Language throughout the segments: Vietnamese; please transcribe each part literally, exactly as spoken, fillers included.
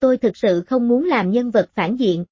Tôi thực sự không muốn làm nhân vật phản diện.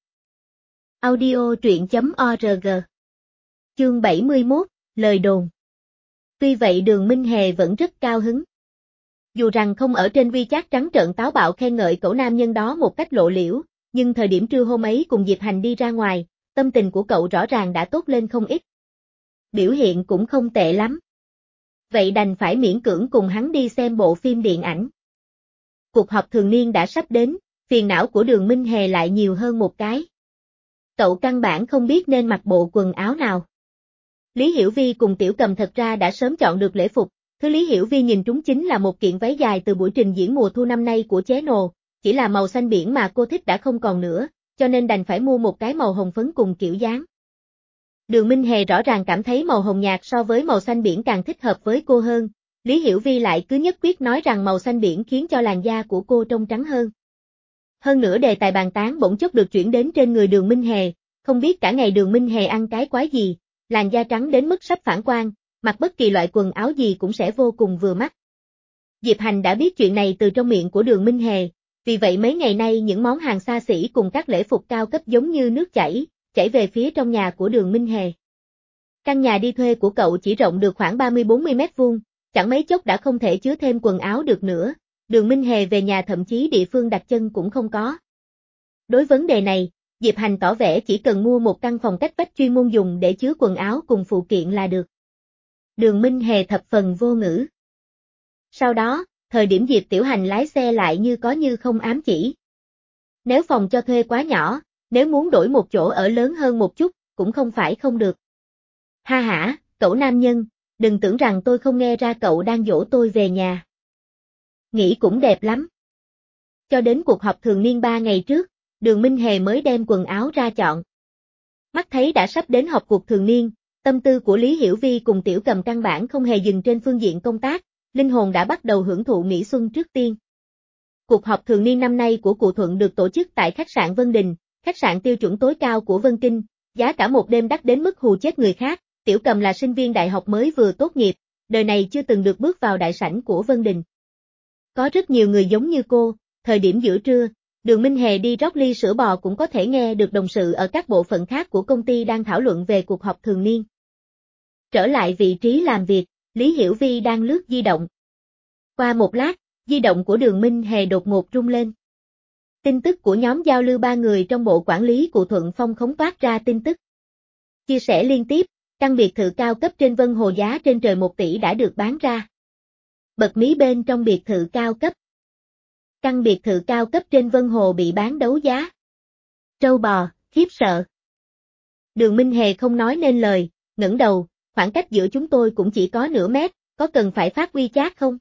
Audio truyện chấm org. Chương bảy mươi mốt, lời đồn. Tuy vậy Đường Minh Hề vẫn rất cao hứng. Dù rằng không ở trên WeChat trắng trợn táo bạo khen ngợi cậu nam nhân đó một cách lộ liễu, nhưng thời điểm trưa hôm ấy cùng Diệp Hành đi ra ngoài, tâm tình của cậu rõ ràng đã tốt lên không ít. Biểu hiện cũng không tệ lắm. Vậy đành phải miễn cưỡng cùng hắn đi xem bộ phim điện ảnh. Cuộc họp thường niên đã sắp đến, phiền não của Đường Minh Hề lại nhiều hơn một cái. Cậu căn bản không biết nên mặc bộ quần áo nào. Lý Hiểu Vi cùng Tiểu Cầm thật ra đã sớm chọn được lễ phục, thứ Lý Hiểu Vi nhìn trúng chính là một kiện váy dài từ buổi trình diễn mùa thu năm nay của Chế Nồ, chỉ là màu xanh biển mà cô thích đã không còn nữa, cho nên đành phải mua một cái màu hồng phấn cùng kiểu dáng. Đường Minh Hề rõ ràng cảm thấy màu hồng nhạt so với màu xanh biển càng thích hợp với cô hơn, Lý Hiểu Vi lại cứ nhất quyết nói rằng màu xanh biển khiến cho làn da của cô trông trắng hơn. Hơn nữa đề tài bàn tán bỗng chốc được chuyển đến trên người Đường Minh Hề, không biết cả ngày Đường Minh Hề ăn cái quái gì, làn da trắng đến mức sắp phản quang, mặc bất kỳ loại quần áo gì cũng sẽ vô cùng vừa mắt. Diệp Hành đã biết chuyện này từ trong miệng của Đường Minh Hề, vì vậy mấy ngày nay những món hàng xa xỉ cùng các lễ phục cao cấp giống như nước chảy, chảy về phía trong nhà của Đường Minh Hề. Căn nhà đi thuê của cậu chỉ rộng được khoảng ba mươi bốn mươi mét vuông, chẳng mấy chốc đã không thể chứa thêm quần áo được nữa, Đường Minh Hề về nhà thậm chí địa phương đặt chân cũng không có. Đối vấn đề này, Diệp Hành tỏ vẻ chỉ cần mua một căn phòng cách vách chuyên môn dùng để chứa quần áo cùng phụ kiện là được. Đường Minh Hề thập phần vô ngữ. Sau đó, thời điểm Diệp Tiểu Hành lái xe lại như có như không ám chỉ. Nếu phòng cho thuê quá nhỏ, nếu muốn đổi một chỗ ở lớn hơn một chút, cũng không phải không được. Ha hả, cậu nam nhân, đừng tưởng rằng tôi không nghe ra cậu đang dỗ tôi về nhà. Nghĩ cũng đẹp lắm. Cho đến cuộc họp thường niên ba ngày trước, Đường Minh Hề mới đem quần áo ra chọn. Mắt thấy đã sắp đến họp cuộc thường niên, tâm tư của Lý Hiểu Vi cùng Tiểu Cầm căn bản không hề dừng trên phương diện công tác, linh hồn đã bắt đầu hưởng thụ mỹ xuân trước tiên. Cuộc họp thường niên năm nay của Cụ Thuận được tổ chức tại khách sạn Vân Đình, khách sạn tiêu chuẩn tối cao của Vân Kinh, giá cả một đêm đắt đến mức hù chết người khác. Tiểu Cầm là sinh viên đại học mới vừa tốt nghiệp, đời này chưa từng được bước vào đại sảnh của Vân Đình. Có rất nhiều người giống như cô, thời điểm giữa trưa, Đường Minh Hề đi rót ly sữa bò cũng có thể nghe được đồng sự ở các bộ phận khác của công ty đang thảo luận về cuộc họp thường niên. Trở lại vị trí làm việc, Lý Hiểu Vi đang lướt di động. Qua một lát, di động của Đường Minh Hề đột ngột rung lên. Tin tức của nhóm giao lưu ba người trong bộ quản lý Cụ Thuận Phong khống toát ra tin tức. Chia sẻ liên tiếp, căn biệt thự cao cấp trên Vân Hồ giá trên trời một tỷ đã được bán ra. Bật mí bên trong biệt thự cao cấp. Căn biệt thự cao cấp trên Vân Hồ bị bán đấu giá. Trâu bò, khiếp sợ. Đường Minh Hề không nói nên lời, ngẩng đầu, khoảng cách giữa chúng tôi cũng chỉ có nửa mét, có cần phải phát WeChat không?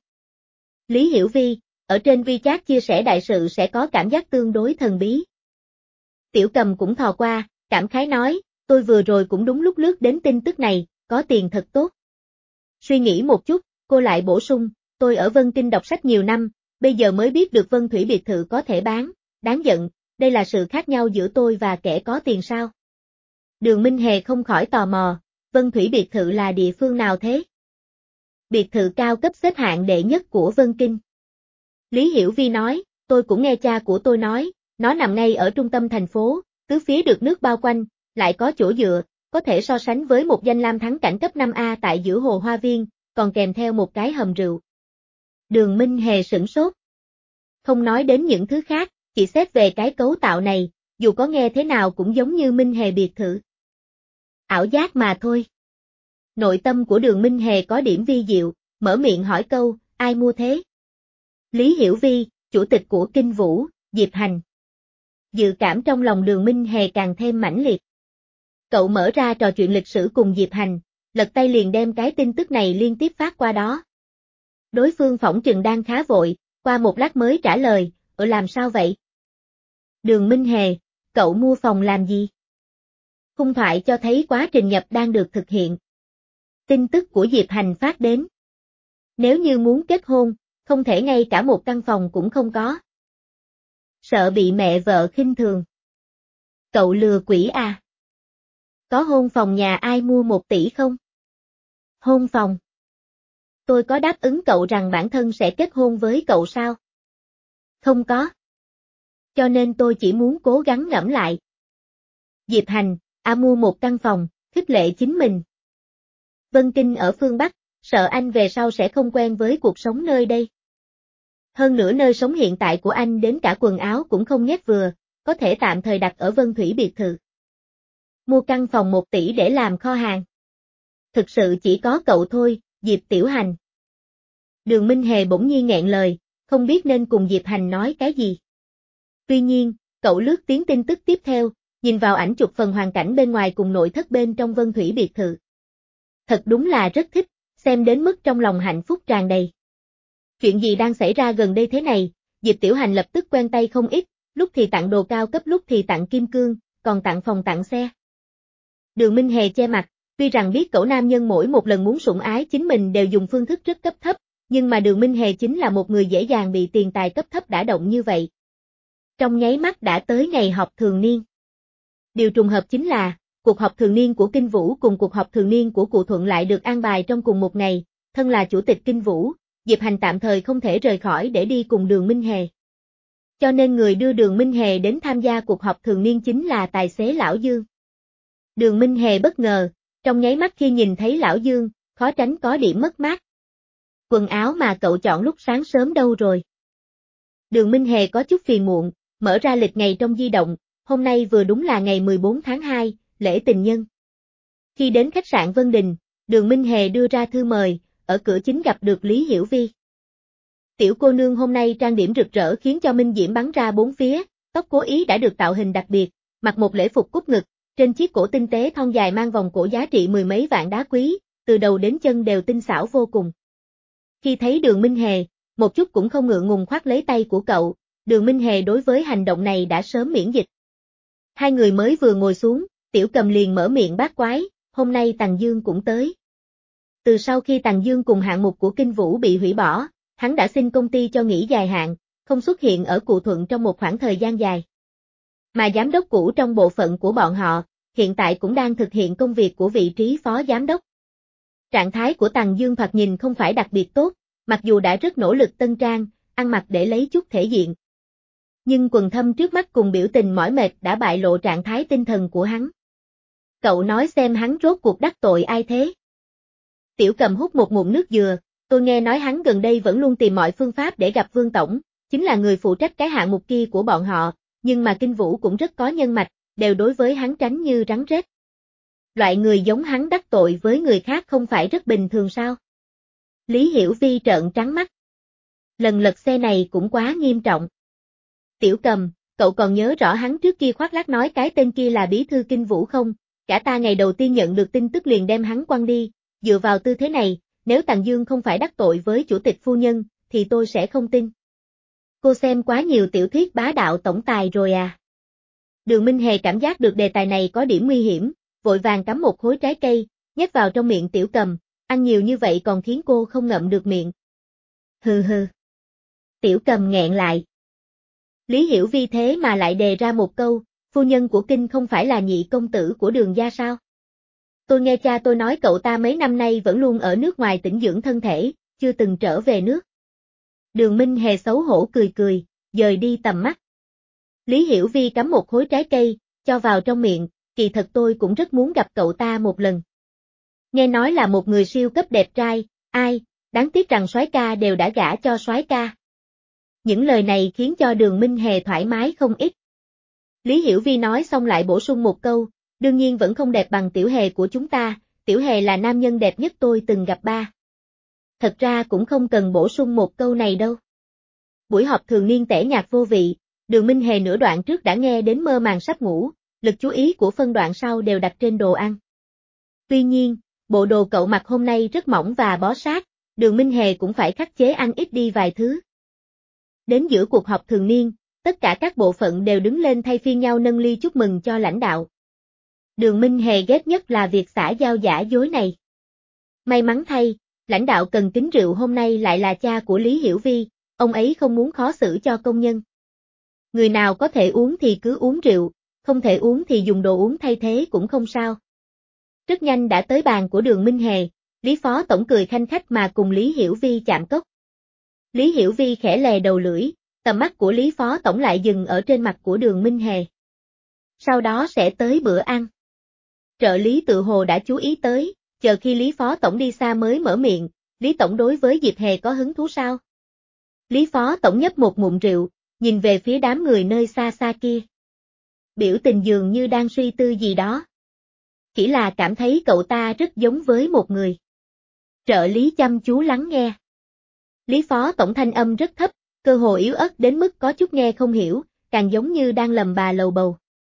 Lý Hiểu Vi, ở trên WeChat chia sẻ đại sự sẽ có cảm giác tương đối thần bí. Tiểu Cầm cũng thò qua, cảm khái nói, tôi vừa rồi cũng đúng lúc lướt đến tin tức này, có tiền thật tốt. Suy nghĩ một chút, cô lại bổ sung, tôi ở Vân Kinh đọc sách nhiều năm, bây giờ mới biết được Vân Thủy biệt thự có thể bán, đáng giận, đây là sự khác nhau giữa tôi và kẻ có tiền sao? Đường Minh Hề không khỏi tò mò, Vân Thủy biệt thự là địa phương nào thế? Biệt thự cao cấp xếp hạng đệ nhất của Vân Kinh. Lý Hiểu Vi nói, tôi cũng nghe cha của tôi nói, nó nằm ngay ở trung tâm thành phố, tứ phía được nước bao quanh, lại có chỗ dựa, có thể so sánh với một danh lam thắng cảnh cấp năm A tại giữa hồ Hoa Viên, còn kèm theo một cái hầm rượu. Đường Minh Hề sửng sốt. Không nói đến những thứ khác, chỉ xét về cái cấu tạo này, dù có nghe thế nào cũng giống như Minh Hề biệt thự. Ảo giác mà thôi. Nội tâm của Đường Minh Hề có điểm vi diệu, mở miệng hỏi câu, ai mua thế? Lý Hiểu Vi, chủ tịch của Kinh Vũ, Diệp Hành. Dự cảm trong lòng Đường Minh Hề càng thêm mãnh liệt. Cậu mở ra trò chuyện lịch sử cùng Diệp Hành, lật tay liền đem cái tin tức này liên tiếp phát qua đó. Đối phương phỏng chừng đang khá vội, qua một lát mới trả lời, ở làm sao vậy? Đường Minh Hề, cậu mua phòng làm gì? Khung thoại cho thấy quá trình nhập đang được thực hiện. Tin tức của Diệp Hành phát đến. Nếu như muốn kết hôn, không thể ngay cả một căn phòng cũng không có. Sợ bị mẹ vợ khinh thường. Cậu lừa quỷ à? Có hôn phòng nhà ai mua một tỷ không? Hôn phòng. Tôi có đáp ứng cậu rằng bản thân sẽ kết hôn với cậu sao? Không có. Cho nên tôi chỉ muốn cố gắng ngẫm lại. Diệp Hành, à mua một căn phòng, khích lệ chính mình. Vân Kinh ở phương Bắc, sợ anh về sau sẽ không quen với cuộc sống nơi đây. Hơn nữa nơi sống hiện tại của anh đến cả quần áo cũng không nhét vừa, có thể tạm thời đặt ở Vân Thủy biệt thự. Mua căn phòng một tỷ để làm kho hàng. Thực sự chỉ có cậu thôi, Diệp Tiểu Hành. Đường Minh Hề bỗng nhiên nghẹn lời, không biết nên cùng Diệp Hành nói cái gì. Tuy nhiên, cậu lướt tiếng tin tức tiếp theo, nhìn vào ảnh chụp phần hoàn cảnh bên ngoài cùng nội thất bên trong Vân Thủy biệt thự. Thật đúng là rất thích, xem đến mức trong lòng hạnh phúc tràn đầy. Chuyện gì đang xảy ra gần đây thế này, Diệp Tiểu Hành lập tức quen tay không ít, lúc thì tặng đồ cao cấp lúc thì tặng kim cương, còn tặng phòng tặng xe. Đường Minh Hề che mặt, tuy rằng biết cậu nam nhân mỗi một lần muốn sủng ái chính mình đều dùng phương thức rất cấp thấp, nhưng mà Đường Minh Hề chính là một người dễ dàng bị tiền tài cấp thấp đả động như vậy. Trong nháy mắt đã tới ngày họp thường niên. Điều trùng hợp chính là, cuộc họp thường niên của Kinh Vũ cùng cuộc họp thường niên của Cụ Thuận lại được an bài trong cùng một ngày, thân là chủ tịch Kinh Vũ, Diệp Hành tạm thời không thể rời khỏi để đi cùng Đường Minh Hề. Cho nên người đưa Đường Minh Hề đến tham gia cuộc họp thường niên chính là tài xế Lão Dương. Đường Minh Hề bất ngờ, trong nháy mắt khi nhìn thấy Lão Dương, khó tránh có điểm mất mát. Quần áo mà cậu chọn lúc sáng sớm đâu rồi? Đường Minh Hề có chút phiền muộn, mở ra lịch ngày trong di động, hôm nay vừa đúng là ngày mười bốn tháng hai, lễ tình nhân. Khi đến khách sạn Vân Đình, Đường Minh Hề đưa ra thư mời, ở cửa chính gặp được Lý Hiểu Vi. Tiểu cô nương hôm nay trang điểm rực rỡ khiến cho minh diễm bắn ra bốn phía, tóc cố ý đã được tạo hình đặc biệt, mặc một lễ phục cúc ngực, trên chiếc cổ tinh tế thon dài mang vòng cổ giá trị mười mấy vạn đá quý, từ đầu đến chân đều tinh xảo vô cùng. Khi thấy Đường Minh Hề, một chút cũng không ngượng ngùng khoác lấy tay của cậu, Đường Minh Hề đối với hành động này đã sớm miễn dịch. Hai người mới vừa ngồi xuống, Tiểu Cầm liền mở miệng bát quái, hôm nay Tằng Dương cũng tới. Từ sau khi Tằng Dương cùng hạng mục của Kinh Vũ bị hủy bỏ, hắn đã xin công ty cho nghỉ dài hạn, không xuất hiện ở Cụ Thuận trong một khoảng thời gian dài. Mà giám đốc cũ trong bộ phận của bọn họ, hiện tại cũng đang thực hiện công việc của vị trí phó giám đốc. Trạng thái của Tằng Dương thoạt nhìn không phải đặc biệt tốt, mặc dù đã rất nỗ lực tân trang, ăn mặc để lấy chút thể diện. Nhưng quần thâm trước mắt cùng biểu tình mỏi mệt đã bại lộ trạng thái tinh thần của hắn. Cậu nói xem hắn rốt cuộc đắc tội ai thế? Tiểu Cầm hút một ngụm nước dừa, tôi nghe nói hắn gần đây vẫn luôn tìm mọi phương pháp để gặp Vương Tổng, chính là người phụ trách cái hạng mục kia của bọn họ, nhưng mà Kinh Vũ cũng rất có nhân mạch, đều đối với hắn tránh như rắn rết. Loại người giống hắn đắc tội với người khác không phải rất bình thường sao? Lý Hiểu Vi trợn trắng mắt. Lần lật xe này cũng quá nghiêm trọng. Tiểu Cầm, cậu còn nhớ rõ hắn trước kia khoác lác nói cái tên kia là bí thư Kinh Vũ không? Cả ta ngày đầu tiên nhận được tin tức liền đem hắn quăng đi, dựa vào tư thế này, nếu Tằng Dương không phải đắc tội với chủ tịch phu nhân, thì tôi sẽ không tin. Cô xem quá nhiều tiểu thuyết bá đạo tổng tài rồi à? Đường Minh Hề cảm giác được đề tài này có điểm nguy hiểm, vội vàng cắm một khối trái cây, nhét vào trong miệng Tiểu Cầm, ăn nhiều như vậy còn khiến cô không ngậm được miệng. Hừ hừ. Tiểu Cầm nghẹn lại. Lý Hiểu Vi thế mà lại đề ra một câu, phu nhân của Kinh không phải là nhị công tử của Đường gia sao? Tôi nghe cha tôi nói cậu ta mấy năm nay vẫn luôn ở nước ngoài tĩnh dưỡng thân thể, chưa từng trở về nước. Đường Minh Hề xấu hổ cười cười, dời đi tầm mắt. Lý Hiểu Vi cắm một khối trái cây, cho vào trong miệng, kỳ thật tôi cũng rất muốn gặp cậu ta một lần. Nghe nói là một người siêu cấp đẹp trai, ai, đáng tiếc rằng soái ca đều đã gả cho soái ca. Những lời này khiến cho Đường Minh Hề thoải mái không ít. Lý Hiểu Vi nói xong lại bổ sung một câu, đương nhiên vẫn không đẹp bằng Tiểu Hề của chúng ta, Tiểu Hề là nam nhân đẹp nhất tôi từng gặp ba. Thật ra cũng không cần bổ sung một câu này đâu. Buổi họp thường niên tẻ nhạt vô vị, Đường Minh Hề nửa đoạn trước đã nghe đến mơ màng sắp ngủ, lực chú ý của phân đoạn sau đều đặt trên đồ ăn. Tuy nhiên, bộ đồ cậu mặc hôm nay rất mỏng và bó sát, Đường Minh Hề cũng phải khắc chế ăn ít đi vài thứ. Đến giữa cuộc họp thường niên, tất cả các bộ phận đều đứng lên thay phiên nhau nâng ly chúc mừng cho lãnh đạo. Đường Minh Hề ghét nhất là việc xã giao giả dối này. May mắn thay, lãnh đạo cần kính rượu hôm nay lại là cha của Lý Hiểu Vi, ông ấy không muốn khó xử cho công nhân. Người nào có thể uống thì cứ uống rượu, không thể uống thì dùng đồ uống thay thế cũng không sao. Rất nhanh đã tới bàn của Đường Minh Hề, Lý Phó Tổng cười khanh khách mà cùng Lý Hiểu Vi chạm cốc. Lý Hiểu Vi khẽ lè đầu lưỡi, Tầm mắt của Lý Phó Tổng lại dừng ở trên mặt của Đường Minh Hề. Sau đó sẽ tới bữa ăn. Trợ lý tự hồ đã chú ý tới, chờ khi Lý Phó Tổng đi xa mới mở miệng, Lý Tổng đối với Diệp Hề có hứng thú sao? Lý Phó Tổng nhấp một ngụm rượu, nhìn về phía đám người nơi xa xa kia. Biểu tình dường như đang suy tư gì đó. Chỉ là cảm thấy cậu ta rất giống với một người. Trợ lý chăm chú lắng nghe. Lý Phó Tổng thanh âm rất thấp, cơ hồ yếu ớt đến mức có chút nghe không hiểu, càng giống như đang lầm bà lầu bầu.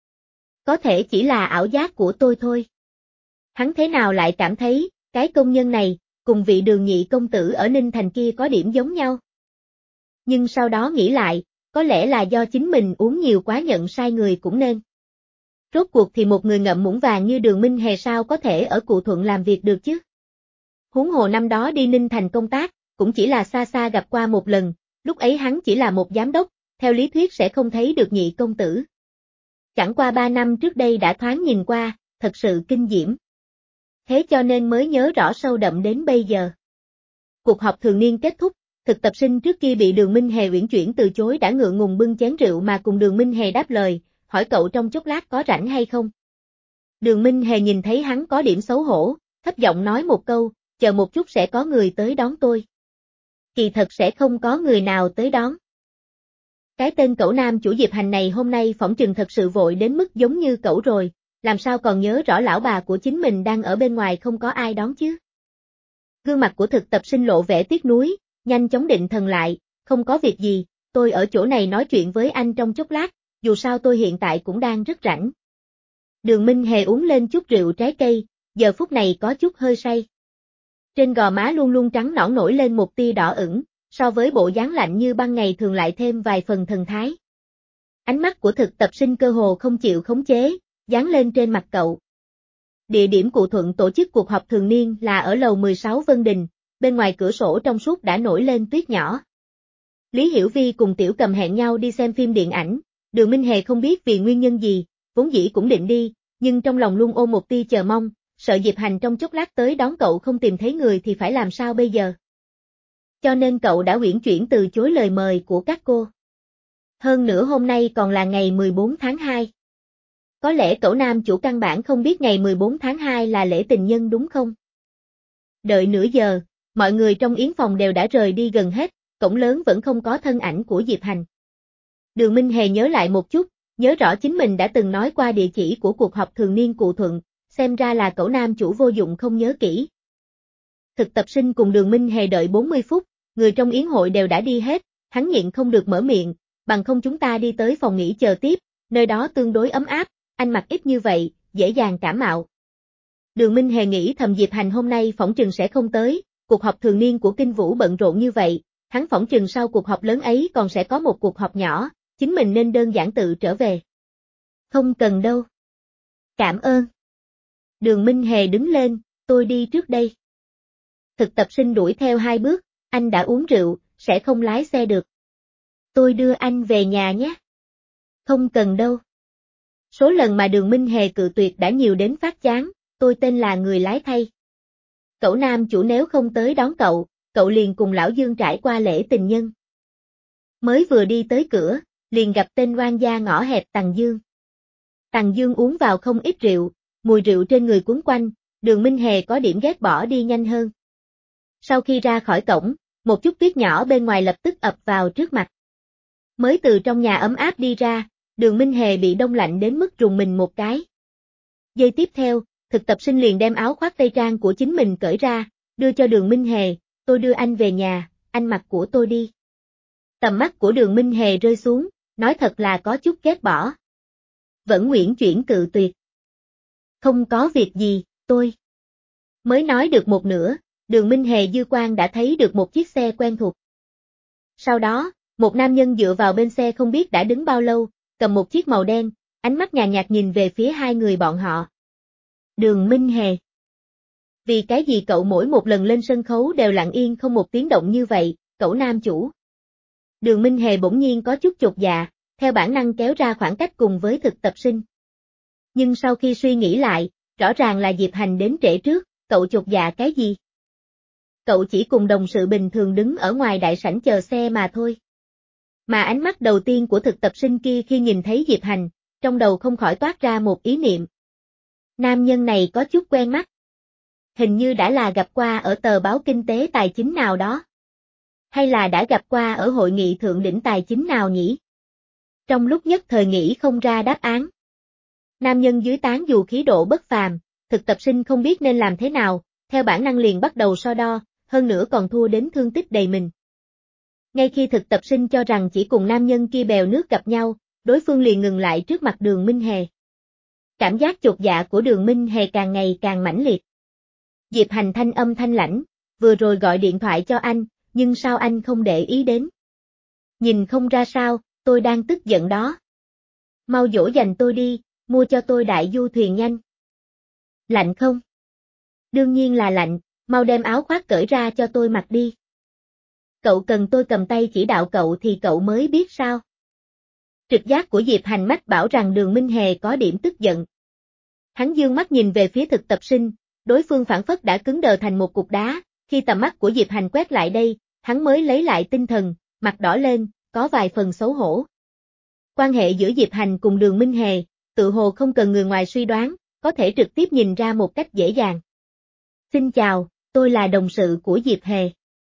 Có thể chỉ là ảo giác của tôi thôi. Hắn thế nào lại cảm thấy, cái công nhân này, cùng vị Đường nhị công tử ở Ninh Thành kia có điểm giống nhau. Nhưng sau đó nghĩ lại, có lẽ là do chính mình uống nhiều quá nhận sai người cũng nên. Rốt cuộc thì một người ngậm muỗng vàng như Đường Minh Hề sao có thể ở Cụ Thuận làm việc được chứ? Huống hồ năm đó đi Ninh Thành công tác, cũng chỉ là xa xa gặp qua một lần, lúc ấy hắn chỉ là một giám đốc, theo lý thuyết sẽ không thấy được nhị công tử. Chẳng qua ba năm trước đây đã thoáng nhìn qua, thật sự kinh diễm. Thế cho nên mới nhớ rõ sâu đậm đến bây giờ. Cuộc họp thường niên kết thúc, thực tập sinh trước kia bị Đường Minh Hề uyển chuyển từ chối đã ngượng ngùng bưng chén rượu mà cùng Đường Minh Hề đáp lời, hỏi cậu trong chốc lát có rảnh hay không. Đường Minh Hề nhìn thấy hắn có điểm xấu hổ, thấp giọng nói một câu, chờ một chút sẽ có người tới đón tôi. Kỳ thật sẽ không có người nào tới đón. Cái tên cẩu nam chủ Diệp Hành này hôm nay phỏng chừng thật sự vội đến mức giống như cẩu rồi, làm sao còn nhớ rõ lão bà của chính mình đang ở bên ngoài không có ai đón chứ. Gương mặt của thực tập sinh lộ vẻ tiếc nuối, nhanh chóng định thần lại, không có việc gì, tôi ở chỗ này nói chuyện với anh trong chốc lát, dù sao tôi hiện tại cũng đang rất rảnh. Đường Minh Hề uống lên chút rượu trái cây, giờ phút này có chút hơi say. Trên gò má luôn luôn trắng nõn nổi lên một tia đỏ ửng, so với bộ dáng lạnh như băng ngày thường lại thêm vài phần thần thái. Ánh mắt của thực tập sinh cơ hồ không chịu khống chế, dán lên trên mặt cậu. Địa điểm Cụ Thuận tổ chức cuộc họp thường niên là ở lầu mười sáu Vân Đình, bên ngoài cửa sổ trong suốt đã nổi lên tuyết nhỏ. Lý Hiểu Vi cùng Tiểu Cầm hẹn nhau đi xem phim điện ảnh, Đường Minh Hề không biết vì nguyên nhân gì, vốn dĩ cũng định đi, nhưng trong lòng luôn ôm một tia chờ mong, sợ Diệp Hành trong chốc lát tới đón cậu không tìm thấy người thì phải làm sao bây giờ. Cho nên cậu đã uyển chuyển từ chối lời mời của các cô. Hơn nữa hôm nay còn là ngày mười bốn tháng hai. Có lẽ cậu nam chủ căn bản không biết ngày mười bốn tháng hai là lễ tình nhân đúng không? Đợi nửa giờ, mọi người trong yến phòng đều đã rời đi gần hết, cổng lớn vẫn không có thân ảnh của Diệp Hành. Đường Minh Hề nhớ lại một chút, nhớ rõ chính mình đã từng nói qua địa chỉ của cuộc họp thường niên Cụ Thuận, xem ra là cậu nam chủ vô dụng không nhớ kỹ. Thực tập sinh cùng Đường Minh Hề đợi bốn mươi phút, người trong yến hội đều đã đi hết, hắn nhịn không được mở miệng, bằng không chúng ta đi tới phòng nghỉ chờ tiếp, nơi đó tương đối ấm áp, anh mặc ít như vậy, dễ dàng cảm mạo. Đường Minh Hề nghĩ thầm Diệp Hành hôm nay phỏng chừng sẽ không tới, cuộc họp thường niên của Kinh Vũ bận rộn như vậy, hắn phỏng chừng sau cuộc họp lớn ấy còn sẽ có một cuộc họp nhỏ, chính mình nên đơn giản tự trở về. Không cần đâu. Cảm ơn. Đường Minh Hề đứng lên, tôi đi trước đây. Thực tập sinh đuổi theo hai bước, anh đã uống rượu, sẽ không lái xe được. Tôi đưa anh về nhà nhé. Không cần đâu. Số lần mà Đường Minh Hề cự tuyệt đã nhiều đến phát chán, tôi tên là người lái thay. Cậu nam chủ nếu không tới đón cậu, cậu liền cùng lão Dương trải qua lễ tình nhân. Mới vừa đi tới cửa, liền gặp tên oan gia ngõ hẹp Tằng Dương. Tằng Dương uống vào không ít rượu, mùi rượu trên người cuốn quanh, Đường Minh Hề có điểm ghét bỏ đi nhanh hơn. Sau khi ra khỏi cổng, một chút tuyết nhỏ bên ngoài lập tức ập vào trước mặt. Mới từ trong nhà ấm áp đi ra, Đường Minh Hề bị đông lạnh đến mức rùng mình một cái. Giây tiếp theo, thực tập sinh liền đem áo khoác tây trang của chính mình cởi ra, đưa cho Đường Minh Hề, tôi đưa anh về nhà, anh mặc của tôi đi. Tầm mắt của Đường Minh Hề rơi xuống, nói thật là có chút ghét bỏ. Vẫn uyển chuyển cự tuyệt. Không có việc gì, tôi. Mới nói được một nửa, Đường Minh Hề dư quang đã thấy được một chiếc xe quen thuộc. Sau đó, một nam nhân dựa vào bên xe không biết đã đứng bao lâu, cầm một chiếc màu đen, ánh mắt nhàn nhạt nhìn về phía hai người bọn họ. Đường Minh Hề. Vì cái gì cậu mỗi một lần lên sân khấu đều lặng yên không một tiếng động như vậy, cậu nam chủ. Đường Minh Hề bỗng nhiên có chút chột dạ, theo bản năng kéo ra khoảng cách cùng với thực tập sinh. Nhưng sau khi suy nghĩ lại, rõ ràng là Diệp Hành đến trễ trước, cậu chột dạ cái gì? Cậu chỉ cùng đồng sự bình thường đứng ở ngoài đại sảnh chờ xe mà thôi. Mà ánh mắt đầu tiên của thực tập sinh kia khi nhìn thấy Diệp Hành, trong đầu không khỏi toát ra một ý niệm. Nam nhân này có chút quen mắt. Hình như đã là gặp qua ở tờ báo kinh tế tài chính nào đó. Hay là đã gặp qua ở hội nghị thượng đỉnh tài chính nào nhỉ? Trong lúc nhất thời nghĩ không ra đáp án. Nam nhân dưới tán dù khí độ bất phàm, thực tập sinh không biết nên làm thế nào, theo bản năng liền bắt đầu so đo, hơn nữa còn thua đến thương tích đầy mình. Ngay khi thực tập sinh cho rằng chỉ cùng nam nhân kia bèo nước gặp nhau, đối phương liền ngừng lại trước mặt Đường Minh Hề. Cảm giác chột dạ của Đường Minh Hề càng ngày càng mãnh liệt. Diệp Hành thanh âm thanh lãnh, vừa rồi gọi điện thoại cho anh, nhưng sao anh không để ý đến? Nhìn không ra sao, tôi đang tức giận đó. Mau dỗ dành tôi đi, mua cho tôi đại du thuyền nhanh. Lạnh không? Đương nhiên là lạnh, mau đem áo khoác cởi ra cho tôi mặc đi. Cậu cần tôi cầm tay chỉ đạo cậu thì cậu mới biết sao? Trực giác của Diệp Hành mách bảo rằng Đường Minh Hề có điểm tức giận. Hắn dương mắt nhìn về phía thực tập sinh, đối phương phản phất đã cứng đờ thành một cục đá, khi tầm mắt của Diệp Hành quét lại đây, hắn mới lấy lại tinh thần, mặt đỏ lên, có vài phần xấu hổ. Quan hệ giữa Diệp Hành cùng Đường Minh Hề, tự hồ không cần người ngoài suy đoán, có thể trực tiếp nhìn ra một cách dễ dàng. Xin chào, tôi là đồng sự của Diệp Hề.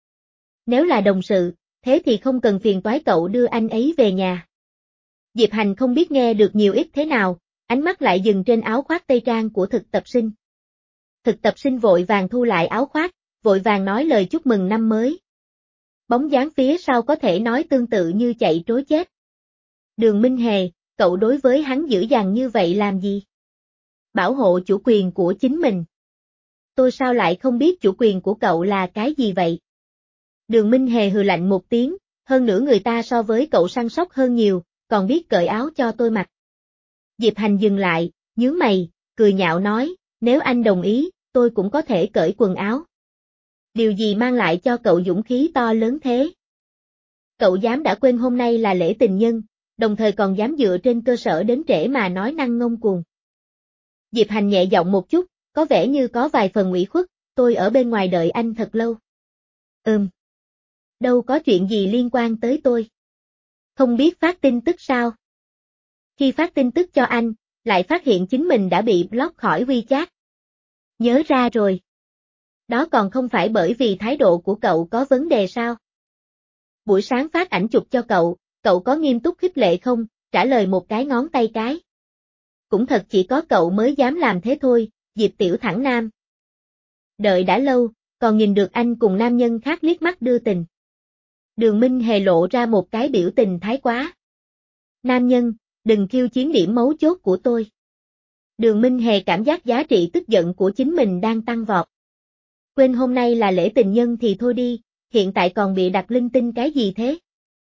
Nếu là đồng sự, thế thì không cần phiền toái cậu đưa anh ấy về nhà. Diệp Hành không biết nghe được nhiều ít thế nào, ánh mắt lại dừng trên áo khoác tây trang của thực tập sinh. Thực tập sinh vội vàng thu lại áo khoác, vội vàng nói lời chúc mừng năm mới. Bóng dáng phía sau có thể nói tương tự như chạy trối chết. Đường Minh Hề, cậu đối với hắn dữ dằn như vậy làm gì? Bảo hộ chủ quyền của chính mình. Tôi sao lại không biết chủ quyền của cậu là cái gì vậy? Đường Minh Hề hừ lạnh một tiếng, hơn nữa người ta so với cậu săn sóc hơn nhiều, còn biết cởi áo cho tôi mặc. Diệp Hành dừng lại, nhướng mày, cười nhạo nói, nếu anh đồng ý, tôi cũng có thể cởi quần áo. Điều gì mang lại cho cậu dũng khí to lớn thế? Cậu dám đã quên hôm nay là lễ tình nhân, đồng thời còn dám dựa trên cơ sở đến trễ mà nói năng ngông cuồng. Diệp Hành nhẹ giọng một chút, có vẻ như có vài phần ủy khuất, tôi ở bên ngoài đợi anh thật lâu. Ừm. Đâu có chuyện gì liên quan tới tôi. Không biết phát tin tức sao? Khi phát tin tức cho anh, lại phát hiện chính mình đã bị block khỏi WeChat. Nhớ ra rồi. Đó còn không phải bởi vì thái độ của cậu có vấn đề sao? Buổi sáng phát ảnh chụp cho cậu, cậu có nghiêm túc khích lệ không? Trả lời một cái ngón tay cái. Cũng thật chỉ có cậu mới dám làm thế thôi, Diệp Tiểu Thẳng Nam. Đợi đã lâu, còn nhìn được anh cùng nam nhân khác liếc mắt đưa tình. Đường Minh Hề lộ ra một cái biểu tình thái quá. Nam nhân, đừng khiêu chiến điểm mấu chốt của tôi. Đường Minh Hề cảm giác giá trị tức giận của chính mình đang tăng vọt. Quên hôm nay là lễ tình nhân thì thôi đi, hiện tại còn bị đặt linh tinh cái gì thế?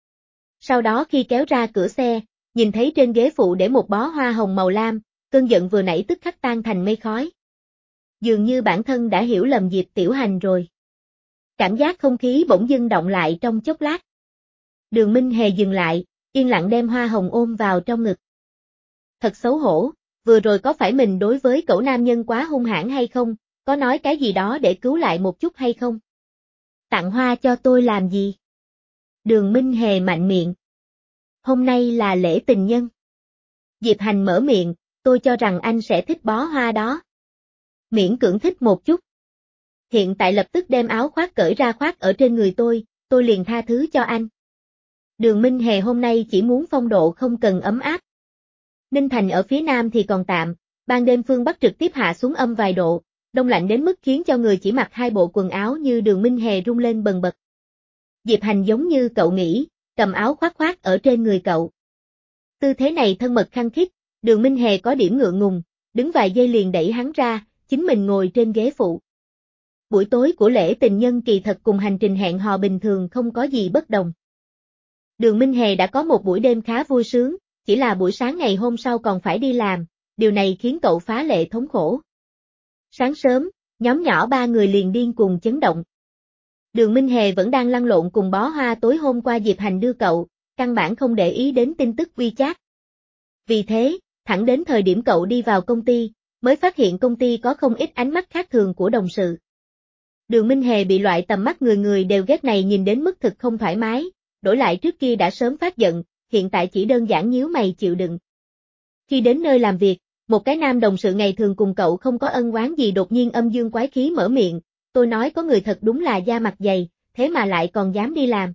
Sau đó khi kéo ra cửa xe, nhìn thấy trên ghế phụ để một bó hoa hồng màu lam, cơn giận vừa nãy tức khắc tan thành mây khói. Dường như bản thân đã hiểu lầm Diệp Tiểu Hành rồi. Cảm giác không khí bỗng dưng động lại trong chốc lát. Đường Minh Hề dừng lại, yên lặng đem hoa hồng ôm vào trong ngực. Thật xấu hổ, vừa rồi có phải mình đối với cậu nam nhân quá hung hãn hay không, có nói cái gì đó để cứu lại một chút hay không? Tặng hoa cho tôi làm gì? Đường Minh Hề mạnh miệng. Hôm nay là lễ tình nhân. Diệp Hành mở miệng, tôi cho rằng anh sẽ thích bó hoa đó. Miễn cưỡng thích một chút. Hiện tại lập tức đem áo khoác cởi ra khoác ở trên người tôi, tôi liền tha thứ cho anh. Đường Minh Hề hôm nay chỉ muốn phong độ không cần ấm áp. Ninh Thành ở phía nam thì còn tạm, ban đêm phương Bắc trực tiếp hạ xuống âm vài độ, đông lạnh đến mức khiến cho người chỉ mặc hai bộ quần áo như Đường Minh Hề rung lên bần bật. Diệp Hành giống như cậu nghĩ, cầm áo khoác khoác ở trên người cậu. Tư thế này thân mật khăng khít, Đường Minh Hề có điểm ngượng ngùng, đứng vài giây liền đẩy hắn ra, chính mình ngồi trên ghế phụ. Buổi tối của lễ tình nhân kỳ thật cùng hành trình hẹn hò bình thường không có gì bất đồng. Đường Minh Hề đã có một buổi đêm khá vui sướng, chỉ là buổi sáng ngày hôm sau còn phải đi làm, điều này khiến cậu phá lệ thống khổ. Sáng sớm, nhóm nhỏ ba người liền điên cùng chấn động. Đường Minh Hề vẫn đang lăn lộn cùng bó hoa tối hôm qua Diệp Hành đưa cậu, căn bản không để ý đến tin tức WeChat. Vì thế, thẳng đến thời điểm cậu đi vào công ty, mới phát hiện công ty có không ít ánh mắt khác thường của đồng sự. Đường Minh Hề bị loại tầm mắt người người đều ghét này nhìn đến mức thực không thoải mái, đổi lại trước kia đã sớm phát giận, hiện tại chỉ đơn giản nhíu mày chịu đựng. Khi đến nơi làm việc, một cái nam đồng sự ngày thường cùng cậu không có ân oán gì đột nhiên âm dương quái khí mở miệng, tôi nói có người thật đúng là da mặt dày, thế mà lại còn dám đi làm.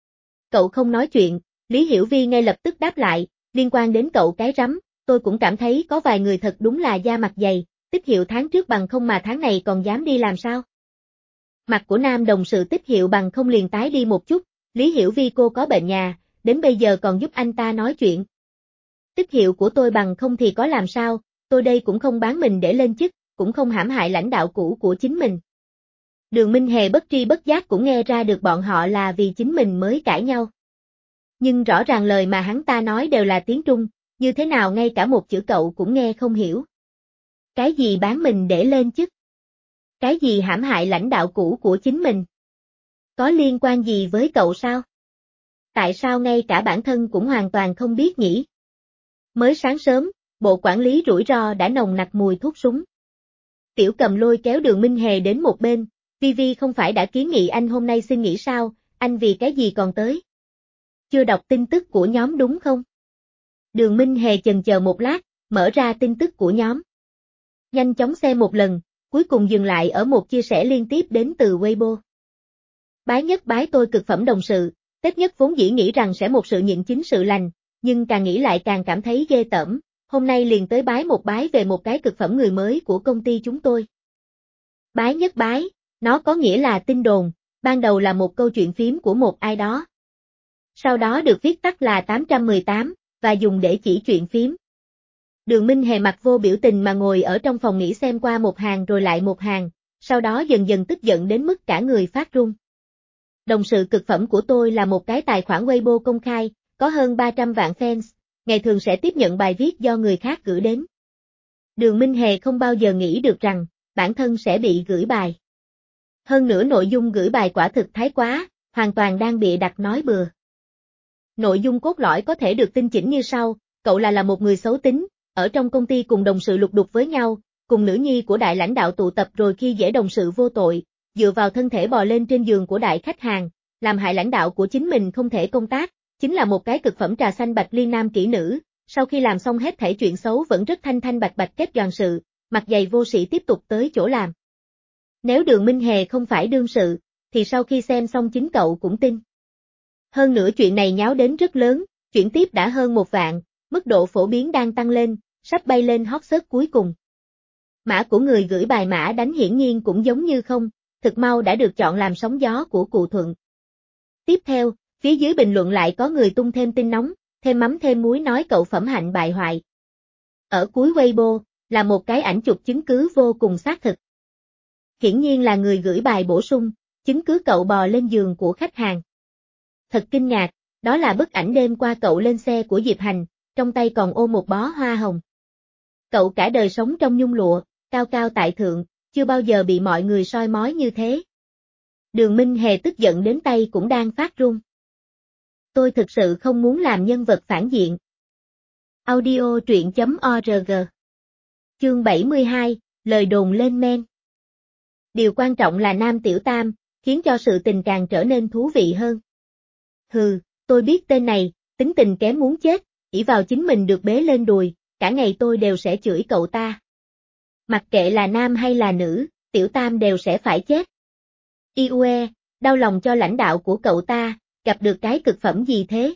Cậu không nói chuyện, Lý Hiểu Vi ngay lập tức đáp lại, liên quan đến cậu cái rắm, tôi cũng cảm thấy có vài người thật đúng là da mặt dày, tích hiệu tháng trước bằng không mà tháng này còn dám đi làm sao. Mặt của nam đồng sự tích hiệu bằng không liền tái đi một chút, Lý Hiểu Vi cô có bệnh nhà, đến bây giờ còn giúp anh ta nói chuyện. Tích hiệu của tôi bằng không thì có làm sao, tôi đây cũng không bán mình để lên chức, cũng không hãm hại lãnh đạo cũ của chính mình. Đường Minh Hề bất tri bất giác cũng nghe ra được bọn họ là vì chính mình mới cãi nhau. Nhưng rõ ràng lời mà hắn ta nói đều là tiếng Trung, như thế nào ngay cả một chữ cậu cũng nghe không hiểu. Cái gì bán mình để lên chức? Cái gì hãm hại lãnh đạo cũ của chính mình? Có liên quan gì với cậu sao? Tại sao ngay cả bản thân cũng hoàn toàn không biết nhỉ? Mới sáng sớm, bộ quản lý rủi ro đã nồng nặc mùi thuốc súng. Tiểu Cầm lôi kéo Đường Minh Hề đến một bên, Vi Vi không phải đã kiến nghị anh hôm nay xin nghỉ sao, anh vì cái gì còn tới? Chưa đọc tin tức của nhóm đúng không? Đường Minh Hề chần chờ một lát, mở ra tin tức của nhóm. Nhanh chóng xem một lần, cuối cùng dừng lại ở một chia sẻ liên tiếp đến từ Weibo. Bái nhất bái tôi cực phẩm đồng sự, Tết nhất vốn dĩ nghĩ rằng sẽ một sự nhịn chính sự lành, nhưng càng nghĩ lại càng cảm thấy ghê tởm, hôm nay liền tới bái một bái về một cái cực phẩm người mới của công ty chúng tôi. Bái nhất bái, nó có nghĩa là tin đồn, ban đầu là một câu chuyện phím của một ai đó. Sau đó được viết tắt là tám trăm mười tám, và dùng để chỉ chuyện phím. Đường Minh Hề mặt vô biểu tình mà ngồi ở trong phòng nghỉ xem qua một hàng rồi lại một hàng, sau đó dần dần tức giận đến mức cả người phát run. Đồng sự cực phẩm của tôi là một cái tài khoản Weibo công khai, có hơn ba trăm vạn fans, ngày thường sẽ tiếp nhận bài viết do người khác gửi đến. Đường Minh Hề không bao giờ nghĩ được rằng, bản thân sẽ bị gửi bài. Hơn nữa nội dung gửi bài quả thực thái quá, hoàn toàn đang bịa đặt nói bừa. Nội dung cốt lõi có thể được tinh chỉnh như sau, cậu là là một người xấu tính, ở trong công ty cùng đồng sự lục đục với nhau, cùng nữ nhi của đại lãnh đạo tụ tập rồi khi dễ đồng sự vô tội, dựa vào thân thể bò lên trên giường của đại khách hàng, làm hại lãnh đạo của chính mình không thể công tác, chính là một cái cực phẩm trà xanh bạch liên nam kỹ nữ, sau khi làm xong hết thảy chuyện xấu vẫn rất thanh thanh bạch bạch kết đoàn sự, mặt dày vô sĩ tiếp tục tới chỗ làm. Nếu Đường Minh Hề không phải đương sự, thì sau khi xem xong chính cậu cũng tin. Hơn nữa chuyện này nháo đến rất lớn, chuyển tiếp đã hơn một vạn, mức độ phổ biến đang tăng lên, sắp bay lên hot search cuối cùng. Mã của người gửi bài mã đánh hiển nhiên cũng giống như không, thực mau đã được chọn làm sóng gió của cụ Thuận. Tiếp theo, phía dưới bình luận lại có người tung thêm tin nóng, thêm mắm thêm muối nói cậu phẩm hạnh bại hoại. Ở cuối Weibo, là một cái ảnh chụp chứng cứ vô cùng xác thực. Hiển nhiên là người gửi bài bổ sung, chứng cứ cậu bò lên giường của khách hàng. Thật kinh ngạc, đó là bức ảnh đêm qua cậu lên xe của Diệp Hành, trong tay còn ôm một bó hoa hồng. Cậu cả đời sống trong nhung lụa, cao cao tại thượng, chưa bao giờ bị mọi người soi mói như thế. Đường Minh Hề tức giận đến tay cũng đang phát run. Tôi thực sự không muốn làm nhân vật phản diện. Audio truyện chấm org. Chương bảy mươi hai, lời đồn lên men. Điều quan trọng là Nam Tiểu Tam, khiến cho sự tình càng trở nên thú vị hơn. Hừ, tôi biết tên này, tính tình kém muốn chết, ỷ vào chính mình được bế lên đùi, cả ngày tôi đều sẽ chửi cậu ta. Mặc kệ là nam hay là nữ, Tiểu Tam đều sẽ phải chết. Iue, đau lòng cho lãnh đạo của cậu ta, gặp được cái cực phẩm gì thế?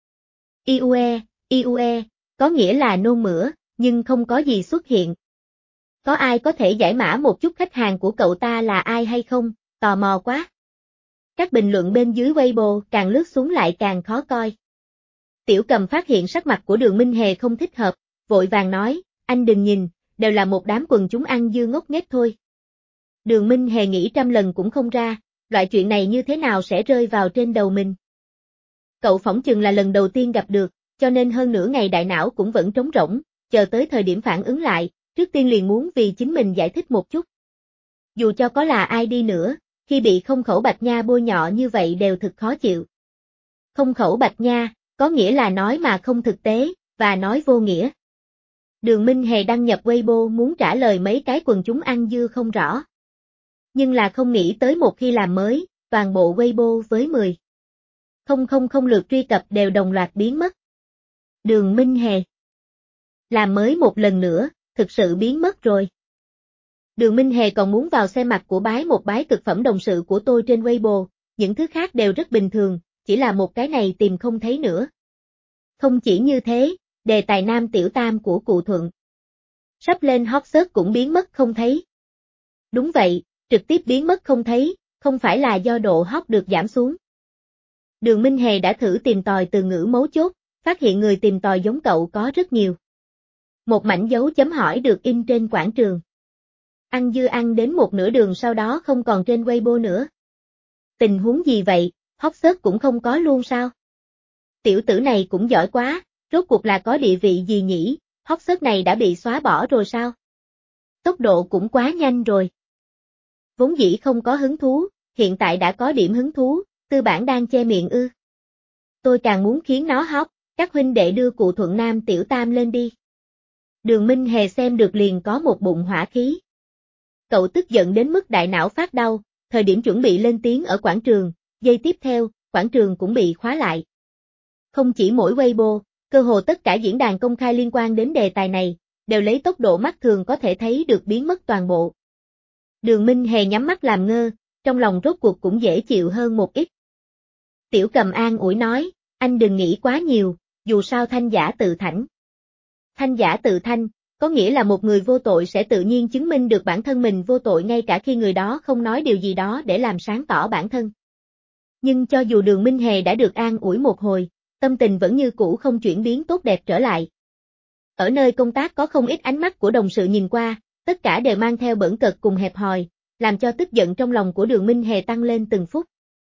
Iue, Iue, có nghĩa là nôn mửa, nhưng không có gì xuất hiện. Có ai có thể giải mã một chút khách hàng của cậu ta là ai hay không, tò mò quá. Các bình luận bên dưới Weibo càng lướt xuống lại càng khó coi. Tiểu Cầm phát hiện sắc mặt của Đường Minh Hề không thích hợp, vội vàng nói, anh đừng nhìn, đều là một đám quần chúng ăn dưa ngốc nghếch thôi. Đường Minh Hề nghĩ trăm lần cũng không ra, loại chuyện này như thế nào sẽ rơi vào trên đầu mình. Cậu phỏng chừng là lần đầu tiên gặp được, cho nên hơn nửa ngày đại não cũng vẫn trống rỗng, chờ tới thời điểm phản ứng lại, trước tiên liền muốn vì chính mình giải thích một chút. Dù cho có là ai đi nữa, khi bị không khẩu bạch nha bôi nhọ như vậy đều thực khó chịu. Không khẩu bạch nha, có nghĩa là nói mà không thực tế, và nói vô nghĩa. Đường Minh Hề đăng nhập Weibo muốn trả lời mấy cái quần chúng ăn dưa không rõ. Nhưng là không nghĩ tới một khi làm mới, toàn bộ Weibo với mười Không không không lượt truy cập đều đồng loạt biến mất. Đường Minh Hề. Làm mới một lần nữa, thực sự biến mất rồi. Đường Minh Hề còn muốn vào xem mặt của bái một bái cực phẩm đồng sự của tôi trên Weibo, những thứ khác đều rất bình thường, chỉ là một cái này tìm không thấy nữa. Không chỉ như thế, đề tài nam tiểu tam của cụ Thuận sắp lên hot search cũng biến mất không thấy. Đúng vậy, trực tiếp biến mất không thấy, không phải là do độ hot được giảm xuống. Đường Minh Hề đã thử tìm tòi từ ngữ mấu chốt, phát hiện người tìm tòi giống cậu có rất nhiều. Một mảnh dấu chấm hỏi được in trên quảng trường. Ăn dưa ăn đến một nửa đường sau đó không còn trên Weibo nữa. Tình huống gì vậy, hot search cũng không có luôn sao? Tiểu tử này cũng giỏi quá, rốt cuộc là có địa vị gì nhỉ, hot search này đã bị xóa bỏ rồi sao? Tốc độ cũng quá nhanh rồi. Vốn dĩ không có hứng thú, hiện tại đã có điểm hứng thú, tư bản đang che miệng ư. Tôi càng muốn khiến nó hot, các huynh đệ đưa cụ Thuận nam tiểu tam lên đi. Đường Minh Hề xem được liền có một bụng hỏa khí. Cậu tức giận đến mức đại não phát đau, thời điểm chuẩn bị lên tiếng ở quảng trường, giây tiếp theo, quảng trường cũng bị khóa lại. Không chỉ mỗi Weibo, cơ hồ tất cả diễn đàn công khai liên quan đến đề tài này, đều lấy tốc độ mắt thường có thể thấy được biến mất toàn bộ. Đường Minh Hề nhắm mắt làm ngơ, trong lòng rốt cuộc cũng dễ chịu hơn một ít. Tiểu Cầm an ủi nói, anh đừng nghĩ quá nhiều, dù sao thanh giả tự thảnh. Thanh giả tự thanh, có nghĩa là một người vô tội sẽ tự nhiên chứng minh được bản thân mình vô tội ngay cả khi người đó không nói điều gì đó để làm sáng tỏ bản thân. Nhưng cho dù Đường Minh Hề đã được an ủi một hồi, tâm tình vẫn như cũ không chuyển biến tốt đẹp trở lại. Ở nơi công tác có không ít ánh mắt của đồng sự nhìn qua, tất cả đều mang theo bỡn cợt cùng hẹp hòi, làm cho tức giận trong lòng của Đường Minh Hề tăng lên từng phút.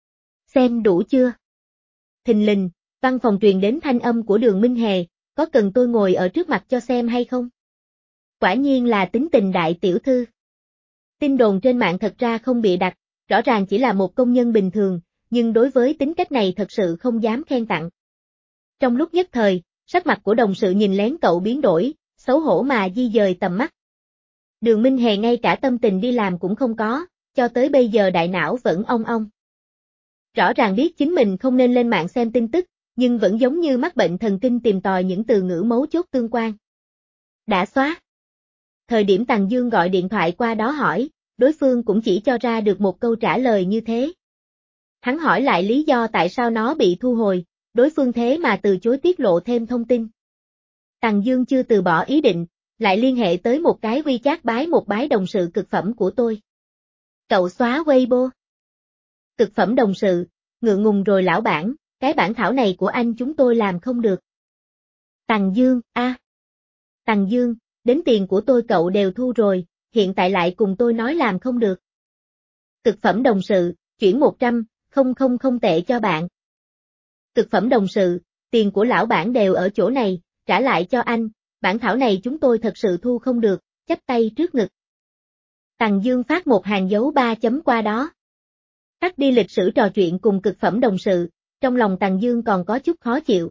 Xem đủ chưa? Thình lình, văn phòng truyền đến thanh âm của Đường Minh Hề, có cần tôi ngồi ở trước mặt cho xem hay không? Quả nhiên là tính tình đại tiểu thư. Tin đồn trên mạng thật ra không bịa đặt, rõ ràng chỉ là một công nhân bình thường, nhưng đối với tính cách này thật sự không dám khen tặng. Trong lúc nhất thời, sắc mặt của đồng sự nhìn lén cậu biến đổi, xấu hổ mà di dời tầm mắt. Đường Minh Hề ngay cả tâm tình đi làm cũng không có, cho tới bây giờ đại não vẫn ong ong. Rõ ràng biết chính mình không nên lên mạng xem tin tức, nhưng vẫn giống như mắc bệnh thần kinh tìm tòi những từ ngữ mấu chốt tương quan. Đã xóa. Thời điểm Tằng Dương gọi điện thoại qua đó hỏi, đối phương cũng chỉ cho ra được một câu trả lời như thế. Hắn hỏi lại lý do tại sao nó bị thu hồi, đối phương thế mà từ chối tiết lộ thêm thông tin. Tằng Dương chưa từ bỏ ý định, lại liên hệ tới một cái WeChat bái một bái đồng sự cực phẩm của tôi. Cậu xóa Weibo. Cực phẩm đồng sự, ngượng ngùng rồi lão bản, cái bản thảo này của anh chúng tôi làm không được. Tằng Dương, a, à. Tằng Dương, đến tiền của tôi cậu đều thu rồi, hiện tại lại cùng tôi nói làm không được. Cực phẩm đồng sự, chuyển một trăm, không không không tệ cho bạn. Cực phẩm đồng sự, tiền của lão bản đều ở chỗ này, trả lại cho anh, bản thảo này chúng tôi thật sự thu không được, chắp tay trước ngực. Tằng Dương phát một hàng dấu ba chấm qua đó. Cắt đi lịch sử trò chuyện cùng cực phẩm đồng sự, trong lòng Tằng Dương còn có chút khó chịu.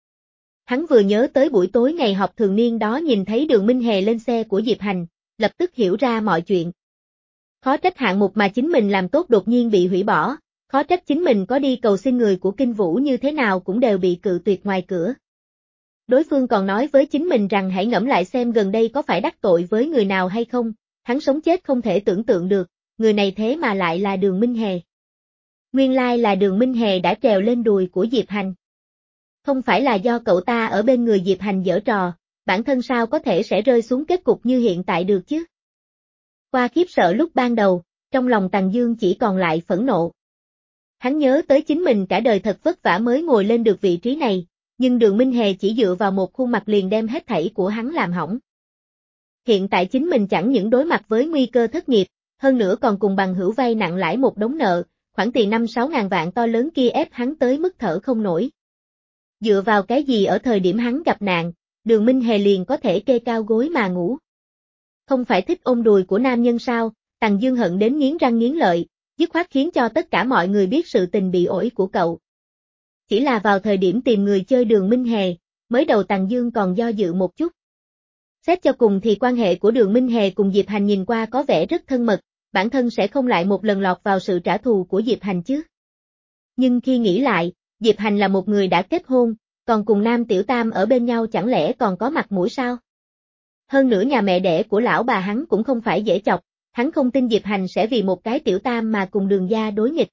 Hắn vừa nhớ tới buổi tối ngày họp thường niên đó nhìn thấy Đường Minh Hề lên xe của Diệp Hành, lập tức hiểu ra mọi chuyện. Khó trách hạng mục mà chính mình làm tốt đột nhiên bị hủy bỏ, khó trách chính mình có đi cầu xin người của Kinh Vũ như thế nào cũng đều bị cự tuyệt ngoài cửa. Đối phương còn nói với chính mình rằng hãy ngẫm lại xem gần đây có phải đắc tội với người nào hay không, hắn sống chết không thể tưởng tượng được, người này thế mà lại là Đường Minh Hề. Nguyên lai là Đường Minh Hề đã trèo lên đùi của Diệp Hành. Không phải là do cậu ta ở bên người Diệp Hành giở trò, bản thân sao có thể sẽ rơi xuống kết cục như hiện tại được chứ? Qua khiếp sợ lúc ban đầu, trong lòng Tằng Dương chỉ còn lại phẫn nộ. Hắn nhớ tới chính mình cả đời thật vất vả mới ngồi lên được vị trí này, nhưng Đường Minh Hề chỉ dựa vào một khuôn mặt liền đem hết thảy của hắn làm hỏng. Hiện tại chính mình chẳng những đối mặt với nguy cơ thất nghiệp, hơn nữa còn cùng bằng hữu vay nặng lãi một đống nợ, khoản tiền năm sáu ngàn vạn to lớn kia ép hắn tới mức thở không nổi. Dựa vào cái gì ở thời điểm hắn gặp nạn, Đường Minh Hề liền có thể kê cao gối mà ngủ. Không phải thích ôm đùi của nam nhân sao, Tằng Dương hận đến nghiến răng nghiến lợi, dứt khoát khiến cho tất cả mọi người biết sự tình bị ổi của cậu. Chỉ là vào thời điểm tìm người chơi Đường Minh Hề, mới đầu Tằng Dương còn do dự một chút. Xét cho cùng thì quan hệ của Đường Minh Hề cùng Diệp Hành nhìn qua có vẻ rất thân mật, bản thân sẽ không lại một lần lọt vào sự trả thù của Diệp Hành chứ. Nhưng khi nghĩ lại, Diệp Hành là một người đã kết hôn, còn cùng Nam Tiểu Tam ở bên nhau chẳng lẽ còn có mặt mũi sao? Hơn nữa nhà mẹ đẻ của lão bà hắn cũng không phải dễ chọc, hắn không tin Diệp Hành sẽ vì một cái Tiểu Tam mà cùng Đường gia đối nghịch.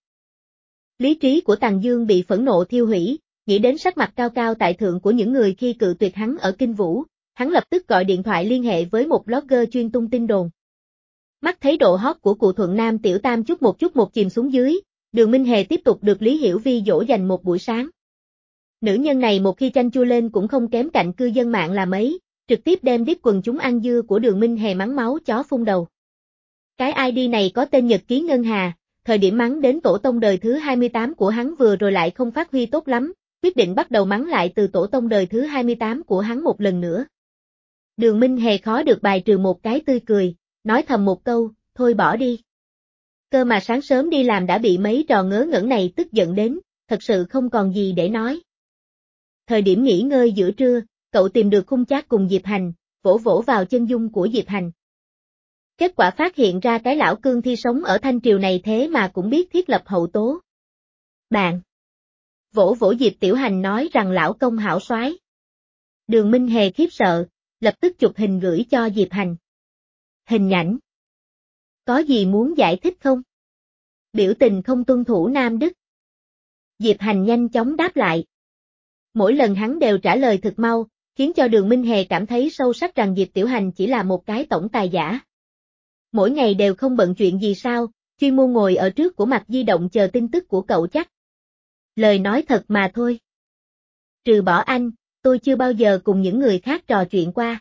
Lý trí của Tằng Dương bị phẫn nộ thiêu hủy, nghĩ đến sắc mặt cao cao tại thượng của những người khi cự tuyệt hắn ở Kinh Vũ, hắn lập tức gọi điện thoại liên hệ với một blogger chuyên tung tin đồn. Mắt thấy độ hot của cụ Thuận Nam Tiểu Tam chút một chút một chìm xuống dưới, Đường Minh Hề tiếp tục được Lý Hiểu Vi dỗ dành một buổi sáng. Nữ nhân này một khi chanh chua lên cũng không kém cạnh cư dân mạng là mấy, trực tiếp đem đít quần chúng ăn dưa của Đường Minh Hề mắng máu chó phun đầu. Cái i đê này có tên Nhật Ký Ngân Hà, thời điểm mắng đến tổ tông đời thứ hai mươi tám của hắn vừa rồi lại không phát huy tốt lắm, quyết định bắt đầu mắng lại từ tổ tông đời thứ hai mươi tám của hắn một lần nữa. Đường Minh Hề khó được bài trừ một cái tươi cười, nói thầm một câu, thôi bỏ đi. Cơ mà sáng sớm đi làm đã bị mấy trò ngớ ngẩn này tức giận đến, thật sự không còn gì để nói. Thời điểm nghỉ ngơi giữa trưa, cậu tìm được khung chat cùng Diệp Hành, vỗ vỗ vào chân dung của Diệp Hành. Kết quả phát hiện ra cái lão cương thi sống ở Thanh Triều này thế mà cũng biết thiết lập hậu tố. Bạn! Vỗ vỗ Diệp Tiểu Hành nói rằng lão công hảo soái. Đường Minh Hề khiếp sợ, lập tức chụp hình gửi cho Diệp Hành. Hình ảnh. Có gì muốn giải thích không? Biểu tình không tuân thủ Nam Đức. Diệp Hành nhanh chóng đáp lại. Mỗi lần hắn đều trả lời thực mau, khiến cho Đường Minh Hề cảm thấy sâu sắc rằng Diệp Tiểu Hành chỉ là một cái tổng tài giả. Mỗi ngày đều không bận chuyện gì sao, chuyên môn ngồi ở trước của mặt di động chờ tin tức của cậu chắc. Lời nói thật mà thôi. Trừ bỏ anh, tôi chưa bao giờ cùng những người khác trò chuyện qua.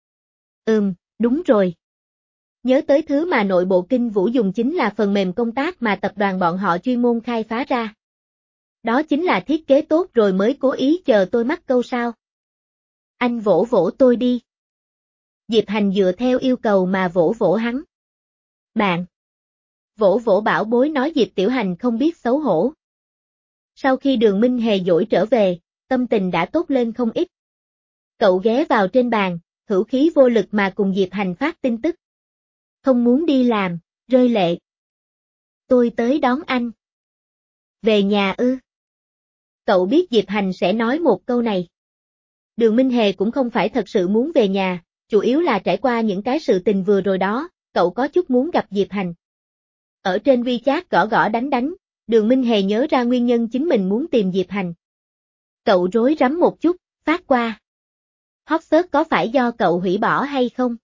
Ừm, đúng rồi. Nhớ tới thứ mà nội bộ Kinh Vũ dùng chính là phần mềm công tác mà tập đoàn bọn họ chuyên môn khai phá ra. Đó chính là thiết kế tốt rồi mới cố ý chờ tôi mắc câu sao. Anh vỗ vỗ tôi đi. Diệp Hành dựa theo yêu cầu mà vỗ vỗ hắn. Bạn. Vỗ vỗ bảo bối nói Diệp Tiểu Hành không biết xấu hổ. Sau khi Đường Minh Hề dỗi trở về, tâm tình đã tốt lên không ít. Cậu ghé vào trên bàn, hữu khí vô lực mà cùng Diệp Hành phát tin tức. Không muốn đi làm, rơi lệ. Tôi tới đón anh. Về nhà ư? Cậu biết Diệp Hành sẽ nói một câu này. Đường Minh Hề cũng không phải thật sự muốn về nhà, chủ yếu là trải qua những cái sự tình vừa rồi đó, cậu có chút muốn gặp Diệp Hành. Ở trên WeChat gõ gõ đánh đánh, Đường Minh Hề nhớ ra nguyên nhân chính mình muốn tìm Diệp Hành. Cậu rối rắm một chút, phát qua. Hot search có phải do cậu hủy bỏ hay không?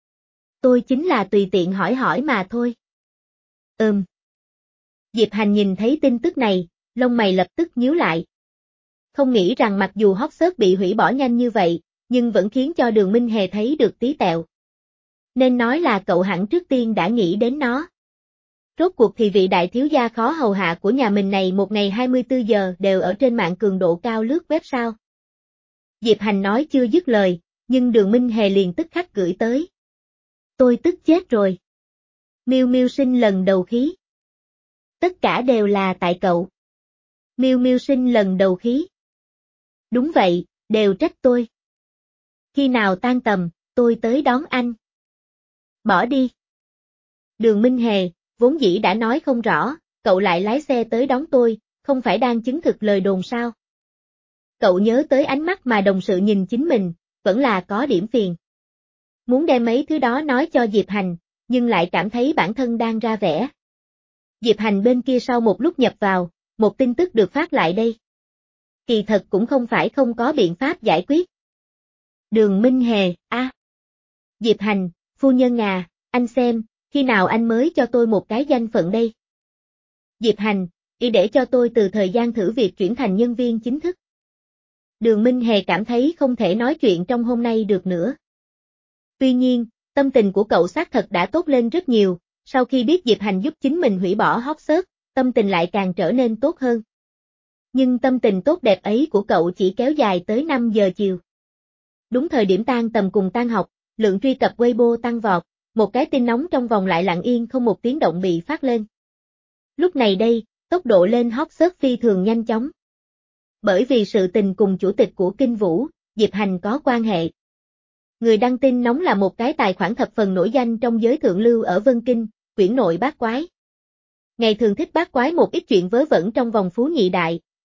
Tôi chính là tùy tiện hỏi hỏi mà thôi. Ừm. Diệp Hành nhìn thấy tin tức này, lông mày lập tức nhíu lại. Không nghĩ rằng mặc dù hot search bị hủy bỏ nhanh như vậy, nhưng vẫn khiến cho Đường Minh Hề thấy được tí tẹo. Nên nói là cậu hẳn trước tiên đã nghĩ đến nó. Rốt cuộc thì vị đại thiếu gia khó hầu hạ của nhà mình này một ngày hai mươi tư giờ đều ở trên mạng cường độ cao lướt web sao. Diệp Hành nói chưa dứt lời, nhưng Đường Minh Hề liền tức khắc gửi tới. Tôi tức chết rồi. Miêu Miêu sinh lần đầu khí. Tất cả đều là tại cậu. Miêu Miêu sinh lần đầu khí. Đúng vậy, đều trách tôi. Khi nào tan tầm, tôi tới đón anh. Bỏ đi. Đường Minh Hề, vốn dĩ đã nói không rõ, cậu lại lái xe tới đón tôi, không phải đang chứng thực lời đồn sao? Cậu nhớ tới ánh mắt mà đồng sự nhìn chính mình, vẫn là có điểm phiền. Muốn đem mấy thứ đó nói cho Diệp Hành, nhưng lại cảm thấy bản thân đang ra vẻ. Diệp Hành bên kia sau một lúc nhập vào, một tin tức được phát lại đây. Kỳ thật cũng không phải không có biện pháp giải quyết. Đường Minh Hề, a. À. Diệp Hành, phu nhân à, anh xem, khi nào anh mới cho tôi một cái danh phận đây? Diệp Hành, ý để cho tôi từ thời gian thử việc chuyển thành nhân viên chính thức. Đường Minh Hề cảm thấy không thể nói chuyện trong hôm nay được nữa. Tuy nhiên, tâm tình của cậu xác thật đã tốt lên rất nhiều, sau khi biết Diệp Hành giúp chính mình hủy bỏ hot search, tâm tình lại càng trở nên tốt hơn. Nhưng tâm tình tốt đẹp ấy của cậu chỉ kéo dài tới năm giờ chiều. Đúng thời điểm tan tầm cùng tan học, lượng truy cập Weibo tăng vọt, một cái tin nóng trong vòng lại lặng yên không một tiếng động bị phát lên. Lúc này đây, tốc độ lên hot search phi thường nhanh chóng. Bởi vì sự tình cùng chủ tịch của Kinh Vũ, Diệp Hành có quan hệ. Người đăng tin nóng là một cái tài khoản thập phần nổi danh trong giới thượng lưu ở Vân Kinh, quyển nội bát quái. Ngày thường thích bát quái một ít chuyện vớ vẩn trong vòng phú nhị đại,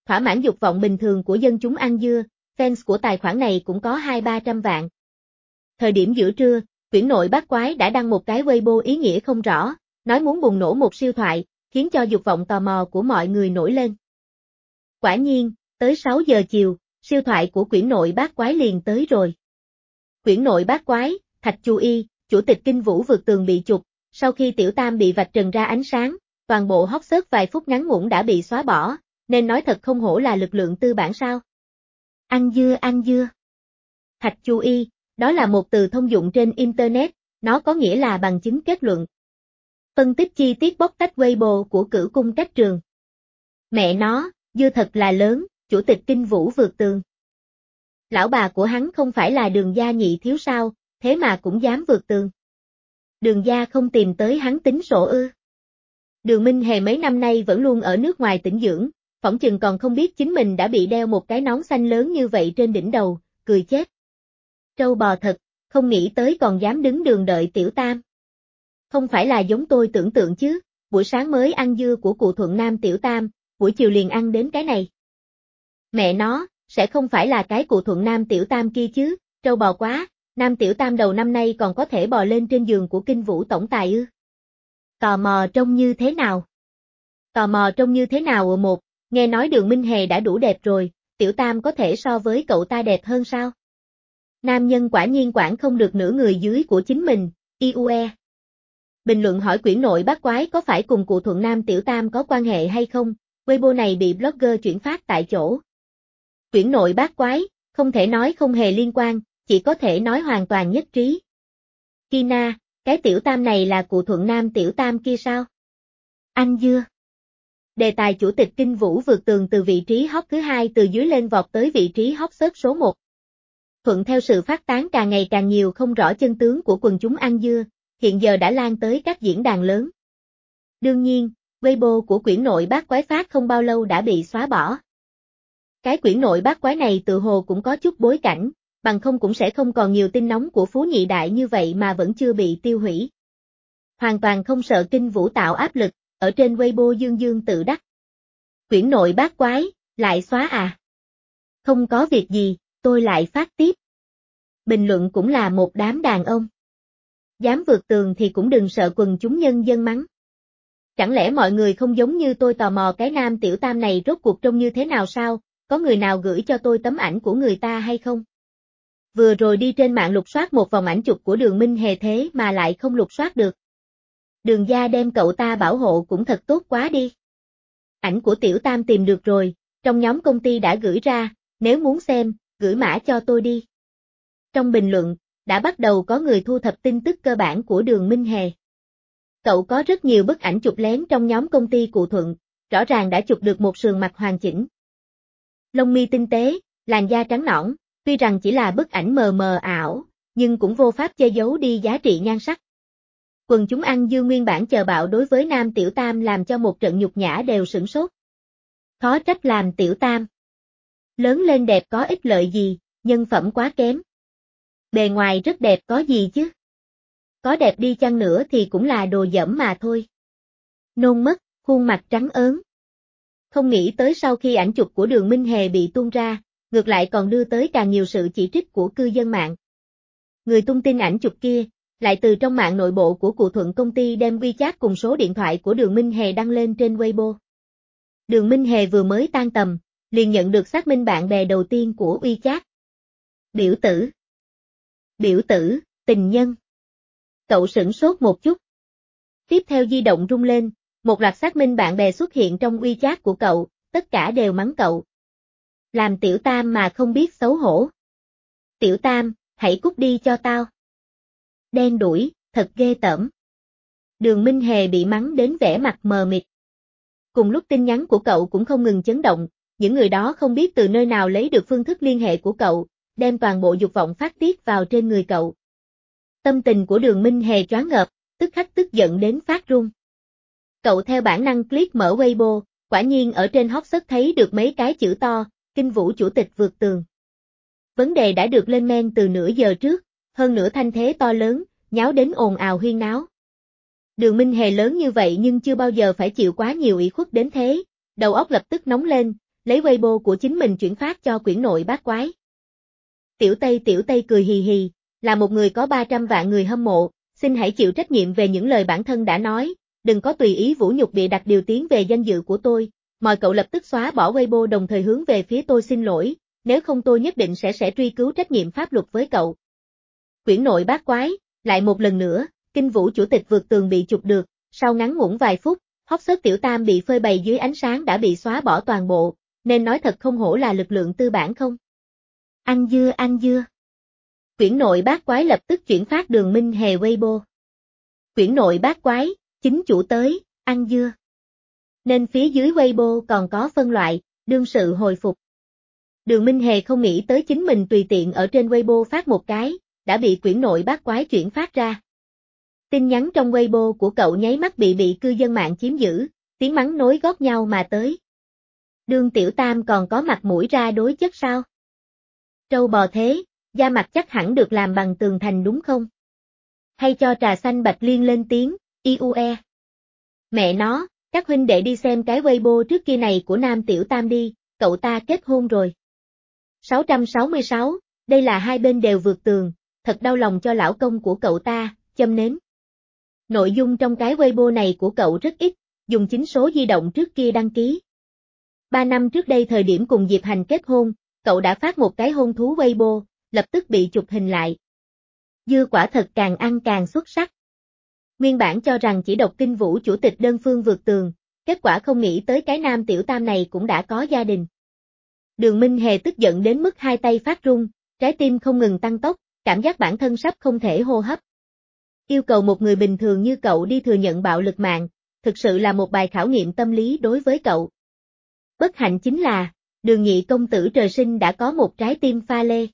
thỏa mãn dục vọng bình thường của dân chúng ăn dưa, fans của tài khoản này cũng có hai ba trăm vạn. Thời điểm giữa trưa, Quyển Nội Bát Quái đã đăng một cái Weibo ý nghĩa không rõ, nói muốn bùng nổ một siêu thoại, khiến cho dục vọng tò mò của mọi người nổi lên. Quả nhiên, tới sáu giờ chiều, siêu thoại của Quyển Nội Bát Quái liền tới rồi. Quyển Nội Bát Quái, Thạch Chu Y, chủ tịch Kinh Vũ vượt tường bị chụp, sau khi Tiểu Tam bị vạch trần ra ánh sáng, toàn bộ hot search vài phút ngắn ngủn đã bị xóa bỏ, nên nói thật không hổ là lực lượng tư bản sao. Ăn dưa ăn dưa. Thạch Chu Y, đó là một từ thông dụng trên Internet, nó có nghĩa là bằng chứng kết luận. Phân tích chi tiết bóc tách Weibo của Cửu Cung Cách Trường. Mẹ nó, dưa thật là lớn, chủ tịch Kinh Vũ vượt tường. Lão bà của hắn không phải là Đường Gia nhị thiếu sao, thế mà cũng dám vượt tường. Đường Gia không tìm tới hắn tính sổ ư. Đường Minh Hề mấy năm nay vẫn luôn ở nước ngoài tĩnh dưỡng, phỏng chừng còn không biết chính mình đã bị đeo một cái nón xanh lớn như vậy trên đỉnh đầu, cười chết. Trâu bò thật, không nghĩ tới còn dám đứng đường đợi Tiểu Tam. Không phải là giống tôi tưởng tượng chứ, buổi sáng mới ăn dưa của cụ Thuận Nam Tiểu Tam, buổi chiều liền ăn đến cái này. Mẹ nó, sẽ không phải là cái cụ Thuận Nam Tiểu Tam kia chứ, trâu bò quá, Nam Tiểu Tam đầu năm nay còn có thể bò lên trên giường của Kinh Vũ tổng tài ư. Tò mò trông như thế nào? Tò mò trông như thế nào ở một, nghe nói Đường Minh Hề đã đủ đẹp rồi, Tiểu Tam có thể so với cậu ta đẹp hơn sao? Nam nhân quả nhiên quản không được nửa người dưới của chính mình, i u e. Bình luận hỏi Quyển Nội Bát Quái có phải cùng cụ Thuận Nam Tiểu Tam có quan hệ hay không, Weibo này bị blogger chuyển phát tại chỗ. Quyển Nội Bát Quái, không thể nói không hề liên quan, chỉ có thể nói hoàn toàn nhất trí. Kina, cái Tiểu Tam này là cụ Thuận Nam Tiểu Tam kia sao? Anh dưa. Đề tài chủ tịch Kinh Vũ vượt tường từ vị trí hot thứ hai từ dưới lên vọt tới vị trí hot search số một. Thuận theo sự phát tán càng ngày càng nhiều không rõ chân tướng của quần chúng ăn dưa, hiện giờ đã lan tới các diễn đàn lớn. Đương nhiên, Weibo của Quyển Nội Bát Quái phát không bao lâu đã bị xóa bỏ. Cái Quyển Nội Bát Quái này tự hồ cũng có chút bối cảnh, bằng không cũng sẽ không còn nhiều tin nóng của Phú Nhị Đại như vậy mà vẫn chưa bị tiêu hủy. Hoàn toàn không sợ Kinh Vũ tạo áp lực, ở trên Weibo dương dương tự đắc. Quyển Nội Bát Quái, lại xóa à? Không có việc gì, tôi lại phát tiếp. Bình luận cũng là một đám đàn ông. Dám vượt tường thì cũng đừng sợ quần chúng nhân dân mắng. Chẳng lẽ mọi người không giống như tôi tò mò cái Nam Tiểu Tam này rốt cuộc trông như thế nào sao, có người nào gửi cho tôi tấm ảnh của người ta hay không? Vừa rồi đi trên mạng lục soát một vòng ảnh chụp của Đường Minh Hề thế mà lại không lục soát được. Đường Gia đem cậu ta bảo hộ cũng thật tốt quá đi. Ảnh của Tiểu Tam tìm được rồi, trong nhóm công ty đã gửi ra, nếu muốn xem, gửi mã cho tôi đi. Trong bình luận, đã bắt đầu có người thu thập tin tức cơ bản của Đường Minh Hề. Cậu có rất nhiều bức ảnh chụp lén trong nhóm công ty Cụ Thuận, rõ ràng đã chụp được một sườn mặt hoàn chỉnh. Lông mi tinh tế, làn da trắng nõn, tuy rằng chỉ là bức ảnh mờ mờ ảo, nhưng cũng vô pháp che giấu đi giá trị nhan sắc. Quần chúng ăn dưa nguyên bản chờ bạo đối với Nam Tiểu Tam làm cho một trận nhục nhã đều sửng sốt. Khó trách làm Tiểu Tam. Lớn lên đẹp có ích lợi gì, nhân phẩm quá kém. Bề ngoài rất đẹp có gì chứ. Có đẹp đi chăng nữa thì cũng là đồ dẫm mà thôi. Nôn mất, khuôn mặt trắng ớn. Không nghĩ tới sau khi ảnh chụp của Đường Minh Hề bị tung ra, ngược lại còn đưa tới càng nhiều sự chỉ trích của cư dân mạng. Người tung tin ảnh chụp kia, lại từ trong mạng nội bộ của Cụ Thuận công ty đem WeChat cùng số điện thoại của Đường Minh Hề đăng lên trên Weibo. Đường Minh Hề vừa mới tan tầm, liền nhận được xác minh bạn bè đầu tiên của WeChat. Biểu tử. Biểu tử, tình nhân. Cậu sửng sốt một chút. Tiếp theo di động rung lên, một loạt xác minh bạn bè xuất hiện trong WeChat của cậu, tất cả đều mắng cậu. Làm Tiểu Tam mà không biết xấu hổ. Tiểu Tam, hãy cút đi cho tao. Đen đuổi, thật ghê tởm. Đường Minh Hề bị mắng đến vẻ mặt mờ mịt. Cùng lúc tin nhắn của cậu cũng không ngừng chấn động, những người đó không biết từ nơi nào lấy được phương thức liên hệ của cậu, đem toàn bộ dục vọng phát tiết vào trên người cậu. Tâm tình của Đường Minh Hề choáng ngợp, tức khắc tức giận đến phát run. Cậu theo bản năng click mở Weibo, quả nhiên ở trên hot search thấy được mấy cái chữ to, Kinh Vũ chủ tịch vượt tường. Vấn đề đã được lên men từ nửa giờ trước, hơn nữa thanh thế to lớn, nháo đến ồn ào huyên náo. Đường Minh Hề lớn như vậy nhưng chưa bao giờ phải chịu quá nhiều ủy khuất đến thế, đầu óc lập tức nóng lên, lấy Weibo của chính mình chuyển phát cho quyển nội bát quái. Tiểu Tây Tiểu Tây cười hì hì, là một người có ba trăm vạn người hâm mộ, xin hãy chịu trách nhiệm về những lời bản thân đã nói, đừng có tùy ý vũ nhục bịa đặt điều tiếng về danh dự của tôi, mời cậu lập tức xóa bỏ Weibo đồng thời hướng về phía tôi xin lỗi, nếu không tôi nhất định sẽ sẽ truy cứu trách nhiệm pháp luật với cậu. Quyển nội bát quái, lại một lần nữa, Kinh Vũ chủ tịch vượt tường bị chụp được, sau ngắn ngủn vài phút, hot search tiểu tam bị phơi bày dưới ánh sáng đã bị xóa bỏ toàn bộ, nên nói thật không hổ là lực lượng tư bản không. Ăn dưa ăn dưa. Quyển nội bát quái lập tức chuyển phát Đường Minh Hề Weibo. Quyển nội bát quái, chính chủ tới, ăn dưa. Nên phía dưới Weibo còn có phân loại, đương sự hồi phục. Đường Minh Hề không nghĩ tới chính mình tùy tiện ở trên Weibo phát một cái, đã bị quyển nội bát quái chuyển phát ra. Tin nhắn trong Weibo của cậu nháy mắt bị bị cư dân mạng chiếm giữ, tiếng mắng nối gót nhau mà tới. Đường tiểu tam còn có mặt mũi ra đối chất sao? Trâu bò thế, da mặt chắc hẳn được làm bằng tường thành đúng không? Hay cho trà xanh bạch liên lên tiếng, i u e. Mẹ nó, các huynh đệ đi xem cái Weibo trước kia này của nam tiểu tam đi, cậu ta kết hôn rồi. sáu trăm sáu mươi sáu, đây là hai bên đều vượt tường, thật đau lòng cho lão công của cậu ta, châm nến. Nội dung trong cái Weibo này của cậu rất ít, dùng chính số di động trước kia đăng ký. Ba năm trước đây thời điểm cùng Diệp Hành kết hôn, cậu đã phát một cái hôn thú Weibo, lập tức bị chụp hình lại. Dưa quả thật càng ăn càng xuất sắc. Nguyên bản cho rằng chỉ độc Kinh Vũ chủ tịch đơn phương vượt tường, kết quả không nghĩ tới cái nam tiểu tam này cũng đã có gia đình. Đường Minh Hề tức giận đến mức hai tay phát run, trái tim không ngừng tăng tốc, cảm giác bản thân sắp không thể hô hấp. Yêu cầu một người bình thường như cậu đi thừa nhận bạo lực mạng, thực sự là một bài khảo nghiệm tâm lý đối với cậu. Bất hạnh chính là, Đường nhị công tử trời sinh đã có một trái tim pha lê.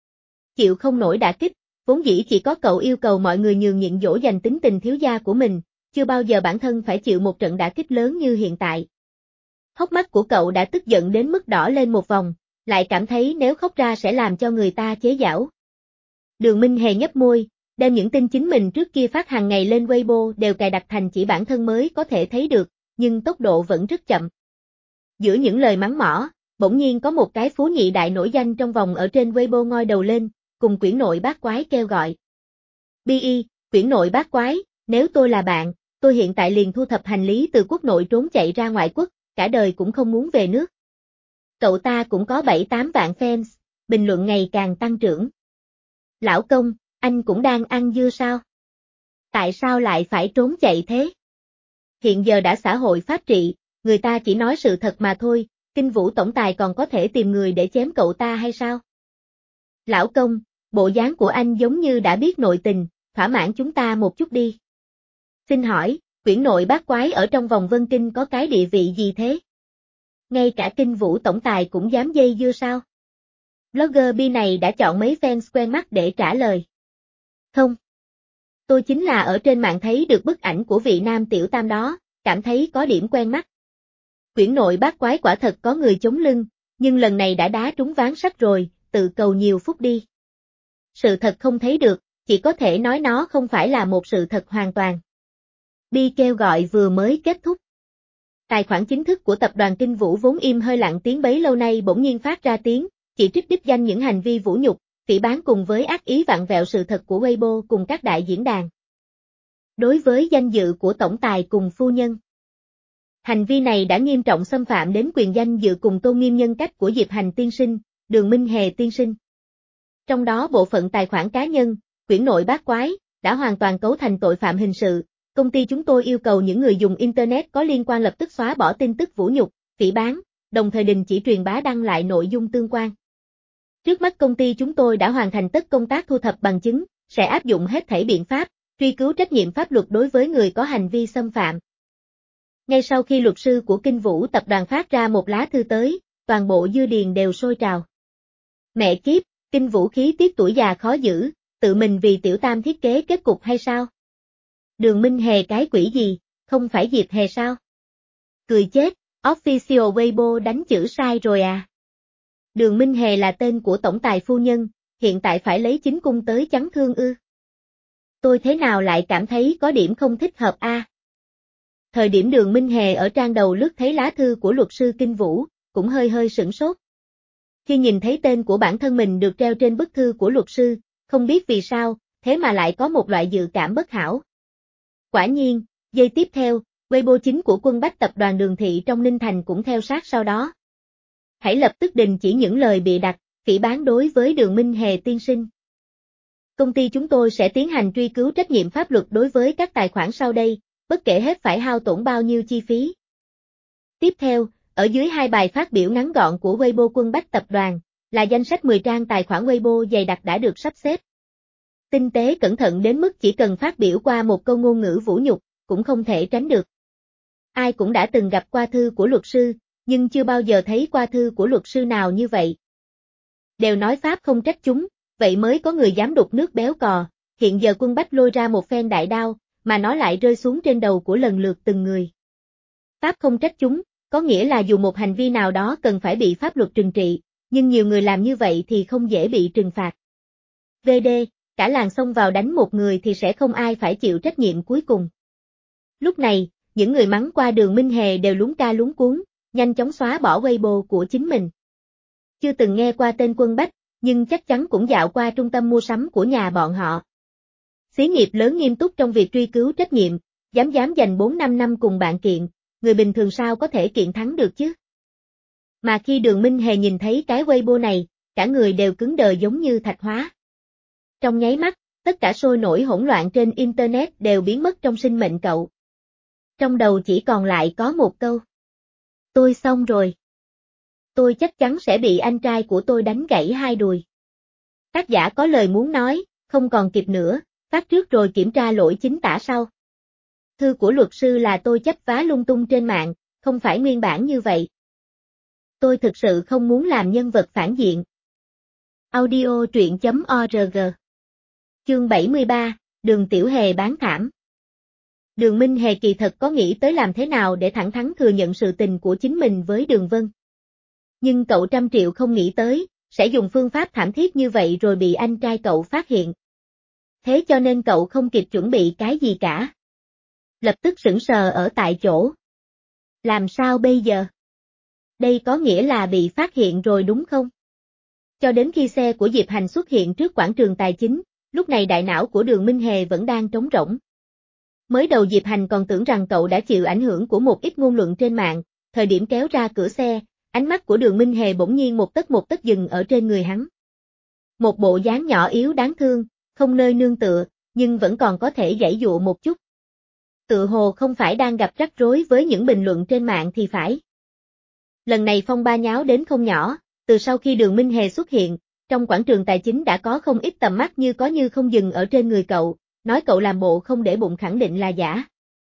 Chịu không nổi đả kích, vốn dĩ chỉ có cậu yêu cầu mọi người nhường nhịn dỗ dành tính tình thiếu gia của mình, chưa bao giờ bản thân phải chịu một trận đả kích lớn như hiện tại. Hốc mắt của cậu đã tức giận đến mức đỏ lên một vòng, lại cảm thấy nếu khóc ra sẽ làm cho người ta chế giễu. Đường Minh Hề nhếch môi, đem những tin chính mình trước kia phát hàng ngày lên Weibo đều cài đặt thành chỉ bản thân mới có thể thấy được, nhưng tốc độ vẫn rất chậm. Giữa những lời mắng mỏ, bỗng nhiên có một cái phú nhị đại nổi danh trong vòng ở trên Weibo ngoi đầu lên, cùng quyển nội bát quái kêu gọi. Bi i, quyển nội bát quái, nếu tôi là bạn, tôi hiện tại liền thu thập hành lý từ quốc nội trốn chạy ra ngoại quốc, cả đời cũng không muốn về nước. Cậu ta cũng có bảy tám vạn fans, bình luận ngày càng tăng trưởng. Lão công, anh cũng đang ăn dưa sao? Tại sao lại phải trốn chạy thế? Hiện giờ đã xã hội pháp trị, người ta chỉ nói sự thật mà thôi, Kinh Vũ tổng tài còn có thể tìm người để chém cậu ta hay sao? Lão công, bộ dáng của anh giống như đã biết nội tình, thỏa mãn chúng ta một chút đi. Xin hỏi, quyển nội bát quái ở trong vòng Vân Kinh có cái địa vị gì thế? Ngay cả Kinh Vũ tổng tài cũng dám dây dưa sao? Blogger Bi này đã chọn mấy fans quen mắt để trả lời. Không. Tôi chính là ở trên mạng thấy được bức ảnh của vị nam tiểu tam đó, cảm thấy có điểm quen mắt. Quyển nội bát quái quả thật có người chống lưng, nhưng lần này đã đá trúng ván sắt rồi, tự cầu nhiều phút đi. Sự thật không thấy được, chỉ có thể nói nó không phải là một sự thật hoàn toàn. Bi kêu gọi vừa mới kết thúc. Tài khoản chính thức của tập đoàn Kinh Vũ vốn im hơi lặng tiếng bấy lâu nay bỗng nhiên phát ra tiếng, chỉ trích đích danh những hành vi vũ nhục, phỉ báng cùng với ác ý vặn vẹo sự thật của Weibo cùng các đại diễn đàn. Đối với danh dự của tổng tài cùng phu nhân, hành vi này đã nghiêm trọng xâm phạm đến quyền danh dự cùng tôn nghiêm nhân cách của Diệp Hành tiên sinh, Đường Minh Hề tiên sinh. Trong đó bộ phận tài khoản cá nhân, quyển nội bát quái, đã hoàn toàn cấu thành tội phạm hình sự. Công ty chúng tôi yêu cầu những người dùng Internet có liên quan lập tức xóa bỏ tin tức vũ nhục, phỉ báng, đồng thời đình chỉ truyền bá đăng lại nội dung tương quan. Trước mắt công ty chúng tôi đã hoàn thành tất công tác thu thập bằng chứng, sẽ áp dụng hết thảy biện pháp, truy cứu trách nhiệm pháp luật đối với người có hành vi xâm phạm. Ngay sau khi luật sư của Kinh Vũ tập đoàn phát ra một lá thư tới, toàn bộ dư điền đều sôi trào. Mẹ kiếp, Kinh Vũ khí tiết tuổi già khó giữ, tự mình vì tiểu tam thiết kế kết cục hay sao? Đường Minh Hề cái quỷ gì, không phải Diệp Hề sao? Cười chết, official Weibo đánh chữ sai rồi à? Đường Minh Hề là tên của tổng tài phu nhân, hiện tại phải lấy chính cung tới chắn thương ư? Tôi thế nào lại cảm thấy có điểm không thích hợp a? À? Thời điểm Đường Minh Hề ở trang đầu lướt thấy lá thư của luật sư Kinh Vũ, cũng hơi hơi sửng sốt. Khi nhìn thấy tên của bản thân mình được treo trên bức thư của luật sư, không biết vì sao, thế mà lại có một loại dự cảm bất hảo. Quả nhiên, giây tiếp theo, Weibo chính của Quân Bách tập đoàn Đường Thị trong Ninh Thành cũng theo sát sau đó. Hãy lập tức đình chỉ những lời bịa đặt, phỉ báng đối với Đường Minh Hề tiên sinh. Công ty chúng tôi sẽ tiến hành truy cứu trách nhiệm pháp luật đối với các tài khoản sau đây, bất kể hết phải hao tổn bao nhiêu chi phí. Tiếp theo, ở dưới hai bài phát biểu ngắn gọn của Weibo Quân Bách tập đoàn, là danh sách mười trang tài khoản Weibo dày đặc đã được sắp xếp. Tinh tế cẩn thận đến mức chỉ cần phát biểu qua một câu ngôn ngữ vũ nhục, cũng không thể tránh được. Ai cũng đã từng gặp qua thư của luật sư, nhưng chưa bao giờ thấy qua thư của luật sư nào như vậy. Đều nói Pháp không trách chúng, vậy mới có người dám đục nước béo cò, hiện giờ Quân Bách lôi ra một phen đại đao, mà nó lại rơi xuống trên đầu của lần lượt từng người. Pháp không trách chúng, có nghĩa là dù một hành vi nào đó cần phải bị pháp luật trừng trị, nhưng nhiều người làm như vậy thì không dễ bị trừng phạt. vê đê, cả làng xông vào đánh một người thì sẽ không ai phải chịu trách nhiệm cuối cùng. Lúc này, những người mắng qua Đường Minh Hề đều lúng ca lúng cuống, nhanh chóng xóa bỏ Weibo của chính mình. Chưa từng nghe qua tên Quân Bách, nhưng chắc chắn cũng dạo qua trung tâm mua sắm của nhà bọn họ. Xí nghiệp lớn nghiêm túc trong việc truy cứu trách nhiệm, dám dám dành bốn năm năm cùng bạn kiện, người bình thường sao có thể kiện thắng được chứ? Mà khi Đường Minh Hề nhìn thấy cái Weibo này, cả người đều cứng đờ giống như thạch hóa. Trong nháy mắt, tất cả sôi nổi hỗn loạn trên Internet đều biến mất trong sinh mệnh cậu. Trong đầu chỉ còn lại có một câu. Tôi xong rồi. Tôi chắc chắn sẽ bị anh trai của tôi đánh gãy hai đùi. Tác giả có lời muốn nói, không còn kịp nữa, phát trước rồi kiểm tra lỗi chính tả sau. Thư của luật sư là tôi chấp vá lung tung trên mạng, không phải nguyên bản như vậy. Tôi thực sự không muốn làm nhân vật phản diện. audio truyện chấm org Chương bảy mươi ba, Đường Tiểu Hề bán thảm. Đường Minh Hề kỳ thật có nghĩ tới làm thế nào để thẳng thắn thừa nhận sự tình của chính mình với Đường Vân. Nhưng cậu trăm triệu không nghĩ tới, sẽ dùng phương pháp thảm thiết như vậy rồi bị anh trai cậu phát hiện. Thế cho nên cậu không kịp chuẩn bị cái gì cả. Lập tức sững sờ ở tại chỗ. Làm sao bây giờ? Đây có nghĩa là bị phát hiện rồi đúng không? Cho đến khi xe của Diệp Hành xuất hiện trước quảng trường tài chính, lúc này đại não của Đường Minh Hề vẫn đang trống rỗng. Mới đầu Diệp Hành còn tưởng rằng cậu đã chịu ảnh hưởng của một ít ngôn luận trên mạng, thời điểm kéo ra cửa xe, ánh mắt của Đường Minh Hề bỗng nhiên một tấc một tấc dừng ở trên người hắn. Một bộ dáng nhỏ yếu đáng thương, không nơi nương tựa, nhưng vẫn còn có thể giãy dụa một chút. Tựa hồ không phải đang gặp rắc rối với những bình luận trên mạng thì phải. Lần này phong ba nháo đến không nhỏ, từ sau khi Đường Minh Hề xuất hiện, trong quảng trường tài chính đã có không ít tầm mắt như có như không dừng ở trên người cậu, nói cậu làm bộ không để bụng khẳng định là giả.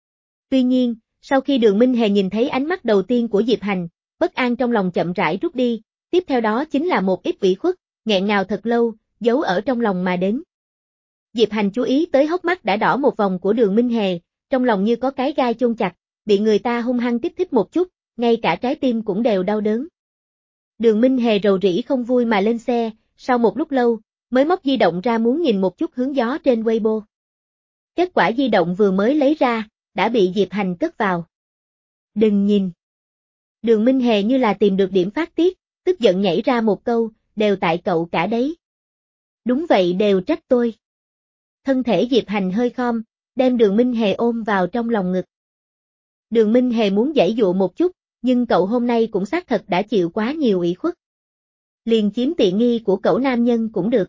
Tuy nhiên, sau khi Đường Minh Hề nhìn thấy ánh mắt đầu tiên của Diệp Hành, bất an trong lòng chậm rãi rút đi, tiếp theo đó chính là một ít ủy khuất, nghẹn ngào thật lâu, giấu ở trong lòng mà đến. Diệp Hành chú ý tới hốc mắt đã đỏ một vòng của Đường Minh Hề, trong lòng như có cái gai chôn chặt, bị người ta hung hăng kích thích một chút, ngay cả trái tim cũng đều đau đớn. Đường Minh Hề rầu rĩ không vui mà lên xe, sau một lúc lâu, mới móc di động ra muốn nhìn một chút hướng gió trên Weibo. Kết quả di động vừa mới lấy ra, đã bị Diệp Hành cất vào. Đừng nhìn. Đường Minh Hề như là tìm được điểm phát tiết, tức giận nhảy ra một câu, đều tại cậu cả đấy. Đúng vậy đều trách tôi. Thân thể Diệp Hành hơi khom, đem Đường Minh Hề ôm vào trong lòng ngực. Đường Minh Hề muốn giãy dụa một chút, nhưng cậu hôm nay cũng xác thật đã chịu quá nhiều ủy khuất. Liền chiếm tiện nghi của cậu nam nhân cũng được.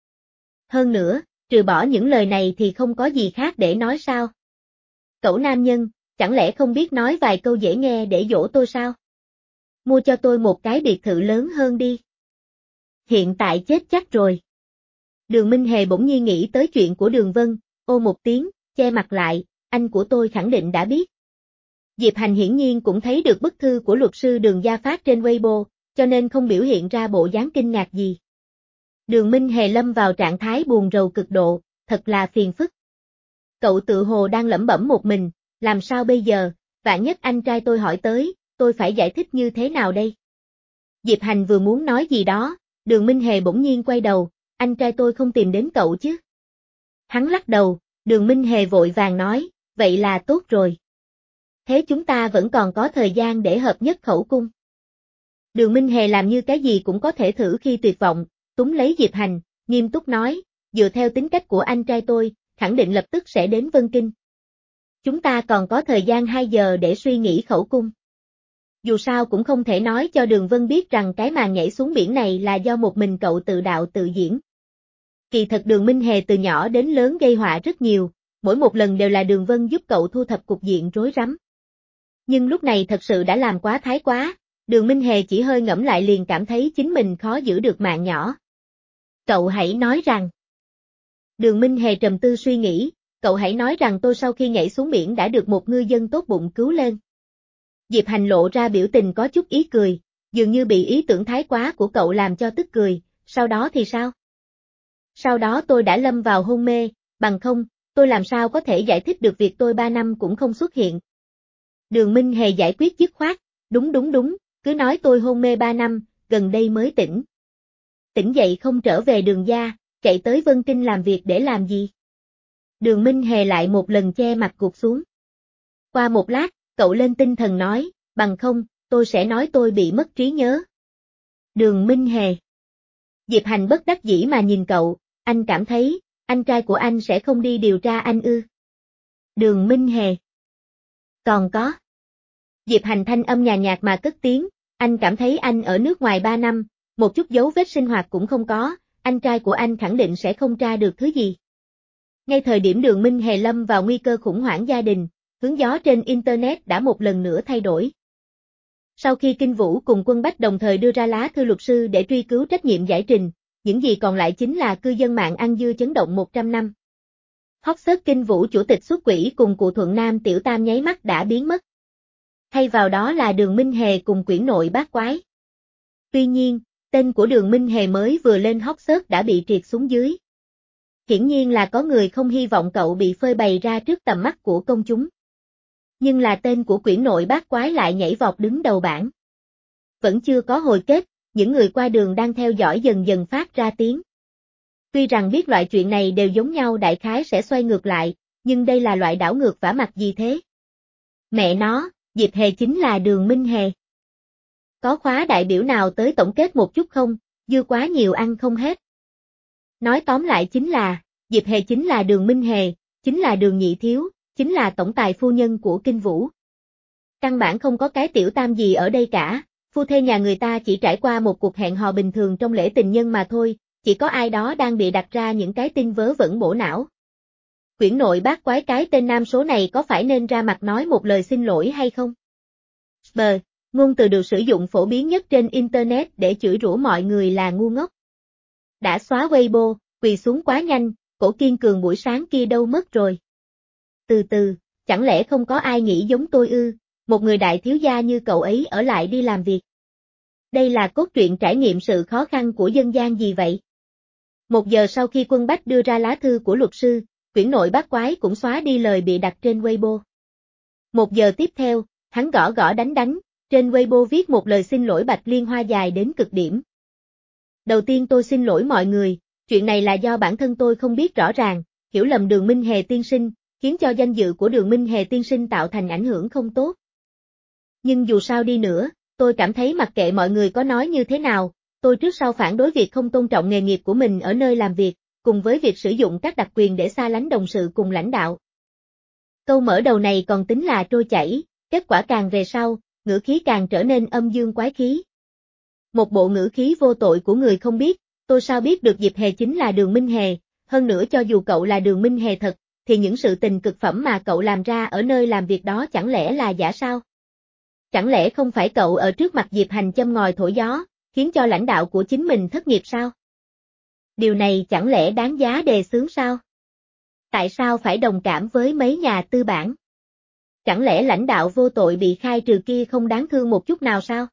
Hơn nữa, trừ bỏ những lời này thì không có gì khác để nói sao. Cậu nam nhân, chẳng lẽ không biết nói vài câu dễ nghe để dỗ tôi sao? Mua cho tôi một cái biệt thự lớn hơn đi. Hiện tại chết chắc rồi. Đường Minh Hề bỗng nhiên nghĩ tới chuyện của Đường Vân, ô một tiếng, che mặt lại, anh của tôi khẳng định đã biết. Diệp Hành hiển nhiên cũng thấy được bức thư của luật sư Đường Gia phát trên Weibo, cho nên không biểu hiện ra bộ dáng kinh ngạc gì. Đường Minh Hề lâm vào trạng thái buồn rầu cực độ, thật là phiền phức. Cậu tự hồ đang lẩm bẩm một mình, làm sao bây giờ, vạn nhất anh trai tôi hỏi tới, tôi phải giải thích như thế nào đây? Diệp Hành vừa muốn nói gì đó, Đường Minh Hề bỗng nhiên quay đầu, anh trai tôi không tìm đến cậu chứ? Hắn lắc đầu, Đường Minh Hề vội vàng nói, vậy là tốt rồi. Thế chúng ta vẫn còn có thời gian để hợp nhất khẩu cung. Đường Minh Hề làm như cái gì cũng có thể thử khi tuyệt vọng, túm lấy Diệp Hành, nghiêm túc nói, dựa theo tính cách của anh trai tôi, khẳng định lập tức sẽ đến Vân Kinh. Chúng ta còn có thời gian hai giờ để suy nghĩ khẩu cung. Dù sao cũng không thể nói cho Đường Vân biết rằng cái màn nhảy xuống biển này là do một mình cậu tự đạo tự diễn. Kỳ thật Đường Minh Hề từ nhỏ đến lớn gây họa rất nhiều, mỗi một lần đều là Đường Vân giúp cậu thu thập cục diện rối rắm. Nhưng lúc này thật sự đã làm quá thái quá, Đường Minh Hề chỉ hơi ngẫm lại liền cảm thấy chính mình khó giữ được mạng nhỏ. Cậu hãy nói rằng. Đường Minh Hề trầm tư suy nghĩ, cậu hãy nói rằng tôi sau khi nhảy xuống biển đã được một ngư dân tốt bụng cứu lên. Diệp Hành lộ ra biểu tình có chút ý cười, dường như bị ý tưởng thái quá của cậu làm cho tức cười, sau đó thì sao? Sau đó tôi đã lâm vào hôn mê, bằng không, tôi làm sao có thể giải thích được việc tôi ba năm cũng không xuất hiện. Đường Minh Hề giải quyết dứt khoát, đúng đúng đúng, cứ nói tôi hôn mê ba năm, gần đây mới tỉnh. Tỉnh dậy không trở về Đường gia, chạy tới Vân Kinh làm việc để làm gì? Đường Minh Hề lại một lần che mặt gục xuống. Qua một lát, cậu lên tinh thần nói, bằng không, tôi sẽ nói tôi bị mất trí nhớ. Đường Minh Hề. Diệp Hành bất đắc dĩ mà nhìn cậu, anh cảm thấy, anh trai của anh sẽ không đi điều tra anh ư. Đường Minh Hề. Còn có. Diệp Hành thanh âm nhàn nhạt mà cất tiếng, anh cảm thấy anh ở nước ngoài ba năm, một chút dấu vết sinh hoạt cũng không có, anh trai của anh khẳng định sẽ không tra được thứ gì. Ngay thời điểm Đường Minh Hề lâm vào nguy cơ khủng hoảng gia đình, hướng gió trên Internet đã một lần nữa thay đổi. Sau khi Kinh Vũ cùng Quân Bách đồng thời đưa ra lá thư luật sư để truy cứu trách nhiệm giải trình, những gì còn lại chính là cư dân mạng ăn dưa chấn động một trăm năm. Hot search Kinh Vũ chủ tịch xuất quỹ cùng cụ Thuận Nam Tiểu Tam nháy mắt đã biến mất. Thay vào đó là Đường Minh Hề cùng quyển nội bát quái. Tuy nhiên, tên của Đường Minh Hề mới vừa lên hot search đã bị triệt xuống dưới. Hiển nhiên là có người không hy vọng cậu bị phơi bày ra trước tầm mắt của công chúng. Nhưng là tên của quyển nội bát quái lại nhảy vọt đứng đầu bảng. Vẫn chưa có hồi kết, những người qua đường đang theo dõi dần dần phát ra tiếng. Tuy rằng biết loại chuyện này đều giống nhau đại khái sẽ xoay ngược lại, nhưng đây là loại đảo ngược vả mặt gì thế? Mẹ nó, Diệp Hề chính là Đường Minh Hề. Có khóa đại biểu nào tới tổng kết một chút không, dư quá nhiều ăn không hết. Nói tóm lại chính là, Diệp Hề chính là Đường Minh Hề, chính là Đường Nhị Thiếu, chính là tổng tài phu nhân của Kinh Vũ. Căn bản không có cái tiểu tam gì ở đây cả, phu thê nhà người ta chỉ trải qua một cuộc hẹn hò bình thường trong lễ tình nhân mà thôi, chỉ có ai đó đang bị đặt ra những cái tin vớ vẩn bổ não. Quyển nội bát quái cái tên nam số này có phải nên ra mặt nói một lời xin lỗi hay không? Bờ, ngôn từ được sử dụng phổ biến nhất trên Internet để chửi rủa mọi người là ngu ngốc. Đã xóa Weibo, quỳ xuống quá nhanh, cổ kiên cường buổi sáng kia đâu mất rồi. Từ từ, chẳng lẽ không có ai nghĩ giống tôi ư, một người đại thiếu gia như cậu ấy ở lại đi làm việc. Đây là cốt truyện trải nghiệm sự khó khăn của dân gian gì vậy? Một giờ sau khi Quân Bách đưa ra lá thư của luật sư, quyển nội bát quái cũng xóa đi lời bị đặt trên Weibo. Một giờ tiếp theo, hắn gõ gõ đánh đánh, trên Weibo viết một lời xin lỗi Bạch Liên Hoa dài đến cực điểm. Đầu tiên tôi xin lỗi mọi người, chuyện này là do bản thân tôi không biết rõ ràng, hiểu lầm Đường Minh Hề tiên sinh, khiến cho danh dự của Đường Minh Hề tiên sinh tạo thành ảnh hưởng không tốt. Nhưng dù sao đi nữa, tôi cảm thấy mặc kệ mọi người có nói như thế nào, tôi trước sau phản đối việc không tôn trọng nghề nghiệp của mình ở nơi làm việc, cùng với việc sử dụng các đặc quyền để xa lánh đồng sự cùng lãnh đạo. Câu mở đầu này còn tính là trôi chảy, kết quả càng về sau, ngữ khí càng trở nên âm dương quái khí. Một bộ ngữ khí vô tội của người không biết, tôi sao biết được Diệp Hề chính là Đường Minh Hề, hơn nữa cho dù cậu là Đường Minh Hề thật, thì những sự tình cực phẩm mà cậu làm ra ở nơi làm việc đó chẳng lẽ là giả sao? Chẳng lẽ không phải cậu ở trước mặt Diệp Hành châm ngòi thổi gió, khiến cho lãnh đạo của chính mình thất nghiệp sao? Điều này chẳng lẽ đáng giá đề xướng sao? Tại sao phải đồng cảm với mấy nhà tư bản? Chẳng lẽ lãnh đạo vô tội bị khai trừ kia không đáng thương một chút nào sao?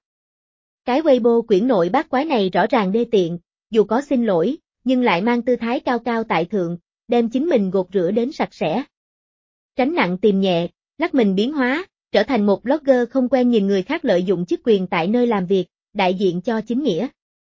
Cái Weibo quyển nội bát quái này rõ ràng đê tiện, dù có xin lỗi, nhưng lại mang tư thái cao cao tại thượng, đem chính mình gột rửa đến sạch sẽ. Tránh nặng tìm nhẹ, lắc mình biến hóa, trở thành một blogger không quen nhìn người khác lợi dụng chức quyền tại nơi làm việc, đại diện cho chính nghĩa.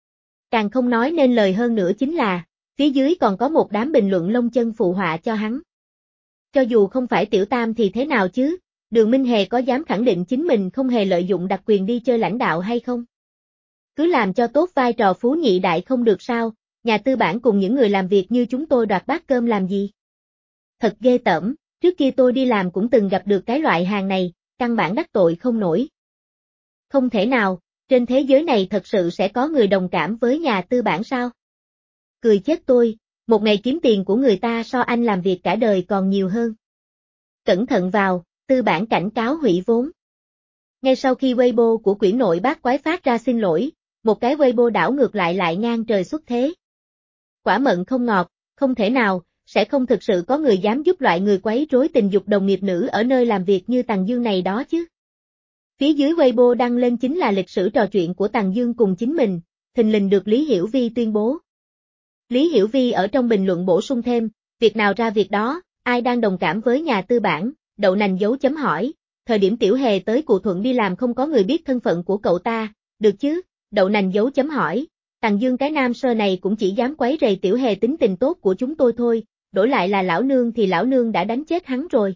Càng không nói nên lời hơn nữa chính là, phía dưới còn có một đám bình luận lông chân phụ họa cho hắn. Cho dù không phải tiểu tam thì thế nào chứ, Đường Minh Hề có dám khẳng định chính mình không hề lợi dụng đặc quyền đi chơi lãnh đạo hay không? Cứ làm cho tốt vai trò phú nhị đại không được sao, nhà tư bản cùng những người làm việc như chúng tôi đoạt bát cơm làm gì. Thật ghê tởm, trước kia tôi đi làm cũng từng gặp được cái loại hàng này, căn bản đắc tội không nổi. Không thể nào, trên thế giới này thật sự sẽ có người đồng cảm với nhà tư bản sao? Cười chết tôi, một ngày kiếm tiền của người ta so anh làm việc cả đời còn nhiều hơn. Cẩn thận vào, tư bản cảnh cáo hủy vốn. Ngay sau khi Weibo của quyển nội bát quái phát ra xin lỗi, một cái Weibo đảo ngược lại lại ngang trời xuất thế. Quả mận không ngọt, không thể nào, sẽ không thực sự có người dám giúp loại người quấy rối tình dục đồng nghiệp nữ ở nơi làm việc như Tằng Dương này đó chứ. Phía dưới Weibo đăng lên chính là lịch sử trò chuyện của Tằng Dương cùng chính mình, thình lình được Lý Hiểu Vi tuyên bố. Lý Hiểu Vi ở trong bình luận bổ sung thêm, việc nào ra việc đó, ai đang đồng cảm với nhà tư bản, đậu nành dấu chấm hỏi, thời điểm Tiểu Hề tới Cụ Thuận đi làm không có người biết thân phận của cậu ta, được chứ, đậu nành dấu chấm hỏi, Tằng Dương cái nam sơ này cũng chỉ dám quấy rầy Tiểu Hề tính tình tốt của chúng tôi thôi, đổi lại là lão nương thì lão nương đã đánh chết hắn rồi.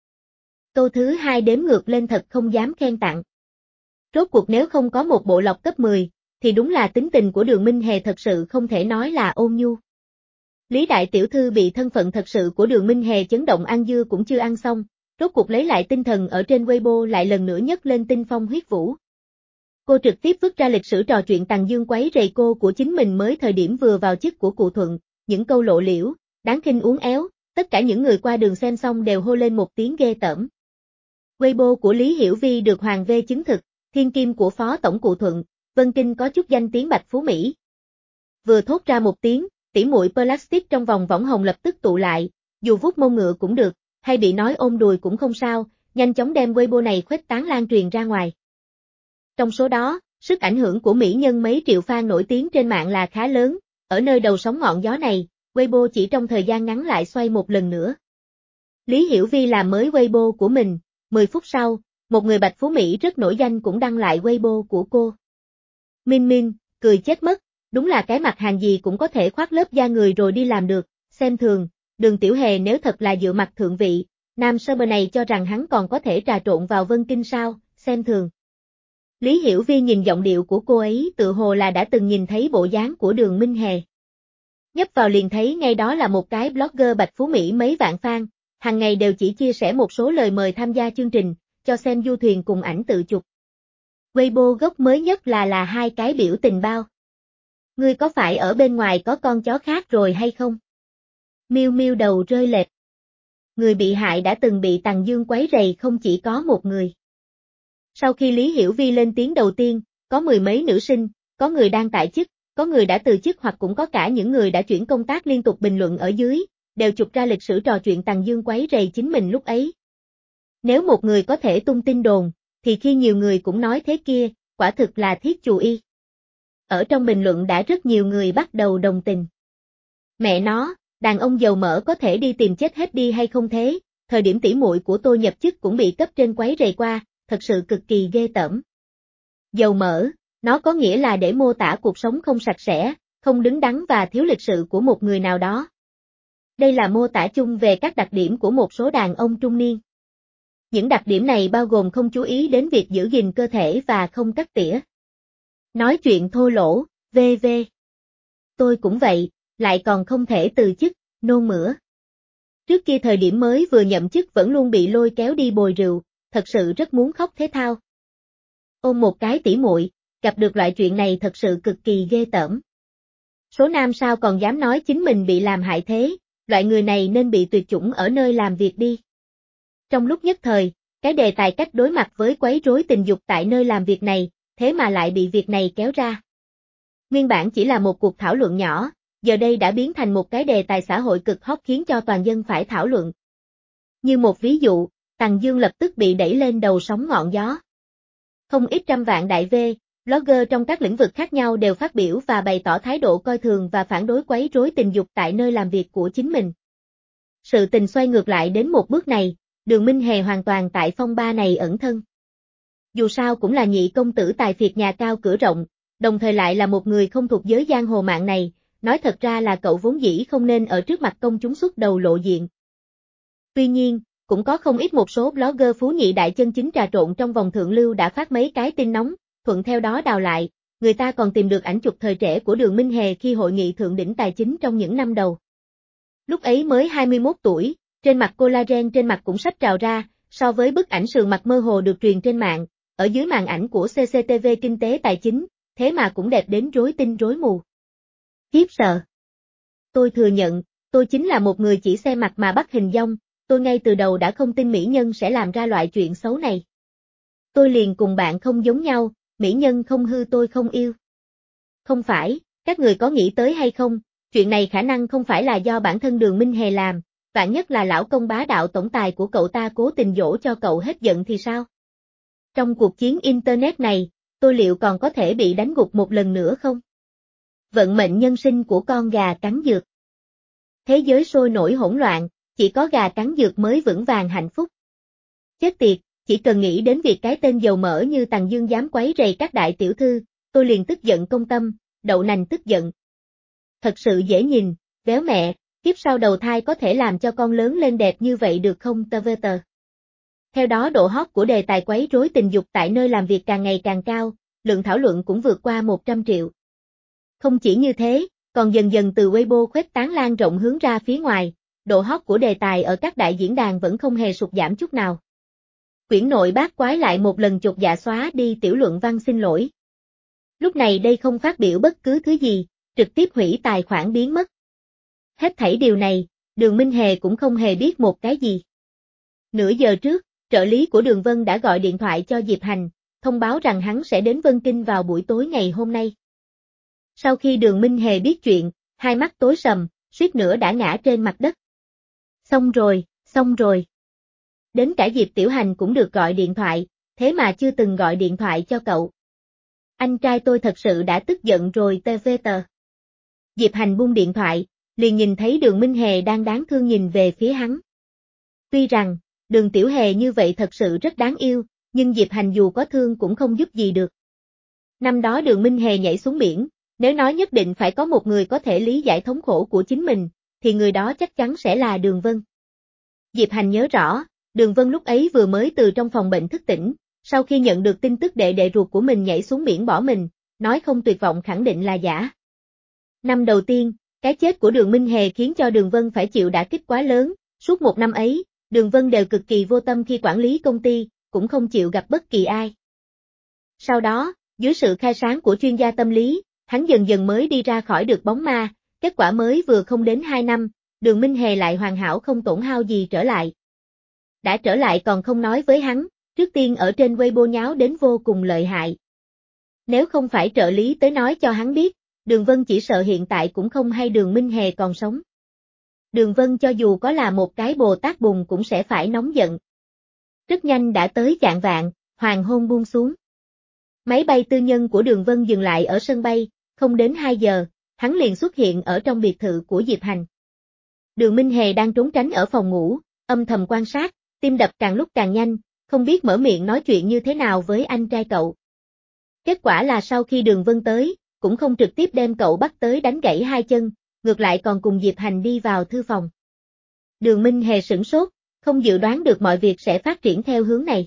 Câu thứ hai đếm ngược lên thật không dám khen tặng. Rốt cuộc nếu không có một bộ lọc cấp mười, thì đúng là tính tình của Đường Minh Hề thật sự không thể nói là ôn nhu. Lý đại tiểu thư bị thân phận thật sự của Đường Minh Hề chấn động ăn dưa cũng chưa ăn xong, rốt cuộc lấy lại tinh thần ở trên Weibo lại lần nữa nhấc lên tinh phong huyết vũ. Cô trực tiếp vứt ra lịch sử trò chuyện Tằng Dương quấy rầy cô của chính mình mới thời điểm vừa vào chức của Cụ Thuận, những câu lộ liễu, đáng khinh uốn éo, tất cả những người qua đường xem xong đều hô lên một tiếng ghê tởm. Weibo của Lý Hiểu Vi được Hoàng V chứng thực, thiên kim của Phó Tổng Cụ Thuận, Vân Kinh có chút danh tiếng Bạch Phú Mỹ. Vừa thốt ra một tiếng, tỉ muội plastic trong vòng võng hồng lập tức tụ lại, dù vuốt mông ngựa cũng được, hay bị nói ôm đùi cũng không sao, nhanh chóng đem Weibo này khuếch tán lan truyền ra ngoài. Trong số đó, sức ảnh hưởng của mỹ nhân mấy triệu fan nổi tiếng trên mạng là khá lớn, ở nơi đầu sóng ngọn gió này, Weibo chỉ trong thời gian ngắn lại xoay một lần nữa. Lý Hiểu Vi làm mới Weibo của mình, mười phút sau, một người Bạch Phú Mỹ rất nổi danh cũng đăng lại Weibo của cô. Min Min, cười chết mất, đúng là cái mặt hàng gì cũng có thể khoác lớp da người rồi đi làm được, xem thường, Đường Tiểu Hề nếu thật là dựa mặt thượng vị, nam server này cho rằng hắn còn có thể trà trộn vào Vân Kinh sao, xem thường. Lý Hiểu Vi nhìn giọng điệu của cô ấy tự hồ là đã từng nhìn thấy bộ dáng của Đường Minh Hề. Nhấp vào liền thấy ngay đó là một cái blogger Bạch Phú Mỹ mấy vạn fan, hàng ngày đều chỉ chia sẻ một số lời mời tham gia chương trình, cho xem du thuyền cùng ảnh tự chụp. Weibo gốc mới nhất là là hai cái biểu tình bao. Ngươi có phải ở bên ngoài có con chó khác rồi hay không? Miu Miu đầu rơi lệch. Người bị hại đã từng bị Tằng Dương quấy rầy không chỉ có một người. Sau khi Lý Hiểu Vi lên tiếng đầu tiên, có mười mấy nữ sinh, có người đang tại chức, có người đã từ chức hoặc cũng có cả những người đã chuyển công tác liên tục bình luận ở dưới, đều chụp ra lịch sử trò chuyện Tằng Dương quấy rầy chính mình lúc ấy. Nếu một người có thể tung tin đồn, thì khi nhiều người cũng nói thế kia, quả thực là thiết chù y. Ở trong bình luận đã rất nhiều người bắt đầu đồng tình. Mẹ nó, đàn ông dầu mỡ có thể đi tìm chết hết đi hay không thế, thời điểm tỉ muội của tôi nhập chức cũng bị cấp trên quấy rầy qua, thật sự cực kỳ ghê tởm. Dầu mỡ, nó có nghĩa là để mô tả cuộc sống không sạch sẽ, không đứng đắn và thiếu lịch sự của một người nào đó. Đây là mô tả chung về các đặc điểm của một số đàn ông trung niên. Những đặc điểm này bao gồm không chú ý đến việc giữ gìn cơ thể và không cắt tỉa. Nói chuyện thô lỗ, vê vê. Tôi cũng vậy, lại còn không thể từ chức, nôn mửa. Trước kia thời điểm mới vừa nhậm chức vẫn luôn bị lôi kéo đi bồi rượu, thật sự rất muốn khóc thế thao. Ôm một cái tỉ muội, gặp được loại chuyện này thật sự cực kỳ ghê tởm. Số nam sao còn dám nói chính mình bị làm hại thế, loại người này nên bị tuyệt chủng ở nơi làm việc đi. Trong lúc nhất thời, cái đề tài cách đối mặt với quấy rối tình dục tại nơi làm việc này, thế mà lại bị việc này kéo ra. Nguyên bản chỉ là một cuộc thảo luận nhỏ, giờ đây đã biến thành một cái đề tài xã hội cực hot khiến cho toàn dân phải thảo luận. Như một ví dụ, Tằng Dương lập tức bị đẩy lên đầu sóng ngọn gió. Không ít trăm vạn đại V, blogger trong các lĩnh vực khác nhau đều phát biểu và bày tỏ thái độ coi thường và phản đối quấy rối tình dục tại nơi làm việc của chính mình. Sự tình xoay ngược lại đến một bước này, Đường Minh Hề hoàn toàn tại phong ba này ẩn thân. Dù sao cũng là nhị công tử tài phiệt nhà cao cửa rộng, đồng thời lại là một người không thuộc giới giang hồ mạng này, nói thật ra là cậu vốn dĩ không nên ở trước mặt công chúng xuất đầu lộ diện. Tuy nhiên, cũng có không ít một số blogger phú nhị đại chân chính trà trộn trong vòng thượng lưu đã phát mấy cái tin nóng, thuận theo đó đào lại, người ta còn tìm được ảnh chụp thời trẻ của Đường Minh Hề khi hội nghị thượng đỉnh tài chính trong những năm đầu. Lúc ấy mới hai mươi mốt tuổi, trên mặt collagen trên mặt cũng sắp trào ra, so với bức ảnh sườn mặt mơ hồ được truyền trên mạng, ở dưới màn ảnh của xê xê tê vê Kinh tế Tài chính, thế mà cũng đẹp đến rối tinh rối mù. Khiếp sợ. Tôi thừa nhận, tôi chính là một người chỉ xem mặt mà bắt hình dong, tôi ngay từ đầu đã không tin mỹ nhân sẽ làm ra loại chuyện xấu này. Tôi liền cùng bạn không giống nhau, mỹ nhân không hư tôi không yêu. Không phải, các người có nghĩ tới hay không, chuyện này khả năng không phải là do bản thân Đường Minh Hề làm, vạn nhất là lão công bá đạo tổng tài của cậu ta cố tình dỗ cho cậu hết giận thì sao? Trong cuộc chiến Internet này, tôi liệu còn có thể bị đánh gục một lần nữa không? Vận mệnh nhân sinh của con gà cắn dược. Thế giới sôi nổi hỗn loạn, chỉ có gà cắn dược mới vững vàng hạnh phúc. Chết tiệt, chỉ cần nghĩ đến việc cái tên dầu mỡ như Tằng Dương dám quấy rầy các đại tiểu thư, tôi liền tức giận công tâm, đậu nành tức giận. Thật sự dễ nhìn, véo mẹ, kiếp sau đầu thai có thể làm cho con lớn lên đẹp như vậy được không tơ vơ tờ. Theo đó độ hot của đề tài quấy rối tình dục tại nơi làm việc càng ngày càng cao, lượng thảo luận cũng vượt qua một trăm triệu. Không chỉ như thế, còn dần dần từ Weibo khuếch tán lan rộng hướng ra phía ngoài, độ hot của đề tài ở các đại diễn đàn vẫn không hề sụt giảm chút nào. Quyển nội bát quái lại một lần chột dạ xóa đi tiểu luận văn xin lỗi. Lúc này đây không phát biểu bất cứ thứ gì, trực tiếp hủy tài khoản biến mất. Hết thảy điều này, Đường Minh Hề cũng không hề biết một cái gì. Nửa giờ trước, trợ lý của Đường Vân đã gọi điện thoại cho Diệp Hành, thông báo rằng hắn sẽ đến Vân Kinh vào buổi tối ngày hôm nay. Sau khi Đường Minh Hề biết chuyện, hai mắt tối sầm, suýt nữa đã ngã trên mặt đất. Xong rồi, xong rồi. Đến cả Diệp Tiểu Hành cũng được gọi điện thoại, thế mà chưa từng gọi điện thoại cho cậu. Anh trai tôi thật sự đã tức giận rồi tê vê tờ. Diệp Hành buông điện thoại, liền nhìn thấy Đường Minh Hề đang đáng thương nhìn về phía hắn. Tuy rằng, Đường Tiểu Hề như vậy thật sự rất đáng yêu, nhưng Diệp Hành dù có thương cũng không giúp gì được. Năm đó Đường Minh Hề nhảy xuống biển, nếu nói nhất định phải có một người có thể lý giải thống khổ của chính mình, thì người đó chắc chắn sẽ là Đường Vân. Diệp Hành nhớ rõ, Đường Vân lúc ấy vừa mới từ trong phòng bệnh thức tỉnh, sau khi nhận được tin tức đệ đệ ruột của mình nhảy xuống biển bỏ mình, nói không tuyệt vọng khẳng định là giả. Năm đầu tiên, cái chết của Đường Minh Hề khiến cho Đường Vân phải chịu đả kích quá lớn, suốt một năm ấy, Đường Vân đều cực kỳ vô tâm khi quản lý công ty, cũng không chịu gặp bất kỳ ai. Sau đó, dưới sự khai sáng của chuyên gia tâm lý, hắn dần dần mới đi ra khỏi được bóng ma, kết quả mới vừa không đến hai năm, Đường Minh Hề lại hoàn hảo không tổn hao gì trở lại. Đã trở lại còn không nói với hắn, trước tiên ở trên Weibo nháo đến vô cùng lợi hại. Nếu không phải trợ lý tới nói cho hắn biết, Đường Vân chỉ sợ hiện tại cũng không hay Đường Minh Hề còn sống. Đường Vân cho dù có là một cái Bồ Tát bùn cũng sẽ phải nóng giận. Rất nhanh đã tới chạng vạn, hoàng hôn buông xuống. Máy bay tư nhân của Đường Vân dừng lại ở sân bay, không đến hai giờ, hắn liền xuất hiện ở trong biệt thự của Diệp Hành. Đường Minh Hề đang trốn tránh ở phòng ngủ, âm thầm quan sát, tim đập càng lúc càng nhanh, không biết mở miệng nói chuyện như thế nào với anh trai cậu. Kết quả là sau khi Đường Vân tới, cũng không trực tiếp đem cậu bắt tới đánh gãy hai chân, ngược lại còn cùng Diệp Hành đi vào thư phòng. Đường Minh Hề sửng sốt, không dự đoán được mọi việc sẽ phát triển theo hướng này.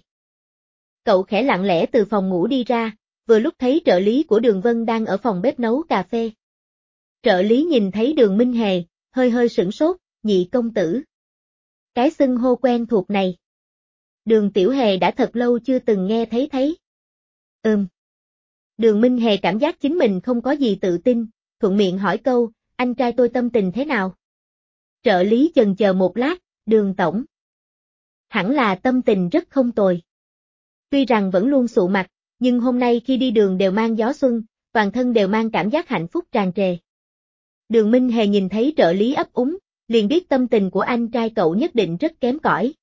Cậu khẽ lặng lẽ từ phòng ngủ đi ra, vừa lúc thấy trợ lý của Đường Vân đang ở phòng bếp nấu cà phê. Trợ lý nhìn thấy Đường Minh Hề, hơi hơi sửng sốt, nhị công tử. Cái xưng hô quen thuộc này. Đường Tiểu Hề đã thật lâu chưa từng nghe thấy thấy. Ừm. Đường Minh Hề cảm giác chính mình không có gì tự tin, thuận miệng hỏi câu, anh trai tôi tâm tình thế nào? Trợ lý chần chờ một lát, Đường tổng. Hẳn là tâm tình rất không tồi. Tuy rằng vẫn luôn sụ mặt, nhưng hôm nay khi đi đường đều mang gió xuân, toàn thân đều mang cảm giác hạnh phúc tràn trề. Đường Minh Hề nhìn thấy trợ lý ấp úng, liền biết tâm tình của anh trai cậu nhất định rất kém cỏi.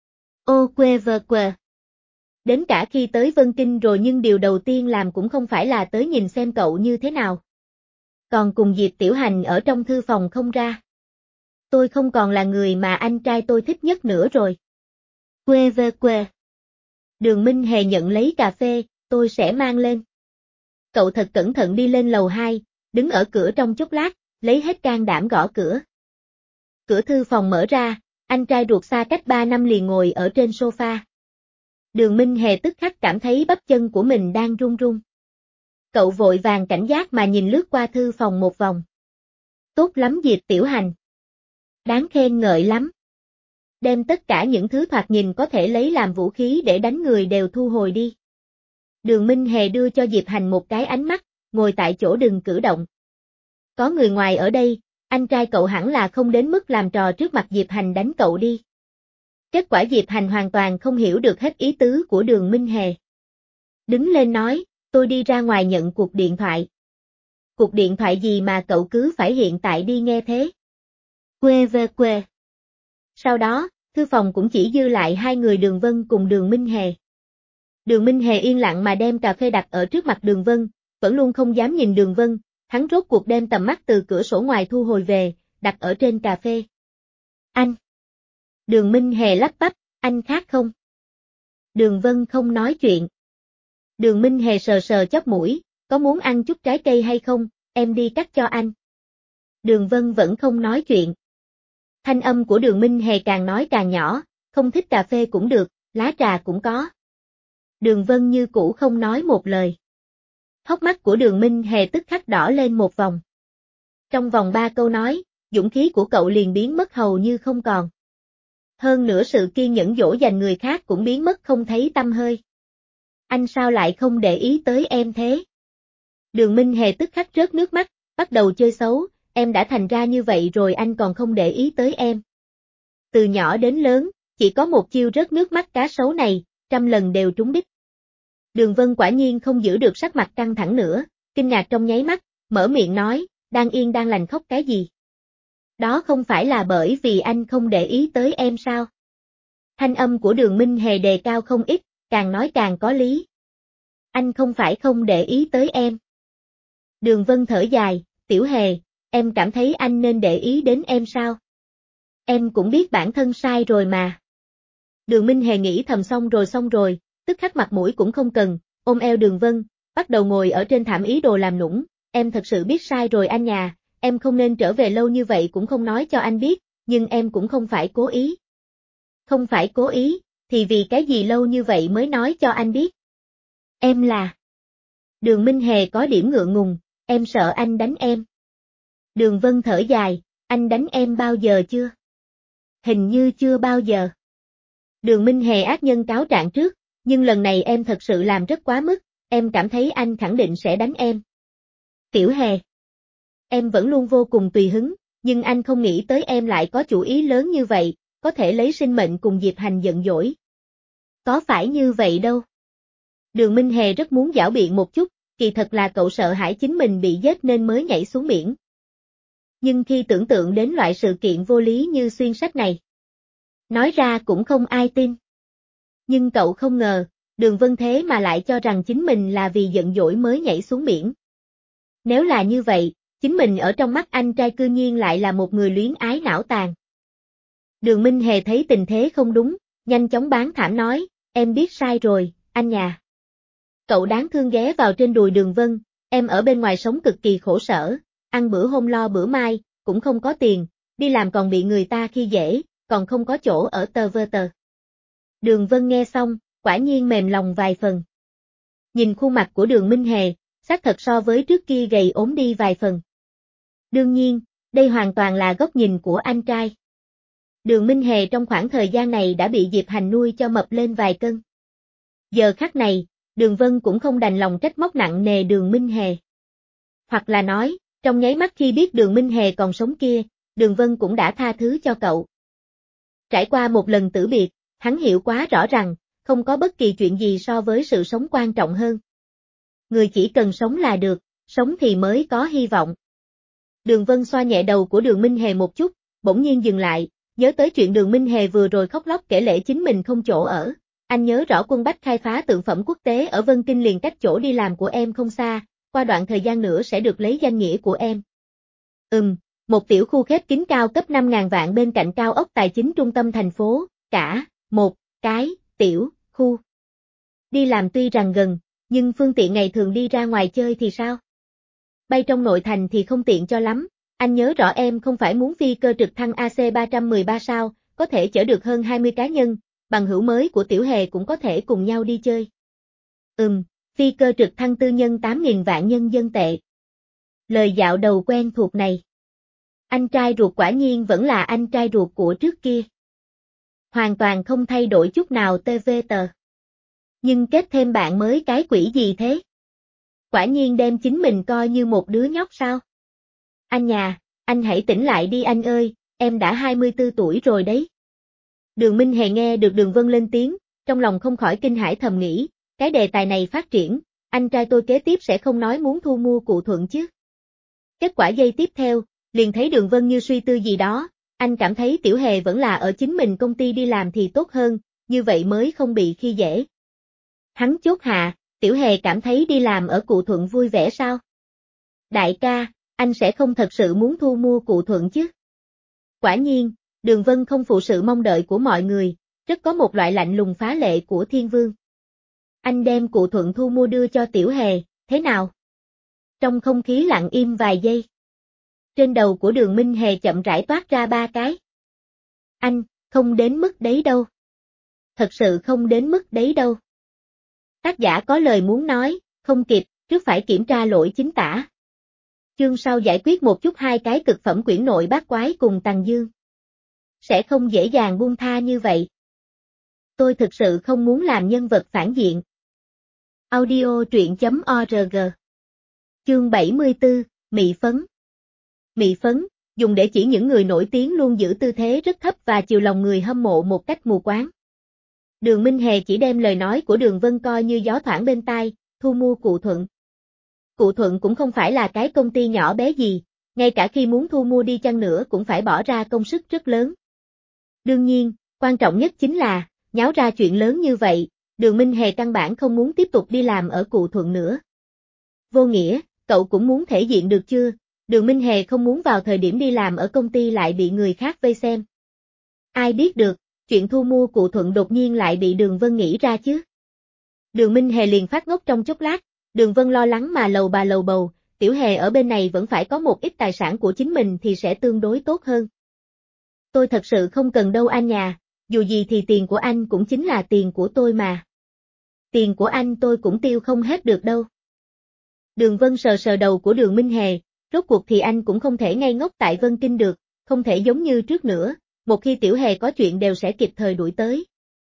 Ô quê vơ quê. Đến cả khi tới Vân Kinh rồi nhưng điều đầu tiên làm cũng không phải là tới nhìn xem cậu như thế nào. Còn cùng Diệp Tiểu Hành ở trong thư phòng không ra. Tôi không còn là người mà anh trai tôi thích nhất nữa rồi. Quê vơ quê. Đường Minh Hề nhận lấy cà phê, tôi sẽ mang lên. Cậu thật cẩn thận đi lên lầu hai, đứng ở cửa trong chốc lát, lấy hết can đảm gõ cửa. Cửa thư phòng mở ra, anh trai ruột xa cách ba năm liền ngồi ở trên sofa. Đường Minh Hề tức khắc cảm thấy bắp chân của mình đang run run. Cậu vội vàng cảnh giác mà nhìn lướt qua thư phòng một vòng. Tốt lắm Diệp Tiểu Hành. Đáng khen ngợi lắm. Đem tất cả những thứ thoạt nhìn có thể lấy làm vũ khí để đánh người đều thu hồi đi. Đường Minh Hề đưa cho Diệp Hành một cái ánh mắt, ngồi tại chỗ đừng cử động. Có người ngoài ở đây, anh trai cậu hẳn là không đến mức làm trò trước mặt Diệp Hành đánh cậu đi. Kết quả Diệp Hành hoàn toàn không hiểu được hết ý tứ của Đường Minh Hề. Đứng lên nói, tôi đi ra ngoài nhận cuộc điện thoại. Cuộc điện thoại gì mà cậu cứ phải hiện tại đi nghe thế? Quê về quê. Sau đó, thư phòng cũng chỉ dư lại hai người Đường Vân cùng Đường Minh Hề. Đường Minh Hề yên lặng mà đem cà phê đặt ở trước mặt Đường Vân, vẫn luôn không dám nhìn Đường Vân, hắn rốt cuộc đem tầm mắt từ cửa sổ ngoài thu hồi về, đặt ở trên cà phê. Anh. Đường Minh Hề lắp bắp, anh khác không? Đường Vân không nói chuyện. Đường Minh Hề sờ sờ chóp mũi, có muốn ăn chút trái cây hay không, em đi cắt cho anh. Đường Vân vẫn không nói chuyện. Thanh âm của Đường Minh Hề càng nói càng nhỏ, không thích cà phê cũng được, lá trà cũng có. Đường Vân như cũ không nói một lời. Hốc mắt của Đường Minh Hề tức khắc đỏ lên một vòng. Trong vòng ba câu nói, dũng khí của cậu liền biến mất hầu như không còn. Hơn nữa sự kiên nhẫn dỗ dành người khác cũng biến mất không thấy tăm hơi. Anh sao lại không để ý tới em thế? Đường Minh Hề tức khắc rớt nước mắt, bắt đầu chơi xấu, em đã thành ra như vậy rồi anh còn không để ý tới em. Từ nhỏ đến lớn, chỉ có một chiêu rớt nước mắt cá sấu này, trăm lần đều trúng đích. Đường Vân quả nhiên không giữ được sắc mặt căng thẳng nữa, kinh ngạc trong nháy mắt, mở miệng nói, đang yên đang lành khóc cái gì? Đó không phải là bởi vì anh không để ý tới em sao? Thanh âm của Đường Minh Hề đề cao không ít, càng nói càng có lý. Anh không phải không để ý tới em. Đường Vân thở dài, Tiểu Hề, em cảm thấy anh nên để ý đến em sao? Em cũng biết bản thân sai rồi mà. Đường Minh Hề nghĩ thầm xong rồi xong rồi, tức khắc mặt mũi cũng không cần, ôm eo Đường Vân, bắt đầu ngồi ở trên thảm ý đồ làm nũng, em thật sự biết sai rồi anh nhà, em không nên trở về lâu như vậy cũng không nói cho anh biết, nhưng em cũng không phải cố ý. Không phải cố ý, thì vì cái gì lâu như vậy mới nói cho anh biết? Em là... Đường Minh Hề có điểm ngượng ngùng, em sợ anh đánh em. Đường Vân thở dài, anh đánh em bao giờ chưa? Hình như chưa bao giờ. Đường Minh Hề ác nhân cáo trạng trước, nhưng lần này em thật sự làm rất quá mức, em cảm thấy anh khẳng định sẽ đánh em. Tiểu Hề. Em vẫn luôn vô cùng tùy hứng, nhưng anh không nghĩ tới em lại có chủ ý lớn như vậy, có thể lấy sinh mệnh cùng Diệp Hành giận dỗi. Có phải như vậy đâu. Đường Minh Hề rất muốn giảo biện một chút, kỳ thật là cậu sợ hãi chính mình bị giết nên mới nhảy xuống biển. Nhưng khi tưởng tượng đến loại sự kiện vô lý như xuyên sách này, nói ra cũng không ai tin. Nhưng cậu không ngờ, Đường Vân thế mà lại cho rằng chính mình là vì giận dỗi mới nhảy xuống biển. Nếu là như vậy, chính mình ở trong mắt anh trai cư nhiên lại là một người luyến ái não tàn. Đường Minh Hề thấy tình thế không đúng, nhanh chóng bán thảm nói, em biết sai rồi, anh nhà. Cậu đáng thương ghé vào trên đùi Đường Vân, em ở bên ngoài sống cực kỳ khổ sở, ăn bữa hôm lo bữa mai, cũng không có tiền, đi làm còn bị người ta khi dễ, còn không có chỗ ở tờ vơ tờ. Đường Vân nghe xong, quả nhiên mềm lòng vài phần. Nhìn khuôn mặt của Đường Minh Hề, xác thật so với trước kia gầy ốm đi vài phần. Đương nhiên, đây hoàn toàn là góc nhìn của anh trai. Đường Minh Hề trong khoảng thời gian này đã bị Diệp Hành nuôi cho mập lên vài cân. Giờ khắc này, Đường Vân cũng không đành lòng trách móc nặng nề Đường Minh Hề. Hoặc là nói, trong nháy mắt khi biết Đường Minh Hề còn sống kia, Đường Vân cũng đã tha thứ cho cậu. Trải qua một lần tử biệt, hắn hiểu quá rõ rằng, không có bất kỳ chuyện gì so với sự sống quan trọng hơn. Người chỉ cần sống là được, sống thì mới có hy vọng. Đường Vân xoa nhẹ đầu của Đường Minh Hề một chút, bỗng nhiên dừng lại, nhớ tới chuyện Đường Minh Hề vừa rồi khóc lóc kể lể chính mình không chỗ ở. Anh nhớ rõ Quân Bách khai phá tượng phẩm quốc tế ở Vân Kinh liền cách chỗ đi làm của em không xa, qua đoạn thời gian nữa sẽ được lấy danh nghĩa của em. Ừm, một tiểu khu khép kín cao cấp năm ngàn vạn bên cạnh cao ốc tài chính trung tâm thành phố, cả, một, cái, tiểu, khu. Đi làm tuy rằng gần, nhưng phương tiện ngày thường đi ra ngoài chơi thì sao? Bay trong nội thành thì không tiện cho lắm, anh nhớ rõ em không phải muốn phi cơ trực thăng A C ba một ba sao, có thể chở được hơn hai mươi cá nhân, bằng hữu mới của Tiểu Hề cũng có thể cùng nhau đi chơi. Ừm, Phi cơ trực thăng tư nhân tám nghìn vạn nhân dân tệ. Lời dạo đầu quen thuộc này. Anh trai ruột quả nhiên vẫn là anh trai ruột của trước kia. Hoàn toàn không thay đổi chút nào tê vê tờ. Nhưng kết thêm bạn mới cái quỷ gì thế? Quả nhiên đem chính mình coi như một đứa nhóc sao? Anh nhà, anh hãy tỉnh lại đi anh ơi, em đã hai mươi tư tuổi rồi đấy. Đường Minh Hề nghe được Đường Vân lên tiếng, trong lòng không khỏi kinh hãi thầm nghĩ, cái đề tài này phát triển, anh trai tôi kế tiếp sẽ không nói muốn thu mua Cụ Thuận chứ. Kết quả giây tiếp theo, liền thấy Đường Vân như suy tư gì đó, anh cảm thấy Tiểu Hề vẫn là ở chính mình công ty đi làm thì tốt hơn, như vậy mới không bị khi dễ. Hắn chốt hạ, Tiểu Hề cảm thấy đi làm ở Cụ Thuận vui vẻ sao? Đại ca, anh sẽ không thật sự muốn thu mua Cụ Thuận chứ? Quả nhiên, Đường Vân không phụ sự mong đợi của mọi người, rất có một loại lạnh lùng phá lệ của Thiên Vương. Anh đem Cụ Thuận thu mua đưa cho Tiểu Hề, thế nào? Trong không khí lặng im vài giây. Trên đầu của Đường Minh Hề chậm rãi toát ra ba cái. Anh, không đến mức đấy đâu. Thật sự không đến mức đấy đâu. Tác giả có lời muốn nói, không kịp, trước phải kiểm tra lỗi chính tả. Chương sau giải quyết một chút hai cái cực phẩm quyển nội bát quái cùng Tằng Dương. Sẽ không dễ dàng buông tha như vậy. Tôi thực sự không muốn làm nhân vật phản diện. Audio truyện chấm org. Chương bảy mươi tư, Mị phấn. Mị phấn, dùng để chỉ những người nổi tiếng luôn giữ tư thế rất thấp và chiều lòng người hâm mộ một cách mù quáng. Đường Minh Hề chỉ đem lời nói của Đường Vân coi như gió thoảng bên tai, thu mua Cụ Thuận. Cụ Thuận cũng không phải là cái công ty nhỏ bé gì, ngay cả khi muốn thu mua đi chăng nữa cũng phải bỏ ra công sức rất lớn. Đương nhiên, quan trọng nhất chính là, nháo ra chuyện lớn như vậy, Đường Minh Hề căn bản không muốn tiếp tục đi làm ở Cụ Thuận nữa. Vô nghĩa, cậu cũng muốn thể diện được chưa? Đường Minh Hề không muốn vào thời điểm đi làm ở công ty lại bị người khác vây xem. Ai biết được, chuyện thu mua Cụ Thuận đột nhiên lại bị Đường Vân nghĩ ra chứ. Đường Minh Hề liền phát ngốc trong chốc lát, Đường Vân lo lắng mà lầu bà lầu bầu, Tiểu Hề ở bên này vẫn phải có một ít tài sản của chính mình thì sẽ tương đối tốt hơn. Tôi thật sự không cần đâu anh nhà, dù gì thì tiền của anh cũng chính là tiền của tôi mà. Tiền của anh tôi cũng tiêu không hết được đâu. Đường Vân sờ sờ đầu của Đường Minh Hề, rốt cuộc thì anh cũng không thể ngây ngốc tại Vân Kinh được, không thể giống như trước nữa, một khi Tiểu Hề có chuyện đều sẽ kịp thời đuổi tới.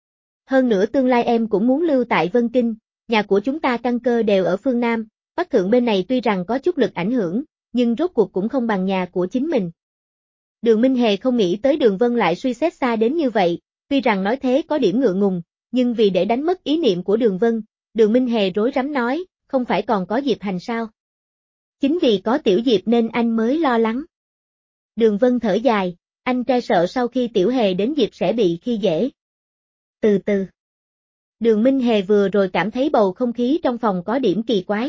Hơn nữa tương lai em cũng muốn lưu tại Vân Kinh, nhà của chúng ta căn cơ đều ở phương Nam, Bắc Thượng bên này tuy rằng có chút lực ảnh hưởng, nhưng rốt cuộc cũng không bằng nhà của chính mình. Đường Minh Hề không nghĩ tới Đường Vân lại suy xét xa đến như vậy, tuy rằng nói thế có điểm ngượng ngùng, nhưng vì để đánh mất ý niệm của Đường Vân, Đường Minh Hề rối rắm nói, không phải còn có Diệp Hành sao? Chính vì có Tiểu Diệp nên anh mới lo lắng. Đường Vân thở dài, anh trai sợ sau khi Tiểu Hề đến Diệp sẽ bị khi dễ. Từ từ. Đường Minh Hề vừa rồi cảm thấy bầu không khí trong phòng có điểm kỳ quái.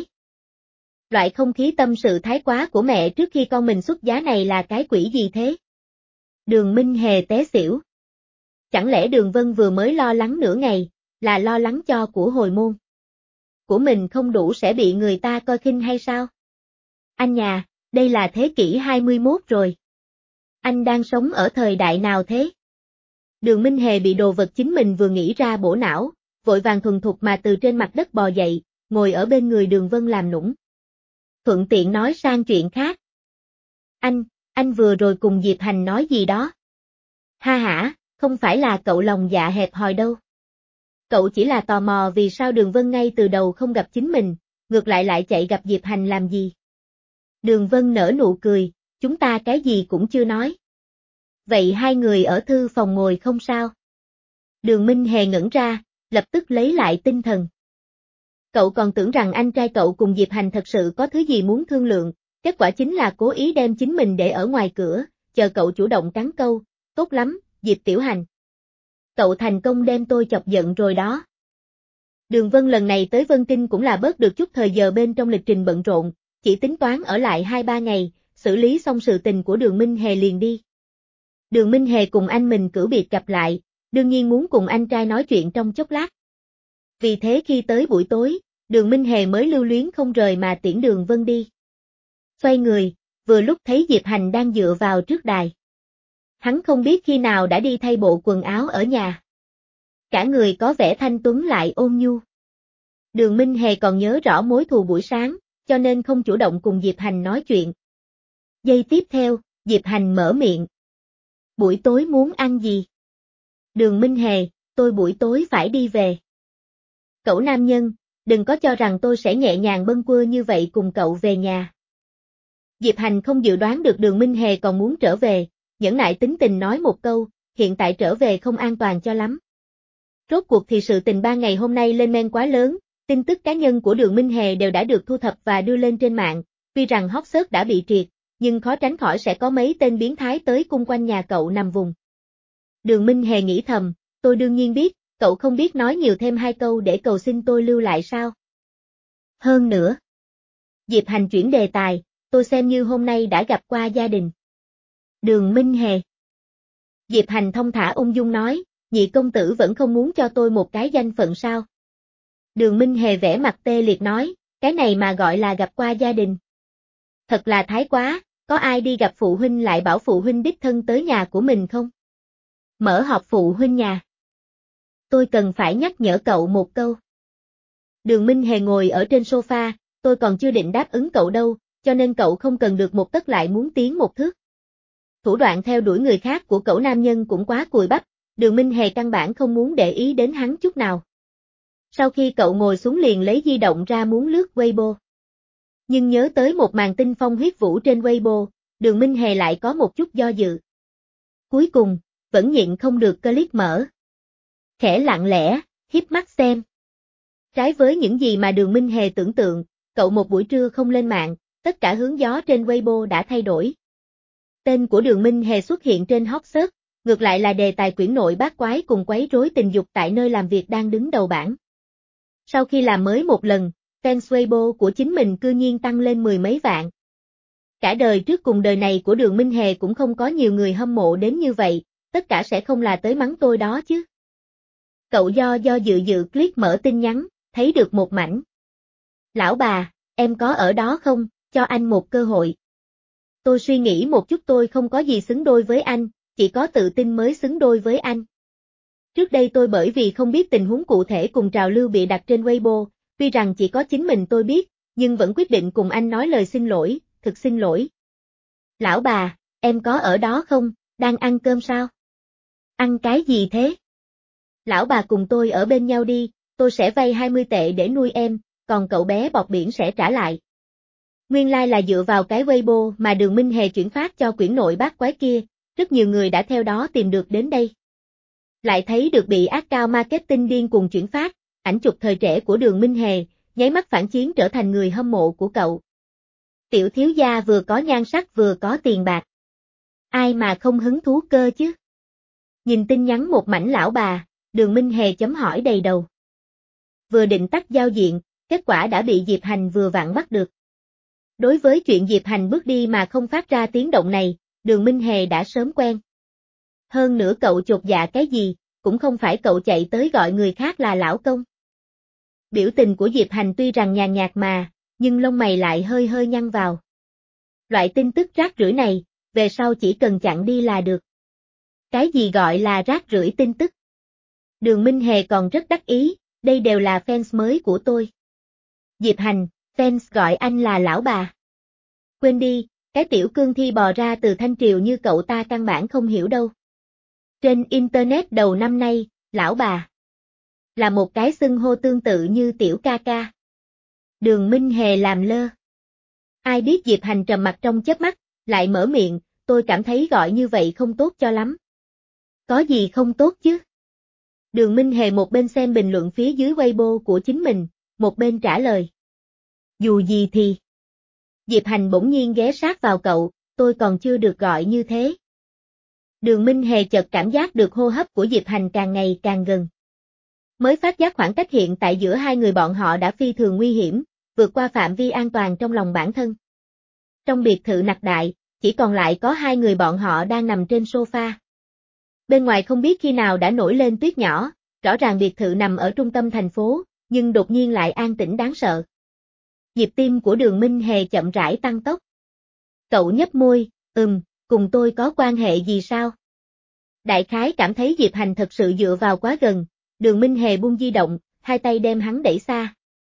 Loại không khí tâm sự thái quá của mẹ trước khi con mình xuất giá này là cái quỷ gì thế? Đường Minh Hề té xỉu. Chẳng lẽ Đường Vân vừa mới lo lắng nửa ngày, là lo lắng cho của hồi môn? Của mình không đủ sẽ bị người ta coi khinh hay sao? Anh nhà, đây là thế kỷ hai mươi mốt rồi. Anh đang sống ở thời đại nào thế? Đường Minh Hề bị đồ vật chính mình vừa nghĩ ra bổ não, vội vàng thuần thục mà từ trên mặt đất bò dậy, ngồi ở bên người Đường Vân làm nũng. Thuận tiện nói sang chuyện khác. Anh, anh vừa rồi cùng Diệp Hành nói gì đó? Ha hả, không phải là cậu lòng dạ hẹp hòi đâu. Cậu chỉ là tò mò vì sao Đường Vân ngay từ đầu không gặp chính mình, ngược lại lại chạy gặp Diệp Hành làm gì? Đường Vân nở nụ cười, chúng ta cái gì cũng chưa nói. Vậy hai người ở thư phòng ngồi không sao? Đường Minh Hề ngẩn ra, lập tức lấy lại tinh thần. Cậu còn tưởng rằng anh trai cậu cùng Diệp Hành thật sự có thứ gì muốn thương lượng, kết quả chính là cố ý đem chính mình để ở ngoài cửa, chờ cậu chủ động cắn câu, tốt lắm, Diệp Tiểu Hành. Cậu thành công đem tôi chọc giận rồi đó. Đường Vân lần này tới Vân Kinh cũng là bớt được chút thời giờ bên trong lịch trình bận rộn, chỉ tính toán ở lại hai ba ngày, xử lý xong sự tình của Đường Minh Hề liền đi. Đường Minh Hề cùng anh mình cử biệt gặp lại, đương nhiên muốn cùng anh trai nói chuyện trong chốc lát. Vì thế khi tới buổi tối, Đường Minh Hề mới lưu luyến không rời mà tiễn Đường Vân đi. Xoay người, vừa lúc thấy Diệp Hành đang dựa vào trước đài. Hắn không biết khi nào đã đi thay bộ quần áo ở nhà. Cả người có vẻ thanh tuấn lại ôn nhu. Đường Minh Hề còn nhớ rõ mối thù buổi sáng, cho nên không chủ động cùng Diệp Hành nói chuyện. Giây tiếp theo, Diệp Hành mở miệng. Buổi tối muốn ăn gì? Đường Minh Hề, tôi buổi tối phải đi về. Cậu nam nhân, đừng có cho rằng tôi sẽ nhẹ nhàng bâng quơ như vậy cùng cậu về nhà. Diệp Hành không dự đoán được Đường Minh Hề còn muốn trở về, nhẫn nại tính tình nói một câu, hiện tại trở về không an toàn cho lắm. Rốt cuộc thì sự tình ba ngày hôm nay lên men quá lớn, tin tức cá nhân của Đường Minh Hề đều đã được thu thập và đưa lên trên mạng, tuy rằng hot search đã bị triệt, nhưng khó tránh khỏi sẽ có mấy tên biến thái tới cung quanh nhà cậu nằm vùng. Đường Minh Hề nghĩ thầm, tôi đương nhiên biết, cậu không biết nói nhiều thêm hai câu để cầu xin tôi lưu lại sao? Hơn nữa. Diệp Hành chuyển đề tài, tôi xem như hôm nay đã gặp qua gia đình. Đường Minh Hề. Diệp Hành thông thả ung dung nói, nhị công tử vẫn không muốn cho tôi một cái danh phận sao? Đường Minh Hề vẻ mặt tê liệt nói, cái này mà gọi là gặp qua gia đình. Thật là thái quá, có ai đi gặp phụ huynh lại bảo phụ huynh đích thân tới nhà của mình không? Mở họp phụ huynh nhà. Tôi cần phải nhắc nhở cậu một câu. Đường Minh Hề ngồi ở trên sofa, tôi còn chưa định đáp ứng cậu đâu, cho nên cậu không cần được một tấc lại muốn tiến một thước. Thủ đoạn theo đuổi người khác của cậu nam nhân cũng quá cùi bắp, Đường Minh Hề căn bản không muốn để ý đến hắn chút nào. Sau khi cậu ngồi xuống liền lấy di động ra muốn lướt Weibo. Nhưng nhớ tới một màn tinh phong huyết vũ trên Weibo, Đường Minh Hề lại có một chút do dự. Cuối cùng, vẫn nhịn không được click mở. Khẽ lặng lẽ, híp mắt xem. Trái với những gì mà Đường Minh Hề tưởng tượng, cậu một buổi trưa không lên mạng, tất cả hướng gió trên Weibo đã thay đổi. Tên của Đường Minh Hề xuất hiện trên hot search, ngược lại là đề tài quyển nội bát quái cùng quấy rối tình dục tại nơi làm việc đang đứng đầu bảng. Sau khi làm mới một lần, fans Weibo của chính mình cư nhiên tăng lên mười mấy vạn. Cả đời trước cùng đời này của Đường Minh Hề cũng không có nhiều người hâm mộ đến như vậy, tất cả sẽ không là tới mắng tôi đó chứ. Cậu do do dự dự click mở tin nhắn, thấy được một mảnh. Lão bà, em có ở đó không, cho anh một cơ hội. Tôi suy nghĩ một chút tôi không có gì xứng đôi với anh, chỉ có tự tin mới xứng đôi với anh. Trước đây tôi bởi vì không biết tình huống cụ thể cùng trào lưu bị đặt trên Weibo, tuy rằng chỉ có chính mình tôi biết, nhưng vẫn quyết định cùng anh nói lời xin lỗi, thực xin lỗi. Lão bà, em có ở đó không, đang ăn cơm sao? Ăn cái gì thế? Lão bà cùng tôi ở bên nhau đi, tôi sẽ vay hai mươi tệ để nuôi em, còn cậu bé bọt biển sẽ trả lại. Nguyên lai like là dựa vào cái Weibo mà Đường Minh Hề chuyển phát cho quyển nội bát quái kia, rất nhiều người đã theo đó tìm được đến đây. Lại thấy được bị ác cao marketing điên cuồng chuyển phát, ảnh chụp thời trẻ của Đường Minh Hề, nháy mắt phản chiến trở thành người hâm mộ của cậu. Tiểu thiếu gia vừa có nhan sắc vừa có tiền bạc. Ai mà không hứng thú cơ chứ? Nhìn tin nhắn một mảnh lão bà, Đường Minh Hề chấm hỏi đầy đầu. Vừa định tắt giao diện, kết quả đã bị Diệp Hành vừa vặn bắt được. Đối với chuyện Diệp Hành bước đi mà không phát ra tiếng động này, Đường Minh Hề đã sớm quen. Hơn nữa cậu chột dạ cái gì, cũng không phải cậu chạy tới gọi người khác là lão công. Biểu tình của Diệp Hành tuy rằng nhàn nhạt mà, nhưng lông mày lại hơi hơi nhăn vào. Loại tin tức rác rưởi này, về sau chỉ cần chặn đi là được. Cái gì gọi là rác rưởi tin tức? Đường Minh Hề còn rất đắc ý, đây đều là fans mới của tôi. Diệp Hành, fans gọi anh là lão bà. Quên đi, cái tiểu cương thi bò ra từ Thanh Triều như cậu ta căn bản không hiểu đâu. Trên Internet đầu năm nay, lão bà là một cái xưng hô tương tự như tiểu ca ca. Đường Minh Hề làm lơ. Ai biết Diệp Hành trầm mặt trong chớp mắt, lại mở miệng, tôi cảm thấy gọi như vậy không tốt cho lắm. Có gì không tốt chứ? Đường Minh Hề một bên xem bình luận phía dưới Weibo của chính mình, một bên trả lời. Dù gì thì. Diệp Hành bỗng nhiên ghé sát vào cậu, tôi còn chưa được gọi như thế. Đường Minh Hề chợt cảm giác được hô hấp của Diệp Hành càng ngày càng gần. Mới phát giác khoảng cách hiện tại giữa hai người bọn họ đã phi thường nguy hiểm, vượt qua phạm vi an toàn trong lòng bản thân. Trong biệt thự nặc đại, chỉ còn lại có hai người bọn họ đang nằm trên sofa. Bên ngoài không biết khi nào đã nổi lên tuyết nhỏ, rõ ràng biệt thự nằm ở trung tâm thành phố, nhưng đột nhiên lại an tĩnh đáng sợ. Nhịp tim của Đường Minh Hề chậm rãi tăng tốc. Cậu nhếch môi, ừm, cùng tôi có quan hệ gì sao? Đại khái cảm thấy Diệp Hành thật sự dựa vào quá gần, Đường Minh Hề buông di động, hai tay đem hắn đẩy xa.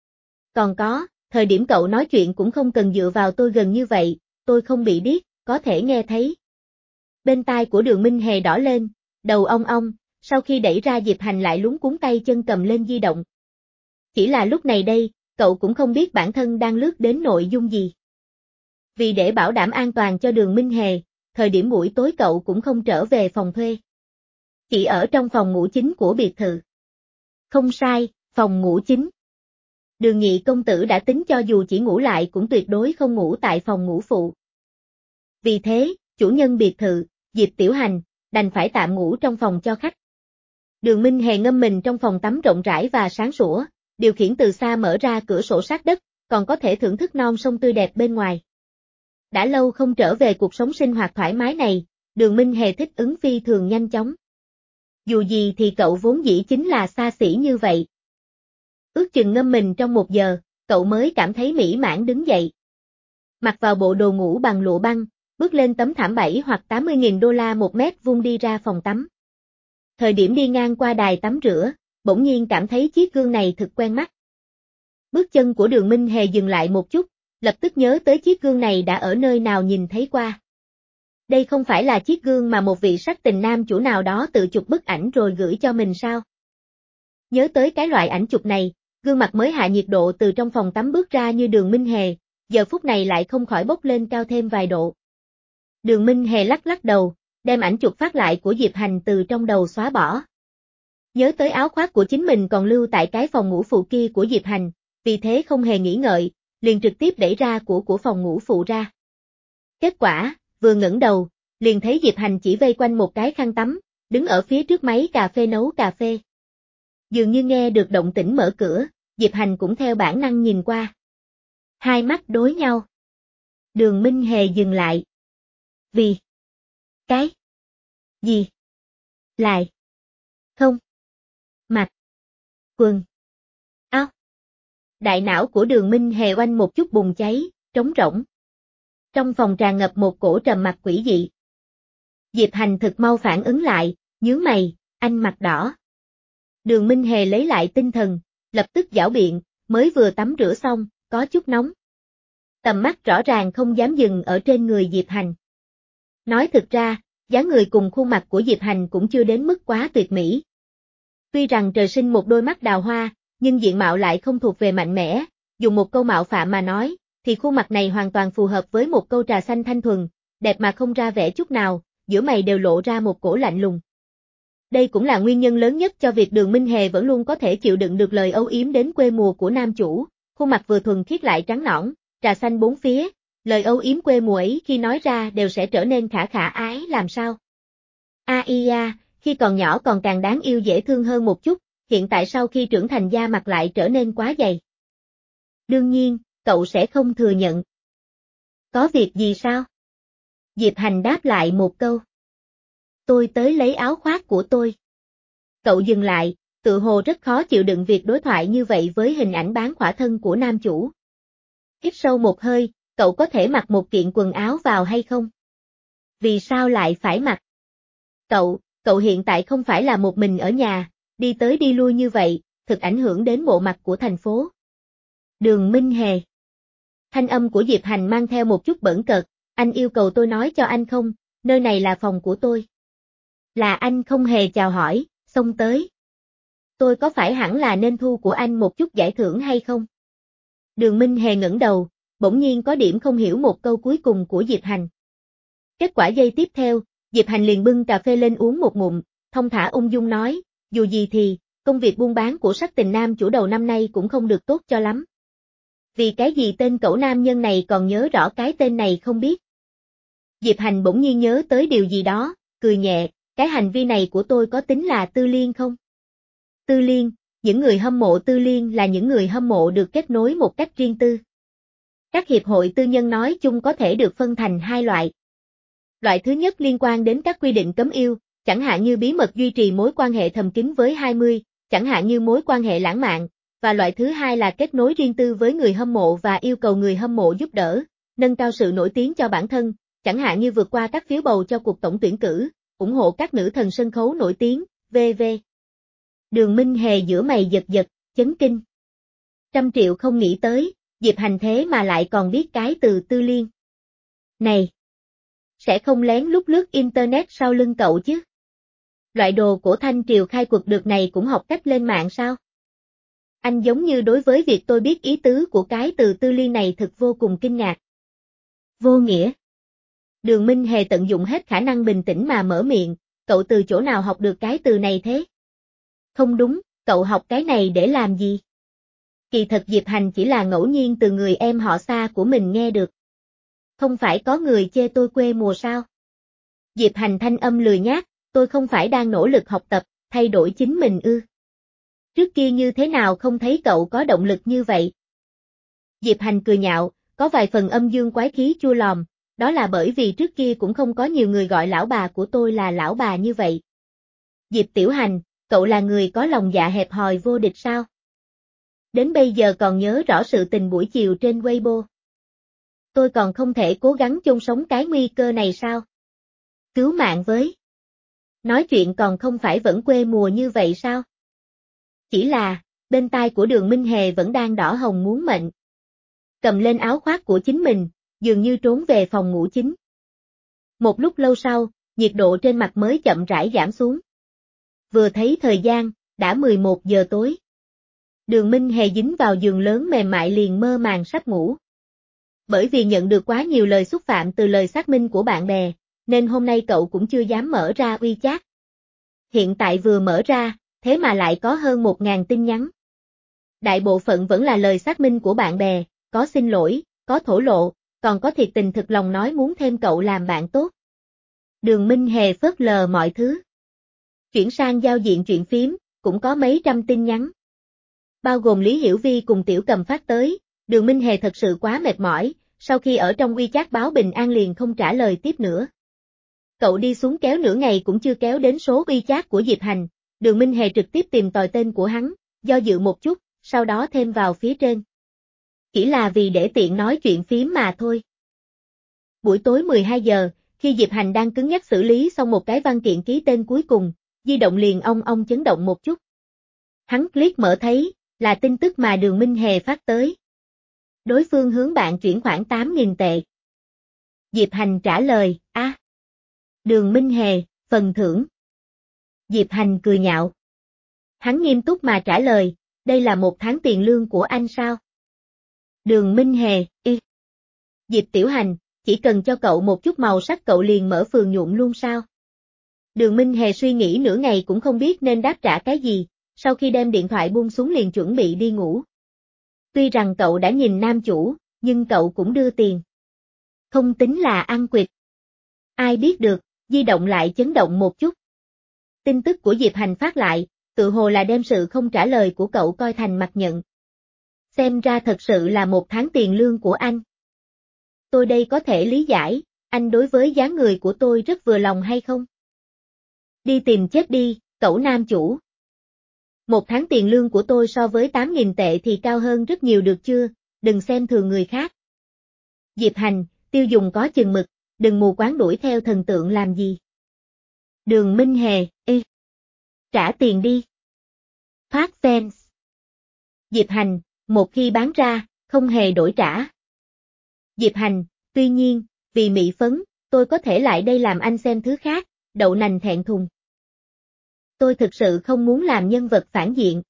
Còn có, thời điểm cậu nói chuyện cũng không cần dựa vào tôi gần như vậy, tôi không bị điếc, có thể nghe thấy. Bên tai của Đường Minh Hề đỏ lên, đầu ong ong, sau khi đẩy ra Diệp Hành lại luống cuống tay chân cầm lên di động. Chỉ là lúc này đây, cậu cũng không biết bản thân đang lướt đến nội dung gì. Vì để bảo đảm an toàn cho Đường Minh Hề, thời điểm buổi tối cậu cũng không trở về phòng thuê. Chỉ ở trong phòng ngủ chính của biệt thự. Không sai, phòng ngủ chính. Đường Nhị công tử đã tính cho dù chỉ ngủ lại cũng tuyệt đối không ngủ tại phòng ngủ phụ. Vì thế, chủ nhân biệt thự, Diệp Tiểu Hành, đành phải tạm ngủ trong phòng cho khách. Đường Minh Hề ngâm mình trong phòng tắm rộng rãi và sáng sủa, điều khiển từ xa mở ra cửa sổ sát đất, còn có thể thưởng thức non sông tươi đẹp bên ngoài. Đã lâu không trở về cuộc sống sinh hoạt thoải mái này, Đường Minh Hề thích ứng phi thường nhanh chóng. Dù gì thì cậu vốn dĩ chính là xa xỉ như vậy. Ước chừng ngâm mình trong một giờ, cậu mới cảm thấy mỹ mãn đứng dậy. Mặc vào bộ đồ ngủ bằng lụa băng, bước lên tấm thảm bảy hoặc tám mươi nghìn đô la một mét vuông đi ra phòng tắm. Thời điểm đi ngang qua đài tắm rửa, bỗng nhiên cảm thấy chiếc gương này thực quen mắt. Bước chân của Đường Minh Hề dừng lại một chút, lập tức nhớ tới chiếc gương này đã ở nơi nào nhìn thấy qua. Đây không phải là chiếc gương mà một vị sắc tình nam chủ nào đó tự chụp bức ảnh rồi gửi cho mình sao? Nhớ tới cái loại ảnh chụp này, gương mặt mới hạ nhiệt độ từ trong phòng tắm bước ra như Đường Minh Hề, giờ phút này lại không khỏi bốc lên cao thêm vài độ. Đường Minh Hề lắc lắc đầu, đem ảnh chụp phát lại của Diệp Hành từ trong đầu xóa bỏ. Nhớ tới áo khoác của chính mình còn lưu tại cái phòng ngủ phụ kia của Diệp Hành, vì thế không hề nghĩ ngợi, liền trực tiếp đẩy ra của của phòng ngủ phụ ra. Kết quả, vừa ngẩng đầu, liền thấy Diệp Hành chỉ vây quanh một cái khăn tắm, đứng ở phía trước máy cà phê nấu cà phê. Dường như nghe được động tĩnh mở cửa, Diệp Hành cũng theo bản năng nhìn qua. Hai mắt đối nhau. Đường Minh Hề dừng lại. Vì? Cái? Gì? Lại? Không? Mặc? Quần? Áo? Đại não của Đường Minh Hề oanh một chút bùng cháy, trống rỗng. Trong phòng tràn ngập một cổ trầm mặc quỷ dị. Diệp Hành thực mau phản ứng lại, nhướng mày, anh mặt đỏ. Đường Minh Hề lấy lại tinh thần, lập tức giảo biện, mới vừa tắm rửa xong, có chút nóng. Tầm mắt rõ ràng không dám dừng ở trên người Diệp Hành. Nói thực ra, dáng người cùng khuôn mặt của Diệp Hành cũng chưa đến mức quá tuyệt mỹ. Tuy rằng trời sinh một đôi mắt đào hoa, nhưng diện mạo lại không thuộc về mạnh mẽ, dùng một câu mạo phạm mà nói, thì khuôn mặt này hoàn toàn phù hợp với một câu trà xanh thanh thuần, đẹp mà không ra vẻ chút nào, giữa mày đều lộ ra một cổ lạnh lùng. Đây cũng là nguyên nhân lớn nhất cho việc Đường Minh Hề vẫn luôn có thể chịu đựng được lời âu yếm đến quê mùa của nam chủ, khuôn mặt vừa thuần khiết lại trắng nõn, trà xanh bốn phía, lời âu yếm quê mùa ấy khi nói ra đều sẽ trở nên khả khả ái làm sao. A i a, khi còn nhỏ còn càng đáng yêu dễ thương hơn một chút, hiện tại sau khi trưởng thành da mặt lại trở nên quá dày. Đương nhiên, cậu sẽ không thừa nhận. Có việc gì sao? Diệp Hành đáp lại một câu. Tôi tới lấy áo khoác của tôi. Cậu dừng lại, tự hồ rất khó chịu đựng việc đối thoại như vậy với hình ảnh bán khỏa thân của nam chủ. Hít sâu một hơi, cậu có thể mặc một kiện quần áo vào hay không? Vì sao lại phải mặc? Cậu, cậu hiện tại không phải là một mình ở nhà, đi tới đi lui như vậy, thực ảnh hưởng đến bộ mặt của thành phố. Đường Minh Hề. Thanh âm của Diệp Hành mang theo một chút bỡn cợt, anh yêu cầu tôi nói cho anh không, nơi này là phòng của tôi. Là anh không hề chào hỏi, xông tới. Tôi có phải hẳn là nên thu của anh một chút giải thưởng hay không? Đường Minh Hề ngẩng đầu, bỗng nhiên có điểm không hiểu một câu cuối cùng của Diệp Hành. Kết quả giây tiếp theo, Diệp Hành liền bưng cà phê lên uống một ngụm, thông thả ung dung nói, dù gì thì, công việc buôn bán của sắc tình nam chủ đầu năm nay cũng không được tốt cho lắm. Vì cái gì tên cẩu nam nhân này còn nhớ rõ cái tên này không biết. Diệp Hành bỗng nhiên nhớ tới điều gì đó, cười nhẹ, cái hành vi này của tôi có tính là tư liên không? Tư liên, những người hâm mộ tư liên là những người hâm mộ được kết nối một cách riêng tư. Các hiệp hội tư nhân nói chung có thể được phân thành hai loại. Loại thứ nhất liên quan đến các quy định cấm yêu, chẳng hạn như bí mật duy trì mối quan hệ thầm kín với hai mươi, chẳng hạn như mối quan hệ lãng mạn, và loại thứ hai là kết nối riêng tư với người hâm mộ và yêu cầu người hâm mộ giúp đỡ, nâng cao sự nổi tiếng cho bản thân, chẳng hạn như vượt qua các phiếu bầu cho cuộc tổng tuyển cử, ủng hộ các nữ thần sân khấu nổi tiếng, vân vân. Đường Minh Hề giữa mày giật giật, chấn kinh. Trăm triệu không nghĩ tới, Diệp Hành thế mà lại còn biết cái từ Tư Liên. Này! Sẽ không lén lút lướt internet sau lưng cậu chứ? Loại đồ cổ Thanh Triều khai quật được này cũng học cách lên mạng sao? Anh giống như đối với việc tôi biết ý tứ của cái từ Tư Liên này thực vô cùng kinh ngạc. Vô nghĩa. Đường Minh Hề tận dụng hết khả năng bình tĩnh mà mở miệng, cậu từ chỗ nào học được cái từ này thế? Không đúng, cậu học cái này để làm gì? Kỳ thật Diệp Hành chỉ là ngẫu nhiên từ người em họ xa của mình nghe được. Không phải có người chê tôi quê mùa sao? Diệp Hành thanh âm lười nhác, tôi không phải đang nỗ lực học tập, thay đổi chính mình ư. Trước kia như thế nào không thấy cậu có động lực như vậy? Diệp Hành cười nhạo, có vài phần âm dương quái khí chua lòm, đó là bởi vì trước kia cũng không có nhiều người gọi lão bà của tôi là lão bà như vậy. Diệp Tiểu Hành, cậu là người có lòng dạ hẹp hòi vô địch sao? Đến bây giờ còn nhớ rõ sự tình buổi chiều trên Weibo. Tôi còn không thể cố gắng chung sống cái nguy cơ này sao? Cứu mạng với. Nói chuyện còn không phải vẫn quê mùa như vậy sao? Chỉ là, bên tai của Đường Minh Hề vẫn đang đỏ hồng muốn mệnh. Cầm lên áo khoác của chính mình, dường như trốn về phòng ngủ chính. Một lúc lâu sau, nhiệt độ trên mặt mới chậm rãi giảm xuống. Vừa thấy thời gian, đã mười một giờ tối. Đường Minh Hề dính vào giường lớn mềm mại liền mơ màng sắp ngủ. Bởi vì nhận được quá nhiều lời xúc phạm từ lời xác minh của bạn bè, nên hôm nay cậu cũng chưa dám mở ra WeChat. Hiện tại vừa mở ra, thế mà lại có hơn một ngàn tin nhắn. Đại bộ phận vẫn là lời xác minh của bạn bè, có xin lỗi, có thổ lộ, còn có thiệt tình thực lòng nói muốn thêm cậu làm bạn tốt. Đường Minh Hề phớt lờ mọi thứ. Chuyển sang giao diện chuyện phím, cũng có mấy trăm tin nhắn. Bao gồm Lý Hiểu Vi cùng Tiểu Cầm phát tới, Đường Minh Hề thật sự quá mệt mỏi, sau khi ở trong WeChat báo bình an liền không trả lời tiếp nữa. Cậu đi xuống kéo nửa ngày cũng chưa kéo đến số WeChat của Diệp Hành, Đường Minh Hề trực tiếp tìm tòi tên của hắn, do dự một chút, sau đó thêm vào phía trên. Chỉ là vì để tiện nói chuyện phím mà thôi. Buổi tối mười hai giờ, khi Diệp Hành đang cứng nhắc xử lý xong một cái văn kiện ký tên cuối cùng, di động liền ong ong chấn động một chút. Hắn click mở thấy, là tin tức mà Đường Minh Hề phát tới. Đối phương hướng bạn chuyển khoản tám nghìn tệ. Diệp Hành trả lời, a. À. Đường Minh Hề, phần thưởng. Diệp Hành cười nhạo. Hắn nghiêm túc mà trả lời, đây là một tháng tiền lương của anh sao? Đường Minh Hề, y. Diệp Tiểu Hành, chỉ cần cho cậu một chút màu sắc cậu liền mở phường nhuộm luôn sao? Đường Minh Hề suy nghĩ nửa ngày cũng không biết nên đáp trả cái gì, sau khi đem điện thoại buông xuống liền chuẩn bị đi ngủ. Tuy rằng cậu đã nhìn nam chủ, nhưng cậu cũng đưa tiền. Không tính là ăn quỵt. Ai biết được, di động lại chấn động một chút. Tin tức của Diệp Hành phát lại, tự hồ là đem sự không trả lời của cậu coi thành mặt nhận. Xem ra thật sự là một tháng tiền lương của anh. Tôi đây có thể lý giải, anh đối với dáng người của tôi rất vừa lòng hay không? Đi tìm chết đi, cậu nam chủ. Một tháng tiền lương của tôi so với tám nghìn tệ thì cao hơn rất nhiều được chưa, đừng xem thường người khác. Diệp Hành, tiêu dùng có chừng mực, đừng mù quáng đuổi theo thần tượng làm gì. Đường Minh Hề, ê. Trả tiền đi. Phát fans. Diệp Hành, một khi bán ra, không hề đổi trả. Diệp Hành, tuy nhiên, vì mỹ phấn, tôi có thể lại đây làm anh xem thứ khác, đậu nành thẹn thùng. Tôi thực sự không muốn làm nhân vật phản diện.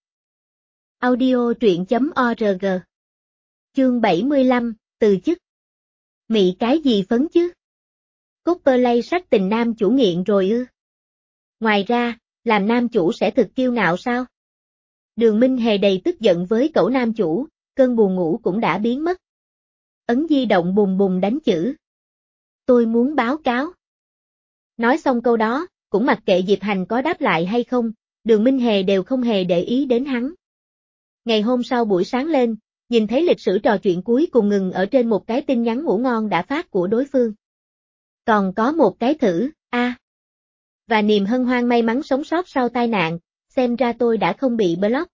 Audio truyện chấm org. Chương bảy mươi lăm, từ chức. Mị cái gì phấn chứ? Cosplay sắc tình nam chủ nghiện rồi ư? Ngoài ra, làm nam chủ sẽ thực kiêu ngạo sao? Đường Minh Hề đầy tức giận với cậu nam chủ, cơn buồn ngủ cũng đã biến mất. Ấn di động bùng bùng đánh chữ. Tôi muốn báo cáo. Nói xong câu đó, cũng mặc kệ Diệp Hành có đáp lại hay không, Đường Minh Hề đều không hề để ý đến hắn. Ngày hôm sau buổi sáng lên, nhìn thấy lịch sử trò chuyện cuối cùng ngừng ở trên một cái tin nhắn ngủ ngon đã phát của đối phương. Còn có một cái thử, a. À. Và niềm hân hoan may mắn sống sót sau tai nạn, xem ra tôi đã không bị block.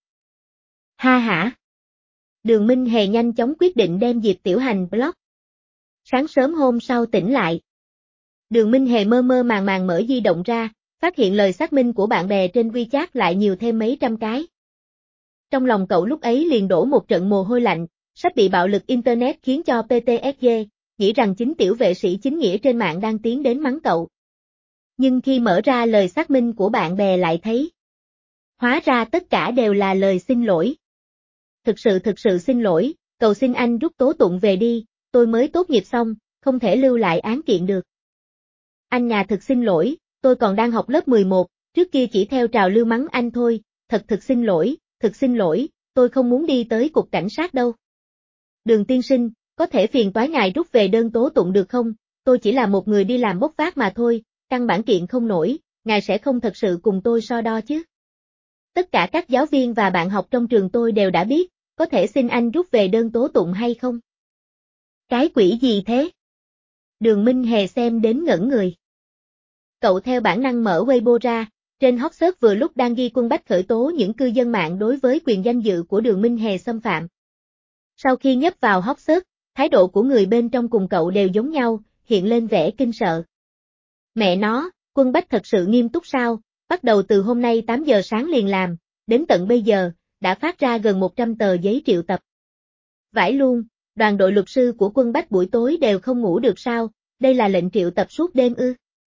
Ha hả. Đường Minh Hề nhanh chóng quyết định đem Diệp Tiểu Hành block. Sáng sớm hôm sau tỉnh lại. Đường Minh Hề mơ mơ màng màng mở di động ra, phát hiện lời xác minh của bạn bè trên WeChat lại nhiều thêm mấy trăm cái. trong lòng cậu lúc ấy liền đổ một trận mồ hôi lạnh, sắp bị bạo lực Internet khiến cho pê tê ét giê, nghĩ rằng chính tiểu vệ sĩ chính nghĩa trên mạng đang tiến đến mắng cậu. Nhưng khi mở ra lời xác minh của bạn bè lại thấy, hóa ra tất cả đều là lời xin lỗi. Thực sự thực sự xin lỗi, cầu xin anh rút tố tụng về đi, tôi mới tốt nghiệp xong, không thể lưu lại án kiện được. Anh nhà thực xin lỗi, tôi còn đang học lớp mười một, trước kia chỉ theo trào lưu mắng anh thôi, thật thực xin lỗi, thực xin lỗi, tôi không muốn đi tới cục cảnh sát đâu. Đường tiên sinh, có thể phiền toái ngài rút về đơn tố tụng được không, tôi chỉ là một người đi làm bốc vác mà thôi, căn bản kiện không nổi, ngài sẽ không thật sự cùng tôi so đo chứ. Tất cả các giáo viên và bạn học trong trường tôi đều đã biết, có thể xin anh rút về đơn tố tụng hay không? Cái quỷ gì thế? Đường Minh Hề xem đến ngẩn người. Cậu theo bản năng mở Weibo ra, trên hot search vừa lúc đang ghi Quân Bách khởi tố những cư dân mạng đối với quyền danh dự của Đường Minh Hề xâm phạm. Sau khi nhấp vào hot search, thái độ của người bên trong cùng cậu đều giống nhau, hiện lên vẻ kinh sợ. Mẹ nó, Quân Bách thật sự nghiêm túc sao, bắt đầu từ hôm nay tám giờ sáng liền làm, đến tận bây giờ, đã phát ra gần một trăm tờ giấy triệu tập. Vãi luôn, đoàn đội luật sư của Quân Bách buổi tối đều không ngủ được sao, đây là lệnh triệu tập suốt đêm ư.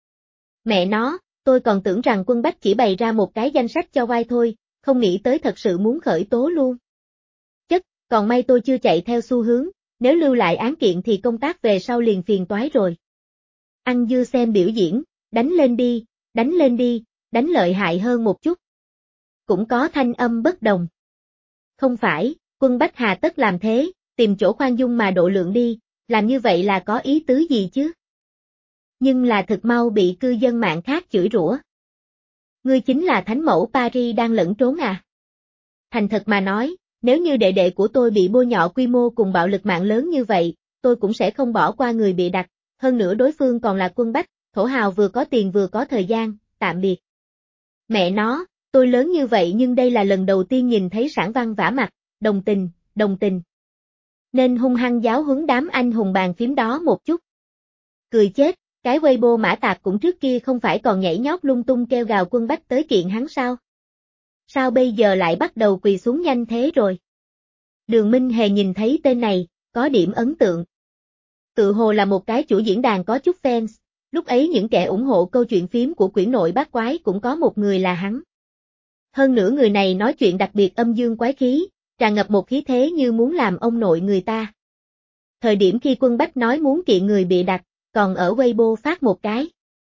Mẹ nó, tôi còn tưởng rằng Quân Bách chỉ bày ra một cái danh sách cho vai thôi, không nghĩ tới thật sự muốn khởi tố luôn. Chất, còn may tôi chưa chạy theo xu hướng, nếu lưu lại án kiện thì công tác về sau liền phiền toái rồi. Ăn dưa xem biểu diễn, đánh lên đi, đánh lên đi, đánh lợi hại hơn một chút. Cũng có thanh âm bất đồng. Không phải, Quân Bách hà tất làm thế, tìm chỗ khoan dung mà độ lượng đi, làm như vậy là có ý tứ gì chứ? Nhưng là thực mau bị cư dân mạng khác chửi rủa. Ngươi chính là thánh mẫu Paris đang lẫn trốn à? Thành thật mà nói, nếu như đệ đệ của tôi bị bôi nhọ quy mô cùng bạo lực mạng lớn như vậy, tôi cũng sẽ không bỏ qua người bị đặt, hơn nữa đối phương còn là Quân Bách, thổ hào vừa có tiền vừa có thời gian, tạm biệt. Mẹ nó, tôi lớn như vậy nhưng đây là lần đầu tiên nhìn thấy sản văn vả mặt, đồng tình, đồng tình. Nên hung hăng giáo huấn đám anh hùng bàn phím đó một chút. Cười chết, cái Weibo Mã Tạc cũng trước kia không phải còn nhảy nhót lung tung kêu gào Quân Bách tới kiện hắn sao? Sao bây giờ lại bắt đầu quỳ xuống nhanh thế rồi? Đường Minh Hề nhìn thấy tên này, có điểm ấn tượng. Tự hồ là một cái chủ diễn đàn có chút fans, lúc ấy những kẻ ủng hộ câu chuyện phím của quyển nội bát quái cũng có một người là hắn. Hơn nữa người này nói chuyện đặc biệt âm dương quái khí, tràn ngập một khí thế như muốn làm ông nội người ta. Thời điểm khi Quân Bách nói muốn kiện người bị đặt, còn ở Weibo phát một cái.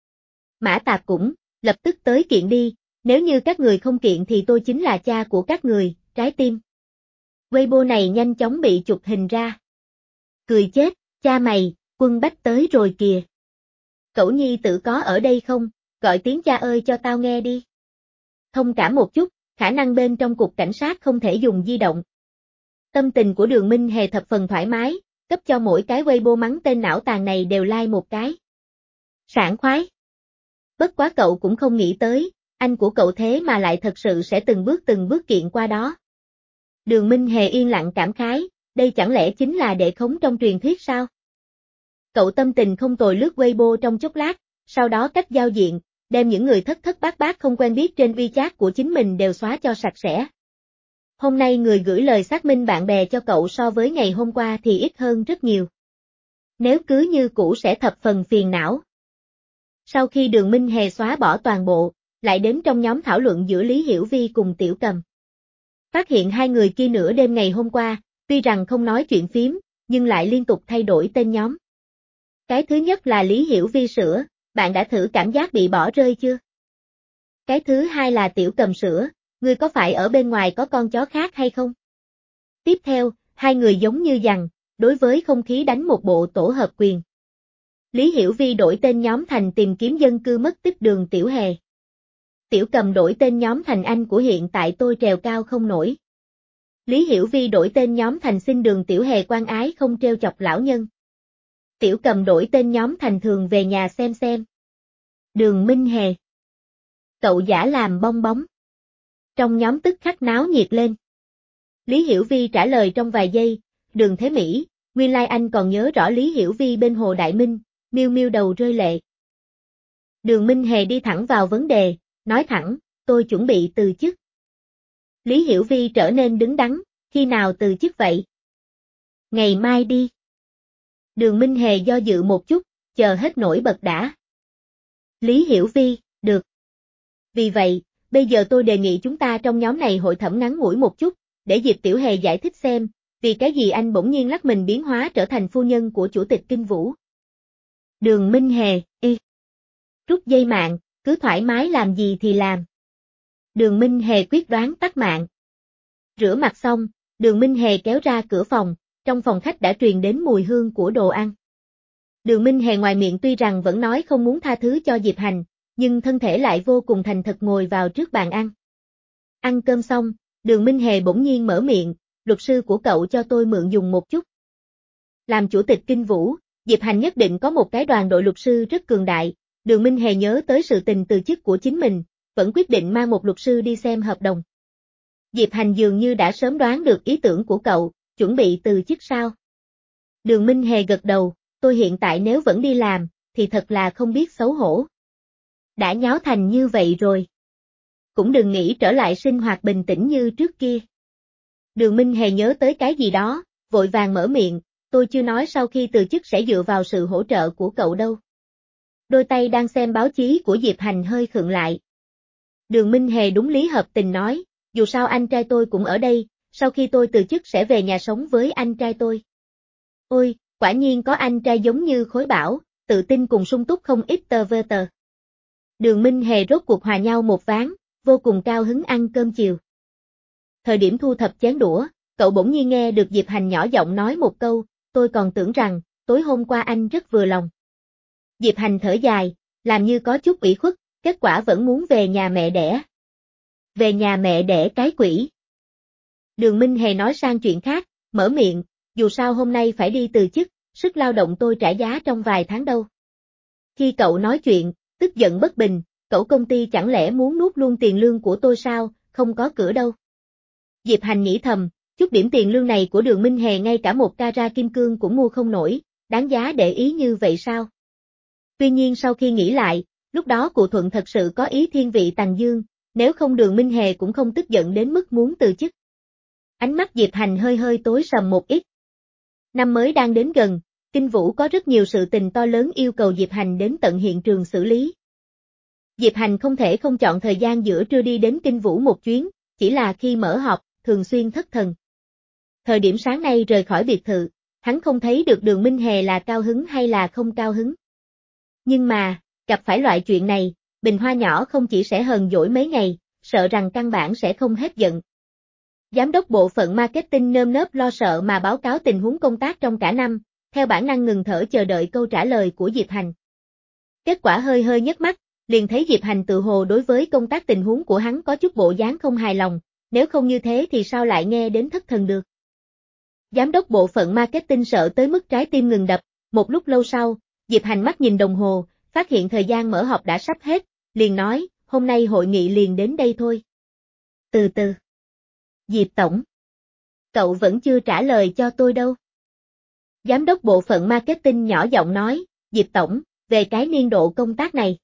Mã Tạc cũng, lập tức tới kiện đi, nếu như các người không kiện thì tôi chính là cha của các người, trái tim. Weibo này nhanh chóng bị chụp hình ra. Cười chết, cha mày, Quân Bách tới rồi kìa. Cậu nhi tự có ở đây không, gọi tiếng cha ơi cho tao nghe đi. Thông cảm một chút, khả năng bên trong cục cảnh sát không thể dùng di động. Tâm tình của Đường Minh Hề thập phần thoải mái, cấp cho mỗi cái Weibo mắng tên não tàn này đều like một cái. Sảng khoái. Bất quá cậu cũng không nghĩ tới, anh của cậu thế mà lại thật sự sẽ từng bước từng bước kiện qua đó. Đường Minh Hề yên lặng cảm khái, đây chẳng lẽ chính là đệ khống trong truyền thuyết sao? Cậu tâm tình không tồi lướt Weibo trong chốc lát, sau đó cách giao diện, đem những người thất thất bát bát không quen biết trên WeChat của chính mình đều xóa cho sạch sẽ. Hôm nay người gửi lời xác minh bạn bè cho cậu so với ngày hôm qua thì ít hơn rất nhiều. Nếu cứ như cũ sẽ thập phần phiền não. Sau khi Đường Minh Hề xóa bỏ toàn bộ, lại đến trong nhóm thảo luận giữa Lý Hiểu Vi cùng Tiểu Cầm. Phát hiện hai người kia nửa đêm ngày hôm qua, tuy rằng không nói chuyện phím, nhưng lại liên tục thay đổi tên nhóm. Cái thứ nhất là Lý Hiểu Vi sữa, bạn đã thử cảm giác bị bỏ rơi chưa? Cái thứ hai là Tiểu Cầm sữa, ngươi có phải ở bên ngoài có con chó khác hay không? Tiếp theo, hai người giống như dằn, đối với không khí đánh một bộ tổ hợp quyền. Lý Hiểu Vi đổi tên nhóm thành tìm kiếm dân cư mất tích Đường Tiểu Hề. Tiểu Cầm đổi tên nhóm thành anh của hiện tại tôi trèo cao không nổi. Lý Hiểu Vi đổi tên nhóm thành xin Đường Tiểu Hề quan ái không treo chọc lão nhân. Tiểu Cầm đổi tên nhóm thành thường về nhà xem xem. Đường Minh Hề. Cậu giả làm bong bóng. Trong nhóm tức khắc náo nhiệt lên. Lý Hiểu Vi trả lời trong vài giây, Đường Thế Mỹ, nguyên lai like anh còn nhớ rõ Lý Hiểu Vi bên Hồ Đại Minh, miêu miêu đầu rơi lệ. Đường Minh Hề đi thẳng vào vấn đề, nói thẳng, tôi chuẩn bị từ chức. Lý Hiểu Vi trở nên đứng đắn, khi nào từ chức vậy? Ngày mai đi. Đường Minh Hề do dự một chút, chờ hết nổi bật đã. Lý Hiểu Vi, được. Vì vậy, bây giờ tôi đề nghị chúng ta trong nhóm này hội thẩm ngắn ngủi một chút, để Diệp Tiểu Hề giải thích xem, vì cái gì anh bỗng nhiên lắc mình biến hóa trở thành phu nhân của chủ tịch Kinh Vũ. Đường Minh Hề, y. Rút dây mạng, cứ thoải mái làm gì thì làm. Đường Minh Hề quyết đoán tắt mạng. Rửa mặt xong, Đường Minh Hề kéo ra cửa phòng, trong phòng khách đã truyền đến mùi hương của đồ ăn. Đường Minh Hề ngoài miệng tuy rằng vẫn nói không muốn tha thứ cho Diệp Hành, nhưng thân thể lại vô cùng thành thật ngồi vào trước bàn ăn. Ăn cơm xong, Đường Minh Hề bỗng nhiên mở miệng, luật sư của cậu cho tôi mượn dùng một chút. Làm chủ tịch Kinh Vũ, Diệp Hành nhất định có một cái đoàn đội luật sư rất cường đại, Đường Minh Hề nhớ tới sự tình từ chức của chính mình, vẫn quyết định mang một luật sư đi xem hợp đồng. Diệp Hành dường như đã sớm đoán được ý tưởng của cậu, chuẩn bị từ chức sao? Đường Minh Hề gật đầu, tôi hiện tại nếu vẫn đi làm, thì thật là không biết xấu hổ. Đã nháo thành như vậy rồi. Cũng đừng nghĩ trở lại sinh hoạt bình tĩnh như trước kia. Đường Minh Hề nhớ tới cái gì đó, vội vàng mở miệng, tôi chưa nói sau khi từ chức sẽ dựa vào sự hỗ trợ của cậu đâu. Đôi tay đang xem báo chí của Diệp Hành hơi khựng lại. Đường Minh Hề đúng lý hợp tình nói, dù sao anh trai tôi cũng ở đây, sau khi tôi từ chức sẽ về nhà sống với anh trai tôi. Ôi, quả nhiên có anh trai giống như Khối Bảo, tự tin cùng sung túc không ít tờ vơ tờ. Đường Minh Hề rốt cuộc hòa nhau một ván, vô cùng cao hứng ăn cơm chiều. Thời điểm thu thập chén đũa, cậu bỗng nhiên nghe được Diệp Hành nhỏ giọng nói một câu, tôi còn tưởng rằng, tối hôm qua anh rất vừa lòng. Diệp Hành thở dài, làm như có chút ủy khuất, kết quả vẫn muốn về nhà mẹ đẻ. Về nhà mẹ đẻ cái quỷ. Đường Minh Hề nói sang chuyện khác, mở miệng, dù sao hôm nay phải đi từ chức, sức lao động tôi trả giá trong vài tháng đâu. Khi cậu nói chuyện, tức giận bất bình, cậu công ty chẳng lẽ muốn nuốt luôn tiền lương của tôi sao, không có cửa đâu. Diệp Hành nghĩ thầm, chút điểm tiền lương này của Đường Minh Hề ngay cả một carat kim cương cũng mua không nổi, đáng giá để ý như vậy sao? Tuy nhiên sau khi nghĩ lại, lúc đó Cụ Thuận thật sự có ý thiên vị Tằng Dương, nếu không Đường Minh Hề cũng không tức giận đến mức muốn từ chức. Ánh mắt Diệp Hành hơi hơi tối sầm một ít. Năm mới đang đến gần, Kinh Vũ có rất nhiều sự tình to lớn yêu cầu Diệp Hành đến tận hiện trường xử lý. Diệp Hành không thể không chọn thời gian giữa trưa đi đến Kinh Vũ một chuyến, chỉ là khi mở họp, thường xuyên thất thần. Thời điểm sáng nay rời khỏi biệt thự, hắn không thấy được Đường Minh Hề là cao hứng hay là không cao hứng. Nhưng mà, gặp phải loại chuyện này, Bình Hoa nhỏ không chỉ sẽ hờn dỗi mấy ngày, sợ rằng căn bản sẽ không hết giận. Giám đốc bộ phận marketing nơm nớp lo sợ mà báo cáo tình huống công tác trong cả năm, theo bản năng ngừng thở chờ đợi câu trả lời của Diệp Hành. Kết quả hơi hơi nhấc mắt, liền thấy Diệp Hành tự hồ đối với công tác tình huống của hắn có chút bộ dáng không hài lòng, nếu không như thế thì sao lại nghe đến thất thần được. Giám đốc bộ phận marketing sợ tới mức trái tim ngừng đập, một lúc lâu sau, Diệp Hành mắt nhìn đồng hồ, phát hiện thời gian mở họp đã sắp hết, liền nói, hôm nay hội nghị liền đến đây thôi. Từ từ. Diệp Tổng. Cậu vẫn chưa trả lời cho tôi đâu. Giám đốc bộ phận marketing nhỏ giọng nói, Diệp Tổng, về cái niên độ công tác này.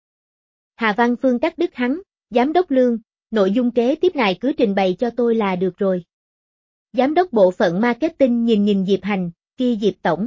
Hà Văn Phương cắt đứt hắn, Giám đốc Lương, nội dung kế tiếp ngài cứ trình bày cho tôi là được rồi. Giám đốc bộ phận marketing nhìn nhìn Diệp Hành, kia Diệp Tổng.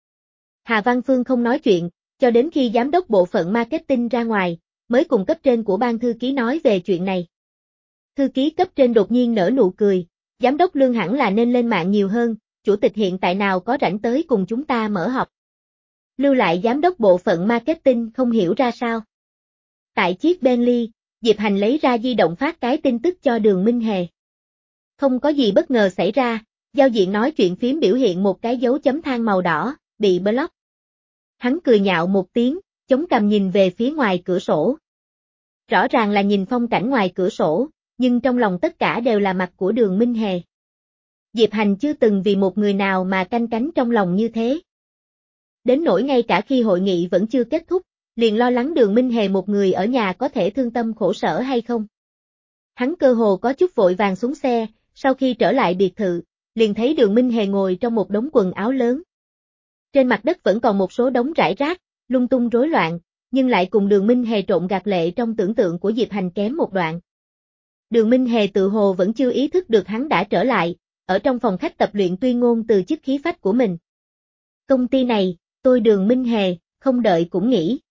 Hà Văn Phương không nói chuyện, cho đến khi giám đốc bộ phận marketing ra ngoài, mới cùng cấp trên của ban thư ký nói về chuyện này. Thư ký cấp trên đột nhiên nở nụ cười, giám đốc Lương hẳn là nên lên mạng nhiều hơn, chủ tịch hiện tại nào có rảnh tới cùng chúng ta mở họp. Lưu lại giám đốc bộ phận marketing không hiểu ra sao. Tại chiếc Bentley, Diệp Hành lấy ra di động phát cái tin tức cho Đường Minh Hề. Không có gì bất ngờ xảy ra, giao diện nói chuyện phím biểu hiện một cái dấu chấm than màu đỏ, bị block. Hắn cười nhạo một tiếng, chống cằm nhìn về phía ngoài cửa sổ. Rõ ràng là nhìn phong cảnh ngoài cửa sổ, nhưng trong lòng tất cả đều là mặt của Đường Minh Hề. Diệp Hành chưa từng vì một người nào mà canh cánh trong lòng như thế. Đến nỗi ngay cả khi hội nghị vẫn chưa kết thúc, liền lo lắng Đường Minh Hề một người ở nhà có thể thương tâm khổ sở hay không. Hắn cơ hồ có chút vội vàng xuống xe, sau khi trở lại biệt thự, liền thấy Đường Minh Hề ngồi trong một đống quần áo lớn. Trên mặt đất vẫn còn một số đống rải rác, lung tung rối loạn, nhưng lại cùng Đường Minh Hề trộn gạt lệ trong tưởng tượng của Diệp Hành kém một đoạn. Đường Minh Hề tự hồ vẫn chưa ý thức được hắn đã trở lại, ở trong phòng khách tập luyện tuyên ngôn từ chức khí phách của mình. Công ty này, tôi Đường Minh Hề, không đợi cũng nghỉ.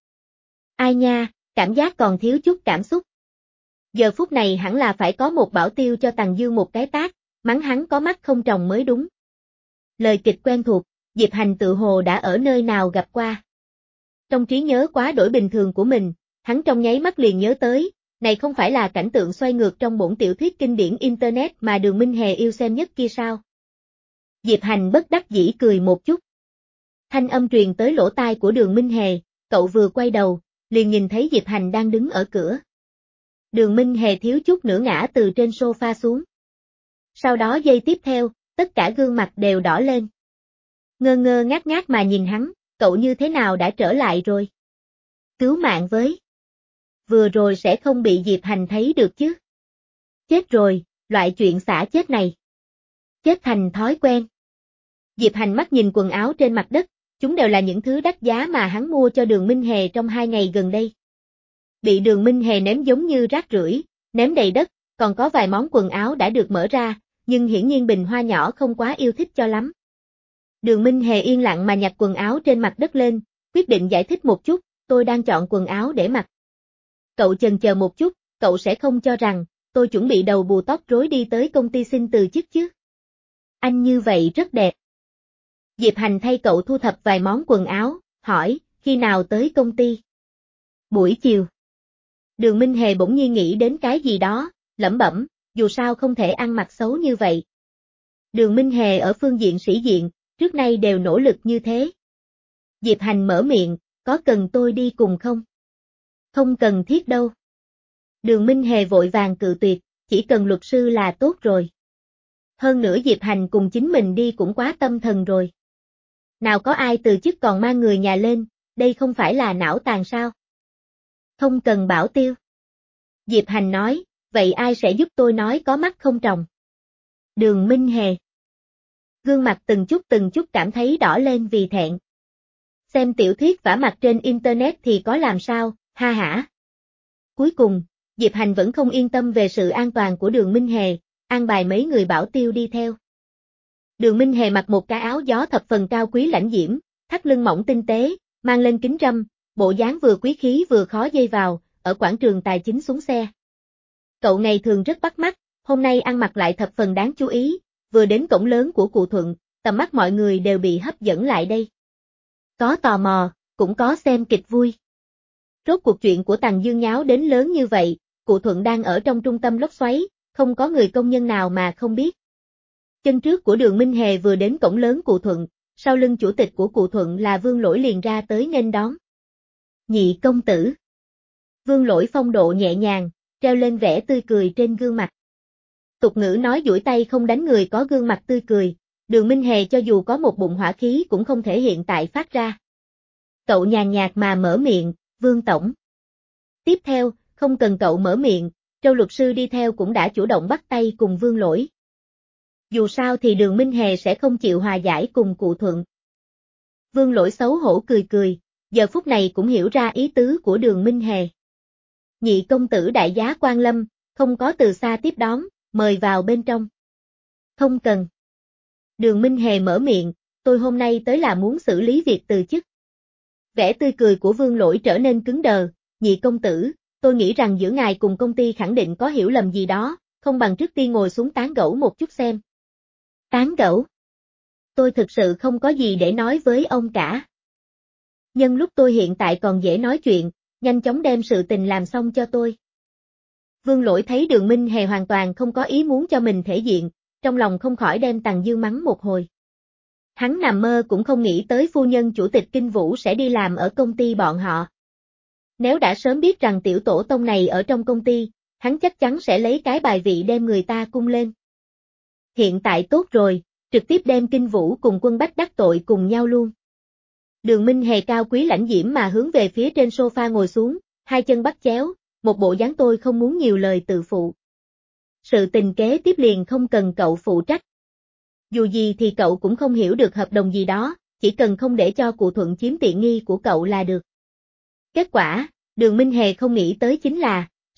Ai nha, cảm giác còn thiếu chút cảm xúc. Giờ phút này hẳn là phải có một bảo tiêu cho Tằng Dương một cái tát, mắng hắn có mắt không tròng mới đúng. Lời kịch quen thuộc, Diệp Hành tự hồ đã ở nơi nào gặp qua. Trong trí nhớ quá đổi bình thường của mình, hắn trong nháy mắt liền nhớ tới, này không phải là cảnh tượng xoay ngược trong bổn tiểu thuyết kinh điển Internet mà Đường Minh Hề yêu xem nhất kia sao? Diệp Hành bất đắc dĩ cười một chút. Thanh âm truyền tới lỗ tai của Đường Minh Hề, cậu vừa quay đầu, liền nhìn thấy Diệp Hành đang đứng ở cửa. Đường Minh Hề thiếu chút nữa ngã từ trên sofa xuống. Sau đó giây tiếp theo, tất cả gương mặt đều đỏ lên. Ngơ ngơ ngác ngác mà nhìn hắn, cậu như thế nào đã trở lại rồi? Cứu mạng với. Vừa rồi sẽ không bị Diệp Hành thấy được chứ? Chết rồi, loại chuyện xả chết này. Chết thành thói quen. Diệp Hành mắt nhìn quần áo trên mặt đất, chúng đều là những thứ đắt giá mà hắn mua cho Đường Minh Hề trong hai ngày gần đây. Bị Đường Minh Hề ném giống như rác rưởi, ném đầy đất, còn có vài món quần áo đã được mở ra, nhưng hiển nhiên Bình Hoa nhỏ không quá yêu thích cho lắm. Đường Minh Hề yên lặng mà nhặt quần áo trên mặt đất lên, quyết định giải thích một chút, tôi đang chọn quần áo để mặc. Cậu chần chờ một chút, cậu sẽ không cho rằng, tôi chuẩn bị đầu bù tóc rối đi tới công ty xin từ chức chứ. Anh như vậy rất đẹp. Diệp Hành thay cậu thu thập vài món quần áo, hỏi, khi nào tới công ty? Buổi chiều. Đường Minh Hề bỗng nhiên nghĩ đến cái gì đó, lẩm bẩm, dù sao không thể ăn mặc xấu như vậy. Đường Minh Hề ở phương diện sĩ diện, trước nay đều nỗ lực như thế. Diệp Hành mở miệng, có cần tôi đi cùng không? Không cần thiết đâu. Đường Minh Hề vội vàng cự tuyệt, chỉ cần luật sư là tốt rồi. Hơn nữa Diệp Hành cùng chính mình đi cũng quá tâm thần rồi. Nào có ai từ chức còn mang người nhà lên, đây không phải là não tàn sao? Không cần bảo tiêu. Diệp Hành nói, vậy ai sẽ giúp tôi nói có mắt không tròng? Đường Minh Hề. Gương mặt từng chút từng chút cảm thấy đỏ lên vì thẹn. Xem tiểu thuyết vả mặt trên Internet thì có làm sao, ha hả. Cuối cùng, Diệp Hành vẫn không yên tâm về sự an toàn của Đường Minh Hề, an bài mấy người bảo tiêu đi theo. Đường Minh Hề mặc một cái áo gió thập phần cao quý lãnh diễm, thắt lưng mỏng tinh tế, mang lên kính râm, bộ dáng vừa quý khí vừa khó dây vào, ở quảng trường tài chính xuống xe. Cậu ngày thường rất bắt mắt, hôm nay ăn mặc lại thập phần đáng chú ý, vừa đến cổng lớn của Cụ Thuận, tầm mắt mọi người đều bị hấp dẫn lại đây. Có tò mò, cũng có xem kịch vui. Rốt cuộc chuyện của Tằng Dương nháo đến lớn như vậy, Cụ Thuận đang ở trong trung tâm lốc xoáy, không có người công nhân nào mà không biết. Chân trước của Đường Minh Hề vừa đến cổng lớn Cụ Thuận, sau lưng chủ tịch của Cụ Thuận là Vương Lỗi liền ra tới nghênh đón. Nhị công tử. Vương Lỗi phong độ nhẹ nhàng, treo lên vẻ tươi cười trên gương mặt. Tục ngữ nói duỗi tay không đánh người có gương mặt tươi cười, Đường Minh Hề cho dù có một bụng hỏa khí cũng không thể hiện tại phát ra. Cậu nhàn nhạt mà mở miệng, Vương Tổng. Tiếp theo, không cần cậu mở miệng, Châu luật sư đi theo cũng đã chủ động bắt tay cùng Vương Lỗi. Dù sao thì Đường Minh Hề sẽ không chịu hòa giải cùng Cụ Thuận. Vương Lỗi xấu hổ cười cười, giờ phút này cũng hiểu ra ý tứ của Đường Minh Hề. Nhị công tử đại giá quan lâm, không có từ xa tiếp đón, mời vào bên trong. Không cần. Đường Minh Hề mở miệng, tôi hôm nay tới là muốn xử lý việc từ chức. Vẻ tươi cười của Vương Lỗi trở nên cứng đờ, nhị công tử, tôi nghĩ rằng giữa ngài cùng công ty khẳng định có hiểu lầm gì đó, không bằng trước tiên ngồi xuống tán gẫu một chút xem. Tán gẫu? Tôi thực sự không có gì để nói với ông cả. Nhân lúc tôi hiện tại còn dễ nói chuyện, nhanh chóng đem sự tình làm xong cho tôi. Vương Lỗi thấy Đường Minh Hề hoàn toàn không có ý muốn cho mình thể diện, trong lòng không khỏi đem Tằng Dương mắng một hồi. Hắn nằm mơ cũng không nghĩ tới phu nhân chủ tịch Kinh Vũ sẽ đi làm ở công ty bọn họ. Nếu đã sớm biết rằng tiểu tổ tông này ở trong công ty, hắn chắc chắn sẽ lấy cái bài vị đem người ta cung lên. Hiện tại tốt rồi, trực tiếp đem Kinh Vũ cùng Quân Bách đắc tội cùng nhau luôn. Đường Minh Hề cao quý lãnh diễm mà hướng về phía trên sofa ngồi xuống, hai chân bắt chéo, một bộ dáng tôi không muốn nhiều lời tự phụ. Sự tình kế tiếp liền không cần cậu phụ trách. Dù gì thì cậu cũng không hiểu được hợp đồng gì đó, chỉ cần không để cho Cụ Thuận chiếm tiện nghi của cậu là được. Kết quả, Đường Minh Hề không nghĩ tới chính là,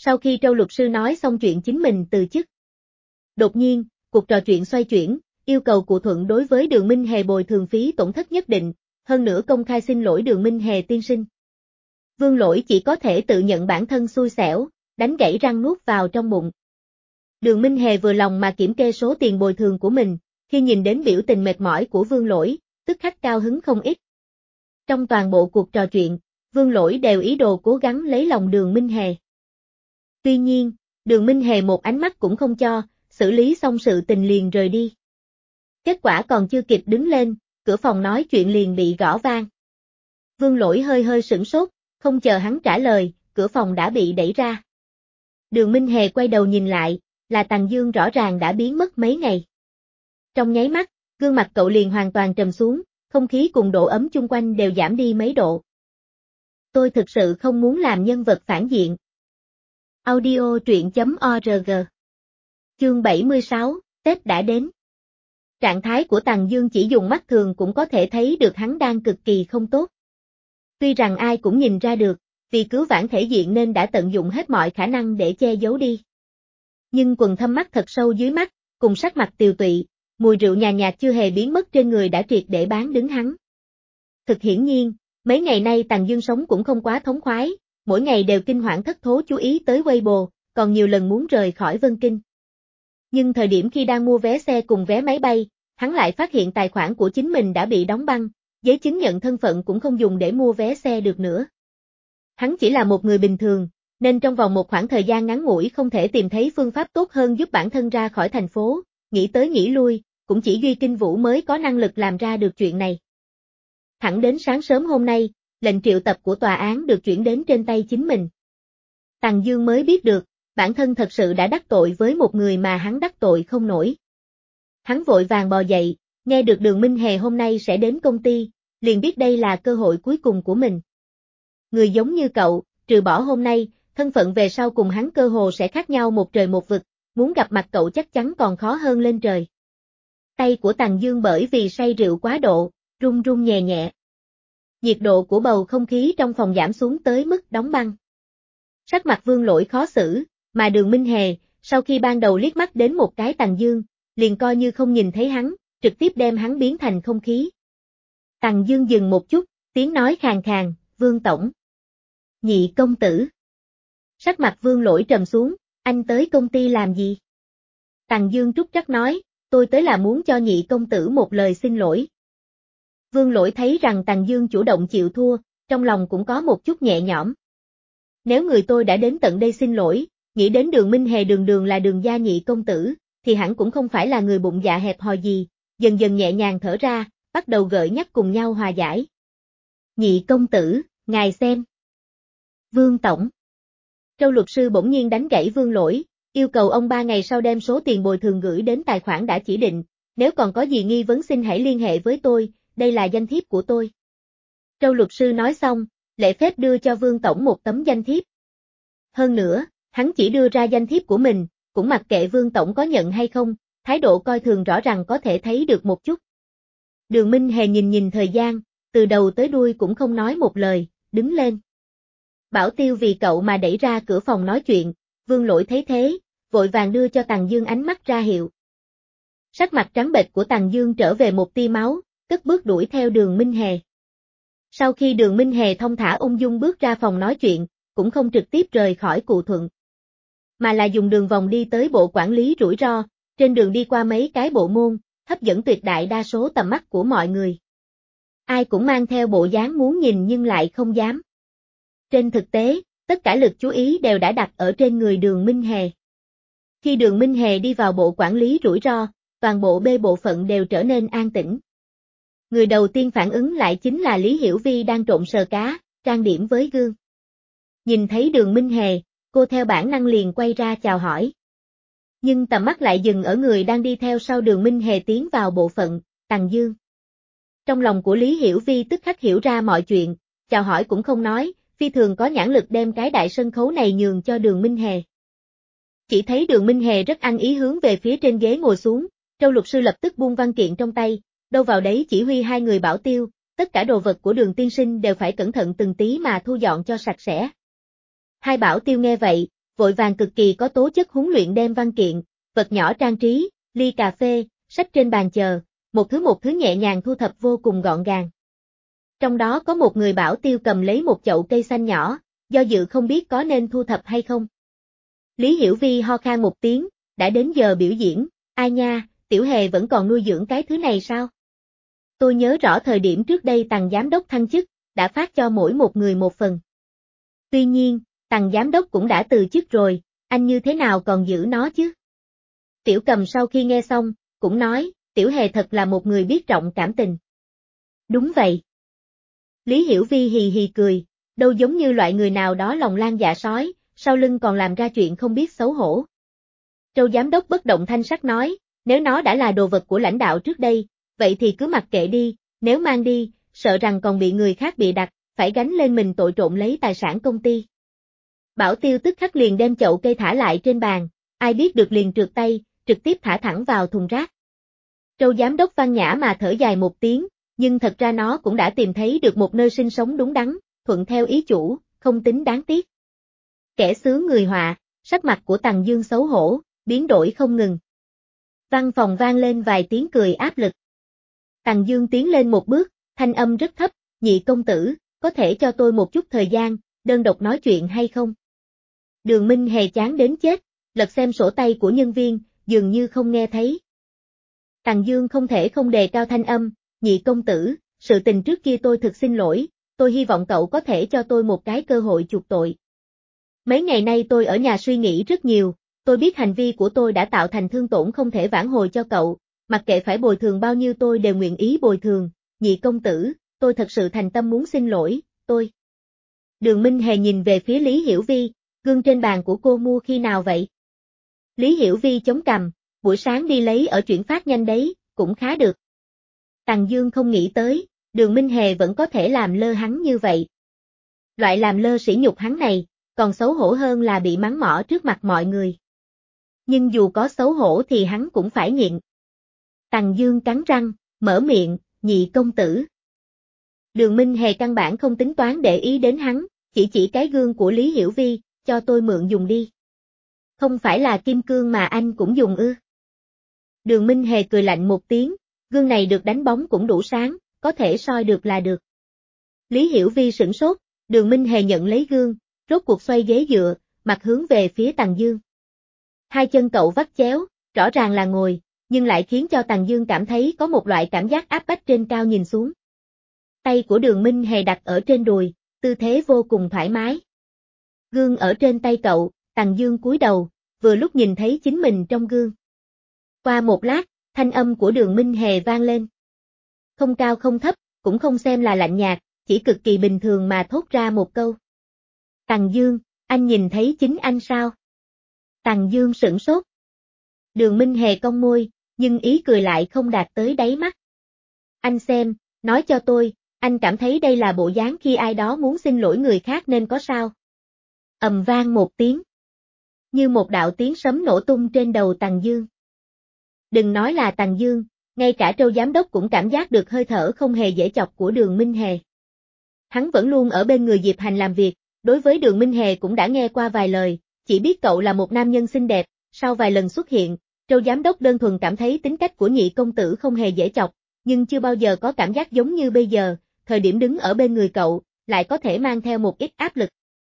Sau khi Trâu luật sư nói xong chuyện chính mình từ chức. Đột nhiên, cuộc trò chuyện xoay chuyển, yêu cầu cụ Thuận đối với Đường Minh Hề bồi thường phí tổn thất nhất định, hơn nữa công khai xin lỗi Đường Minh Hề tiên sinh. Vương Lỗi chỉ có thể tự nhận bản thân xui xẻo, đánh gãy răng nuốt vào trong bụng. Đường Minh Hề vừa lòng mà kiểm kê số tiền bồi thường của mình, khi nhìn đến biểu tình mệt mỏi của Vương Lỗi, tức khắc cao hứng không ít. Trong toàn bộ cuộc trò chuyện, Vương Lỗi đều ý đồ cố gắng lấy lòng Đường Minh Hề. Tuy nhiên, Đường Minh Hề một ánh mắt cũng không cho, xử lý xong sự tình liền rời đi. Kết quả còn chưa kịp đứng lên, cửa phòng nói chuyện liền bị gõ vang. Vương Lỗi hơi hơi sửng sốt, không chờ hắn trả lời, cửa phòng đã bị đẩy ra. Đường Minh Hề quay đầu nhìn lại, là Tằng Dương rõ ràng đã biến mất mấy ngày. Trong nháy mắt, gương mặt cậu liền hoàn toàn trầm xuống, không khí cùng độ ấm chung quanh đều giảm đi mấy độ. Tôi thực sự không muốn làm nhân vật phản diện. Audio truyện chấm org. Chương bảy mươi sáu, Tết đã đến. Trạng thái của Tằng Dương chỉ dùng mắt thường cũng có thể thấy được hắn đang cực kỳ không tốt. Tuy rằng ai cũng nhìn ra được, vì cứu vãn thể diện nên đã tận dụng hết mọi khả năng để che giấu đi. Nhưng quầng thâm mắt thật sâu dưới mắt, cùng sắc mặt tiều tụy, mùi rượu nhàn nhạt chưa hề biến mất trên người đã triệt để bán đứng hắn. Thực hiển nhiên, mấy ngày nay Tằng Dương sống cũng không quá thống khoái, mỗi ngày đều kinh hoảng thất thố chú ý tới Weibo, còn nhiều lần muốn rời khỏi Vân Kinh. Nhưng thời điểm khi đang mua vé xe cùng vé máy bay, hắn lại phát hiện tài khoản của chính mình đã bị đóng băng, giấy chứng nhận thân phận cũng không dùng để mua vé xe được nữa. Hắn chỉ là một người bình thường, nên trong vòng một khoảng thời gian ngắn ngủi không thể tìm thấy phương pháp tốt hơn giúp bản thân ra khỏi thành phố, nghĩ tới nghĩ lui, cũng chỉ Duy Kinh Vũ mới có năng lực làm ra được chuyện này. Thẳng đến sáng sớm hôm nay, lệnh triệu tập của tòa án được chuyển đến trên tay chính mình. Tằng Dương mới biết được, bản thân thật sự đã đắc tội với một người mà hắn đắc tội không nổi. Hắn vội vàng bò dậy, nghe được Đường Minh Hề hôm nay sẽ đến công ty, liền biết đây là cơ hội cuối cùng của mình. Người giống như cậu, trừ bỏ hôm nay, thân phận về sau cùng hắn cơ hồ sẽ khác nhau một trời một vực, muốn gặp mặt cậu chắc chắn còn khó hơn lên trời. Tay của Tằng Dương bởi vì say rượu quá độ, run run nhẹ nhẹ. Nhiệt độ của bầu không khí trong phòng giảm xuống tới mức đóng băng. Sắc mặt Vương Lỗi khó xử, mà Đường Minh Hề, sau khi ban đầu liếc mắt đến một cái Tằng Dương, liền coi như không nhìn thấy hắn, trực tiếp đem hắn biến thành không khí. Tằng Dương dừng một chút, tiếng nói khàn khàn, Vương Tổng. Nhị công tử. Sắc mặt Vương Lỗi trầm xuống, anh tới công ty làm gì? Tằng Dương trúc trắc nói, tôi tới là muốn cho nhị công tử một lời xin lỗi. Vương Lỗi thấy rằng Tằng Dương chủ động chịu thua, trong lòng cũng có một chút nhẹ nhõm. Nếu người tôi đã đến tận đây xin lỗi, nghĩ đến Đường Minh Hề đường đường là Đường gia nhị công tử, thì hẳn cũng không phải là người bụng dạ hẹp hòi gì, dần dần nhẹ nhàng thở ra, bắt đầu gợi nhắc cùng nhau hòa giải. Nhị công tử, ngài xem. Vương Tổng. Trâu luật sư bỗng nhiên đánh gãy Vương Lỗi, yêu cầu ông ba ngày sau đem số tiền bồi thường gửi đến tài khoản đã chỉ định, nếu còn có gì nghi vấn xin hãy liên hệ với tôi, đây là danh thiếp của tôi. Trâu luật sư nói xong, lễ phép đưa cho Vương Tổng một tấm danh thiếp. Hơn nữa, hắn chỉ đưa ra danh thiếp của mình, cũng mặc kệ Vương Tổng có nhận hay không, thái độ coi thường rõ ràng có thể thấy được một chút. Đường Minh Hề nhìn nhìn thời gian, từ đầu tới đuôi cũng không nói một lời, đứng lên. Bảo Tiêu vì cậu mà đẩy ra cửa phòng nói chuyện, Vương Lỗi thấy thế, vội vàng đưa cho Tằng Dương ánh mắt ra hiệu. Sắc mặt trắng bệch của Tằng Dương trở về một tia máu, cất bước đuổi theo Đường Minh Hề. Sau khi Đường Minh Hề thông thả ung dung bước ra phòng nói chuyện, cũng không trực tiếp rời khỏi Cụ Thuận, mà là dùng đường vòng đi tới bộ quản lý rủi ro, trên đường đi qua mấy cái bộ môn, hấp dẫn tuyệt đại đa số tầm mắt của mọi người. Ai cũng mang theo bộ dáng muốn nhìn nhưng lại không dám. Trên thực tế, tất cả lực chú ý đều đã đặt ở trên người Đường Minh Hề. Khi Đường Minh Hề đi vào bộ quản lý rủi ro, toàn bộ B bộ phận đều trở nên an tĩnh. Người đầu tiên phản ứng lại chính là Lý Hiểu Vi đang trộn sờ cá, trang điểm với gương. Nhìn thấy Đường Minh Hề, cô theo bản năng liền quay ra chào hỏi. Nhưng tầm mắt lại dừng ở người đang đi theo sau Đường Minh Hề tiến vào bộ phận, Tằng Dương. Trong lòng của Lý Hiểu Vi tức khắc hiểu ra mọi chuyện, chào hỏi cũng không nói, phi thường có nhãn lực đem cái đại sân khấu này nhường cho Đường Minh Hề. Chỉ thấy Đường Minh Hề rất ăn ý hướng về phía trên ghế ngồi xuống, Trâu luật sư lập tức buông văn kiện trong tay, đâu vào đấy chỉ huy hai người bảo tiêu, tất cả đồ vật của Đường tiên sinh đều phải cẩn thận từng tí mà thu dọn cho sạch sẽ. Hai bảo tiêu nghe vậy, vội vàng cực kỳ có tố chất huấn luyện đem văn kiện, vật nhỏ trang trí, ly cà phê, sách trên bàn chờ, một thứ một thứ nhẹ nhàng thu thập vô cùng gọn gàng. Trong đó có một người bảo tiêu cầm lấy một chậu cây xanh nhỏ, do dự không biết có nên thu thập hay không. Lý Hiểu Vi ho khan một tiếng, đã đến giờ biểu diễn, ai nha, Tiểu Hề vẫn còn nuôi dưỡng cái thứ này sao? Tôi nhớ rõ thời điểm trước đây Tằng giám đốc thăng chức, đã phát cho mỗi một người một phần. Tuy nhiên, Tằng giám đốc cũng đã từ chức rồi, anh như thế nào còn giữ nó chứ? Tiểu Cầm sau khi nghe xong, cũng nói, Tiểu Hề thật là một người biết trọng cảm tình. Đúng vậy. Lý Hiểu Vi hì hì cười, đâu giống như loại người nào đó lòng lan dạ sói, sau lưng còn làm ra chuyện không biết xấu hổ. Châu giám đốc bất động thanh sắc nói, nếu nó đã là đồ vật của lãnh đạo trước đây, vậy thì cứ mặc kệ đi, nếu mang đi, sợ rằng còn bị người khác bịa đặt, phải gánh lên mình tội trộm lấy tài sản công ty. Bảo Tiêu tức khắc liền đem chậu cây thả lại trên bàn, ai biết được liền trượt tay, trực tiếp thả thẳng vào thùng rác. Châu giám đốc văn nhã mà thở dài một tiếng, nhưng thật ra nó cũng đã tìm thấy được một nơi sinh sống đúng đắn, thuận theo ý chủ, không tính đáng tiếc. Kẻ xứ người họa, sắc mặt của Tằng Dương xấu hổ, biến đổi không ngừng. Văn phòng vang lên vài tiếng cười áp lực. Tằng Dương tiến lên một bước, thanh âm rất thấp, Nhị công tử, có thể cho tôi một chút thời gian, đơn độc nói chuyện hay không? Đường Minh Hề chán đến chết, lật xem sổ tay của nhân viên, dường như không nghe thấy. Tằng Dương không thể không đề cao thanh âm, Nhị công tử, sự tình trước kia tôi thực xin lỗi, tôi hy vọng cậu có thể cho tôi một cái cơ hội chuộc tội. Mấy ngày nay tôi ở nhà suy nghĩ rất nhiều, tôi biết hành vi của tôi đã tạo thành thương tổn không thể vãn hồi cho cậu, mặc kệ phải bồi thường bao nhiêu tôi đều nguyện ý bồi thường, Nhị công tử, tôi thật sự thành tâm muốn xin lỗi, tôi. Đường Minh Hề nhìn về phía Lý Hiểu Vi, gương trên bàn của cô mua khi nào vậy? Lý Hiểu Vi chống cằm, buổi sáng đi lấy ở chuyển phát nhanh đấy, cũng khá được. Tằng Dương không nghĩ tới, Đường Minh Hề vẫn có thể làm lơ hắn như vậy. Loại làm lơ sỉ nhục hắn này, còn xấu hổ hơn là bị mắng mỏ trước mặt mọi người. Nhưng dù có xấu hổ thì hắn cũng phải nhịn. Tằng Dương cắn răng, mở miệng, Nhị công tử. Đường Minh Hề căn bản không tính toán để ý đến hắn, chỉ chỉ cái gương của Lý Hiểu Vi, cho tôi mượn dùng đi. Không phải là kim cương mà anh cũng dùng ư? Đường Minh Hề cười lạnh một tiếng, gương này được đánh bóng cũng đủ sáng, có thể soi được là được. Lý Hiểu Vi sửng sốt, Đường Minh Hề nhận lấy gương, rốt cuộc xoay ghế dựa, mặt hướng về phía Tằng Dương. Hai chân cậu vắt chéo, rõ ràng là ngồi, nhưng lại khiến cho Tằng Dương cảm thấy có một loại cảm giác áp bách trên cao nhìn xuống. Tay của Đường Minh Hề đặt ở trên đùi, tư thế vô cùng thoải mái. Gương ở trên tay cậu, Tằng Dương cúi đầu, vừa lúc nhìn thấy chính mình trong gương. Qua một lát, thanh âm của Đường Minh Hề vang lên. Không cao không thấp, cũng không xem là lạnh nhạt, chỉ cực kỳ bình thường mà thốt ra một câu. Tằng Dương, anh nhìn thấy chính anh sao? Tằng Dương sửng sốt. Đường Minh Hề cong môi, nhưng ý cười lại không đạt tới đáy mắt. Anh xem, nói cho tôi, anh cảm thấy đây là bộ dáng khi ai đó muốn xin lỗi người khác nên có sao? Ầm vang một tiếng. Như một đạo tiếng sấm nổ tung trên đầu Tằng Dương. Đừng nói là Tằng Dương, ngay cả Châu giám đốc cũng cảm giác được hơi thở không hề dễ chọc của Đường Minh Hề. Hắn vẫn luôn ở bên người Diệp Hành làm việc, đối với Đường Minh Hề cũng đã nghe qua vài lời, chỉ biết cậu là một nam nhân xinh đẹp, sau vài lần xuất hiện, Châu giám đốc đơn thuần cảm thấy tính cách của Nhị công tử không hề dễ chọc, nhưng chưa bao giờ có cảm giác giống như bây giờ, thời điểm đứng ở bên người cậu, lại có thể mang theo một ít áp lực.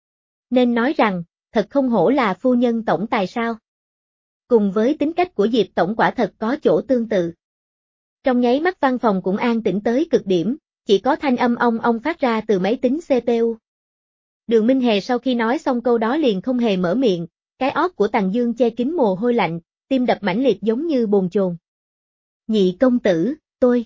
Nên nói rằng, thật không hổ là phu nhân tổng tài sao. Cùng với tính cách của Diệp tổng quả thật có chỗ tương tự. Trong nháy mắt văn phòng cũng an tĩnh tới cực điểm, chỉ có thanh âm ong ong phát ra từ máy tính xê pê u. Đường Minh Hề sau khi nói xong câu đó liền không hề mở miệng, cái ót của Tằng Dương che kín mồ hôi lạnh, tim đập mãnh liệt giống như bồn chồn. Nhị công tử, tôi.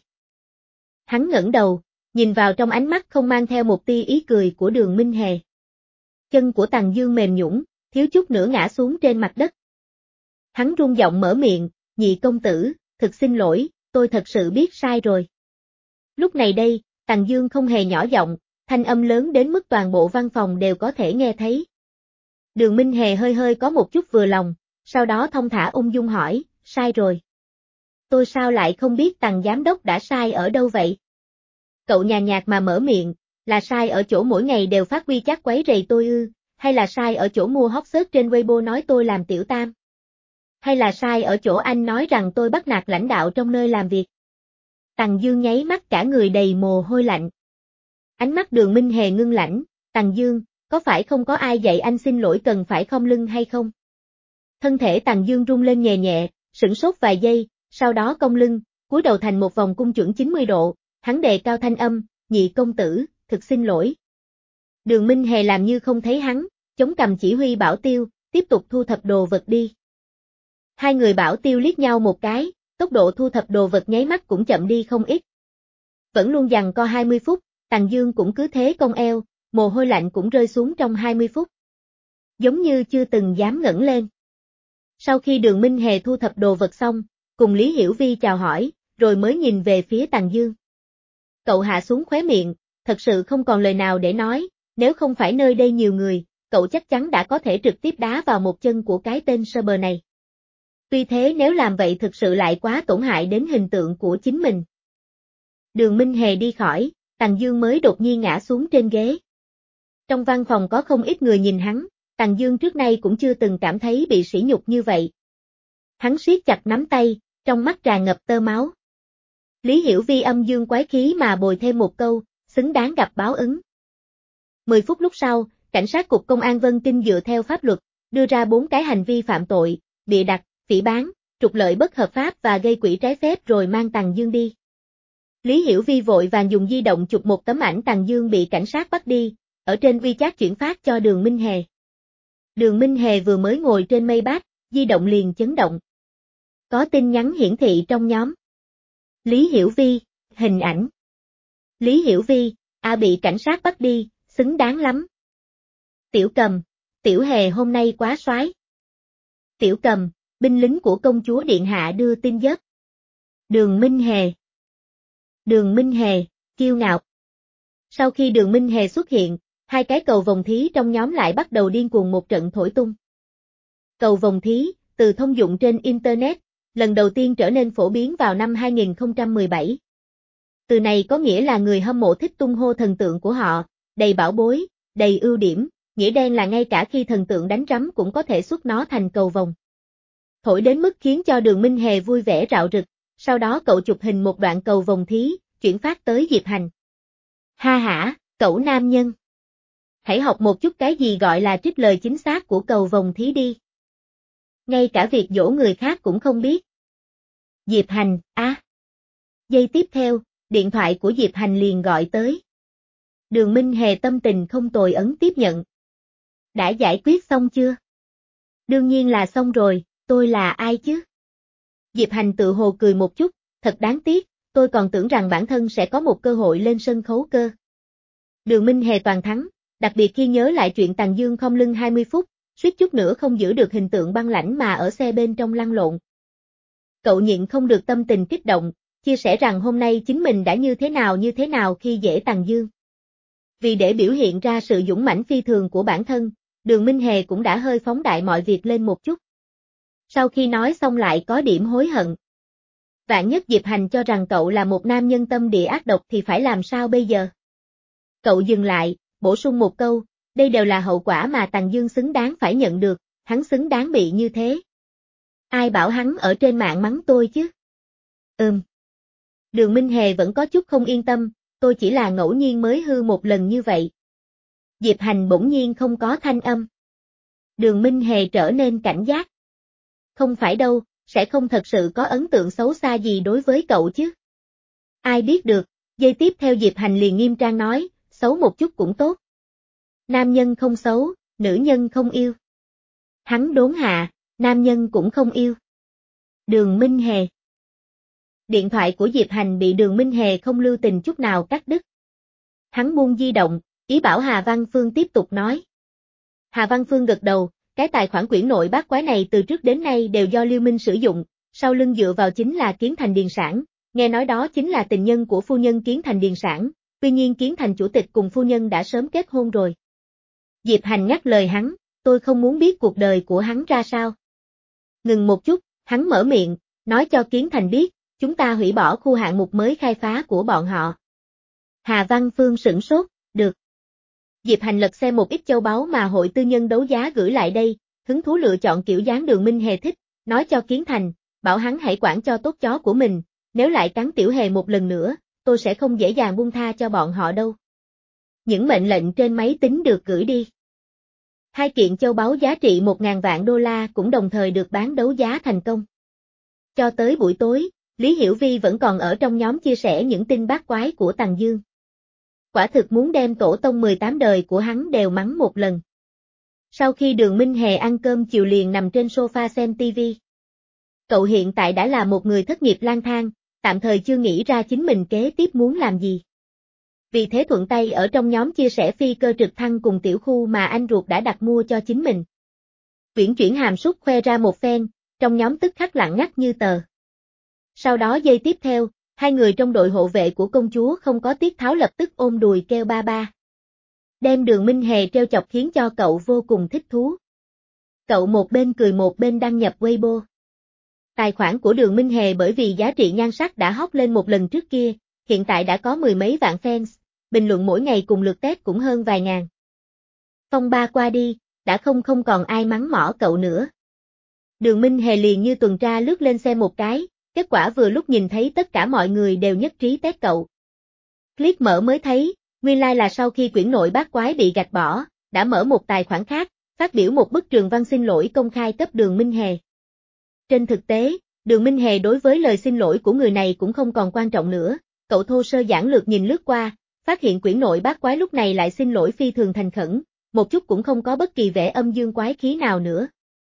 Hắn ngẩng đầu, nhìn vào trong ánh mắt không mang theo một tia ý cười của Đường Minh Hề. Chân của Tằng Dương mềm nhũn, thiếu chút nữa ngã xuống trên mặt đất. Hắn run giọng mở miệng, Nhị công tử, thực xin lỗi, tôi thật sự biết sai rồi. Lúc này đây, Tằng Dương không hề nhỏ giọng, thanh âm lớn đến mức toàn bộ văn phòng đều có thể nghe thấy. Đường Minh Hề hơi hơi có một chút vừa lòng, sau đó thông thả ung dung hỏi, sai rồi. Tôi sao lại không biết Tằng giám đốc đã sai ở đâu vậy? Cậu nhàn nhạt mà mở miệng, là sai ở chỗ mỗi ngày đều phát quy chắc quấy rầy tôi ư, hay là sai ở chỗ mua hot search trên Weibo nói tôi làm tiểu tam? Hay là sai ở chỗ anh nói rằng tôi bắt nạt lãnh đạo trong nơi làm việc? Tằng Dương nháy mắt cả người đầy mồ hôi lạnh. Ánh mắt Đường Minh Hề ngưng lãnh, Tằng Dương, có phải không có ai dạy anh xin lỗi cần phải khom lưng hay không? Thân thể Tằng Dương rung lên nhẹ nhẹ, sửng sốt vài giây, sau đó cong lưng, cúi đầu thành một vòng cung chuẩn chín mươi độ, hắn đề cao thanh âm, nhị công tử, thực xin lỗi. Đường Minh Hề làm như không thấy hắn, chống cằm chỉ huy Bảo Tiêu, tiếp tục thu thập đồ vật đi. Hai người Bảo Tiêu liếc nhau một cái, tốc độ thu thập đồ vật nháy mắt cũng chậm đi không ít. Vẫn luôn giằng co hai mươi phút, Tằng Dương cũng cứ thế cong eo, mồ hôi lạnh cũng rơi xuống trong hai mươi phút. Giống như chưa từng dám ngẩng lên. Sau khi Đường Minh Hề thu thập đồ vật xong, cùng Lý Hiểu Vi chào hỏi, rồi mới nhìn về phía Tằng Dương. Cậu hạ xuống khóe miệng, thật sự không còn lời nào để nói, nếu không phải nơi đây nhiều người, cậu chắc chắn đã có thể trực tiếp đá vào một chân của cái tên server này. Tuy thế nếu làm vậy thực sự lại quá tổn hại đến hình tượng của chính mình. Đường Minh Hề đi khỏi, Tằng Dương mới đột nhiên ngã xuống trên ghế. Trong văn phòng có không ít người nhìn hắn, Tằng Dương trước nay cũng chưa từng cảm thấy bị sỉ nhục như vậy. Hắn siết chặt nắm tay, trong mắt tràn ngập tơ máu. Lý Hiểu Vi âm dương quái khí mà bồi thêm một câu, xứng đáng gặp báo ứng. Mười phút lúc sau, cảnh sát cục công an Vân Kinh dựa theo pháp luật, đưa ra bốn cái hành vi phạm tội, bịa đặt, phỉ báng, trục lợi bất hợp pháp và gây quỹ trái phép rồi mang Tằng Dương đi. Lý Hiểu Vi vội vàng dùng di động chụp một tấm ảnh Tằng Dương bị cảnh sát bắt đi, ở trên WeChat chuyển phát cho Đường Minh Hề. Đường Minh Hề vừa mới ngồi trên mây bát, di động liền chấn động. Có tin nhắn hiển thị trong nhóm. Lý Hiểu Vi, hình ảnh. Lý Hiểu Vi, a bị cảnh sát bắt đi, xứng đáng lắm. Tiểu Cầm, Tiểu Hề hôm nay quá soái. Tiểu Cầm, binh lính của công chúa điện hạ đưa tin giết. Đường Minh Hề. Đường Minh Hề, kiêu ngạo. Sau khi Đường Minh Hề xuất hiện, hai cái cầu vồng thí trong nhóm lại bắt đầu điên cuồng một trận thổi tung. Cầu vồng thí, từ thông dụng trên Internet, lần đầu tiên trở nên phổ biến vào năm hai nghìn không trăm mười bảy. Từ này có nghĩa là người hâm mộ thích tung hô thần tượng của họ, đầy bảo bối, đầy ưu điểm, nghĩa đen là ngay cả khi thần tượng đánh rắm cũng có thể xuất nó thành cầu vồng. Thổi đến mức khiến cho Đường Minh Hề vui vẻ rạo rực, sau đó cậu chụp hình một đoạn cầu vồng thí, chuyển phát tới Diệp Hành. Ha hả, cậu nam nhân. Hãy học một chút cái gì gọi là trích lời chính xác của cầu vồng thí đi. Ngay cả việc dỗ người khác cũng không biết. Diệp Hành, á. À. Giây tiếp theo, điện thoại của Diệp Hành liền gọi tới. Đường Minh Hề tâm tình không tồi ấn tiếp nhận. Đã giải quyết xong chưa? Đương nhiên là xong rồi, tôi là ai chứ? Diệp Hành tự hồ cười một chút, thật đáng tiếc, tôi còn tưởng rằng bản thân sẽ có một cơ hội lên sân khấu cơ. Đường Minh Hề toàn thắng, đặc biệt khi nhớ lại chuyện Tằng Dương không lưng hai mươi phút, suýt chút nữa không giữ được hình tượng băng lãnh mà ở xe bên trong lăn lộn. Cậu nhịn không được tâm tình kích động, chia sẻ rằng hôm nay chính mình đã như thế nào như thế nào khi dễ Tằng Dương. Vì để biểu hiện ra sự dũng mãnh phi thường của bản thân, Đường Minh Hề cũng đã hơi phóng đại mọi việc lên một chút. Sau khi nói xong lại có điểm hối hận. Vạn nhất Diệp Hành cho rằng cậu là một nam nhân tâm địa ác độc thì phải làm sao bây giờ? Cậu dừng lại, bổ sung một câu, đây đều là hậu quả mà Tằng Dương xứng đáng phải nhận được, hắn xứng đáng bị như thế. Ai bảo hắn ở trên mạng mắng tôi chứ? Ừm. Đường Minh Hề vẫn có chút không yên tâm, tôi chỉ là ngẫu nhiên mới hư một lần như vậy. Diệp Hành bỗng nhiên không có thanh âm. Đường Minh Hề trở nên cảnh giác. Không phải đâu, sẽ không thật sự có ấn tượng xấu xa gì đối với cậu chứ. Ai biết được, giây tiếp theo Diệp Hành liền nghiêm trang nói, xấu một chút cũng tốt. Nam nhân không xấu, nữ nhân không yêu. Hắn đốn hạ, nam nhân cũng không yêu. Đường Minh Hề. Điện thoại của Diệp Hành bị Đường Minh Hề không lưu tình chút nào cắt đứt. Hắn buông di động, ý bảo Hà Văn Phương tiếp tục nói. Hà Văn Phương gật đầu, cái tài khoản quyển nội bát quái này từ trước đến nay đều do Liêu Minh sử dụng, sau lưng dựa vào chính là Kiến Thành Điền Sản, nghe nói đó chính là tình nhân của phu nhân Kiến Thành Điền Sản, tuy nhiên Kiến Thành chủ tịch cùng phu nhân đã sớm kết hôn rồi. Diệp Hành nhắc lời hắn, tôi không muốn biết cuộc đời của hắn ra sao. Ngừng một chút, hắn mở miệng, nói cho Kiến Thành biết, chúng ta hủy bỏ khu hạng mục mới khai phá của bọn họ. Hà Văn Phương sửng sốt, được. Diệp Hành lật xem một ít châu báu mà hội tư nhân đấu giá gửi lại đây, hứng thú lựa chọn kiểu dáng Đường Minh Hề thích, nói cho Kiến Thành, bảo hắn hãy quản cho tốt chó của mình, nếu lại cắn Tiểu Hề một lần nữa, tôi sẽ không dễ dàng buông tha cho bọn họ đâu. Những mệnh lệnh trên máy tính được gửi đi. Hai kiện châu báu giá trị một nghìn vạn đô la cũng đồng thời được bán đấu giá thành công. Cho tới buổi tối, Lý Hiểu Vi vẫn còn ở trong nhóm chia sẻ những tin bát quái của Tằng Dương. Quả thực muốn đem tổ tông mười tám đời của hắn đều mắng một lần. Sau khi Đường Minh Hề ăn cơm chiều liền nằm trên sofa xem tivi. Cậu hiện tại đã là một người thất nghiệp lang thang, tạm thời chưa nghĩ ra chính mình kế tiếp muốn làm gì. Vì thế thuận tay ở trong nhóm chia sẻ phi cơ trực thăng cùng tiểu khu mà anh ruột đã đặt mua cho chính mình. Uyển Chuyển hàm súc khoe ra một phen, trong nhóm tức khắc lặng ngắt như tờ. Sau đó giây tiếp theo, hai người trong đội hộ vệ của công chúa không có tiết tháo lập tức ôm đùi kêu ba ba. Đem Đường Minh Hề treo chọc khiến cho cậu vô cùng thích thú. Cậu một bên cười một bên đăng nhập Weibo. Tài khoản của Đường Minh Hề bởi vì giá trị nhan sắc đã hot lên một lần trước kia, hiện tại đã có mười mấy vạn fans, bình luận mỗi ngày cùng lượt test cũng hơn vài ngàn. Phong ba qua đi, đã không không còn ai mắng mỏ cậu nữa. Đường Minh Hề liền như tuần tra lướt lên xem một cái, kết quả vừa lúc nhìn thấy tất cả mọi người đều nhất trí test cậu. Click mở mới thấy, nguyên lai like là sau khi quyển nội bát quái bị gạch bỏ, đã mở một tài khoản khác, phát biểu một bức trường văn xin lỗi công khai cấp Đường Minh Hề. Trên thực tế, Đường Minh Hề đối với lời xin lỗi của người này cũng không còn quan trọng nữa, cậu thô sơ giản lược nhìn lướt qua, phát hiện quyển nội bát quái lúc này lại xin lỗi phi thường thành khẩn, một chút cũng không có bất kỳ vẻ âm dương quái khí nào nữa.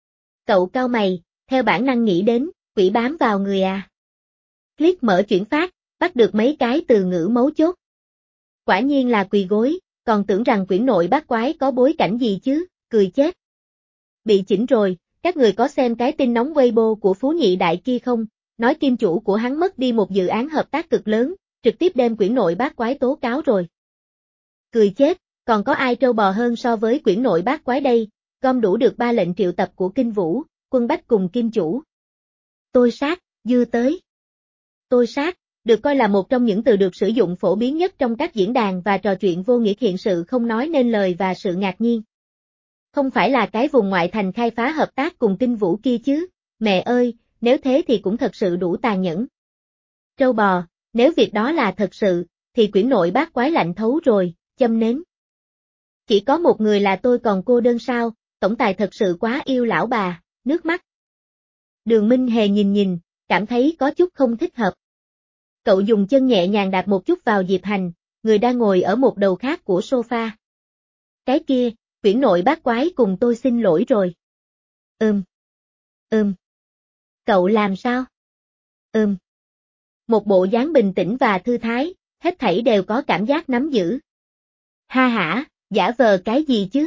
Cậu cau mày, theo bản năng nghĩ đến, quỷ bám vào người à. Click mở chuyển phát, bắt được mấy cái từ ngữ mấu chốt. Quả nhiên là quỳ gối, còn tưởng rằng quyển nội bát quái có bối cảnh gì chứ, cười chết. Bị chỉnh rồi, các người có xem cái tin nóng Weibo của Phú Nhị Đại kia không, nói kim chủ của hắn mất đi một dự án hợp tác cực lớn, trực tiếp đem quyển nội bát quái tố cáo rồi. Cười chết, còn có ai trâu bò hơn so với quyển nội bát quái đây, gom đủ được ba lệnh triệu tập của Kinh Vũ, Quân Bách cùng kim chủ. Tôi sát, dư tới. Tôi sát, được coi là một trong những từ được sử dụng phổ biến nhất trong các diễn đàn và trò chuyện vô nghĩa hiện sự không nói nên lời và sự ngạc nhiên. Không phải là cái vùng ngoại thành khai phá hợp tác cùng Kinh Vũ kia chứ, mẹ ơi, nếu thế thì cũng thật sự đủ tàn nhẫn. Trâu bò, nếu việc đó là thật sự, thì quyển nội bát quái lạnh thấu rồi, châm nến. Chỉ có một người là tôi còn cô đơn sao, tổng tài thật sự quá yêu lão bà, nước mắt. Đường Minh Hề nhìn nhìn, cảm thấy có chút không thích hợp. Cậu dùng chân nhẹ nhàng đạp một chút vào Diệp Hành, người đang ngồi ở một đầu khác của sofa. Cái kia, quyển nội bát quái cùng tôi xin lỗi rồi. Ừm. Ừm. Cậu làm sao? Ừm. Một bộ dáng bình tĩnh và thư thái, hết thảy đều có cảm giác nắm giữ. Ha hả, giả vờ cái gì chứ?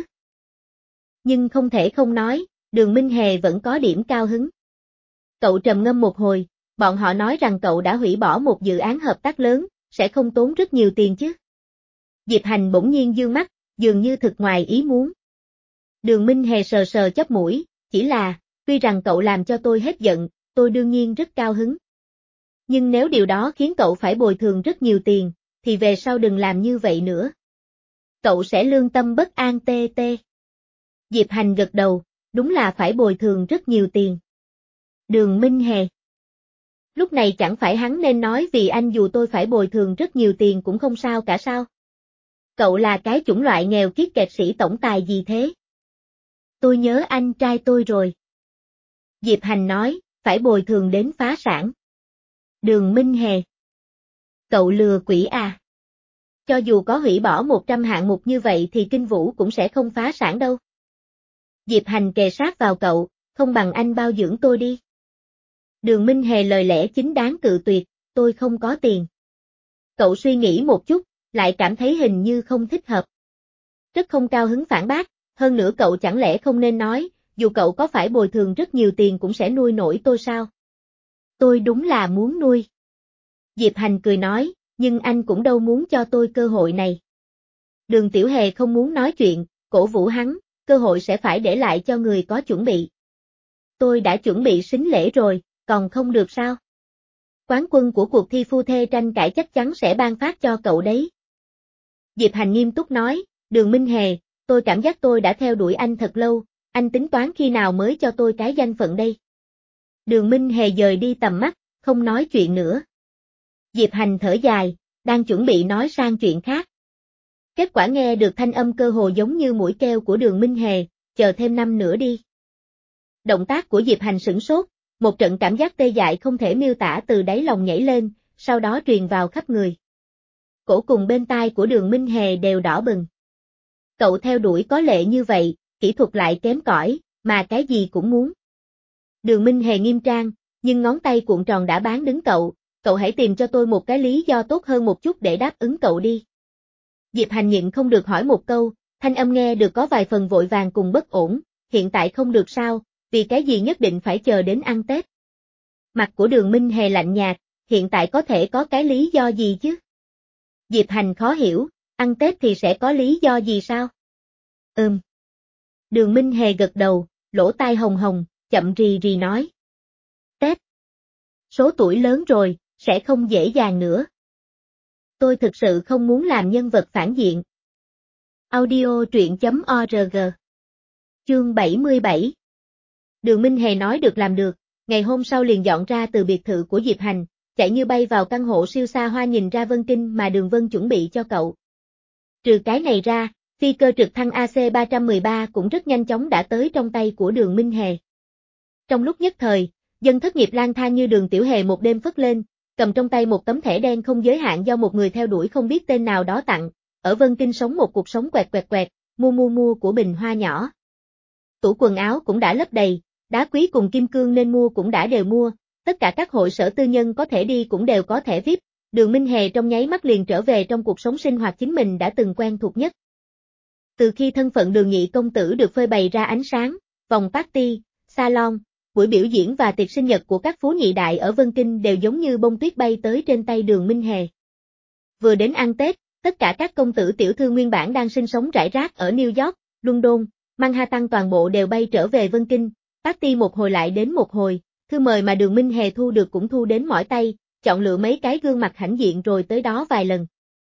Nhưng không thể không nói, Đường Minh Hề vẫn có điểm cao hứng. Cậu trầm ngâm một hồi, bọn họ nói rằng cậu đã hủy bỏ một dự án hợp tác lớn, sẽ không tốn rất nhiều tiền chứ. Diệp Hành bỗng nhiên dương mắt, dường như thực ngoài ý muốn. Đường Minh Hề sờ sờ chóp mũi, chỉ là, tuy rằng cậu làm cho tôi hết giận, tôi đương nhiên rất cao hứng. Nhưng nếu điều đó khiến cậu phải bồi thường rất nhiều tiền, thì về sau đừng làm như vậy nữa. Cậu sẽ lương tâm bất an tê tê. Diệp Hành gật đầu, đúng là phải bồi thường rất nhiều tiền. Đường Minh Hề. Lúc này chẳng phải hắn nên nói vì anh dù tôi phải bồi thường rất nhiều tiền cũng không sao cả sao. Cậu là cái chủng loại nghèo kiết kẹt sĩ tổng tài gì thế? Tôi nhớ anh trai tôi rồi. Diệp Hành nói, phải bồi thường đến phá sản. Đường Minh Hề. Cậu lừa quỷ à? Cho dù có hủy bỏ một trăm hạng mục như vậy thì Kinh Vũ cũng sẽ không phá sản đâu. Diệp Hành kề sát vào cậu, không bằng anh bao dưỡng tôi đi. Đường Minh Hề lời lẽ chính đáng cự tuyệt, tôi không có tiền. Cậu suy nghĩ một chút, lại cảm thấy hình như không thích hợp. Rất không cao hứng phản bác, hơn nữa cậu chẳng lẽ không nên nói, dù cậu có phải bồi thường rất nhiều tiền cũng sẽ nuôi nổi tôi sao? Tôi đúng là muốn nuôi. Diệp Hành cười nói, nhưng anh cũng đâu muốn cho tôi cơ hội này. Đường Tiểu Hề không muốn nói chuyện, cổ vũ hắn, cơ hội sẽ phải để lại cho người có chuẩn bị. Tôi đã chuẩn bị sính lễ rồi, còn không được sao? Quán quân của cuộc thi phu thê tranh cãi chắc chắn sẽ ban phát cho cậu đấy. Diệp Hành nghiêm túc nói, Đường Minh Hề, tôi cảm giác tôi đã theo đuổi anh thật lâu, anh tính toán khi nào mới cho tôi cái danh phận đây. Đường Minh Hề dời đi tầm mắt, không nói chuyện nữa. Diệp Hành thở dài, đang chuẩn bị nói sang chuyện khác. Kết quả nghe được thanh âm cơ hồ giống như mũi kêu của Đường Minh Hề, chờ thêm năm nữa đi. Động tác của Diệp Hành sửng sốt, một trận cảm giác tê dại không thể miêu tả từ đáy lòng nhảy lên, sau đó truyền vào khắp người. Cổ cùng bên tai của Đường Minh Hề đều đỏ bừng. Cậu theo đuổi có lệ như vậy, kỹ thuật lại kém cỏi, mà cái gì cũng muốn. Đường Minh Hề nghiêm trang, nhưng ngón tay cuộn tròn đã bán đứng cậu, cậu hãy tìm cho tôi một cái lý do tốt hơn một chút để đáp ứng cậu đi. Diệp Hành nhịn không được hỏi một câu, thanh âm nghe được có vài phần vội vàng cùng bất ổn, hiện tại không được sao, vì cái gì nhất định phải chờ đến ăn Tết. Mặt của Đường Minh Hề lạnh nhạt, hiện tại có thể có cái lý do gì chứ? Diệp Hành khó hiểu, ăn Tết thì sẽ có lý do gì sao? Ừm. Đường Minh Hề gật đầu, lỗ tai hồng hồng, chậm rì rì nói. Tết. Số tuổi lớn rồi, sẽ không dễ dàng nữa. Tôi thực sự không muốn làm nhân vật phản diện. Audio truyện chấm org. Chương bảy mươi bảy. Đường Minh Hề nói được làm được, ngày hôm sau liền dọn ra từ biệt thự của Diệp Hành, chạy như bay vào căn hộ siêu xa hoa nhìn ra Vân Kinh mà Đường Vân chuẩn bị cho cậu. Trừ cái này ra, phi cơ trực thăng A C ba một ba cũng rất nhanh chóng đã tới trong tay của Đường Minh Hề. Trong lúc nhất thời, dân thất nghiệp lang thang như Đường Tiểu Hề một đêm phất lên, cầm trong tay một tấm thẻ đen không giới hạn do một người theo đuổi không biết tên nào đó tặng, ở Vân Kinh sống một cuộc sống quẹt quẹt quẹt, mua mua mua của bình hoa nhỏ. Tủ quần áo cũng đã lấp đầy, đá quý cùng kim cương nên mua cũng đã đều mua, tất cả các hội sở tư nhân có thể đi cũng đều có thẻ vi ai pi, Đường Minh Hề trong nháy mắt liền trở về trong cuộc sống sinh hoạt chính mình đã từng quen thuộc nhất. Từ khi thân phận Đường nhị công tử được phơi bày ra ánh sáng, vòng party, salon, buổi biểu diễn và tiệc sinh nhật của các phú nhị đại ở Vân Kinh đều giống như bông tuyết bay tới trên tay Đường Minh Hề. Vừa đến ăn Tết, tất cả các công tử tiểu thư nguyên bản đang sinh sống rải rác ở New York, London, Manhattan toàn bộ đều bay trở về Vân Kinh, party một hồi lại đến một hồi, thư mời mà Đường Minh Hề thu được cũng thu đến mỏi tay, chọn lựa mấy cái gương mặt hãnh diện rồi tới đó vài lần.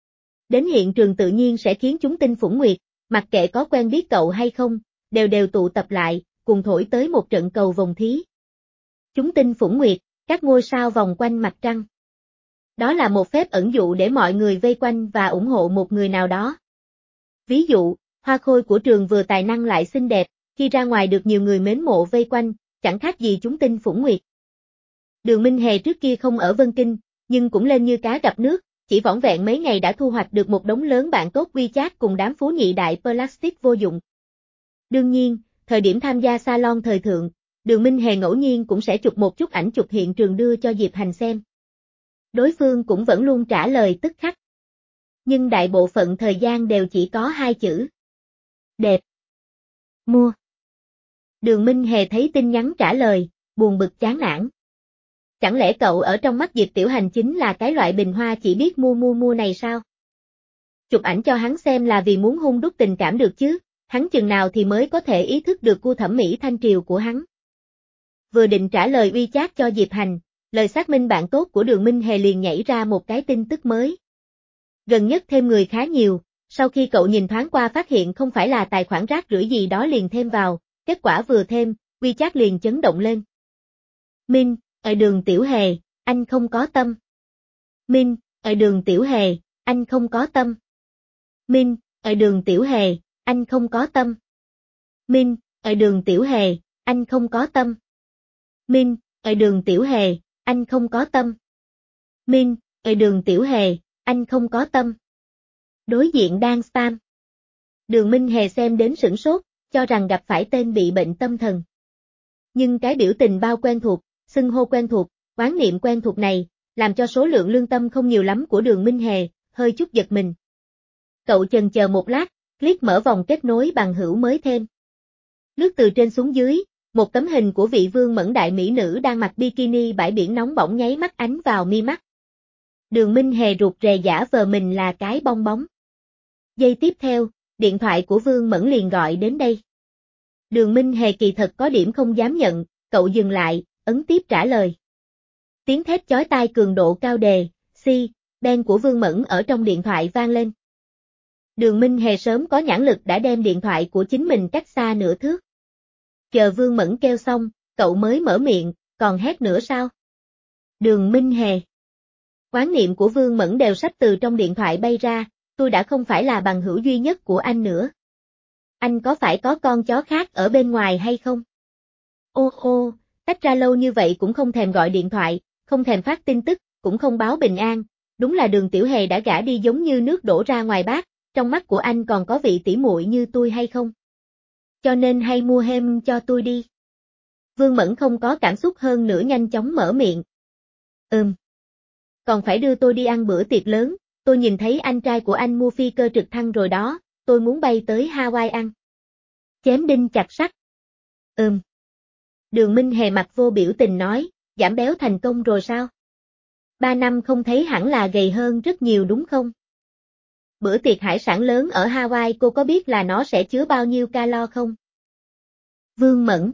Đến hiện trường tự nhiên sẽ khiến chúng tinh phủng nguyệt, mặc kệ có quen biết cậu hay không, đều đều tụ tập lại, cùng thổi tới một trận cầu vồng thí. Chúng tinh phủng nguyệt, các ngôi sao vòng quanh mặt trăng. Đó là một phép ẩn dụ để mọi người vây quanh và ủng hộ một người nào đó. Ví dụ, Hoa Khôi của trường vừa tài năng lại xinh đẹp, khi ra ngoài được nhiều người mến mộ vây quanh, chẳng khác gì chúng tinh phủng nguyệt. Đường Minh Hề trước kia không ở Vân Kinh, nhưng cũng lên như cá gặp nước, chỉ vỏn vẹn mấy ngày đã thu hoạch được một đống lớn bạn tốt WeChat cùng đám phú nhị đại plastic vô dụng. Đương nhiên, thời điểm tham gia salon thời thượng, Đường Minh Hề ngẫu nhiên cũng sẽ chụp một chút ảnh chụp hiện trường đưa cho Diệp Hành xem. Đối phương cũng vẫn luôn trả lời tức khắc. Nhưng đại bộ phận thời gian đều chỉ có hai chữ. Đẹp. Mua. Đường Minh Hề thấy tin nhắn trả lời, buồn bực chán nản. Chẳng lẽ cậu ở trong mắt Diệp Tiểu Hành chính là cái loại bình hoa chỉ biết mua mua mua này sao? Chụp ảnh cho hắn xem là vì muốn hun đúc tình cảm được chứ, hắn chừng nào thì mới có thể ý thức được gu thẩm mỹ thanh triều của hắn. Vừa định trả lời WeChat cho Diệp Hành, lời xác minh bạn tốt của Đường Minh Hề liền nhảy ra một cái tin tức mới. Gần nhất thêm người khá nhiều, sau khi cậu nhìn thoáng qua phát hiện không phải là tài khoản rác rưởi gì đó liền thêm vào, kết quả vừa thêm, WeChat liền chấn động lên. Minh, ở Đường Tiểu Hề, anh không có tâm. Minh, ở Đường Tiểu Hề, anh không có tâm. Minh, ở Đường Tiểu Hề, anh không có tâm. Minh, ở Đường Tiểu Hề, anh không có tâm. Minh, ở Đường Tiểu Hề, anh không có tâm. Minh, ở Đường Tiểu Hề, anh không có tâm. Đối diện đang spam. Đường Minh Hề xem đến sửng sốt, cho rằng gặp phải tên bị bệnh tâm thần. Nhưng cái biểu tình bao quen thuộc, xưng hô quen thuộc, oán niệm quen thuộc này, làm cho số lượng lương tâm không nhiều lắm của Đường Minh Hề, hơi chút giật mình. Cậu chần chờ một lát, click mở vòng kết nối bằng hữu mới thêm. Lướt từ trên xuống dưới, một tấm hình của vị vương mẫn đại mỹ nữ đang mặc bikini bãi biển nóng bỏng nháy mắt ánh vào mi mắt. Đường Minh Hề rụt rè giả vờ mình là cái bong bóng. Giây tiếp theo, điện thoại của Vương Mẫn liền gọi đến đây. Đường Minh Hề kỳ thật có điểm không dám nhận, cậu dừng lại, ấn tiếp trả lời. Tiếng thét chói tai cường độ cao đề, si, đen của Vương Mẫn ở trong điện thoại vang lên. Đường Minh Hề sớm có nhãn lực đã đem điện thoại của chính mình cách xa nửa thước. Chờ Vương Mẫn kêu xong, cậu mới mở miệng, còn hét nữa sao? Đường Minh Hề. Oán niệm của Vương Mẫn đều sắp từ trong điện thoại bay ra, tôi đã không phải là bằng hữu duy nhất của anh nữa. Anh có phải có con chó khác ở bên ngoài hay không? Ô ô, tách ra lâu như vậy cũng không thèm gọi điện thoại, không thèm phát tin tức, cũng không báo bình an, đúng là Đường Tiểu Hề đã gả đi giống như nước đổ ra ngoài bát, trong mắt của anh còn có vị tỷ muội như tôi hay không? Cho nên hay mua hem cho tôi đi. Vương Mẫn không có cảm xúc hơn nữa nhanh chóng mở miệng. Ừm. Còn phải đưa tôi đi ăn bữa tiệc lớn, tôi nhìn thấy anh trai của anh mua phi cơ trực thăng rồi đó, tôi muốn bay tới Hawaii ăn. Chém đinh chặt sắt. Ừm. Đường Minh Hề mặt vô biểu tình nói, giảm béo thành công rồi sao? Ba năm không thấy hẳn là gầy hơn rất nhiều đúng không? Bữa tiệc hải sản lớn ở Hawaii cô có biết là nó sẽ chứa bao nhiêu calo không? Vương Mẫn.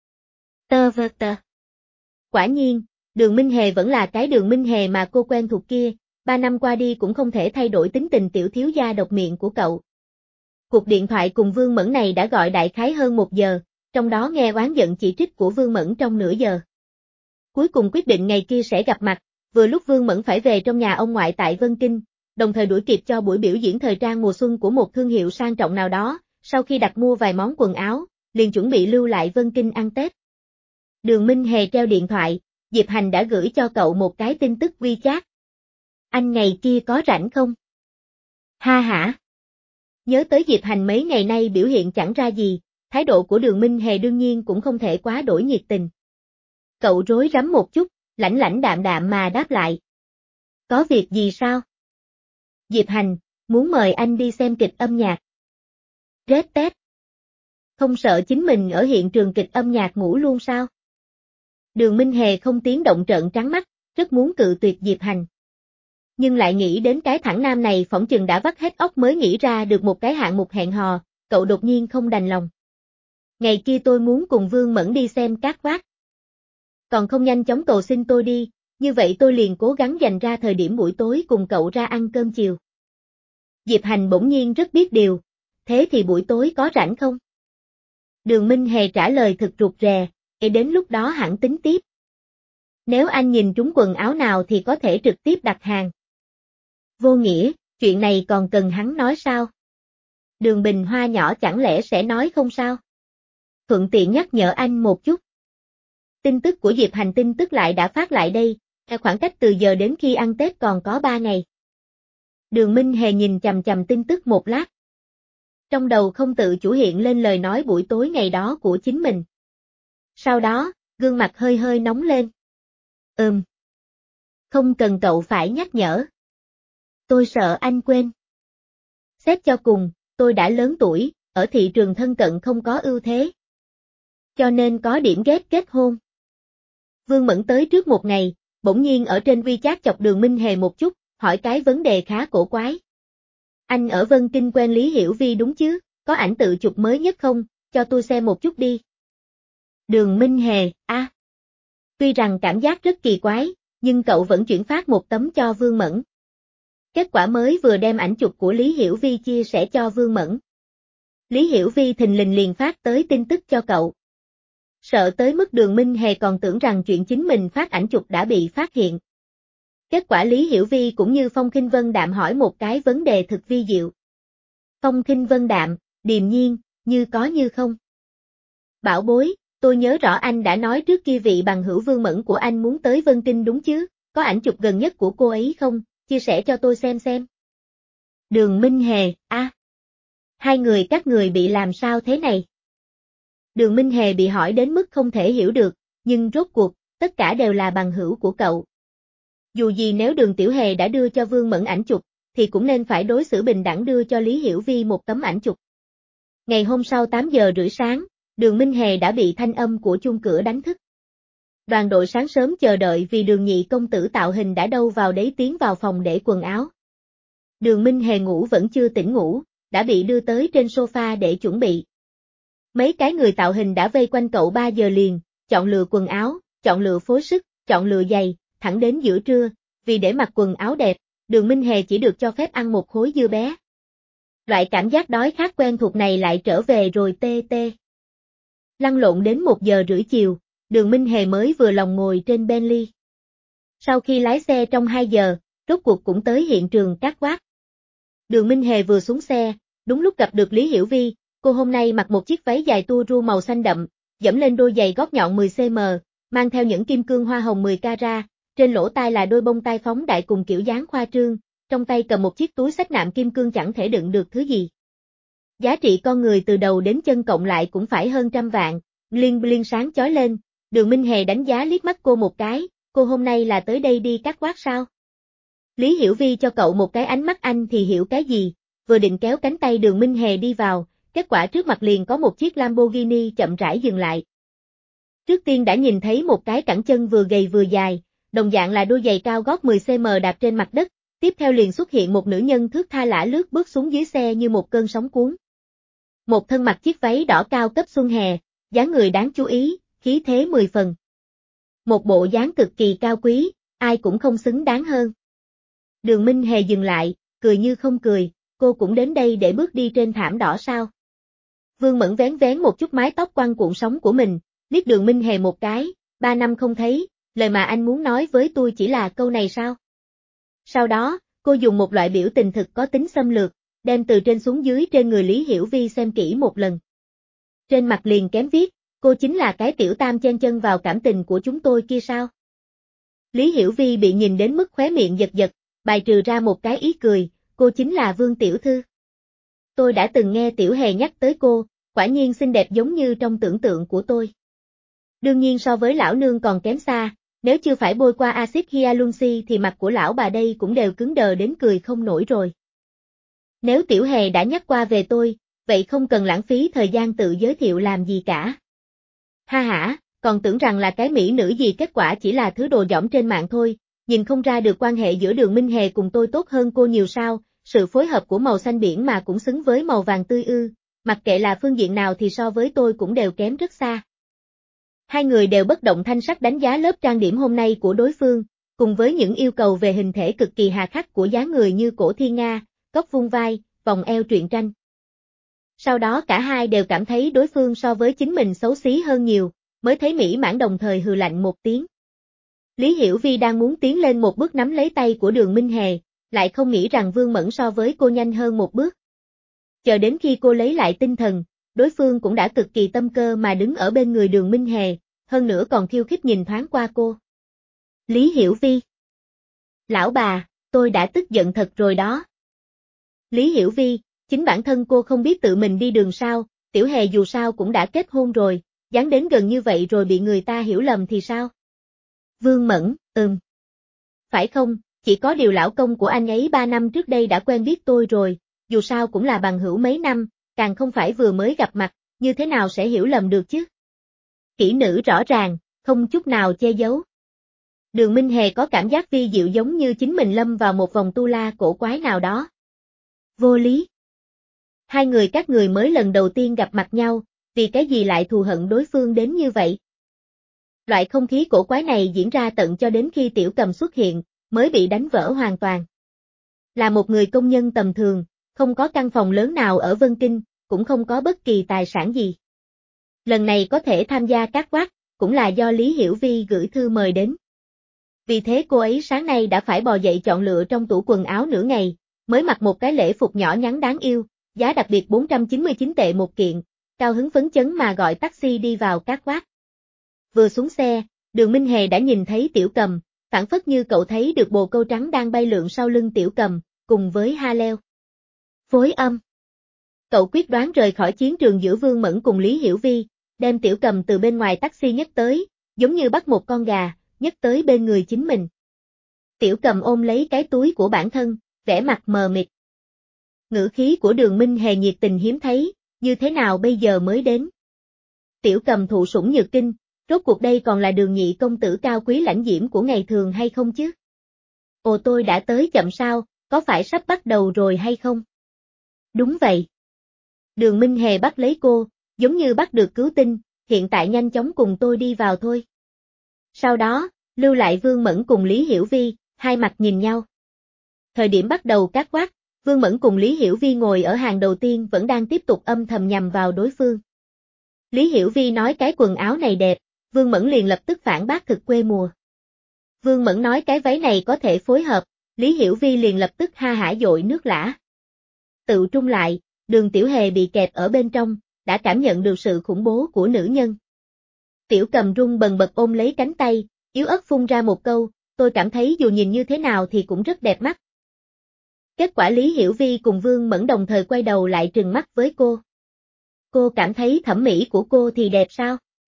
Tơ vơ tơ. Quả nhiên, Đường Minh Hề vẫn là cái Đường Minh Hề mà cô quen thuộc kia, ba năm qua đi cũng không thể thay đổi tính tình tiểu thiếu gia độc miệng của cậu. Cuộc điện thoại cùng Vương Mẫn này đã gọi đại khái hơn một giờ, trong đó nghe oán giận chỉ trích của Vương Mẫn trong nửa giờ. Cuối cùng quyết định ngày kia sẽ gặp mặt, vừa lúc Vương Mẫn phải về trong nhà ông ngoại tại Vân Kinh, đồng thời đuổi kịp cho buổi biểu diễn thời trang mùa xuân của một thương hiệu sang trọng nào đó, sau khi đặt mua vài món quần áo, liền chuẩn bị lưu lại Vân Kinh ăn Tết. Đường Minh Hề treo điện thoại, Diệp Hành đã gửi cho cậu một cái tin tức WeChat. Anh ngày kia có rảnh không? Ha hả? Nhớ tới Diệp Hành mấy ngày nay biểu hiện chẳng ra gì, thái độ của Đường Minh Hề đương nhiên cũng không thể quá đổi nhiệt tình. Cậu rối rắm một chút, lãnh lãnh đạm đạm mà đáp lại. Có việc gì sao? Diệp Hành, muốn mời anh đi xem kịch âm nhạc. Rét tét. Không sợ chính mình ở hiện trường kịch âm nhạc ngủ luôn sao? Đường Minh Hề không tiếng động trợn trắng mắt, rất muốn cự tuyệt Diệp Hành. Nhưng lại nghĩ đến cái thẳng nam này phỏng chừng đã vắt hết óc mới nghĩ ra được một cái hạng mục hẹn hò, cậu đột nhiên không đành lòng. Ngày kia tôi muốn cùng Vương Mẫn đi xem cát quát. Còn không nhanh chóng cầu xin tôi đi, như vậy tôi liền cố gắng dành ra thời điểm buổi tối cùng cậu ra ăn cơm chiều. Diệp Hành bỗng nhiên rất biết điều, thế thì buổi tối có rảnh không? Đường Minh Hề trả lời thật rụt rè, để đến lúc đó hẳn tính tiếp. Nếu anh nhìn trúng quần áo nào thì có thể trực tiếp đặt hàng. Vô nghĩa, chuyện này còn cần hắn nói sao? Đường Bình Hoa nhỏ chẳng lẽ sẽ nói không sao? Thuận tiện nhắc nhở anh một chút. Tin tức của Diệp Hành tin tức lại đã phát lại đây, khoảng cách từ giờ đến khi ăn Tết còn có ba ngày. Đường Minh Hề nhìn chằm chằm tin tức một lát. Trong đầu không tự chủ hiện lên lời nói buổi tối ngày đó của chính mình. Sau đó, gương mặt hơi hơi nóng lên. Ừm. Không cần cậu phải nhắc nhở. Tôi sợ anh quên. Xét cho cùng, tôi đã lớn tuổi, ở thị trường thân cận không có ưu thế. Cho nên có điểm ghét kết hôn. Vương Mẫn tới trước một ngày, bỗng nhiên ở trên WeChat chọc Đường Minh Hề một chút, hỏi cái vấn đề khá cổ quái. Anh ở Vân Kinh quen Lý Hiểu Vi đúng chứ, có ảnh tự chụp mới nhất không, cho tôi xem một chút đi. Đường Minh Hề, a. À. Tuy rằng cảm giác rất kỳ quái, nhưng cậu vẫn chuyển phát một tấm cho Vương Mẫn. Kết quả mới vừa đem ảnh chụp của Lý Hiểu Vi chia sẻ cho Vương Mẫn. Lý Hiểu Vi thình lình liền phát tới tin tức cho cậu. Sợ tới mức Đường Minh Hề còn tưởng rằng chuyện chính mình phát ảnh chụp đã bị phát hiện. Kết quả Lý Hiểu Vi cũng như Phong Khinh Vân Đạm hỏi một cái vấn đề thực vi diệu. Phong Khinh Vân Đạm, điềm nhiên, như có như không. Bảo bối, tôi nhớ rõ anh đã nói trước kia vị bằng hữu Vương Mẫn của anh muốn tới Vân Kinh đúng chứ, có ảnh chụp gần nhất của cô ấy không, chia sẻ cho tôi xem xem. Đường Minh Hề, a, à. Hai người các người bị làm sao thế này? Đường Minh Hề bị hỏi đến mức không thể hiểu được, nhưng rốt cuộc, tất cả đều là bằng hữu của cậu. Dù gì nếu Đường Tiểu Hề đã đưa cho Vương Mẫn ảnh chụp, thì cũng nên phải đối xử bình đẳng đưa cho Lý Hiểu Vi một tấm ảnh chụp. Ngày hôm sau tám giờ rưỡi sáng, Đường Minh Hề đã bị thanh âm của chuông cửa đánh thức. Đoàn đội sáng sớm chờ đợi vì Đường nhị công tử tạo hình đã đâu vào đấy tiến vào phòng để quần áo. Đường Minh Hề ngủ vẫn chưa tỉnh ngủ, đã bị đưa tới trên sofa để chuẩn bị. Mấy cái người tạo hình đã vây quanh cậu ba giờ liền, chọn lựa quần áo, chọn lựa phối sức, chọn lựa giày, thẳng đến giữa trưa, vì để mặc quần áo đẹp, Đường Minh Hề chỉ được cho phép ăn một khối dưa bé. Loại cảm giác đói khát quen thuộc này lại trở về rồi tê tê. Lăn lộn đến một giờ rưỡi chiều, Đường Minh Hề mới vừa lòng ngồi trên Bentley. Sau khi lái xe trong hai giờ, rốt cuộc cũng tới hiện trường cát quát. Đường Minh Hề vừa xuống xe, đúng lúc gặp được Lý Hiểu Vi, cô hôm nay mặc một chiếc váy dài tua ru màu xanh đậm, dẫm lên đôi giày gót nhọn mười xăng-ti-mét, mang theo những kim cương hoa hồng mười carat, trên lỗ tai là đôi bông tai phóng đại cùng kiểu dáng khoa trương, trong tay cầm một chiếc túi xách nạm kim cương chẳng thể đựng được thứ gì. Giá trị con người từ đầu đến chân cộng lại cũng phải hơn trăm vạn, bling bling sáng chói lên, Đường Minh Hề đánh giá liếc mắt cô một cái, cô hôm nay là tới đây đi cát quát sao? Lý Hiểu Vi cho cậu một cái ánh mắt anh thì hiểu cái gì, vừa định kéo cánh tay Đường Minh Hề đi vào, kết quả trước mặt liền có một chiếc Lamborghini chậm rãi dừng lại. Trước tiên đã nhìn thấy một cái cẳng chân vừa gầy vừa dài, đồng dạng là đôi giày cao gót mười xăng-ti-mét đạp trên mặt đất, tiếp theo liền xuất hiện một nữ nhân thướt tha lả lướt bước xuống dưới xe như một cơn sóng cuốn. Một thân mặc chiếc váy đỏ cao cấp xuân hè, dáng người đáng chú ý, khí thế mười phần. Một bộ dáng cực kỳ cao quý, ai cũng không xứng đáng hơn. Đường Minh Hề dừng lại, cười như không cười, cô cũng đến đây để bước đi trên thảm đỏ sao? Vương Mẫn vén vén một chút mái tóc quăn cuộn sóng của mình, liếc Đường Minh Hề một cái, ba năm không thấy, lời mà anh muốn nói với tôi chỉ là câu này sao? Sau đó, cô dùng một loại biểu tình thực có tính xâm lược, đem từ trên xuống dưới trên người Lý Hiểu Vi xem kỹ một lần. Trên mặt liền kém viết, cô chính là cái tiểu tam chen chân vào cảm tình của chúng tôi kia sao? Lý Hiểu Vi bị nhìn đến mức khóe miệng giật giật, bài trừ ra một cái ý cười, cô chính là Vương tiểu thư. Tôi đã từng nghe Tiểu Hề nhắc tới cô, quả nhiên xinh đẹp giống như trong tưởng tượng của tôi. Đương nhiên so với lão nương còn kém xa, nếu chưa phải bôi qua axit hyaluronic thì mặt của lão bà đây cũng đều cứng đờ đến cười không nổi rồi. Nếu Tiểu Hề đã nhắc qua về tôi, vậy không cần lãng phí thời gian tự giới thiệu làm gì cả. Ha hả, còn tưởng rằng là cái mỹ nữ gì, kết quả chỉ là thứ đồ dỏm trên mạng thôi, nhìn không ra được quan hệ giữa Đường Minh Hề cùng tôi tốt hơn cô nhiều sao, sự phối hợp của màu xanh biển mà cũng xứng với màu vàng tươi ư, mặc kệ là phương diện nào thì so với tôi cũng đều kém rất xa. Hai người đều bất động thanh sắc đánh giá lớp trang điểm hôm nay của đối phương, cùng với những yêu cầu về hình thể cực kỳ hà khắc của dáng người như cổ thiên nga, cốc vuông vai, vòng eo truyện tranh. Sau đó cả hai đều cảm thấy đối phương so với chính mình xấu xí hơn nhiều, mới thấy mỹ mãn đồng thời hừ lạnh một tiếng. Lý Hiểu Vi đang muốn tiến lên một bước nắm lấy tay của Đường Minh Hề, lại không nghĩ rằng Vương Mẫn so với cô nhanh hơn một bước. Chờ đến khi cô lấy lại tinh thần, đối phương cũng đã cực kỳ tâm cơ mà đứng ở bên người Đường Minh Hề, hơn nữa còn khiêu khích nhìn thoáng qua cô. Lý Hiểu Vi. Lão bà, tôi đã tức giận thật rồi đó. Lý Hiểu Vi, chính bản thân cô không biết tự mình đi đường sao, Tiểu Hề dù sao cũng đã kết hôn rồi, dán đến gần như vậy rồi bị người ta hiểu lầm thì sao? Vương Mẫn, ừm. Phải không, chỉ có điều lão công của anh ấy ba năm trước đây đã quen biết tôi rồi, dù sao cũng là bằng hữu mấy năm, càng không phải vừa mới gặp mặt, như thế nào sẽ hiểu lầm được chứ? Kỹ nữ rõ ràng, không chút nào che giấu. Đường Minh Hề có cảm giác vi diệu giống như chính mình lâm vào một vòng tu la cổ quái nào đó. Vô lý. Hai người các người mới lần đầu tiên gặp mặt nhau, vì cái gì lại thù hận đối phương đến như vậy? Loại không khí cổ quái này diễn ra tận cho đến khi Tiểu Cầm xuất hiện, mới bị đánh vỡ hoàn toàn. Là một người công nhân tầm thường, không có căn phòng lớn nào ở Vân Kinh, cũng không có bất kỳ tài sản gì. Lần này có thể tham gia cát quát, cũng là do Lý Hiểu Vi gửi thư mời đến. Vì thế cô ấy sáng nay đã phải bò dậy chọn lựa trong tủ quần áo nửa ngày, mới mặc một cái lễ phục nhỏ nhắn đáng yêu, giá đặc biệt bốn trăm chín mươi chín tệ một kiện, cao hứng phấn chấn mà gọi taxi đi vào cát quát. Vừa xuống xe, Đường Minh Hề đã nhìn thấy Tiểu Cầm, phản phất như cậu thấy được bồ câu trắng đang bay lượn sau lưng Tiểu Cầm, cùng với ha leo. Phối âm. Cậu quyết đoán rời khỏi chiến trường giữa Vương Mẫn cùng Lý Hiểu Vi, đem Tiểu Cầm từ bên ngoài taxi nhấc tới, giống như bắt một con gà, nhấc tới bên người chính mình. Tiểu Cầm ôm lấy cái túi của bản thân, vẻ mặt mờ mịt. Ngữ khí của Đường Minh Hề nhiệt tình hiếm thấy, như thế nào bây giờ mới đến? Tiểu Cầm thụ sủng nhược kinh, rốt cuộc đây còn là Đường nhị công tử cao quý lãnh diễm của ngày thường hay không chứ? Ồ, tôi đã tới chậm sao, có phải sắp bắt đầu rồi hay không? Đúng vậy. Đường Minh Hề bắt lấy cô, giống như bắt được cứu tinh, hiện tại nhanh chóng cùng tôi đi vào thôi. Sau đó, lưu lại Vương Mẫn cùng Lý Hiểu Vi, hai mặt nhìn nhau. Thời điểm bắt đầu cát quát, Vương Mẫn cùng Lý Hiểu Vi ngồi ở hàng đầu tiên vẫn đang tiếp tục âm thầm nhằm vào đối phương. Lý Hiểu Vi nói cái quần áo này đẹp, Vương Mẫn liền lập tức phản bác thực quê mùa. Vương Mẫn nói cái váy này có thể phối hợp, Lý Hiểu Vi liền lập tức ha hả dội nước lã. Tự trung lại, Đường Tiểu Hề bị kẹp ở bên trong, đã cảm nhận được sự khủng bố của nữ nhân. Tiểu Cầm run bần bật ôm lấy cánh tay, yếu ớt phun ra một câu, tôi cảm thấy dù nhìn như thế nào thì cũng rất đẹp mắt. Kết quả Lý Hiểu Vi cùng Vương Mẫn đồng thời quay đầu lại trừng mắt với cô. Cô cảm thấy thẩm mỹ của cô thì đẹp sao?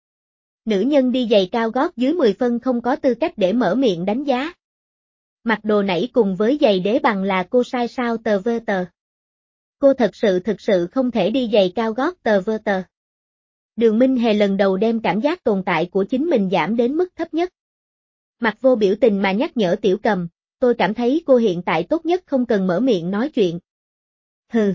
Nữ nhân đi giày cao gót dưới mười phân không có tư cách để mở miệng đánh giá. Mặc đồ nãy cùng với giày đế bằng là cô sai sao tờ vơ tờ. Cô thật sự thực sự không thể đi giày cao gót tờ vơ tờ. Đường Minh Hề lần đầu đem cảm giác tồn tại của chính mình giảm đến mức thấp nhất. Mặt vô biểu tình mà nhắc nhở Tiểu Cầm, tôi cảm thấy cô hiện tại tốt nhất không cần mở miệng nói chuyện. Hừ.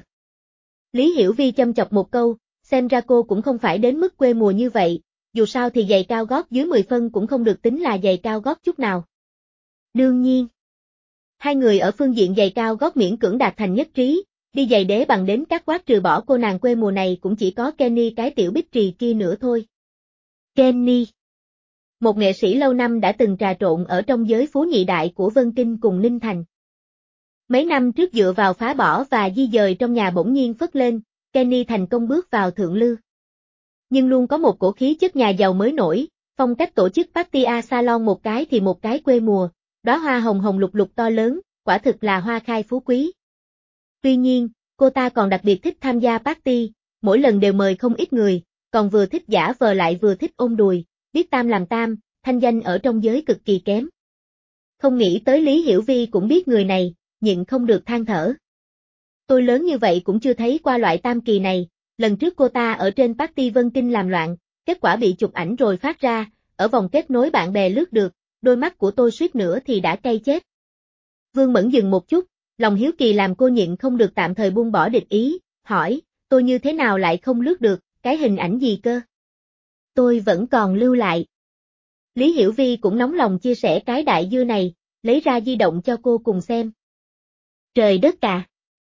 Lý Hiểu Vi châm chọc một câu, xem ra cô cũng không phải đến mức quê mùa như vậy, dù sao thì giày cao gót dưới mười phân cũng không được tính là giày cao gót chút nào. Đương nhiên. Hai người ở phương diện giày cao gót miễn cưỡng đạt thành nhất trí, đi giày đế bằng đến các quát trừ bỏ cô nàng quê mùa này cũng chỉ có Kenny cái tiểu bích trì kia nữa thôi. Kenny. Một nghệ sĩ lâu năm đã từng trà trộn ở trong giới phú nhị đại của Vân Kinh cùng Ninh Thành. Mấy năm trước dựa vào phá bỏ và di dời trong nhà bỗng nhiên phất lên, Kenny thành công bước vào thượng lưu. Nhưng luôn có một cổ khí chất nhà giàu mới nổi, phong cách tổ chức party a salon một cái thì một cái quê mùa, đóa hoa hồng hồng lục lục to lớn, quả thực là hoa khai phú quý. Tuy nhiên, cô ta còn đặc biệt thích tham gia party, mỗi lần đều mời không ít người, còn vừa thích giả vờ lại vừa thích ôm đùi, biết tam làm tam, thanh danh ở trong giới cực kỳ kém. Không nghĩ tới Lý Hiểu Vi cũng biết người này, nhịn không được than thở. Tôi lớn như vậy cũng chưa thấy qua loại tam kỳ này, lần trước cô ta ở trên party Vân Kinh làm loạn, kết quả bị chụp ảnh rồi phát ra, ở vòng kết nối bạn bè lướt được, đôi mắt của tôi suýt nữa thì đã cay chết. Vương Mẫn dừng một chút, lòng hiếu kỳ làm cô nhịn không được tạm thời buông bỏ địch ý, hỏi, tôi như thế nào lại không lướt được, cái hình ảnh gì cơ? Tôi vẫn còn lưu lại. Lý Hiểu Vi cũng nóng lòng chia sẻ cái đại dưa này, lấy ra di động cho cô cùng xem. Trời đất à!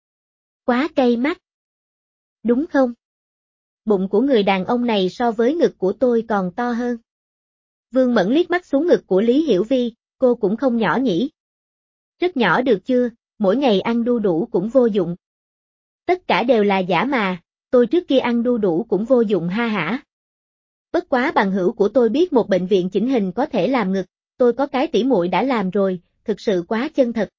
Quá cay mắt. Đúng không? Bụng của người đàn ông này so với ngực của tôi còn to hơn. Vương Mẫn liếc mắt xuống ngực của Lý Hiểu Vi, cô cũng không nhỏ nhỉ. Rất nhỏ được chưa, mỗi ngày ăn đu đủ cũng vô dụng. Tất cả đều là giả mà, tôi trước kia ăn đu đủ cũng vô dụng ha hả. Bất quá bằng hữu của tôi biết một bệnh viện chỉnh hình có thể làm ngực, tôi có cái tỉ muội đã làm rồi, thực sự quá chân thật.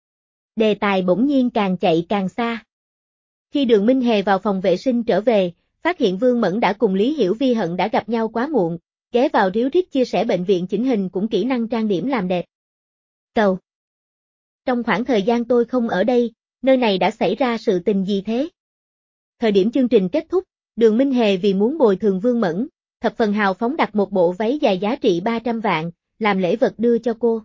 Đề tài bỗng nhiên càng chạy càng xa. Khi Đường Minh Hề vào phòng vệ sinh trở về, phát hiện Vương Mẫn đã cùng Lý Hiểu Vi hận đã gặp nhau quá muộn, ghé vào ríu rít chia sẻ bệnh viện chỉnh hình cũng kỹ năng trang điểm làm đẹp. Cầu. Trong khoảng thời gian tôi không ở đây, nơi này đã xảy ra sự tình gì thế? Thời điểm chương trình kết thúc, Đường Minh Hề vì muốn bồi thường Vương Mẫn, thập phần hào phóng đặt một bộ váy dài giá trị ba trăm vạn, làm lễ vật đưa cho cô.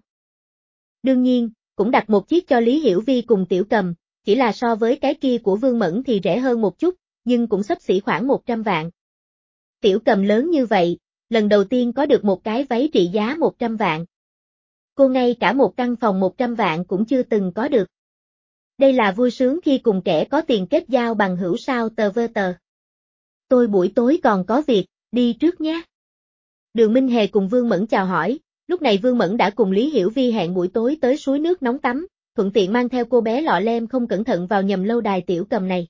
Đương nhiên, cũng đặt một chiếc cho Lý Hiểu Vi cùng Tiểu Cầm, chỉ là so với cái kia của Vương Mẫn thì rẻ hơn một chút, nhưng cũng xấp xỉ khoảng một trăm vạn. Tiểu Cầm lớn như vậy, lần đầu tiên có được một cái váy trị giá một trăm vạn. Cô ngay cả một căn phòng một trăm vạn cũng chưa từng có được. Đây là vui sướng khi cùng kẻ có tiền kết giao bằng hữu sao tờ vơ tờ. Tôi buổi tối còn có việc, đi trước nhé. Đường Minh Hề cùng Vương Mẫn chào hỏi, lúc này Vương Mẫn đã cùng Lý Hiểu Vi hẹn buổi tối tới suối nước nóng tắm, thuận tiện mang theo cô bé Lọ Lem không cẩn thận vào nhầm lâu đài Tiểu Cầm này.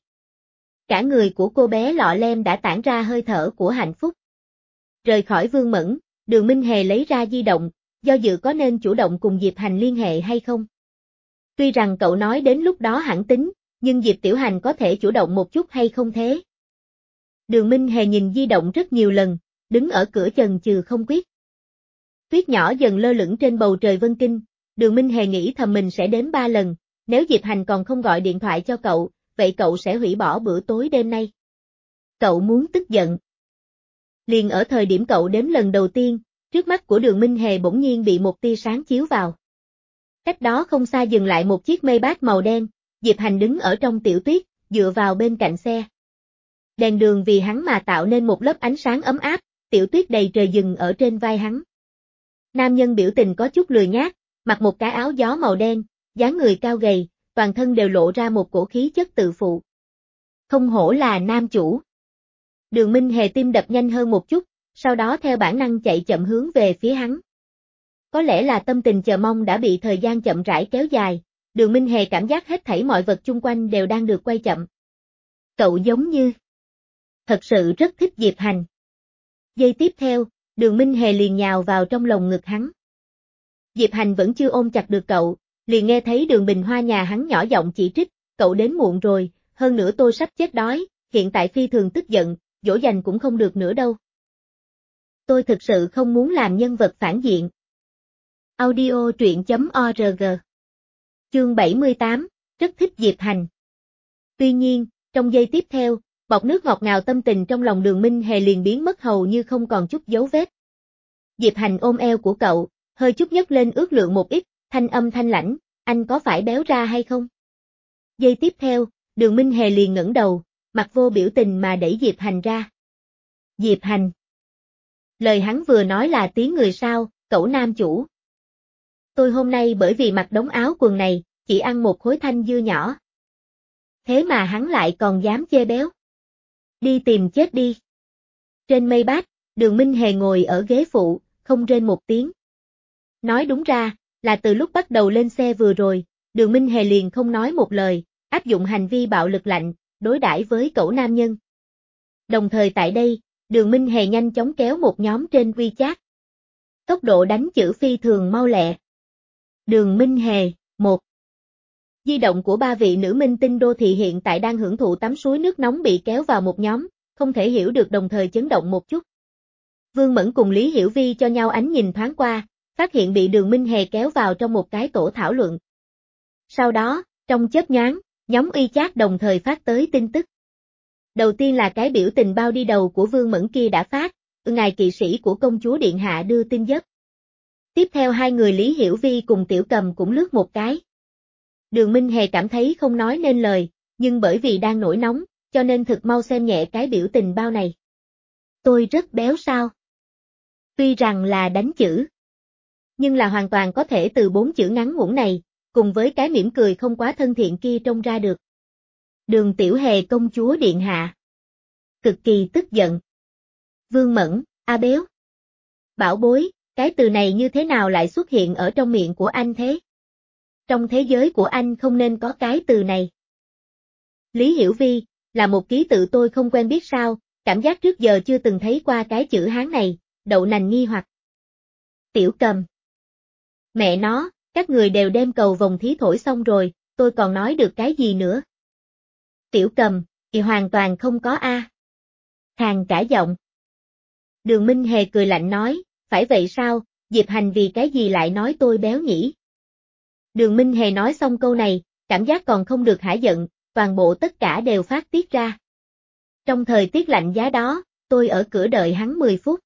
Cả người của cô bé Lọ Lem đã tản ra hơi thở của hạnh phúc. Rời khỏi Vương Mẫn, Đường Minh Hề lấy ra di động, do dự có nên chủ động cùng Diệp Hành liên hệ hay không. Tuy rằng cậu nói đến lúc đó hẳn tính, nhưng Diệp Tiểu Hành có thể chủ động một chút hay không thế? Đường Minh Hề nhìn di động rất nhiều lần, đứng ở cửa chần chừ không quyết. Tuyết nhỏ dần lơ lửng trên bầu trời Vân Kinh, Đường Minh Hề nghĩ thầm mình sẽ đếm ba lần, nếu Diệp Hành còn không gọi điện thoại cho cậu, vậy cậu sẽ hủy bỏ bữa tối đêm nay. Cậu muốn tức giận. Liền ở thời điểm cậu đếm lần đầu tiên, trước mắt của Đường Minh Hề bỗng nhiên bị một tia sáng chiếu vào. Cách đó không xa dừng lại một chiếc Maybach màu đen, Diệp Hành đứng ở trong tiểu tuyết, dựa vào bên cạnh xe. Đèn đường vì hắn mà tạo nên một lớp ánh sáng ấm áp, tiểu tuyết đầy trời dừng ở trên vai hắn. Nam nhân biểu tình có chút lười nhác, mặc một cái áo gió màu đen, dáng người cao gầy, toàn thân đều lộ ra một cổ khí chất tự phụ. Không hổ là nam chủ. Đường Minh Hề tim đập nhanh hơn một chút, sau đó theo bản năng chạy chậm hướng về phía hắn. Có lẽ là tâm tình chờ mong đã bị thời gian chậm rãi kéo dài, Đường Minh Hề cảm giác hết thảy mọi vật chung quanh đều đang được quay chậm. Cậu giống như... Thật sự rất thích Diệp Hành. Giây tiếp theo, Đường Minh Hề liền nhào vào trong lồng ngực hắn. Diệp Hành vẫn chưa ôm chặt được cậu, liền nghe thấy Đường Bình Hoa nhà hắn nhỏ giọng chỉ trích, cậu đến muộn rồi, hơn nữa tôi sắp chết đói, hiện tại phi thường tức giận, dỗ dành cũng không được nữa đâu. Tôi thực sự không muốn làm nhân vật phản diện. Audio truyện chấm org. Chương bảy mươi tám, rất thích Diệp Hành. Tuy nhiên, trong giây tiếp theo, bọt nước ngọt ngào tâm tình trong lòng Đường Minh Hề liền biến mất hầu như không còn chút dấu vết. Diệp Hành ôm eo của cậu, hơi chút nhấc lên ước lượng một ít, thanh âm thanh lãnh, anh có phải béo ra hay không? Giây tiếp theo, Đường Minh Hề liền ngẩng đầu, mặt vô biểu tình mà đẩy Diệp Hành ra. Diệp Hành. Lời hắn vừa nói là tiếng người sao, cẩu nam chủ. Tôi hôm nay bởi vì mặc đống áo quần này, chỉ ăn một khối thanh dưa nhỏ. Thế mà hắn lại còn dám chê béo. Đi tìm chết đi. Trên mây bát, Đường Minh Hề ngồi ở ghế phụ, không rên một tiếng. Nói đúng ra, là từ lúc bắt đầu lên xe vừa rồi, Đường Minh Hề liền không nói một lời, áp dụng hành vi bạo lực lạnh, đối đãi với cẩu nam nhân. Đồng thời tại đây, Đường Minh Hề nhanh chóng kéo một nhóm trên WeChat. Tốc độ đánh chữ phi thường mau lẹ. Đường Minh Hề, một. Di động của ba vị nữ minh tinh đô thị hiện tại đang hưởng thụ tắm suối nước nóng bị kéo vào một nhóm, không thể hiểu được đồng thời chấn động một chút. Vương Mẫn cùng Lý Hiểu Vi cho nhau ánh nhìn thoáng qua, phát hiện bị Đường Minh Hề kéo vào trong một cái tổ thảo luận. Sau đó, trong chớp nhoáng, nhóm WeChat đồng thời phát tới tin tức. Đầu tiên là cái biểu tình bao đi đầu của Vương Mẫn kia đã phát, ngài kỵ sĩ của công chúa Điện Hạ đưa tin giấc. Tiếp theo hai người Lý Hiểu Vi cùng Tiểu Cầm cũng lướt một cái. Đường Minh Hề cảm thấy không nói nên lời, nhưng bởi vì đang nổi nóng, cho nên thực mau xem nhẹ cái biểu tình bao này. Tôi rất béo sao? Tuy rằng là đánh chữ, nhưng là hoàn toàn có thể từ bốn chữ ngắn ngủn này, cùng với cái mỉm cười không quá thân thiện kia trông ra được. Đường Tiểu Hề công chúa Điện Hạ. Cực kỳ tức giận. Vương Mẫn, a béo. Bảo bối, cái từ này như thế nào lại xuất hiện ở trong miệng của anh thế? Trong thế giới của anh không nên có cái từ này. Lý Hiểu Vi, là một ký tự tôi không quen biết sao, cảm giác trước giờ chưa từng thấy qua cái chữ Hán này, đậu nành nghi hoặc. Tiểu Cầm. Mẹ nó, các người đều đem cầu vồng thí thổi xong rồi, tôi còn nói được cái gì nữa? Tiểu Cầm, thì hoàn toàn không có a. Khàn cả giọng. Đường Minh Hề cười lạnh nói, phải vậy sao, Diệp Hành vì cái gì lại nói tôi béo nhỉ? Đường Minh Hề nói xong câu này, cảm giác còn không được hả giận, toàn bộ tất cả đều phát tiết ra. Trong thời tiết lạnh giá đó, tôi ở cửa đợi hắn mười phút.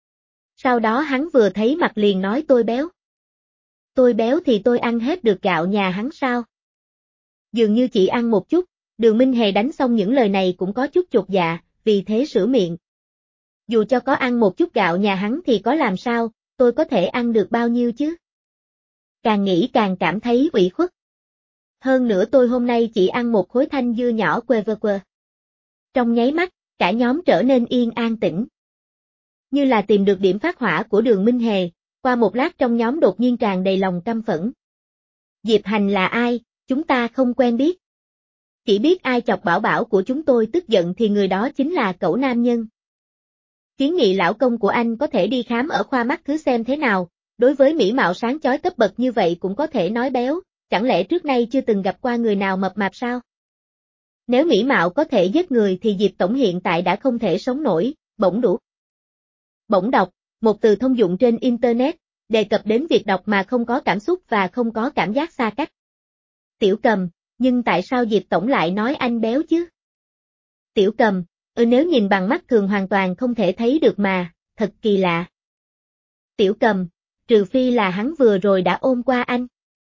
Sau đó hắn vừa thấy mặt liền nói tôi béo. Tôi béo thì tôi ăn hết được gạo nhà hắn sao? Dường như chỉ ăn một chút, Đường Minh Hề đánh xong những lời này cũng có chút chột dạ, vì thế sửa miệng. Dù cho có ăn một chút gạo nhà hắn thì có làm sao, tôi có thể ăn được bao nhiêu chứ? Càng nghĩ càng cảm thấy ủy khuất. Hơn nữa tôi hôm nay chỉ ăn một khối thanh dưa nhỏ quê vơ quơ. Trong nháy mắt, cả nhóm trở nên yên an tĩnh. Như là tìm được điểm phát hỏa của Đường Minh Hề, qua một lát trong nhóm đột nhiên tràn đầy lòng căm phẫn. Diệp Hành là ai, chúng ta không quen biết. Chỉ biết ai chọc bảo bảo của chúng tôi tức giận thì người đó chính là cẩu nam nhân. Kiến nghị lão công của anh có thể đi khám ở khoa mắt cứ xem thế nào, đối với mỹ mạo sáng chói cấp bậc như vậy cũng có thể nói béo, chẳng lẽ trước nay chưa từng gặp qua người nào mập mạp sao? Nếu mỹ mạo có thể giết người thì Diệp Tổng hiện tại đã không thể sống nổi, bỗng đủ. Bỗng đọc, một từ thông dụng trên Internet, đề cập đến việc đọc mà không có cảm xúc và không có cảm giác xa cách. Tiểu Cầm, nhưng tại sao Diệp Tổng lại nói anh béo chứ? Tiểu Cầm, ừ nếu nhìn bằng mắt thường hoàn toàn không thể thấy được mà, thật kỳ lạ. Tiểu Cầm, trừ phi là hắn vừa rồi đã ôm qua anh.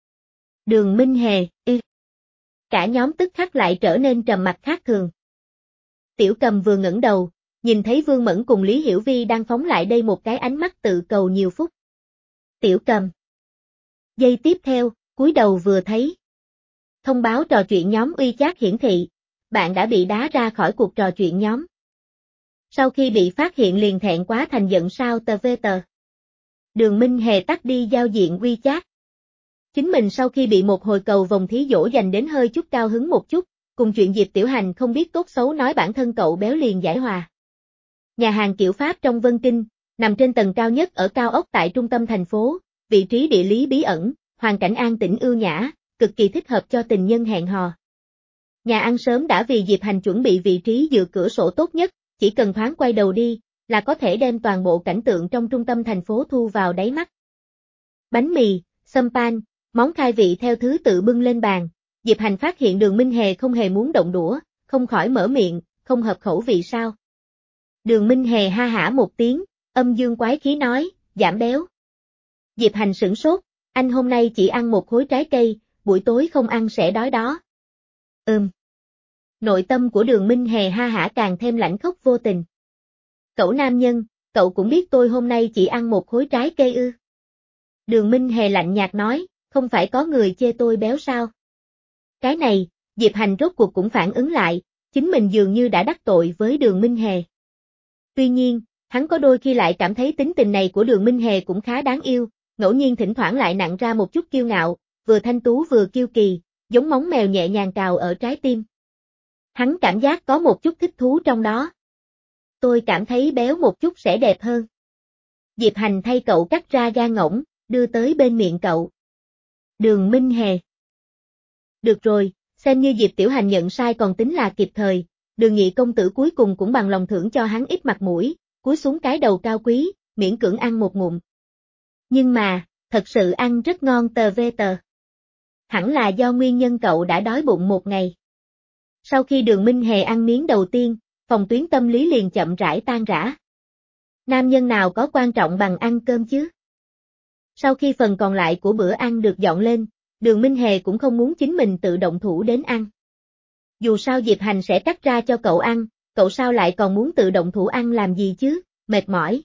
Đường Minh Hề, ư. Cả nhóm tức khắc lại trở nên trầm mặc khác thường. Tiểu Cầm vừa ngẩng đầu, nhìn thấy Vương Mẫn cùng Lý Hiểu Vi đang phóng lại đây một cái ánh mắt tự cầu nhiều phút. Tiểu Cầm. Giây tiếp theo, cúi đầu vừa thấy. Thông báo trò chuyện nhóm WeChat hiển thị, bạn đã bị đá ra khỏi cuộc trò chuyện nhóm. Sau khi bị phát hiện liền thẹn quá thành giận sao tờ vê tờ. Đường Minh Hề tắt đi giao diện WeChat. Chính mình sau khi bị một hồi cầu vồng thí dỗ dành đến hơi chút cao hứng một chút, cùng chuyện Diệp Tiểu Hành không biết tốt xấu nói bản thân cậu béo liền giải hòa. Nhà hàng kiểu Pháp trong Vân Kinh, nằm trên tầng cao nhất ở cao ốc tại trung tâm thành phố, vị trí địa lý bí ẩn, hoàn cảnh an tĩnh ưu nhã, cực kỳ thích hợp cho tình nhân hẹn hò. Nhà ăn sớm đã vì Diệp Hành chuẩn bị vị trí dựa cửa sổ tốt nhất, chỉ cần thoáng quay đầu đi, là có thể đem toàn bộ cảnh tượng trong trung tâm thành phố thu vào đáy mắt. Bánh mì, sâm pan, món khai vị theo thứ tự bưng lên bàn, Diệp Hành phát hiện Đường Minh Hề không hề muốn động đũa, không khỏi mở miệng, không hợp khẩu vị sao. Đường Minh Hề ha hả một tiếng, âm dương quái khí nói, giảm béo. Diệp Hành sửng sốt, anh hôm nay chỉ ăn một khối trái cây, buổi tối không ăn sẽ đói đó. Ừm. Nội tâm của Đường Minh Hề ha hả càng thêm lãnh khốc vô tình. Cậu nam nhân, cậu cũng biết tôi hôm nay chỉ ăn một khối trái cây ư. Đường Minh Hề lạnh nhạt nói, không phải có người chê tôi béo sao? Cái này, Diệp Hành rốt cuộc cũng phản ứng lại, chính mình dường như đã đắc tội với Đường Minh Hề. Tuy nhiên, hắn có đôi khi lại cảm thấy tính tình này của Đường Minh Hề cũng khá đáng yêu, ngẫu nhiên thỉnh thoảng lại nặng ra một chút kiêu ngạo, vừa thanh tú vừa kiêu kỳ, giống móng mèo nhẹ nhàng cào ở trái tim. Hắn cảm giác có một chút thích thú trong đó. Tôi cảm thấy béo một chút sẽ đẹp hơn. Diệp Hành thay cậu cắt ra gan ngỗng, đưa tới bên miệng cậu. Đường Minh Hề. Được rồi, xem như Diệp Tiểu Hành nhận sai còn tính là kịp thời, Đường Nhị công tử cuối cùng cũng bằng lòng thưởng cho hắn ít mặt mũi, cúi xuống cái đầu cao quý, miễn cưỡng ăn một ngụm. Nhưng mà, thật sự ăn rất ngon tờ vê tờ. Hẳn là do nguyên nhân cậu đã đói bụng một ngày. Sau khi Đường Minh Hề ăn miếng đầu tiên, phòng tuyến tâm lý liền chậm rãi tan rã. Nam nhân nào có quan trọng bằng ăn cơm chứ? Sau khi phần còn lại của bữa ăn được dọn lên, Đường Minh Hề cũng không muốn chính mình tự động thủ đến ăn. Dù sao Diệp Hành sẽ cắt ra cho cậu ăn, cậu sao lại còn muốn tự động thủ ăn làm gì chứ, mệt mỏi.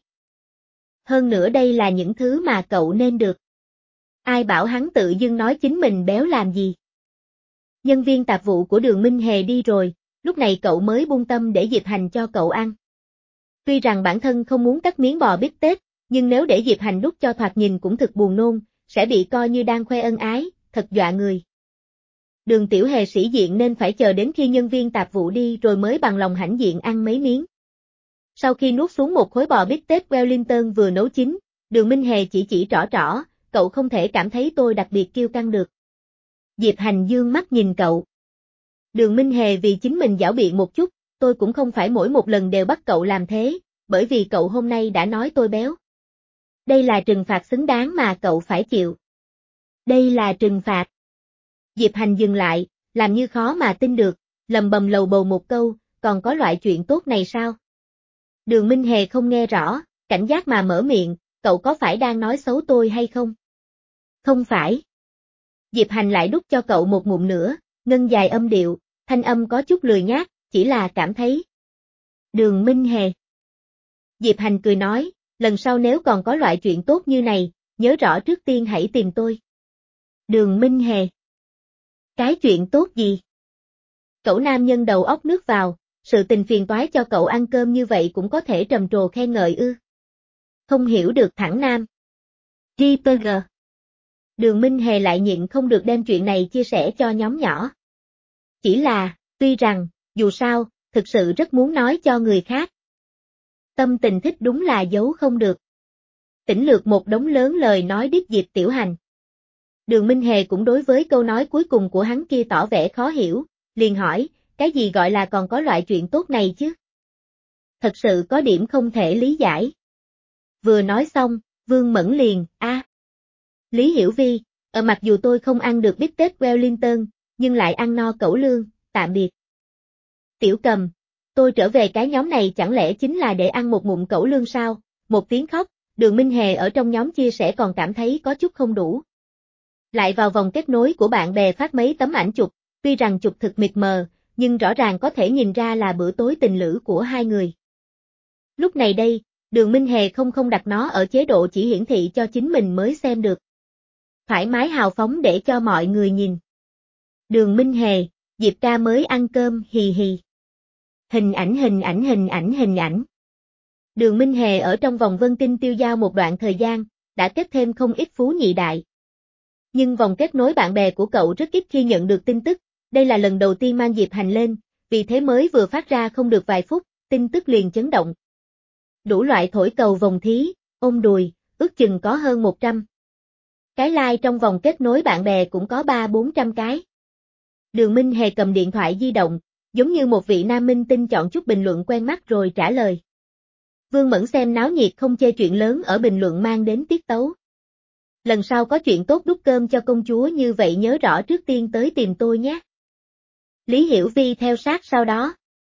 Hơn nữa đây là những thứ mà cậu nên được. Ai bảo hắn tự dưng nói chính mình béo làm gì. Nhân viên tạp vụ của Đường Minh Hề đi rồi, lúc này cậu mới buông tâm để Diệp Hành cho cậu ăn. Tuy rằng bản thân không muốn cắt miếng bò bít tết, nhưng nếu để Diệp Hành đút cho thoạt nhìn cũng thực buồn nôn, sẽ bị coi như đang khoe ân ái, thật dọa người. Đường Tiểu Hề sĩ diện nên phải chờ đến khi nhân viên tạp vụ đi rồi mới bằng lòng hãnh diện ăn mấy miếng. Sau khi nuốt xuống một khối bò bít tết Wellington vừa nấu chín, Đường Minh Hề chỉ chỉ trỏ trỏ, cậu không thể cảm thấy tôi đặc biệt kiêu căng được. Diệp Hành dương mắt nhìn cậu. Đường Minh Hề vì chính mình giảo biện một chút, tôi cũng không phải mỗi một lần đều bắt cậu làm thế, bởi vì cậu hôm nay đã nói tôi béo. Đây là trừng phạt xứng đáng mà cậu phải chịu. Đây là trừng phạt. Diệp Hành dừng lại, làm như khó mà tin được, lầm bầm lầu bầu một câu, còn có loại chuyện tốt này sao? Đường Minh Hề không nghe rõ, cảnh giác mà mở miệng, cậu có phải đang nói xấu tôi hay không? Không phải. Diệp Hành lại đút cho cậu một ngụm nữa, ngân dài âm điệu, thanh âm có chút lười nhác, chỉ là cảm thấy. Đường Minh Hề. Diệp Hành cười nói, lần sau nếu còn có loại chuyện tốt như này, nhớ rõ trước tiên hãy tìm tôi. Đường Minh Hề. Cái chuyện tốt gì? Cậu nam nhân đầu óc nước vào, sự tình phiền toái cho cậu ăn cơm như vậy cũng có thể trầm trồ khen ngợi ư. Không hiểu được thẳng nam. giê pê giê. Đường Minh Hề lại nhịn không được đem chuyện này chia sẻ cho nhóm nhỏ. Chỉ là, tuy rằng, dù sao, thực sự rất muốn nói cho người khác. Tâm tình thích đúng là giấu không được. Tỉnh lược một đống lớn lời nói điếc Diệp Tiểu Hành. Đường Minh Hề cũng đối với câu nói cuối cùng của hắn kia tỏ vẻ khó hiểu, liền hỏi, cái gì gọi là còn có loại chuyện tốt này chứ? Thật sự có điểm không thể lý giải. Vừa nói xong, Vương Mẫn liền, a, à. Lý Hiểu Vi, ở mặc dù tôi không ăn được bít tết Wellington, nhưng lại ăn no cẩu lương, tạm biệt. Tiểu Cầm, tôi trở về cái nhóm này chẳng lẽ chính là để ăn một ngụm cẩu lương sao? Một tiếng khóc, Đường Minh Hề ở trong nhóm chia sẻ còn cảm thấy có chút không đủ. Lại vào vòng kết nối của bạn bè phát mấy tấm ảnh chụp, tuy rằng chụp thực mịt mờ, nhưng rõ ràng có thể nhìn ra là bữa tối tình lữ của hai người. Lúc này đây, Đường Minh Hề không không đặt nó ở chế độ chỉ hiển thị cho chính mình mới xem được. Thoải mái hào phóng để cho mọi người nhìn. Đường Minh Hề, Diệp ca mới ăn cơm, hì hì. Hình ảnh hình ảnh hình ảnh hình ảnh. Đường Minh Hề ở trong vòng Vân Kinh tiêu dao một đoạn thời gian, đã kết thêm không ít phú nhị đại. Nhưng vòng kết nối bạn bè của cậu rất ít khi nhận được tin tức, đây là lần đầu tiên mang Diệp Hành lên, vì thế mới vừa phát ra không được vài phút, tin tức liền chấn động. Đủ loại thổi cầu vòng thí, ôm đùi, ước chừng có hơn một trăm. Cái like trong vòng kết nối bạn bè cũng có ba bốn trăm cái. Đường Minh Hề cầm điện thoại di động, giống như một vị nam minh tinh chọn chút bình luận quen mắt rồi trả lời. Vương Mẫn xem náo nhiệt không chê chuyện lớn ở bình luận mang đến tiết tấu. Lần sau có chuyện tốt đút cơm cho công chúa như vậy nhớ rõ trước tiên tới tìm tôi nhé. Lý Hiểu Vi theo sát sau đó.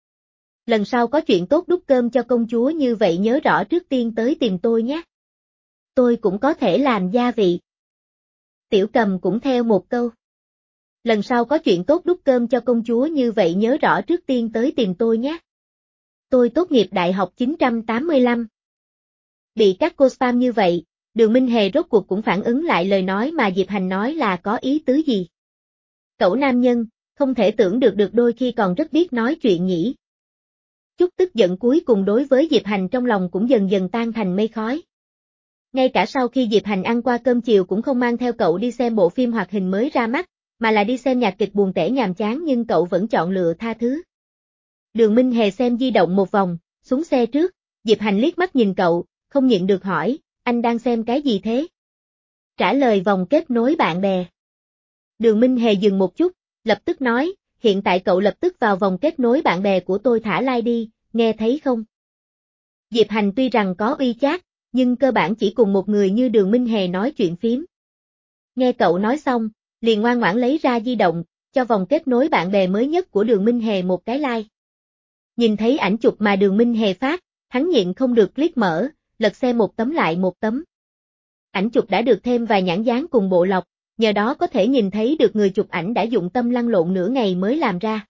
Lần sau có chuyện tốt đút cơm cho công chúa như vậy nhớ rõ trước tiên tới tìm tôi nhé. Tôi cũng có thể làm gia vị. Tiểu Cầm cũng theo một câu. Lần sau có chuyện tốt đút cơm cho công chúa như vậy nhớ rõ trước tiên tới tìm tôi nhé. Tôi tốt nghiệp đại học chín trăm tám mươi lăm. Bị các cô spam như vậy, Đường Minh Hề rốt cuộc cũng phản ứng lại lời nói mà Diệp Hành nói là có ý tứ gì. Cậu nam nhân, không thể tưởng được được đôi khi còn rất biết nói chuyện nhỉ. Chút tức giận cuối cùng đối với Diệp Hành trong lòng cũng dần dần tan thành mây khói. Ngay cả sau khi Diệp Hành ăn qua cơm chiều cũng không mang theo cậu đi xem bộ phim hoạt hình mới ra mắt, mà là đi xem nhạc kịch buồn tẻ nhàm chán nhưng cậu vẫn chọn lựa tha thứ. Đường Minh Hề xem di động một vòng, xuống xe trước, Diệp Hành liếc mắt nhìn cậu, không nhịn được hỏi, anh đang xem cái gì thế? Trả lời vòng kết nối bạn bè. Đường Minh Hề dừng một chút, lập tức nói, hiện tại cậu lập tức vào vòng kết nối bạn bè của tôi thả like đi, nghe thấy không? Diệp Hành tuy rằng có uy chát, nhưng cơ bản chỉ cùng một người như Đường Minh Hề nói chuyện phím. Nghe cậu nói xong, liền ngoan ngoãn lấy ra di động, cho vòng kết nối bạn bè mới nhất của Đường Minh Hề một cái like. Nhìn thấy ảnh chụp mà Đường Minh Hề phát, hắn nhịn không được click mở, lật xem một tấm lại một tấm. Ảnh chụp đã được thêm vài nhãn dán cùng bộ lọc, nhờ đó có thể nhìn thấy được người chụp ảnh đã dụng tâm lăn lộn nửa ngày mới làm ra.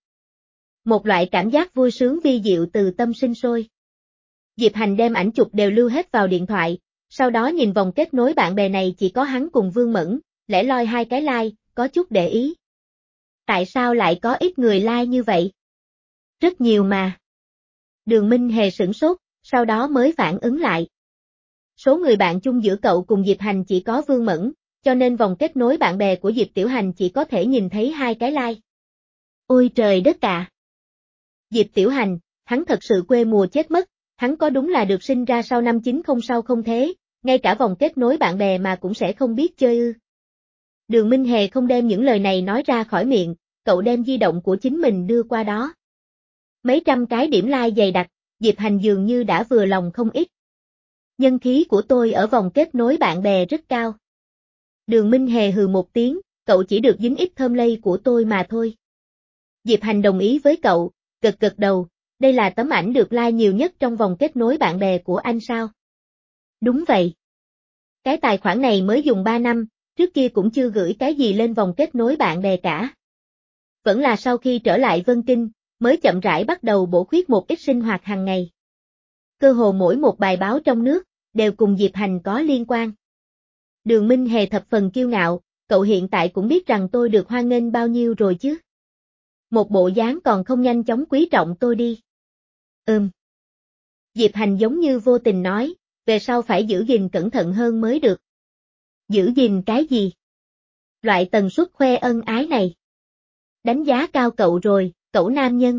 Một loại cảm giác vui sướng vi diệu từ tâm sinh sôi. Diệp Hành đem ảnh chụp đều lưu hết vào điện thoại, sau đó nhìn vòng kết nối bạn bè này chỉ có hắn cùng Vương Mẫn, lẻ loi hai cái like, có chút để ý. Tại sao lại có ít người like như vậy? Rất nhiều mà. Đường Minh Hề sửng sốt, sau đó mới phản ứng lại. Số người bạn chung giữa cậu cùng Diệp Hành chỉ có Vương Mẫn, cho nên vòng kết nối bạn bè của Diệp Tiểu Hành chỉ có thể nhìn thấy hai cái like. Ôi trời đất ạ! Diệp Tiểu Hành, hắn thật sự quê mùa chết mất, hắn có đúng là được sinh ra sau năm chín không sau không thế, ngay cả vòng kết nối bạn bè mà cũng sẽ không biết chơi ư. Đường Minh Hề không đem những lời này nói ra khỏi miệng, cậu đem di động của chính mình đưa qua đó. Mấy trăm cái điểm like dày đặc, Diệp Hành dường như đã vừa lòng không ít. Nhân khí của tôi ở vòng kết nối bạn bè rất cao. Đường Minh Hề hừ một tiếng, cậu chỉ được dính ít thơm lây của tôi mà thôi. Diệp Hành đồng ý với cậu, gật gật đầu, đây là tấm ảnh được like nhiều nhất trong vòng kết nối bạn bè của anh sao? Đúng vậy. Cái tài khoản này mới dùng ba năm, trước kia cũng chưa gửi cái gì lên vòng kết nối bạn bè cả. Vẫn là sau khi trở lại Vân Kinh, mới chậm rãi bắt đầu bổ khuyết một ít sinh hoạt hàng ngày. Cơ hồ mỗi một bài báo trong nước, đều cùng Diệp Hành có liên quan. Đường Minh Hề thập phần kiêu ngạo, cậu hiện tại cũng biết rằng tôi được hoan nghênh bao nhiêu rồi chứ. Một bộ dáng còn không nhanh chóng quý trọng tôi đi. Ừm. Diệp Hành giống như vô tình nói, về sau phải giữ gìn cẩn thận hơn mới được. Giữ gìn cái gì? Loại tần suất khoe ân ái này. Đánh giá cao cậu rồi, cậu nam nhân.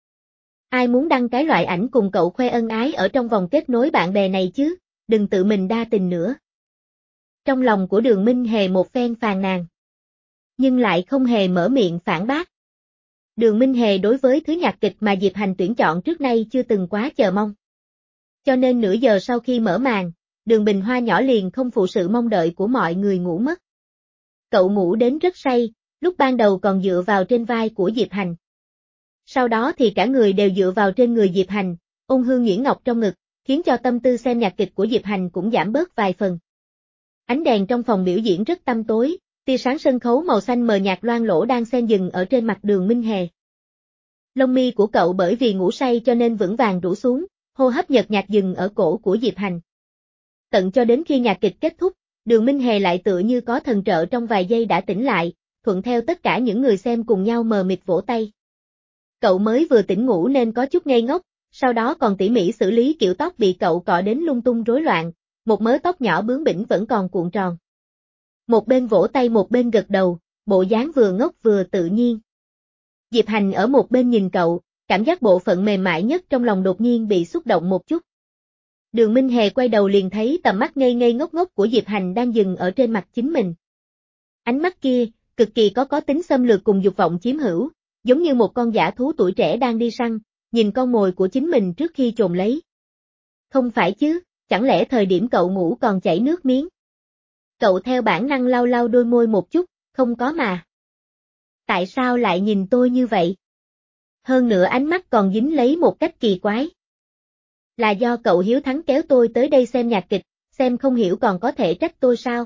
Ai muốn đăng cái loại ảnh cùng cậu khoe ân ái ở trong vòng kết nối bạn bè này chứ, đừng tự mình đa tình nữa. Trong lòng của Đường Minh Hề một phen phàn nàn. Nhưng lại không hề mở miệng phản bác. Đường Minh Hề đối với thứ nhạc kịch mà Diệp Hành tuyển chọn trước nay chưa từng quá chờ mong. Cho nên nửa giờ sau khi mở màn, Đường Bình Hoa nhỏ liền không phụ sự mong đợi của mọi người ngủ mất. Cậu ngủ đến rất say, lúc ban đầu còn dựa vào trên vai của Diệp Hành. Sau đó thì cả người đều dựa vào trên người Diệp Hành, ôn hương nhuyễn ngọc trong ngực, khiến cho tâm tư xem nhạc kịch của Diệp Hành cũng giảm bớt vài phần. Ánh đèn trong phòng biểu diễn rất tăm tối, tia sáng sân khấu màu xanh mờ nhạt loang lỗ đang xen dừng ở trên mặt Đường Minh Hề. Lông mi của cậu bởi vì ngủ say cho nên vững vàng rũ xuống, hô hấp nhợt nhạt dừng ở cổ của Diệp Hành. Tận cho đến khi nhạc kịch kết thúc, Đường Minh Hề lại tựa như có thần trợ trong vài giây đã tỉnh lại, thuận theo tất cả những người xem cùng nhau mờ mịt vỗ tay. Cậu mới vừa tỉnh ngủ nên có chút ngây ngốc, sau đó còn tỉ mỉ xử lý kiểu tóc bị cậu cọ đến lung tung rối loạn, một mớ tóc nhỏ bướng bỉnh vẫn còn cuộn tròn. Một bên vỗ tay một bên gật đầu, bộ dáng vừa ngốc vừa tự nhiên. Diệp Hành ở một bên nhìn cậu, cảm giác bộ phận mềm mại nhất trong lòng đột nhiên bị xúc động một chút. Đường Minh Hề quay đầu liền thấy tầm mắt ngây ngây ngốc ngốc của Diệp Hành đang dừng ở trên mặt chính mình. Ánh mắt kia, cực kỳ có có tính xâm lược cùng dục vọng chiếm hữu, giống như một con dã thú tuổi trẻ đang đi săn, nhìn con mồi của chính mình trước khi chồn lấy. Không phải chứ, chẳng lẽ thời điểm cậu ngủ còn chảy nước miếng? Cậu theo bản năng lau lau đôi môi một chút, không có mà. Tại sao lại nhìn tôi như vậy? Hơn nữa ánh mắt còn dính lấy một cách kỳ quái. Là do cậu hiếu thắng kéo tôi tới đây xem nhạc kịch, xem không hiểu còn có thể trách tôi sao?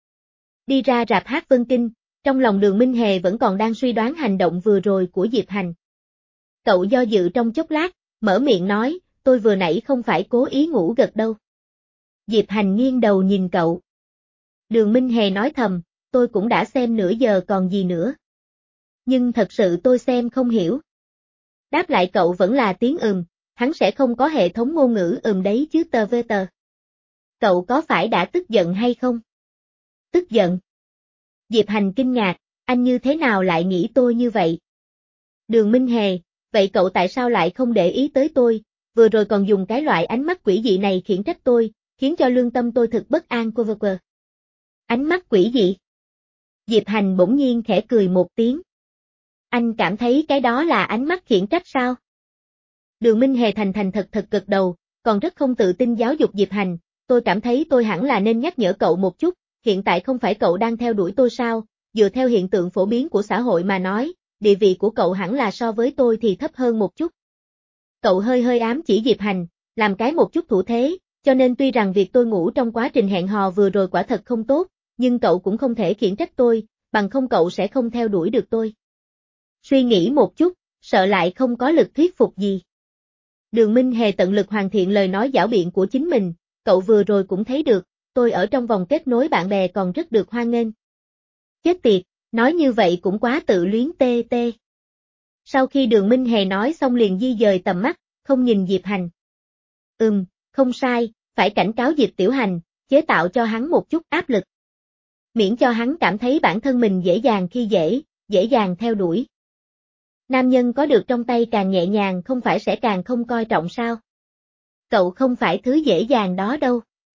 Đi ra rạp hát Vân Kinh, trong lòng Đường Minh Hề vẫn còn đang suy đoán hành động vừa rồi của Diệp Hành. Cậu do dự trong chốc lát, mở miệng nói, tôi vừa nãy không phải cố ý ngủ gật đâu. Diệp Hành nghiêng đầu nhìn cậu. Đường Minh Hề nói thầm, tôi cũng đã xem nửa giờ còn gì nữa. Nhưng thật sự tôi xem không hiểu. Đáp lại cậu vẫn là tiếng ừm, hắn sẽ không có hệ thống ngôn ngữ ừm đấy chứ tờ vê tờ. Cậu có phải đã tức giận hay không? Tức giận. Diệp Hành kinh ngạc, anh như thế nào lại nghĩ tôi như vậy? Đường Minh Hề, vậy cậu tại sao lại không để ý tới tôi, vừa rồi còn dùng cái loại ánh mắt quỷ dị này khiển trách tôi, khiến cho lương tâm tôi thực bất an cô vơ quơ. Ánh mắt quỷ dị. Diệp Hành bỗng nhiên khẽ cười một tiếng. Anh cảm thấy cái đó là ánh mắt khiển trách sao? Đường Minh Hề thành thành thật thật gật đầu, còn rất không tự tin giáo dục Diệp Hành, tôi cảm thấy tôi hẳn là nên nhắc nhở cậu một chút, hiện tại không phải cậu đang theo đuổi tôi sao, dựa theo hiện tượng phổ biến của xã hội mà nói, địa vị của cậu hẳn là so với tôi thì thấp hơn một chút. Cậu hơi hơi ám chỉ Diệp Hành, làm cái một chút thủ thế, cho nên tuy rằng việc tôi ngủ trong quá trình hẹn hò vừa rồi quả thật không tốt, nhưng cậu cũng không thể khiển trách tôi, bằng không cậu sẽ không theo đuổi được tôi. Suy nghĩ một chút, sợ lại không có lực thuyết phục gì. Đường Minh Hề tận lực hoàn thiện lời nói giảo biện của chính mình, cậu vừa rồi cũng thấy được, tôi ở trong vòng kết nối bạn bè còn rất được hoan nghênh. Chết tiệt, nói như vậy cũng quá tự luyến tê tê. Sau khi Đường Minh Hề nói xong liền di dời tầm mắt, không nhìn Diệp Hành. Ừm, không sai, phải cảnh cáo Diệp Tiểu Hành, chế tạo cho hắn một chút áp lực. Miễn cho hắn cảm thấy bản thân mình dễ dàng khi dễ, dễ dàng theo đuổi. Nam nhân có được trong tay càng nhẹ nhàng không phải sẽ càng không coi trọng sao? Cậu không phải thứ dễ dàng đó đâu.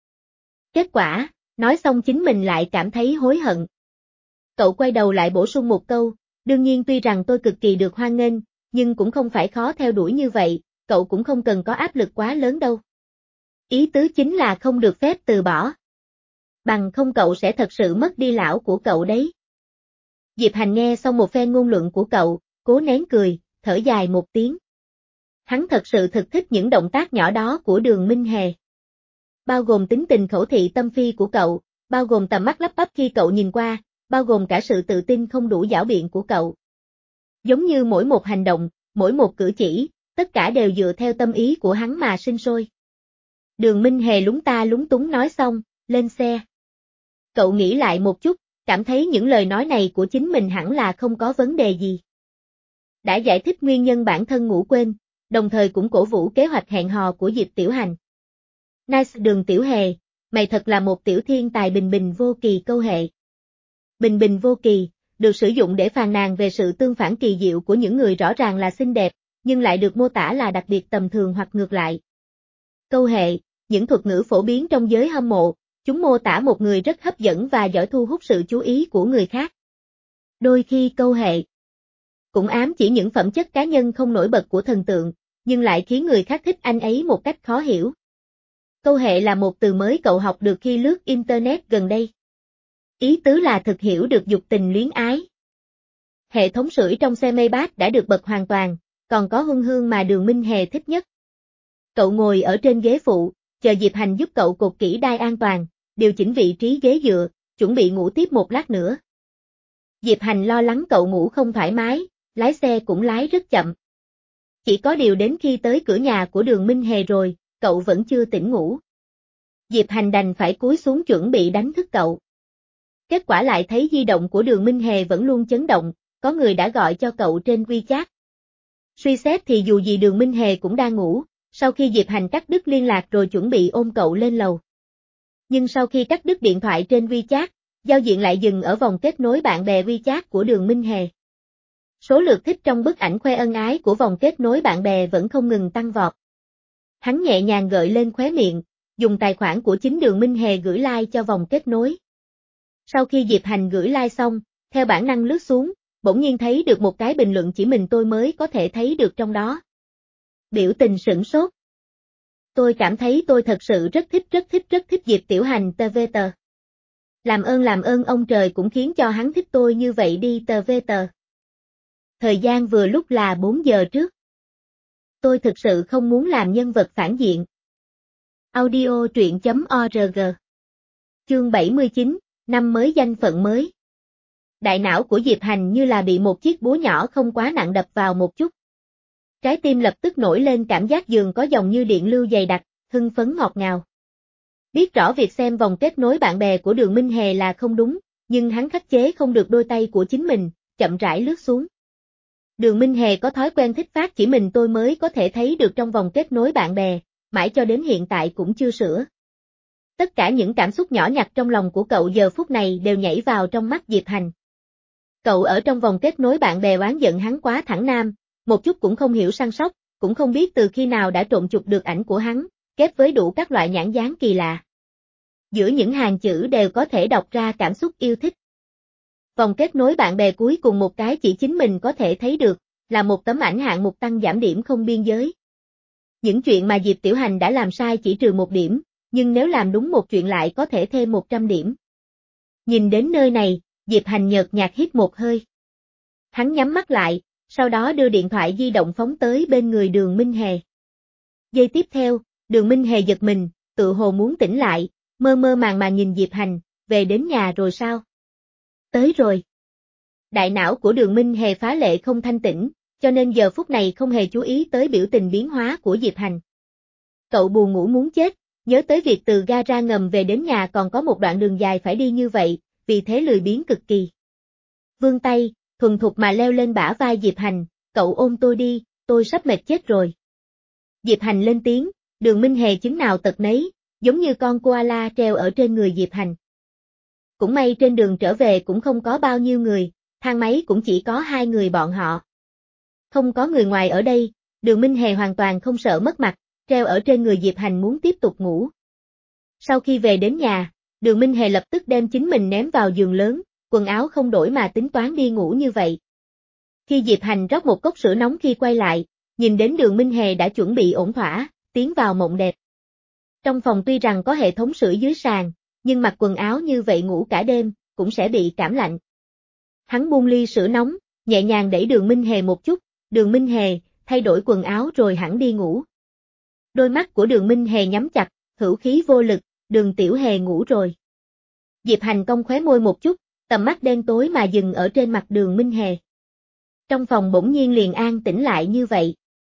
Kết quả, nói xong chính mình lại cảm thấy hối hận. Cậu quay đầu lại bổ sung một câu, đương nhiên tuy rằng tôi cực kỳ được hoan nghênh, nhưng cũng không phải khó theo đuổi như vậy, cậu cũng không cần có áp lực quá lớn đâu. Ý tứ chính là không được phép từ bỏ. Bằng không cậu sẽ thật sự mất đi lão của cậu đấy. Diệp Hành nghe xong một phen ngôn luận của cậu, cố nén cười, thở dài một tiếng. Hắn thật sự thực thích những động tác nhỏ đó của Đường Minh Hề. Bao gồm tính tình khẩu thị tâm phi của cậu, bao gồm tầm mắt lắp bắp khi cậu nhìn qua, bao gồm cả sự tự tin không đủ giảo biện của cậu. Giống như mỗi một hành động, mỗi một cử chỉ, tất cả đều dựa theo tâm ý của hắn mà sinh sôi. Đường Minh Hề lúng ta lúng túng nói xong, lên xe. Cậu nghĩ lại một chút, cảm thấy những lời nói này của chính mình hẳn là không có vấn đề gì. Đã giải thích nguyên nhân bản thân ngủ quên, đồng thời cũng cổ vũ kế hoạch hẹn hò của Diệp Tiểu Hành. Nice Đường Tiểu Hề, mày thật là một tiểu thiên tài bình bình vô kỳ câu hệ. Bình bình vô kỳ, được sử dụng để phàn nàn về sự tương phản kỳ diệu của những người rõ ràng là xinh đẹp, nhưng lại được mô tả là đặc biệt tầm thường hoặc ngược lại. Câu hệ, những thuật ngữ phổ biến trong giới hâm mộ, chúng mô tả một người rất hấp dẫn và giỏi thu hút sự chú ý của người khác. Đôi khi câu hệ cũng ám chỉ những phẩm chất cá nhân không nổi bật của thần tượng, nhưng lại khiến người khác thích anh ấy một cách khó hiểu. Câu hệ là một từ mới cậu học được khi lướt Internet gần đây. Ý tứ là thực hiểu được dục tình luyến ái. Hệ thống sưởi trong xe Maybach đã được bật hoàn toàn, còn có hương hương mà Đường Minh Hề thích nhất. Cậu ngồi ở trên ghế phụ, chờ Diệp Hành giúp cậu cột kỹ đai an toàn, điều chỉnh vị trí ghế dựa, chuẩn bị ngủ tiếp một lát nữa. Diệp Hành lo lắng cậu ngủ không thoải mái, lái xe cũng lái rất chậm. Chỉ có điều đến khi tới cửa nhà của Đường Minh Hề rồi, cậu vẫn chưa tỉnh ngủ. Diệp Hành đành phải cúi xuống chuẩn bị đánh thức cậu. Kết quả lại thấy di động của Đường Minh Hề vẫn luôn chấn động, có người đã gọi cho cậu trên WeChat. Suy xét thì dù gì Đường Minh Hề cũng đang ngủ, sau khi Diệp Hành cắt đứt liên lạc rồi chuẩn bị ôm cậu lên lầu. Nhưng sau khi cắt đứt điện thoại trên WeChat, giao diện lại dừng ở vòng kết nối bạn bè WeChat của Đường Minh Hề. Số lượt thích trong bức ảnh khoe ân ái của vòng kết nối bạn bè vẫn không ngừng tăng vọt. Hắn nhẹ nhàng gợi lên khóe miệng, dùng tài khoản của chính Đường Minh Hề gửi like cho vòng kết nối. Sau khi Diệp Hành gửi like xong, theo bản năng lướt xuống, bỗng nhiên thấy được một cái bình luận chỉ mình tôi mới có thể thấy được trong đó. Biểu tình sửng sốt. Tôi cảm thấy tôi thật sự rất thích rất thích rất thích Diệp Tiểu Hành tê vê tờ. Làm ơn làm ơn ông trời cũng khiến cho hắn thích tôi như vậy đi tê vê tờ. Thời gian vừa lúc là bốn giờ trước. Tôi thực sự không muốn làm nhân vật phản diện. Audio truyện chấm org. Chương bảy mươi chín, năm mới danh phận mới. Đại não của Diệp Hành như là bị một chiếc búa nhỏ không quá nặng đập vào một chút. Trái tim lập tức nổi lên cảm giác dường có dòng như điện lưu dày đặc, hưng phấn ngọt ngào. Biết rõ việc xem vòng kết nối bạn bè của Đường Minh Hề là không đúng, nhưng hắn khắc chế không được đôi tay của chính mình, chậm rãi lướt xuống. Đường Minh Hề có thói quen thích phát chỉ mình tôi mới có thể thấy được trong vòng kết nối bạn bè, mãi cho đến hiện tại cũng chưa sửa. Tất cả những cảm xúc nhỏ nhặt trong lòng của cậu giờ phút này đều nhảy vào trong mắt Diệp Hành. Cậu ở trong vòng kết nối bạn bè oán giận hắn quá thẳng nam, một chút cũng không hiểu săn sóc, cũng không biết từ khi nào đã trộn chụp được ảnh của hắn, ghép với đủ các loại nhãn dán kỳ lạ. Giữa những hàng chữ đều có thể đọc ra cảm xúc yêu thích. Vòng kết nối bạn bè cuối cùng một cái chỉ chính mình có thể thấy được, là một tấm ảnh hạng mục tăng giảm điểm không biên giới. Những chuyện mà Diệp Tiểu Hành đã làm sai chỉ trừ một điểm, nhưng nếu làm đúng một chuyện lại có thể thêm một trăm điểm. Nhìn đến nơi này, Diệp Hành nhợt nhạt hít một hơi. Hắn nhắm mắt lại, sau đó đưa điện thoại di động phóng tới bên người Đường Minh Hề. Giây tiếp theo, Đường Minh Hề giật mình, tự hồ muốn tỉnh lại, mơ mơ màng màng nhìn Diệp Hành, về đến nhà rồi sao? Tới rồi. Đại não của Đường Minh Hề phá lệ không thanh tĩnh, cho nên giờ phút này không hề chú ý tới biểu tình biến hóa của Diệp Hành. Cậu buồn ngủ muốn chết, nhớ tới việc từ ga ra ngầm về đến nhà còn có một đoạn đường dài phải đi như vậy, vì thế lười biếng cực kỳ. Vươn tay, thuần thục mà leo lên bả vai Diệp Hành, cậu ôm tôi đi, tôi sắp mệt chết rồi. Diệp Hành lên tiếng, Đường Minh Hề chứng nào tật nấy, giống như con koala treo ở trên người Diệp Hành. Cũng may trên đường trở về cũng không có bao nhiêu người, thang máy cũng chỉ có hai người bọn họ. Không có người ngoài ở đây, Đường Minh Hề hoàn toàn không sợ mất mặt, treo ở trên người Diệp Hành muốn tiếp tục ngủ. Sau khi về đến nhà, Đường Minh Hề lập tức đem chính mình ném vào giường lớn, quần áo không đổi mà tính toán đi ngủ như vậy. Khi Diệp Hành rót một cốc sữa nóng khi quay lại, nhìn đến Đường Minh Hề đã chuẩn bị ổn thỏa, tiến vào mộng đẹp. Trong phòng tuy rằng có hệ thống sưởi dưới sàn, nhưng mặc quần áo như vậy ngủ cả đêm, cũng sẽ bị cảm lạnh. Hắn buông ly sữa nóng, nhẹ nhàng đẩy Đường Minh Hề một chút, Đường Minh Hề, thay đổi quần áo rồi hẳn đi ngủ. Đôi mắt của Đường Minh Hề nhắm chặt, hữu khí vô lực, Đường Tiểu Hề ngủ rồi. Diệp Hành cong khóe môi một chút, tầm mắt đen tối mà dừng ở trên mặt Đường Minh Hề. Trong phòng bỗng nhiên liền an tĩnh lại như vậy.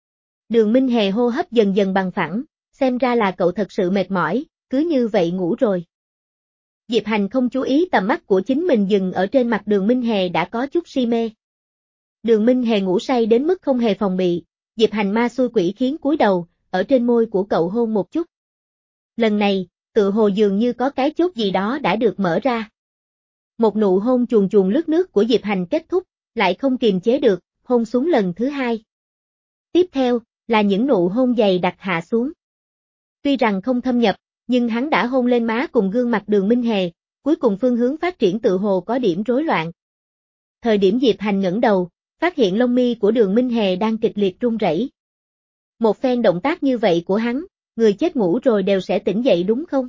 Đường Minh Hề hô hấp dần dần bằng phẳng, xem ra là cậu thật sự mệt mỏi, cứ như vậy ngủ rồi. Diệp Hành không chú ý tầm mắt của chính mình dừng ở trên mặt Đường Minh Hề đã có chút si mê. Đường Minh Hề ngủ say đến mức không hề phòng bị, Diệp Hành ma xui quỷ khiến cúi đầu, ở trên môi của cậu hôn một chút. Lần này, tự hồ dường như có cái chốt gì đó đã được mở ra. Một nụ hôn chuồn chuồn lướt nước của Diệp Hành kết thúc, lại không kiềm chế được, hôn xuống lần thứ hai. Tiếp theo, là những nụ hôn dày đặc hạ xuống. Tuy rằng không thâm nhập, nhưng hắn đã hôn lên má cùng gương mặt Đường Minh Hề, cuối cùng phương hướng phát triển tự hồ có điểm rối loạn. Thời điểm Diệp Hành ngẩng đầu, phát hiện lông mi của Đường Minh Hề đang kịch liệt run rẩy. Một phen động tác như vậy của hắn, người chết ngủ rồi đều sẽ tỉnh dậy đúng không?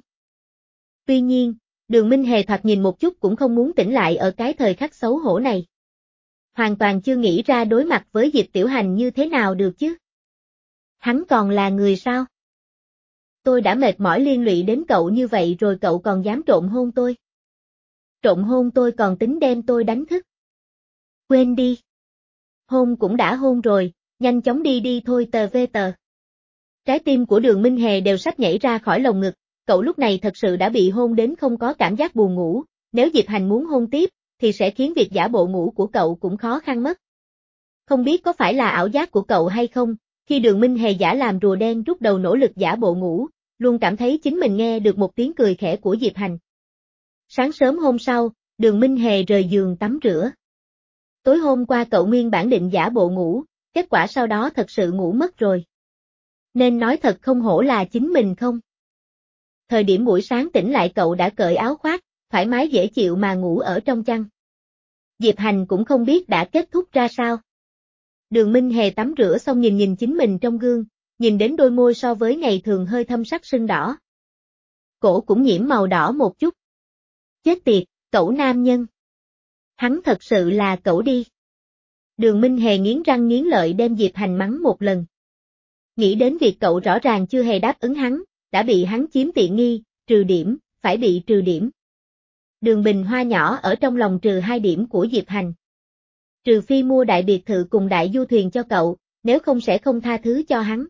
Tuy nhiên, Đường Minh Hề thoạt nhìn một chút cũng không muốn tỉnh lại ở cái thời khắc xấu hổ này. Hoàn toàn chưa nghĩ ra đối mặt với Diệp Tiểu Hành như thế nào được chứ. Hắn còn là người sao? Tôi đã mệt mỏi liên lụy đến cậu như vậy rồi cậu còn dám trộn hôn tôi. Trộn hôn tôi còn tính đem tôi đánh thức. Quên đi. Hôn cũng đã hôn rồi, nhanh chóng đi đi thôi tờ vê tờ. Trái tim của Đường Minh Hề đều sắp nhảy ra khỏi lồng ngực, cậu lúc này thật sự đã bị hôn đến không có cảm giác buồn ngủ, nếu Diệp Hành muốn hôn tiếp, thì sẽ khiến việc giả bộ ngủ của cậu cũng khó khăn mất. Không biết có phải là ảo giác của cậu hay không, khi Đường Minh Hề giả làm rùa đen rút đầu nỗ lực giả bộ ngủ, luôn cảm thấy chính mình nghe được một tiếng cười khẽ của Diệp Hành. Sáng sớm hôm sau, Đường Minh Hề rời giường tắm rửa. Tối hôm qua cậu nguyên bản định giả bộ ngủ, kết quả sau đó thật sự ngủ mất rồi. Nên nói thật không hổ là chính mình không? Thời điểm buổi sáng tỉnh lại cậu đã cởi áo khoác, thoải mái dễ chịu mà ngủ ở trong chăn. Diệp Hành cũng không biết đã kết thúc ra sao. Đường Minh Hề tắm rửa xong nhìn nhìn chính mình trong gương, nhìn đến đôi môi so với ngày thường hơi thâm sắc sưng đỏ. Cổ cũng nhiễm màu đỏ một chút. Chết tiệt, cẩu nam nhân. Hắn thật sự là cẩu đi. Đường Minh Hề nghiến răng nghiến lợi đem Diệp Hành mắng một lần. Nghĩ đến việc cậu rõ ràng chưa hề đáp ứng hắn, đã bị hắn chiếm tiện nghi, trừ điểm, phải bị trừ điểm. Đường Bình Hoa nhỏ ở trong lòng trừ hai điểm của Diệp Hành. Trừ phi mua đại biệt thự cùng đại du thuyền cho cậu, nếu không sẽ không tha thứ cho hắn.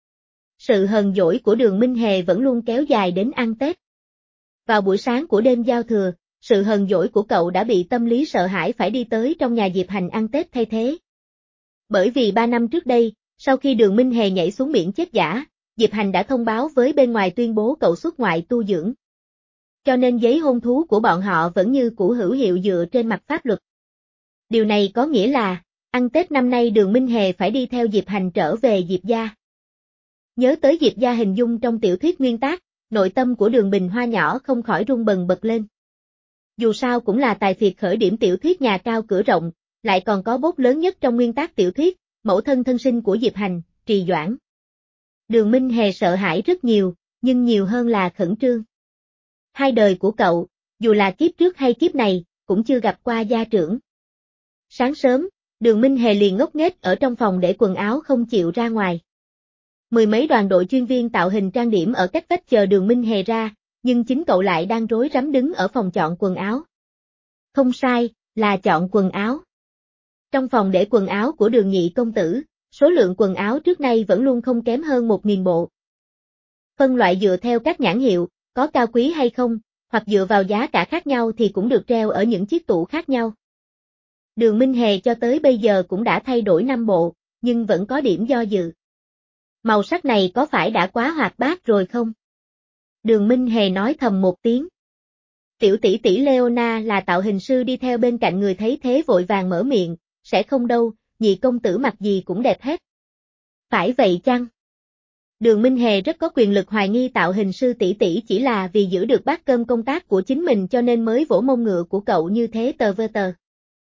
Sự hờn dỗi của Đường Minh Hề vẫn luôn kéo dài đến ăn Tết. Vào buổi sáng của đêm giao thừa, sự hờn dỗi của cậu đã bị tâm lý sợ hãi phải đi tới trong nhà Diệp Hành ăn Tết thay thế. Bởi vì ba năm trước đây, sau khi Đường Minh Hề nhảy xuống biển chết giả, Diệp Hành đã thông báo với bên ngoài tuyên bố cậu xuất ngoại tu dưỡng. Cho nên giấy hôn thú của bọn họ vẫn như cũ hữu hiệu dựa trên mặt pháp luật. Điều này có nghĩa là, ăn Tết năm nay Đường Minh Hề phải đi theo Diệp Hành trở về Diệp gia. Nhớ tới Diệp gia hình dung trong tiểu thuyết nguyên tác, nội tâm của Đường Bình Hoa nhỏ không khỏi rung bần bật lên. Dù sao cũng là tài phiệt khởi điểm tiểu thuyết nhà cao cửa rộng, lại còn có bốt lớn nhất trong nguyên tác tiểu thuyết, mẫu thân thân sinh của Diệp Hành, Trì Doãn. Đường Minh Hề sợ hãi rất nhiều, nhưng nhiều hơn là khẩn trương. Hai đời của cậu, dù là kiếp trước hay kiếp này, cũng chưa gặp qua gia trưởng. Sáng sớm, Đường Minh Hề liền ngốc nghếch ở trong phòng để quần áo không chịu ra ngoài. Mười mấy đoàn đội chuyên viên tạo hình trang điểm ở cách vách chờ Đường Minh Hề ra, nhưng chính cậu lại đang rối rắm đứng ở phòng chọn quần áo. Không sai, là chọn quần áo. Trong phòng để quần áo của Đường nhị công tử, số lượng quần áo trước nay vẫn luôn không kém hơn một nghìn bộ. Phân loại dựa theo các nhãn hiệu, có cao quý hay không, hoặc dựa vào giá cả khác nhau thì cũng được treo ở những chiếc tủ khác nhau. Đường Minh Hề cho tới bây giờ cũng đã thay đổi năm bộ, nhưng vẫn có điểm do dự. Màu sắc này có phải đã quá hoạt bát rồi không? Đường Minh Hề nói thầm một tiếng. Tiểu tỷ tỷ Leona là tạo hình sư đi theo bên cạnh người thấy thế vội vàng mở miệng, sẽ không đâu, nhị công tử mặc gì cũng đẹp hết. Phải vậy chăng? Đường Minh Hề rất có quyền lực hoài nghi tạo hình sư tỷ tỷ chỉ là vì giữ được bát cơm công tác của chính mình cho nên mới vỗ mông ngựa của cậu như thế tờ vơ tờ.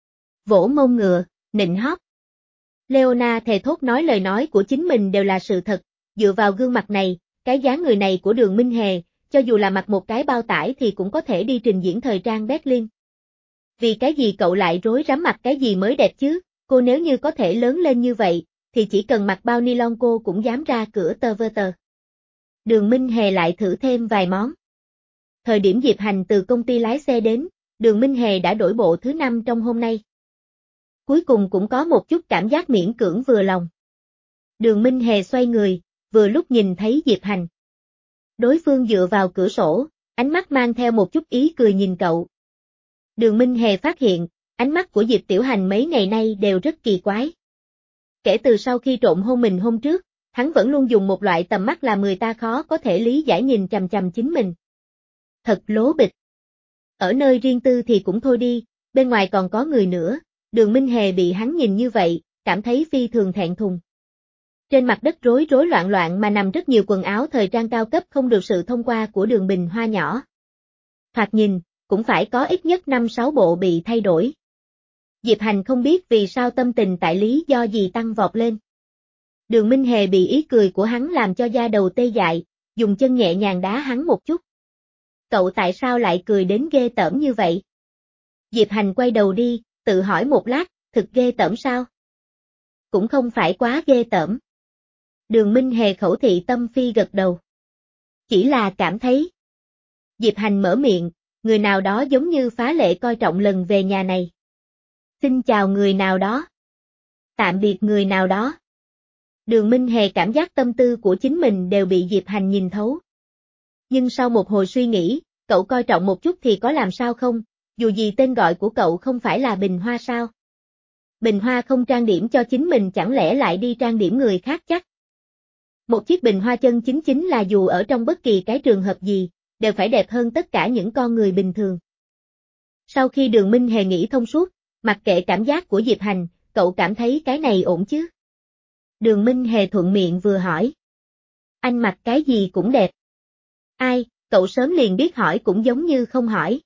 Vỗ mông ngựa, nịnh hót. Leona thề thốt nói lời nói của chính mình đều là sự thật, dựa vào gương mặt này, cái dáng người này của Đường Minh Hề, cho dù là mặc một cái bao tải thì cũng có thể đi trình diễn thời trang Berlin. Vì cái gì cậu lại rối rắm mặc cái gì mới đẹp chứ, cô nếu như có thể lớn lên như vậy, thì chỉ cần mặc bao ni lông cô cũng dám ra cửa tờ vơ tờ. Đường Minh Hề lại thử thêm vài món. Thời điểm Diệp Hành từ công ty lái xe đến, Đường Minh Hề đã đổi bộ thứ năm trong hôm nay. Cuối cùng cũng có một chút cảm giác miễn cưỡng vừa lòng. Đường Minh Hề xoay người, vừa lúc nhìn thấy Diệp Hành. Đối phương dựa vào cửa sổ, ánh mắt mang theo một chút ý cười nhìn cậu. Đường Minh Hề phát hiện, ánh mắt của Diệp Tiểu Hành mấy ngày nay đều rất kỳ quái. Kể từ sau khi trộm hôn mình hôm trước, hắn vẫn luôn dùng một loại tầm mắt làm người ta khó có thể lý giải nhìn chằm chằm chính mình. Thật lố bịch. Ở nơi riêng tư thì cũng thôi đi, bên ngoài còn có người nữa, Đường Minh Hề bị hắn nhìn như vậy, cảm thấy phi thường thẹn thùng. Trên mặt đất rối rối loạn loạn mà nằm rất nhiều quần áo thời trang cao cấp không được sự thông qua của Đường Bình Hoa nhỏ. Thoạt nhìn, cũng phải có ít nhất năm sáu bộ bị thay đổi. Diệp Hành không biết vì sao tâm tình tại lý do gì tăng vọt lên. Đường Minh Hề bị ý cười của hắn làm cho da đầu tê dại, dùng chân nhẹ nhàng đá hắn một chút. Cậu tại sao lại cười đến ghê tởm như vậy? Diệp Hành quay đầu đi, tự hỏi một lát, thực ghê tởm sao? Cũng không phải quá ghê tởm. Đường Minh Hề khẩu thị tâm phi gật đầu. Chỉ là cảm thấy. Diệp Hành mở miệng, người nào đó giống như phá lệ coi trọng lần về nhà này. Xin chào người nào đó. Tạm biệt người nào đó. Đường Minh Hề cảm giác tâm tư của chính mình đều bị Diệp Hành nhìn thấu. Nhưng sau một hồi suy nghĩ, cậu coi trọng một chút thì có làm sao không, dù gì tên gọi của cậu không phải là Bình Hoa sao? Bình Hoa không trang điểm cho chính mình chẳng lẽ lại đi trang điểm người khác chắc? Một chiếc bình hoa chân chính chính là dù ở trong bất kỳ cái trường hợp gì, đều phải đẹp hơn tất cả những con người bình thường. Sau khi Đường Minh Hề nghĩ thông suốt, mặc kệ cảm giác của Diệp Hành, cậu cảm thấy cái này ổn chứ? Đường Minh Hề thuận miệng vừa hỏi. Anh mặc cái gì cũng đẹp. Ai, cậu sớm liền biết hỏi cũng giống như không hỏi.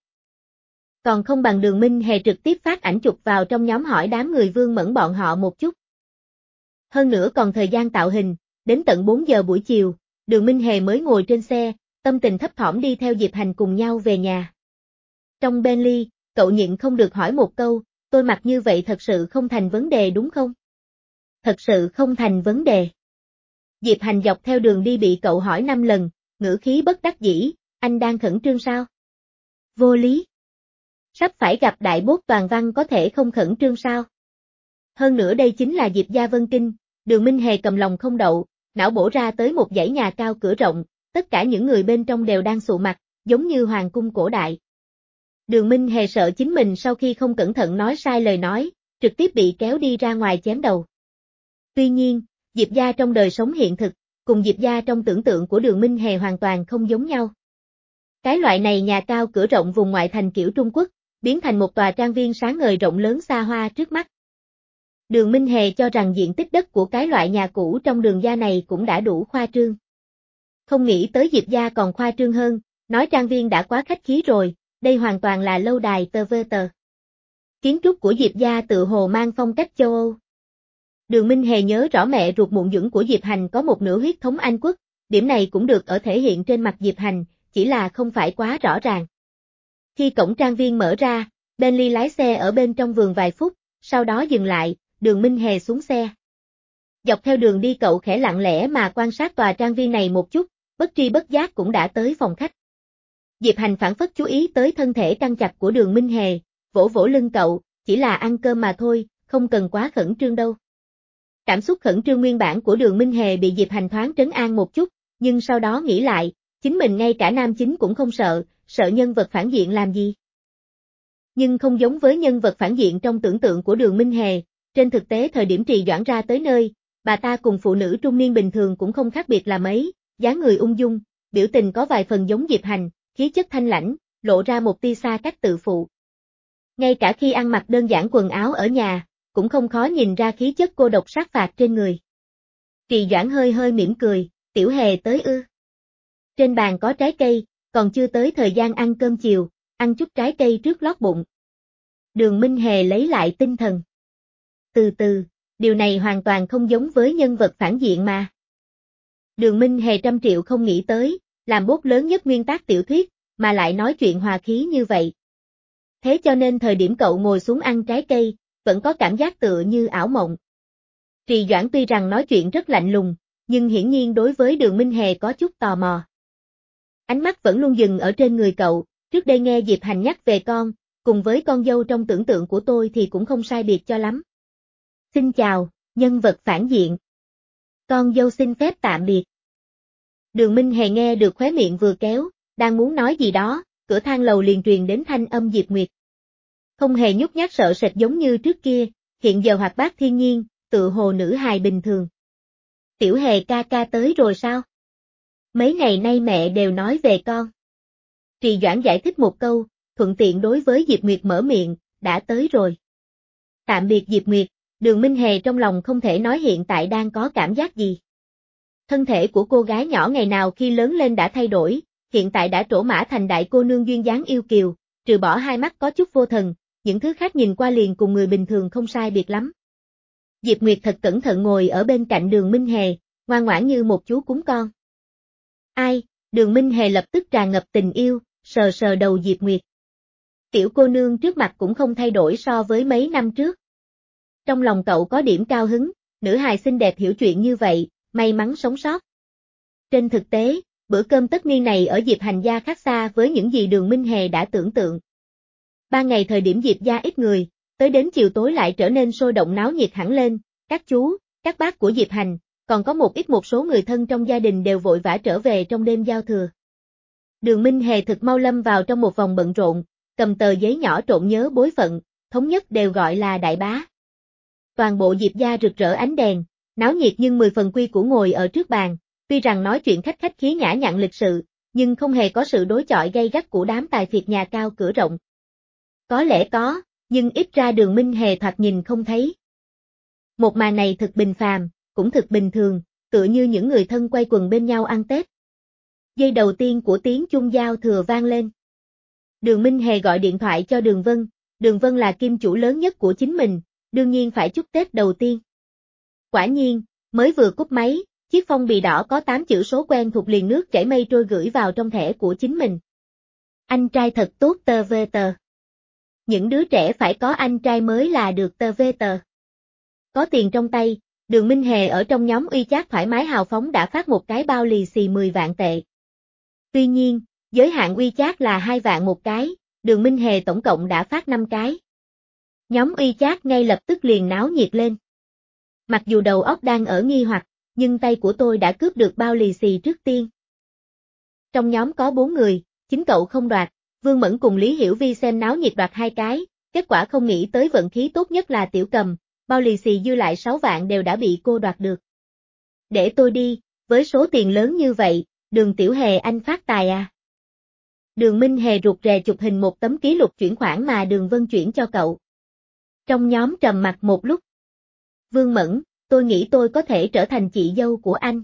Còn không bằng Đường Minh Hề trực tiếp phát ảnh chụp vào trong nhóm hỏi đám người Vương Mẫn bọn họ một chút. Hơn nữa còn thời gian tạo hình, đến tận bốn giờ buổi chiều, Đường Minh Hề mới ngồi trên xe, tâm tình thấp thỏm đi theo Diệp Hành cùng nhau về nhà. Trong Bentley, cậu nhịn không được hỏi một câu, tôi mặc như vậy thật sự không thành vấn đề đúng không? Thật sự không thành vấn đề. Diệp Hành dọc theo đường đi bị cậu hỏi năm lần, ngữ khí bất đắc dĩ, anh đang khẩn trương sao? Vô lý. Sắp phải gặp đại bốt toàn văn có thể không khẩn trương sao? Hơn nữa đây chính là Diệp gia Vân Kinh, Đường Minh Hề cầm lòng không đậu, não bổ ra tới một dãy nhà cao cửa rộng, tất cả những người bên trong đều đang sụ mặt, giống như hoàng cung cổ đại. Đường Minh Hề sợ chính mình sau khi không cẩn thận nói sai lời nói, trực tiếp bị kéo đi ra ngoài chém đầu. Tuy nhiên, Diệp gia trong đời sống hiện thực, cùng Diệp gia trong tưởng tượng của Đường Minh Hề hoàn toàn không giống nhau. Cái loại này nhà cao cửa rộng vùng ngoại thành kiểu Trung Quốc, biến thành một tòa trang viên sáng ngời rộng lớn xa hoa trước mắt. Đường Minh Hề cho rằng diện tích đất của cái loại nhà cũ trong Đường gia này cũng đã đủ khoa trương. Không nghĩ tới Diệp gia còn khoa trương hơn, nói trang viên đã quá khách khí rồi, đây hoàn toàn là lâu đài tờ vê tờ. Kiến trúc của Diệp gia tự hồ mang phong cách châu Âu. Đường Minh Hề nhớ rõ mẹ ruột Mụn Dũng của Diệp Hành có một nửa huyết thống Anh quốc, điểm này cũng được ở thể hiện trên mặt Diệp Hành, chỉ là không phải quá rõ ràng. Khi cổng trang viên mở ra, Bentley lái xe ở bên trong vườn vài phút, sau đó dừng lại, Đường Minh Hề xuống xe. Dọc theo đường đi cậu khẽ lặng lẽ mà quan sát tòa trang viên này một chút, bất tri bất giác cũng đã tới phòng khách. Diệp Hành phản phất chú ý tới thân thể căng chặt của Đường Minh Hề, vỗ vỗ lưng cậu, chỉ là ăn cơm mà thôi, không cần quá khẩn trương đâu. Cảm xúc khẩn trương nguyên bản của Đường Minh Hề bị Diệp Hành thoáng trấn an một chút, nhưng sau đó nghĩ lại, chính mình ngay cả nam chính cũng không sợ, sợ nhân vật phản diện làm gì. Nhưng không giống với nhân vật phản diện trong tưởng tượng của Đường Minh Hề, trên thực tế thời điểm Trì Doãn ra tới nơi, bà ta cùng phụ nữ trung niên bình thường cũng không khác biệt là mấy, dáng người ung dung, biểu tình có vài phần giống Diệp Hành, khí chất thanh lãnh, lộ ra một tia xa cách tự phụ. Ngay cả khi ăn mặc đơn giản quần áo ở nhà, cũng không khó nhìn ra khí chất cô độc sát phạt trên người. Trì Doãn hơi hơi mỉm cười, Tiểu Hề tới ư. Trên bàn có trái cây, còn chưa tới thời gian ăn cơm chiều, ăn chút trái cây trước lót bụng. Đường Minh Hề lấy lại tinh thần. Từ từ, điều này hoàn toàn không giống với nhân vật phản diện mà. Đường Minh Hề trăm triệu không nghĩ tới, làm bốt lớn nhất nguyên tác tiểu thuyết, mà lại nói chuyện hòa khí như vậy. Thế cho nên thời điểm cậu ngồi xuống ăn trái cây, vẫn có cảm giác tựa như ảo mộng. Trì Doãn tuy rằng nói chuyện rất lạnh lùng, nhưng hiển nhiên đối với Đường Minh Hề có chút tò mò. Ánh mắt vẫn luôn dừng ở trên người cậu, trước đây nghe Diệp Hành nhắc về con, cùng với con dâu trong tưởng tượng của tôi thì cũng không sai biệt cho lắm. Xin chào, nhân vật phản diện. Con dâu xin phép tạm biệt. Đường Minh Hề nghe được khóe miệng vừa kéo, đang muốn nói gì đó, cửa thang lầu liền truyền đến thanh âm Diệp Nguyệt. Không hề nhút nhát sợ sệt giống như trước kia, hiện giờ hoạt bát thiên nhiên, tự hồ nữ hài bình thường. Tiểu Hề ca ca tới rồi sao? Mấy ngày nay mẹ đều nói về con. Trì Doãn giải thích một câu, thuận tiện đối với Diệp Nguyệt mở miệng, đã tới rồi. Tạm biệt Diệp Nguyệt, Đường Minh Hề trong lòng không thể nói hiện tại đang có cảm giác gì. Thân thể của cô gái nhỏ ngày nào khi lớn lên đã thay đổi, hiện tại đã trổ mã thành đại cô nương duyên dáng yêu kiều, trừ bỏ hai mắt có chút vô thần, những thứ khác nhìn qua liền cùng người bình thường không sai biệt lắm. Diệp Nguyệt thật cẩn thận ngồi ở bên cạnh Đường Minh Hề, ngoan ngoãn như một chú cún con. Ai, Đường Minh Hề lập tức tràn ngập tình yêu, sờ sờ đầu Diệp Nguyệt. Tiểu cô nương trước mặt cũng không thay đổi so với mấy năm trước. Trong lòng cậu có điểm cao hứng, nữ hài xinh đẹp hiểu chuyện như vậy, may mắn sống sót. Trên thực tế, bữa cơm tất niên này ở Diệp Hành gia khác xa với những gì Đường Minh Hề đã tưởng tượng. Ban ngày thời điểm Diệp gia ít người, tới đến chiều tối lại trở nên sôi động náo nhiệt hẳn lên, các chú, các bác của Diệp Hành, còn có một ít một số người thân trong gia đình đều vội vã trở về trong đêm giao thừa. Đường Minh Hề thực mau lâm vào trong một vòng bận rộn, cầm tờ giấy nhỏ trộn nhớ bối phận, thống nhất đều gọi là đại bá. Toàn bộ Diệp gia rực rỡ ánh đèn, náo nhiệt nhưng mười phần quy củ ngồi ở trước bàn, tuy rằng nói chuyện khách khách khí nhã nhặn lịch sự, nhưng không hề có sự đối chọi gay gắt của đám tài phiệt nhà cao cửa rộng. Có lẽ có, nhưng ít ra Đường Minh Hề thoạt nhìn không thấy. Một màn này thực bình phàm, cũng thực bình thường, tựa như những người thân quay quần bên nhau ăn Tết. Giây đầu tiên của tiếng chuông giao thừa vang lên. Đường Minh Hề gọi điện thoại cho Đường Vân, Đường Vân là kim chủ lớn nhất của chính mình, đương nhiên phải chúc Tết đầu tiên. Quả nhiên, mới vừa cúp máy, chiếc phong bì đỏ có tám chữ số quen thuộc liền nước chảy mây trôi gửi vào trong thẻ của chính mình. Anh trai thật tốt tờ vê tờ. Những đứa trẻ phải có anh trai mới là được tờ vê tờ. Có tiền trong tay, Đường Minh Hề ở trong nhóm WeChat thoải mái hào phóng đã phát một cái bao lì xì mười vạn tệ. Tuy nhiên, giới hạn WeChat là hai vạn một cái, Đường Minh Hề tổng cộng đã phát năm cái. Nhóm WeChat ngay lập tức liền náo nhiệt lên. Mặc dù đầu óc đang ở nghi hoặc, nhưng tay của tôi đã cướp được bao lì xì trước tiên. Trong nhóm có bốn người, chính cậu không đoạt, Vương Mẫn cùng Lý Hiểu Vi xem náo nhiệt đoạt hai cái, kết quả không nghĩ tới vận khí tốt nhất là Tiểu Cầm, bao lì xì dư lại sáu vạn đều đã bị cô đoạt được. Để tôi đi, với số tiền lớn như vậy, Đường Tiểu Hề anh phát tài à? Đường Minh Hề rụt rè chụp hình một tấm ký lục chuyển khoản mà Đường Vân chuyển cho cậu. Trong nhóm trầm mặc một lúc. Vương Mẫn, tôi nghĩ tôi có thể trở thành chị dâu của anh.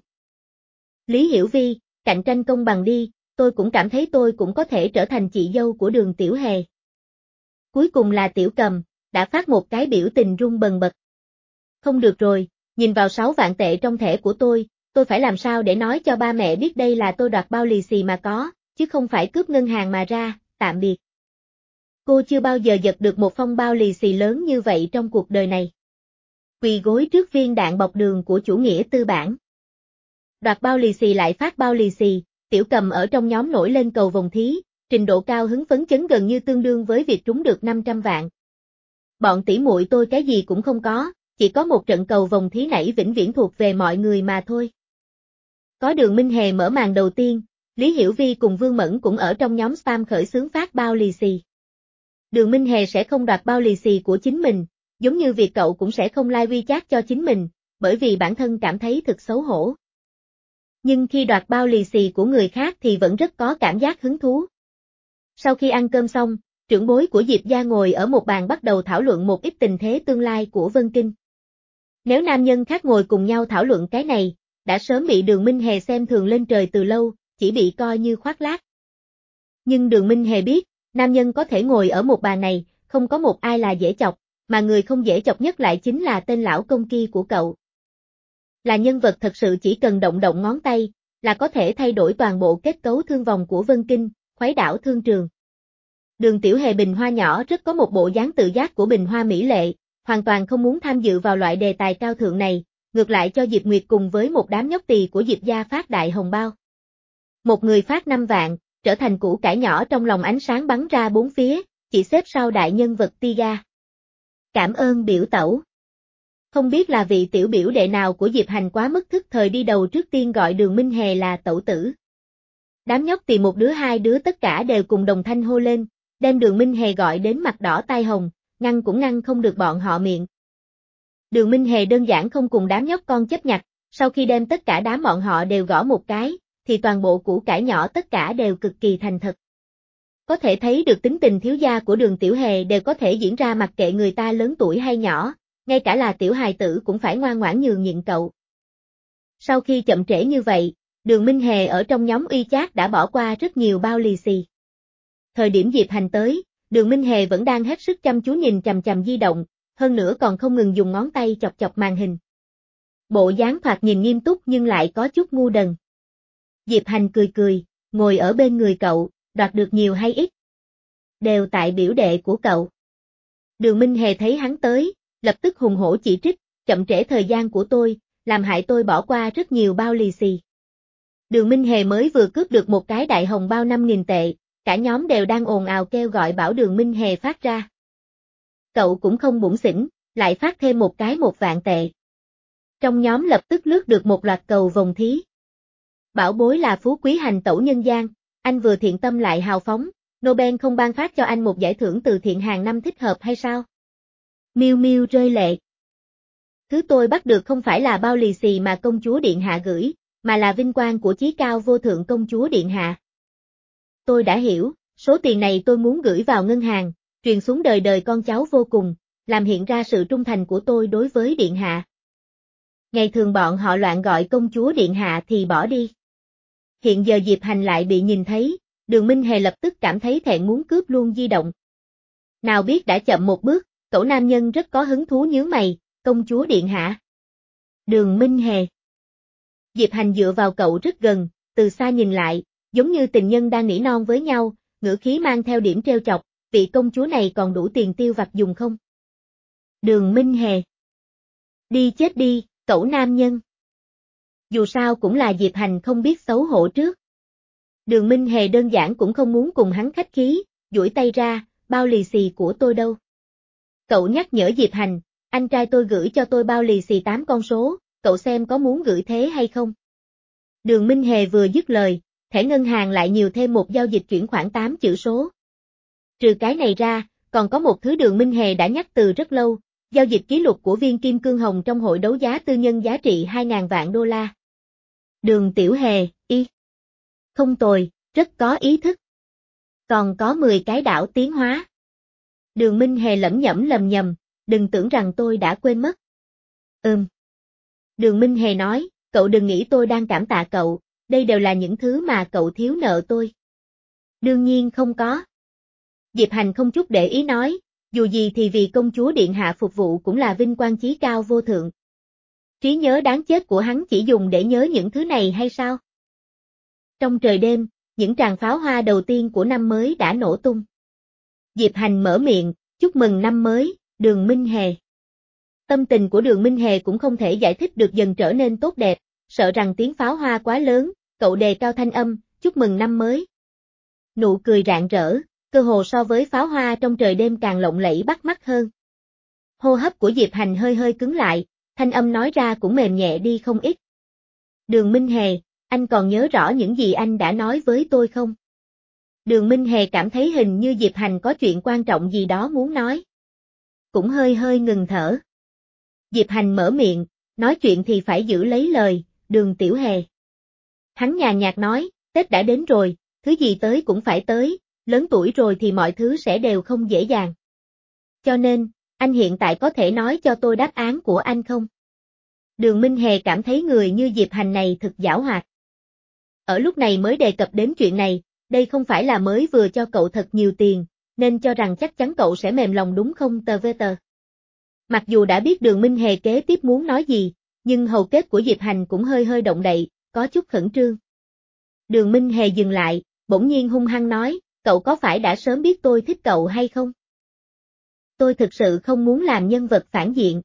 Lý Hiểu Vi, cạnh tranh công bằng đi, tôi cũng cảm thấy tôi cũng có thể trở thành chị dâu của Đường Tiểu Hề. Cuối cùng là Tiểu Cầm, đã phát một cái biểu tình run bần bật. Không được rồi, nhìn vào sáu vạn tệ trong thẻ của tôi, tôi phải làm sao để nói cho ba mẹ biết đây là tôi đoạt bao lì xì mà có, chứ không phải cướp ngân hàng mà ra, tạm biệt. Cô chưa bao giờ giật được một phong bao lì xì lớn như vậy trong cuộc đời này. Quỳ gối trước viên đạn bọc đường của chủ nghĩa tư bản. Đoạt bao lì xì lại phát bao lì xì, Tiểu Cầm ở trong nhóm nổi lên cầu vồng thí, trình độ cao hứng phấn chấn gần như tương đương với việc trúng được năm trăm vạn. Bọn tỷ muội tôi cái gì cũng không có, chỉ có một trận cầu vồng thí nảy vĩnh viễn thuộc về mọi người mà thôi. Có Đường Minh Hề mở màn đầu tiên, Lý Hiểu Vi cùng Vương Mẫn cũng ở trong nhóm spam khởi xướng phát bao lì xì. Đường Minh Hề sẽ không đoạt bao lì xì của chính mình, giống như việc cậu cũng sẽ không like WeChat cho chính mình, bởi vì bản thân cảm thấy thực xấu hổ. Nhưng khi đoạt bao lì xì của người khác thì vẫn rất có cảm giác hứng thú. Sau khi ăn cơm xong, trưởng bối của Diệp gia ngồi ở một bàn bắt đầu thảo luận một ít tình thế tương lai của Vân Kinh. Nếu nam nhân khác ngồi cùng nhau thảo luận cái này, đã sớm bị Đường Minh Hề xem thường lên trời từ lâu, chỉ bị coi như khoác lác. Nhưng Đường Minh Hề biết, nam nhân có thể ngồi ở một bàn này, không có một ai là dễ chọc, mà người không dễ chọc nhất lại chính là tên lão công kia của cậu. Là nhân vật thật sự chỉ cần động động ngón tay, là có thể thay đổi toàn bộ kết cấu thương vòng của Vân Kinh, khuấy đảo thương trường. Đường Tiểu Hề bình hoa nhỏ rất có một bộ dáng tự giác của bình hoa mỹ lệ, hoàn toàn không muốn tham dự vào loại đề tài cao thượng này, ngược lại cho Diệp Nguyệt cùng với một đám nhóc tỳ của Diệp gia phát đại hồng bao. Một người phát năm vạn, trở thành củ cải nhỏ trong lòng ánh sáng bắn ra bốn phía, chỉ xếp sau đại nhân vật Tiga. Cảm ơn biểu tẩu. Không biết là vị tiểu biểu đệ nào của Diệp Hành quá mức thức thời đi đầu trước tiên gọi Đường Minh Hề là tẩu tử. Đám nhóc tỳ một đứa hai đứa tất cả đều cùng đồng thanh hô lên, đem Đường Minh Hề gọi đến mặt đỏ tai hồng, ngăn cũng ngăn không được bọn họ miệng. Đường Minh Hề đơn giản không cùng đám nhóc con chấp nhặt, sau khi đem tất cả đám bọn họ đều gõ một cái, thì toàn bộ củ cải nhỏ tất cả đều cực kỳ thành thật. Có thể thấy được tính tình thiếu gia của Đường Tiểu Hề đều có thể diễn ra mặc kệ người ta lớn tuổi hay nhỏ, ngay cả là tiểu hài tử cũng phải ngoan ngoãn nhường nhịn cậu. Sau khi chậm trễ như vậy, Đường Minh Hề ở trong nhóm WeChat đã bỏ qua rất nhiều bao lì xì. Thời điểm Diệp Hành tới, Đường Minh Hề vẫn đang hết sức chăm chú nhìn chằm chằm di động, hơn nữa còn không ngừng dùng ngón tay chọc chọc màn hình. Bộ dáng thoạt nhìn nghiêm túc nhưng lại có chút ngu đần. Diệp Hành cười cười, ngồi ở bên người cậu, đoạt được nhiều hay ít? Đều tại biểu đệ của cậu. Đường Minh Hề thấy hắn tới, lập tức hùng hổ chỉ trích, chậm trễ thời gian của tôi, làm hại tôi bỏ qua rất nhiều bao lì xì. Đường Minh Hề mới vừa cướp được một cái đại hồng bao năm nghìn tệ, cả nhóm đều đang ồn ào kêu gọi bảo Đường Minh Hề phát ra. Cậu cũng không bủn xỉn, lại phát thêm một cái một vạn tệ. Trong nhóm lập tức lướt được một loạt cầu vồng thí. Bảo bối là phú quý hành tẩu nhân gian, anh vừa thiện tâm lại hào phóng, Nobel không ban phát cho anh một giải thưởng từ thiện hàng năm thích hợp hay sao? Miu Miu rơi lệ. Thứ tôi bắt được không phải là bao lì xì mà công chúa điện hạ gửi, mà là vinh quang của chí cao vô thượng công chúa điện hạ. Tôi đã hiểu, số tiền này tôi muốn gửi vào ngân hàng, truyền xuống đời đời con cháu vô cùng, làm hiện ra sự trung thành của tôi đối với điện hạ. Ngày thường bọn họ loạn gọi công chúa điện hạ thì bỏ đi. Hiện giờ Diệp Hành lại bị nhìn thấy, Đường Minh Hề lập tức cảm thấy thẹn muốn cướp luôn di động. Nào biết đã chậm một bước, cậu nam nhân rất có hứng thú nhướng mày, công chúa điện hạ. Đường Minh Hề. Diệp Hành dựa vào cậu rất gần, từ xa nhìn lại, giống như tình nhân đang nỉ non với nhau, ngữ khí mang theo điểm trêu chọc, vị công chúa này còn đủ tiền tiêu vặt dùng không? Đường Minh Hề. Đi chết đi, cậu nam nhân. Dù sao cũng là Diệp Hành không biết xấu hổ trước. Đường Minh Hề đơn giản cũng không muốn cùng hắn khách khí, duỗi tay ra, bao lì xì của tôi đâu? Cậu nhắc nhở Diệp Hành, anh trai tôi gửi cho tôi bao lì xì tám con số, cậu xem có muốn gửi thế hay không? Đường Minh Hề vừa dứt lời, thẻ ngân hàng lại nhiều thêm một giao dịch chuyển khoản tám chữ số. Trừ cái này ra, còn có một thứ Đường Minh Hề đã nhắc từ rất lâu, giao dịch ký lục của viên kim cương hồng trong hội đấu giá tư nhân giá trị hai nghìn vạn đô la. Đường Tiểu Hề, y. Không tồi, rất có ý thức. Còn có mười cái đảo tiến hóa. Đường Minh Hề lẩm nhẩm lầm nhầm, đừng tưởng rằng tôi đã quên mất. Ừm. Đường Minh Hề nói, cậu đừng nghĩ tôi đang cảm tạ cậu, đây đều là những thứ mà cậu thiếu nợ tôi. Đương nhiên không có. Diệp Hành không chút để ý nói, dù gì thì vì công chúa điện hạ phục vụ cũng là vinh quang chí cao vô thượng. Trí nhớ đáng chết của hắn chỉ dùng để nhớ những thứ này hay sao? Trong trời đêm, những tràng pháo hoa đầu tiên của năm mới đã nổ tung. Diệp Hành mở miệng, chúc mừng năm mới, Đường Minh Hề. Tâm tình của Đường Minh Hề cũng không thể giải thích được dần trở nên tốt đẹp, sợ rằng tiếng pháo hoa quá lớn, cậu đề cao thanh âm, chúc mừng năm mới. Nụ cười rạng rỡ, cơ hồ so với pháo hoa trong trời đêm càng lộng lẫy bắt mắt hơn. Hô hấp của Diệp Hành hơi hơi cứng lại, thanh âm nói ra cũng mềm nhẹ đi không ít. Đường Minh Hề, anh còn nhớ rõ những gì anh đã nói với tôi không? Đường Minh Hề cảm thấy hình như Diệp Hành có chuyện quan trọng gì đó muốn nói. Cũng hơi hơi ngừng thở. Diệp Hành mở miệng, nói chuyện thì phải giữ lấy lời, Đường Tiểu Hề. Hắn nhàn nhạt nói, Tết đã đến rồi, thứ gì tới cũng phải tới, lớn tuổi rồi thì mọi thứ sẽ đều không dễ dàng. Cho nên, anh hiện tại có thể nói cho tôi đáp án của anh không? Đường Minh Hề cảm thấy người như Diệp Hành này thật giảo hoạt. Ở lúc này mới đề cập đến chuyện này, đây không phải là mới vừa cho cậu thật nhiều tiền, nên cho rằng chắc chắn cậu sẽ mềm lòng đúng không tờ vê tờ. Mặc dù đã biết Đường Minh Hề kế tiếp muốn nói gì, nhưng hầu kết của Diệp Hành cũng hơi hơi động đậy, có chút khẩn trương. Đường Minh Hề dừng lại, bỗng nhiên hung hăng nói, cậu có phải đã sớm biết tôi thích cậu hay không? Tôi thực sự không muốn làm nhân vật phản diện.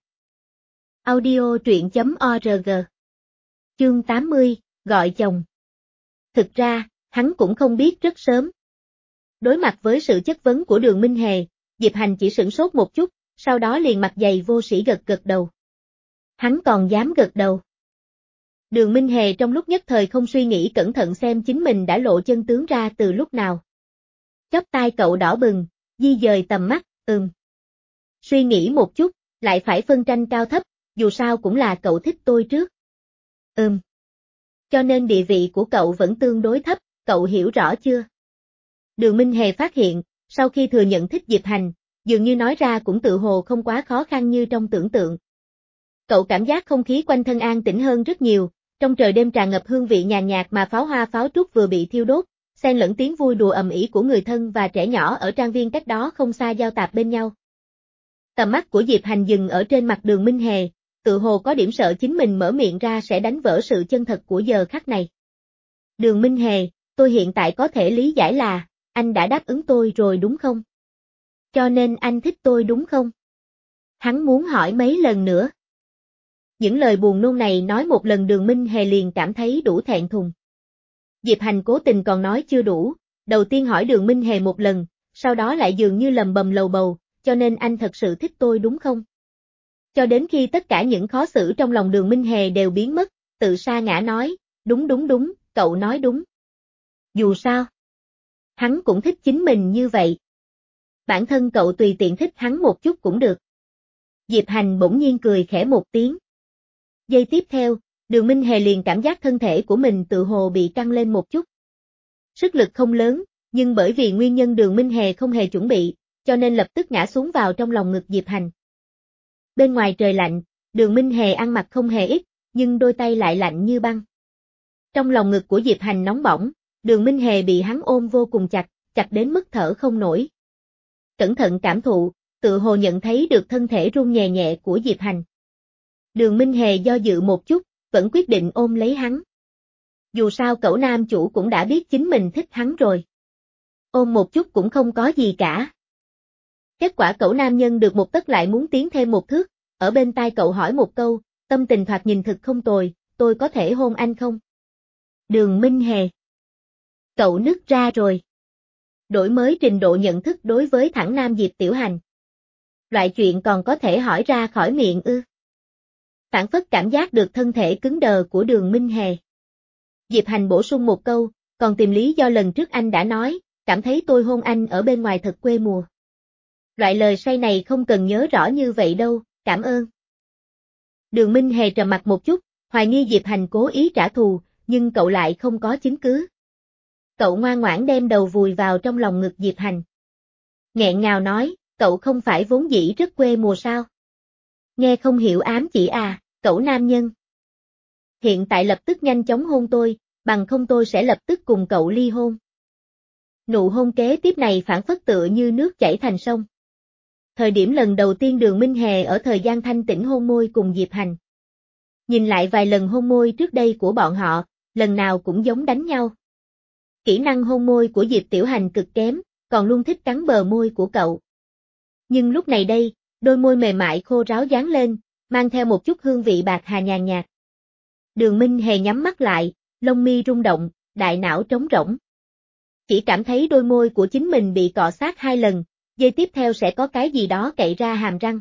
Audio truyện chấm org. Chương tám mươi, gọi chồng. Thực ra, hắn cũng không biết rất sớm. Đối mặt với sự chất vấn của Đường Minh Hề, Diệp Hành chỉ sửng sốt một chút, sau đó liền mặt dày vô sĩ gật gật đầu. Hắn còn dám gật đầu. Đường Minh Hề trong lúc nhất thời không suy nghĩ cẩn thận xem chính mình đã lộ chân tướng ra từ lúc nào. Chóp tai cậu đỏ bừng, di dời tầm mắt, ừm. Suy nghĩ một chút, lại phải phân tranh cao thấp, dù sao cũng là cậu thích tôi trước. Ừm. Cho nên địa vị của cậu vẫn tương đối thấp, cậu hiểu rõ chưa? Đường Minh Hề phát hiện, sau khi thừa nhận thích Diệp Hành, dường như nói ra cũng tự hồ không quá khó khăn như trong tưởng tượng. Cậu cảm giác không khí quanh thân an tĩnh hơn rất nhiều, trong trời đêm tràn ngập hương vị nhàn nhạt mà pháo hoa pháo trúc vừa bị thiêu đốt, xen lẫn tiếng vui đùa ầm ĩ của người thân và trẻ nhỏ ở trang viên cách đó không xa giao tạp bên nhau. Tầm mắt của Diệp Hành dừng ở trên mặt Đường Minh Hề, tự hồ có điểm sợ chính mình mở miệng ra sẽ đánh vỡ sự chân thật của giờ khắc này. Đường Minh Hề, tôi hiện tại có thể lý giải là, anh đã đáp ứng tôi rồi đúng không? Cho nên anh thích tôi đúng không? Hắn muốn hỏi mấy lần nữa. Những lời buồn nôn này nói một lần Đường Minh Hề liền cảm thấy đủ thẹn thùng. Diệp Hành cố tình còn nói chưa đủ, đầu tiên hỏi Đường Minh Hề một lần, sau đó lại dường như lầm bầm lầu bầu, cho nên anh thật sự thích tôi đúng không? Cho đến khi tất cả những khó xử trong lòng Đường Minh Hề đều biến mất, tự sa ngã nói, đúng đúng đúng, cậu nói đúng. Dù sao, hắn cũng thích chính mình như vậy. Bản thân cậu tùy tiện thích hắn một chút cũng được. Diệp Hành bỗng nhiên cười khẽ một tiếng. Giây tiếp theo, Đường Minh Hề liền cảm giác thân thể của mình tự hồ bị căng lên một chút. Sức lực không lớn, nhưng bởi vì nguyên nhân Đường Minh Hề không hề chuẩn bị, cho nên lập tức ngã xuống vào trong lòng ngực Diệp Hành. Bên ngoài trời lạnh, Đường Minh Hề ăn mặc không hề ít, nhưng đôi tay lại lạnh như băng. Trong lòng ngực của Diệp Hành nóng bỏng, Đường Minh Hề bị hắn ôm vô cùng chặt, chặt đến mức thở không nổi. Cẩn thận cảm thụ, tự hồ nhận thấy được thân thể run nhẹ nhẹ của Diệp Hành. Đường Minh Hề do dự một chút, vẫn quyết định ôm lấy hắn. Dù sao cậu nam chủ cũng đã biết chính mình thích hắn rồi. Ôm một chút cũng không có gì cả. Kết quả cậu nam nhân được một tấc lại muốn tiến thêm một thước, ở bên tai cậu hỏi một câu, tâm tình thoạt nhìn thực không tồi, tôi có thể hôn anh không? Đường Minh Hề. Cậu nứt ra rồi. Đổi mới trình độ nhận thức đối với thẳng nam Diệp Tiểu Hành. Loại chuyện còn có thể hỏi ra khỏi miệng ư. Phản phất cảm giác được thân thể cứng đờ của Đường Minh Hề. Diệp Hành bổ sung một câu, còn tìm lý do lần trước anh đã nói, cảm thấy tôi hôn anh ở bên ngoài thật quê mùa. Loại lời say này không cần nhớ rõ như vậy đâu, cảm ơn. Đường Minh Hề trầm mặt một chút, hoài nghi Diệp Hành cố ý trả thù, nhưng cậu lại không có chứng cứ. Cậu ngoan ngoãn đem đầu vùi vào trong lòng ngực Diệp Hành. Nghẹn ngào nói, cậu không phải vốn dĩ rất quê mùa sao? Nghe không hiểu ám chỉ à, cậu nam nhân. Hiện tại lập tức nhanh chóng hôn tôi, bằng không tôi sẽ lập tức cùng cậu ly hôn. Nụ hôn kế tiếp này phản phất tựa như nước chảy thành sông. Thời điểm lần đầu tiên Đường Minh Hề ở thời gian thanh tĩnh hôn môi cùng Diệp Hành. Nhìn lại vài lần hôn môi trước đây của bọn họ, lần nào cũng giống đánh nhau. Kỹ năng hôn môi của Diệp Tiểu Hành cực kém, còn luôn thích cắn bờ môi của cậu. Nhưng lúc này đây, đôi môi mềm mại khô ráo dán lên, mang theo một chút hương vị bạc hà nhàn nhạt. Đường Minh Hề nhắm mắt lại, lông mi rung động, đại não trống rỗng. Chỉ cảm thấy đôi môi của chính mình bị cọ sát hai lần, giây tiếp theo sẽ có cái gì đó cậy ra hàm răng.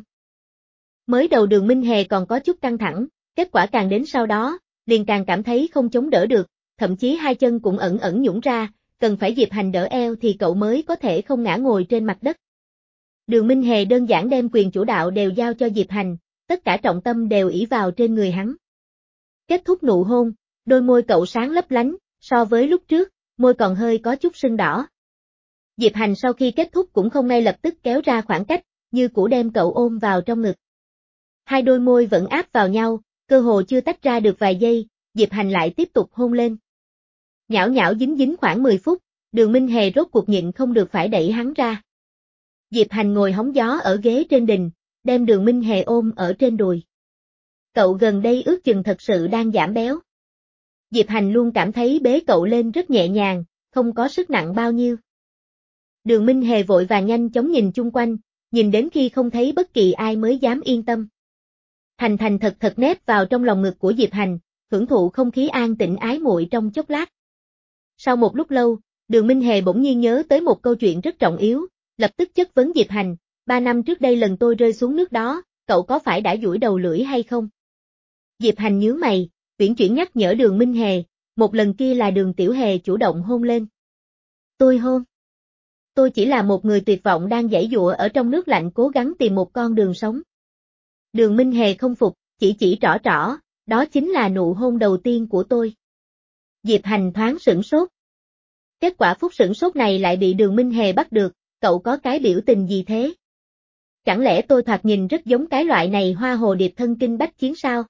Mới đầu Đường Minh Hề còn có chút căng thẳng, kết quả càng đến sau đó, liền càng cảm thấy không chống đỡ được, thậm chí hai chân cũng ẩn ẩn nhũn ra, cần phải Diệp Hành đỡ eo thì cậu mới có thể không ngã ngồi trên mặt đất. Đường Minh Hề đơn giản đem quyền chủ đạo đều giao cho Diệp Hành, tất cả trọng tâm đều ỷ vào trên người hắn. Kết thúc nụ hôn, đôi môi cậu sáng lấp lánh, so với lúc trước, môi còn hơi có chút sưng đỏ. Diệp Hành sau khi kết thúc cũng không ngay lập tức kéo ra khoảng cách, như cũ đem cậu ôm vào trong ngực. Hai đôi môi vẫn áp vào nhau, cơ hồ chưa tách ra được vài giây, Diệp Hành lại tiếp tục hôn lên. Nhão nhão dính dính khoảng mười phút, Đường Minh Hề rốt cuộc nhịn không được phải đẩy hắn ra. Diệp Hành ngồi hóng gió ở ghế trên đình, đem Đường Minh Hề ôm ở trên đùi. Cậu gần đây ước chừng thật sự đang giảm béo. Diệp Hành luôn cảm thấy bế cậu lên rất nhẹ nhàng, không có sức nặng bao nhiêu. Đường Minh Hề vội vàng nhanh chóng nhìn chung quanh, nhìn đến khi không thấy bất kỳ ai mới dám yên tâm. Thành thành thật thật nép vào trong lòng ngực của Diệp Hành, hưởng thụ không khí an tĩnh ái muội trong chốc lát. Sau một lúc lâu, Đường Minh Hề bỗng nhiên nhớ tới một câu chuyện rất trọng yếu, lập tức chất vấn Diệp Hành, ba năm trước đây lần tôi rơi xuống nước đó, cậu có phải đã duỗi đầu lưỡi hay không? Diệp Hành nhướng mày, uyển chuyển nhắc nhở Đường Minh Hề, một lần kia là Đường Tiểu Hề chủ động hôn lên. Tôi hôn. Tôi chỉ là một người tuyệt vọng đang giãy giụa ở trong nước lạnh cố gắng tìm một con đường sống. Đường Minh Hề không phục, chỉ chỉ trỏ trỏ, đó chính là nụ hôn đầu tiên của tôi. Diệp Hành thoáng sửng sốt. Kết quả phút sửng sốt này lại bị Đường Minh Hề bắt được, cậu có cái biểu tình gì thế? Chẳng lẽ tôi thoạt nhìn rất giống cái loại này hoa hồ điệp thân kinh bách chiến sao?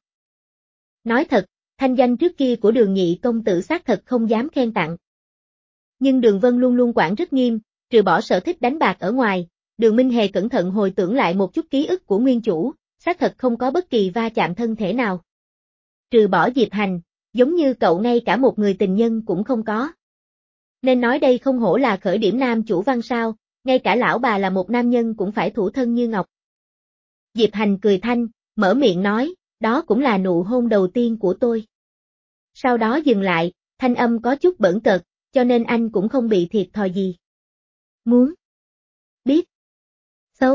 Nói thật, thanh danh trước kia của Đường nhị công tử xác thật không dám khen tặng. Nhưng Đường Vân luôn luôn quản rất nghiêm, trừ bỏ sở thích đánh bạc ở ngoài, Đường Minh Hề cẩn thận hồi tưởng lại một chút ký ức của nguyên chủ, xác thật không có bất kỳ va chạm thân thể nào. Trừ bỏ Diệp Hành, giống như cậu ngay cả một người tình nhân cũng không có. Nên nói đây không hổ là khởi điểm nam chủ văn sao, ngay cả lão bà là một nam nhân cũng phải thủ thân như ngọc. Diệp Hành cười thanh, mở miệng nói, đó cũng là nụ hôn đầu tiên của tôi. Sau đó dừng lại, thanh âm có chút bẩn cợt, cho nên anh cũng không bị thiệt thòi gì. Muốn biết xấu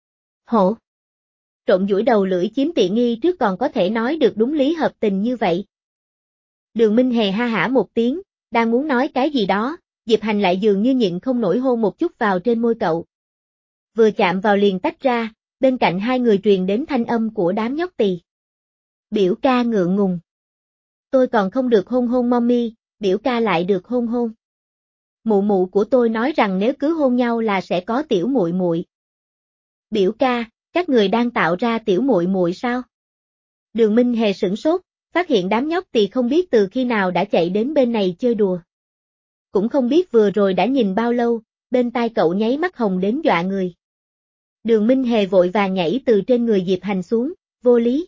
hổ trộn duỗi đầu lưỡi chiếm tiện nghi trước còn có thể nói được đúng lý hợp tình như vậy. Đường Minh Hề ha hả một tiếng, đang muốn nói cái gì đó, Diệp Hành lại dường như nhịn không nổi hôn một chút vào trên môi cậu. Vừa chạm vào liền tách ra, bên cạnh hai người truyền đến thanh âm của đám nhóc tỳ. Biểu ca ngượng ngùng. Tôi còn không được hôn hôn mommy, biểu ca lại được hôn hôn. Mụ mụ của tôi nói rằng nếu cứ hôn nhau là sẽ có tiểu muội muội. Biểu ca, các người đang tạo ra tiểu muội muội sao? Đường Minh Hề sửng sốt, phát hiện đám nhóc tỳ không biết từ khi nào đã chạy đến bên này chơi đùa. Cũng không biết vừa rồi đã nhìn bao lâu, bên tai cậu nháy mắt hồng đến dọa người. Đường Minh Hề vội vàng nhảy từ trên người Diệp Hành xuống, vô lý.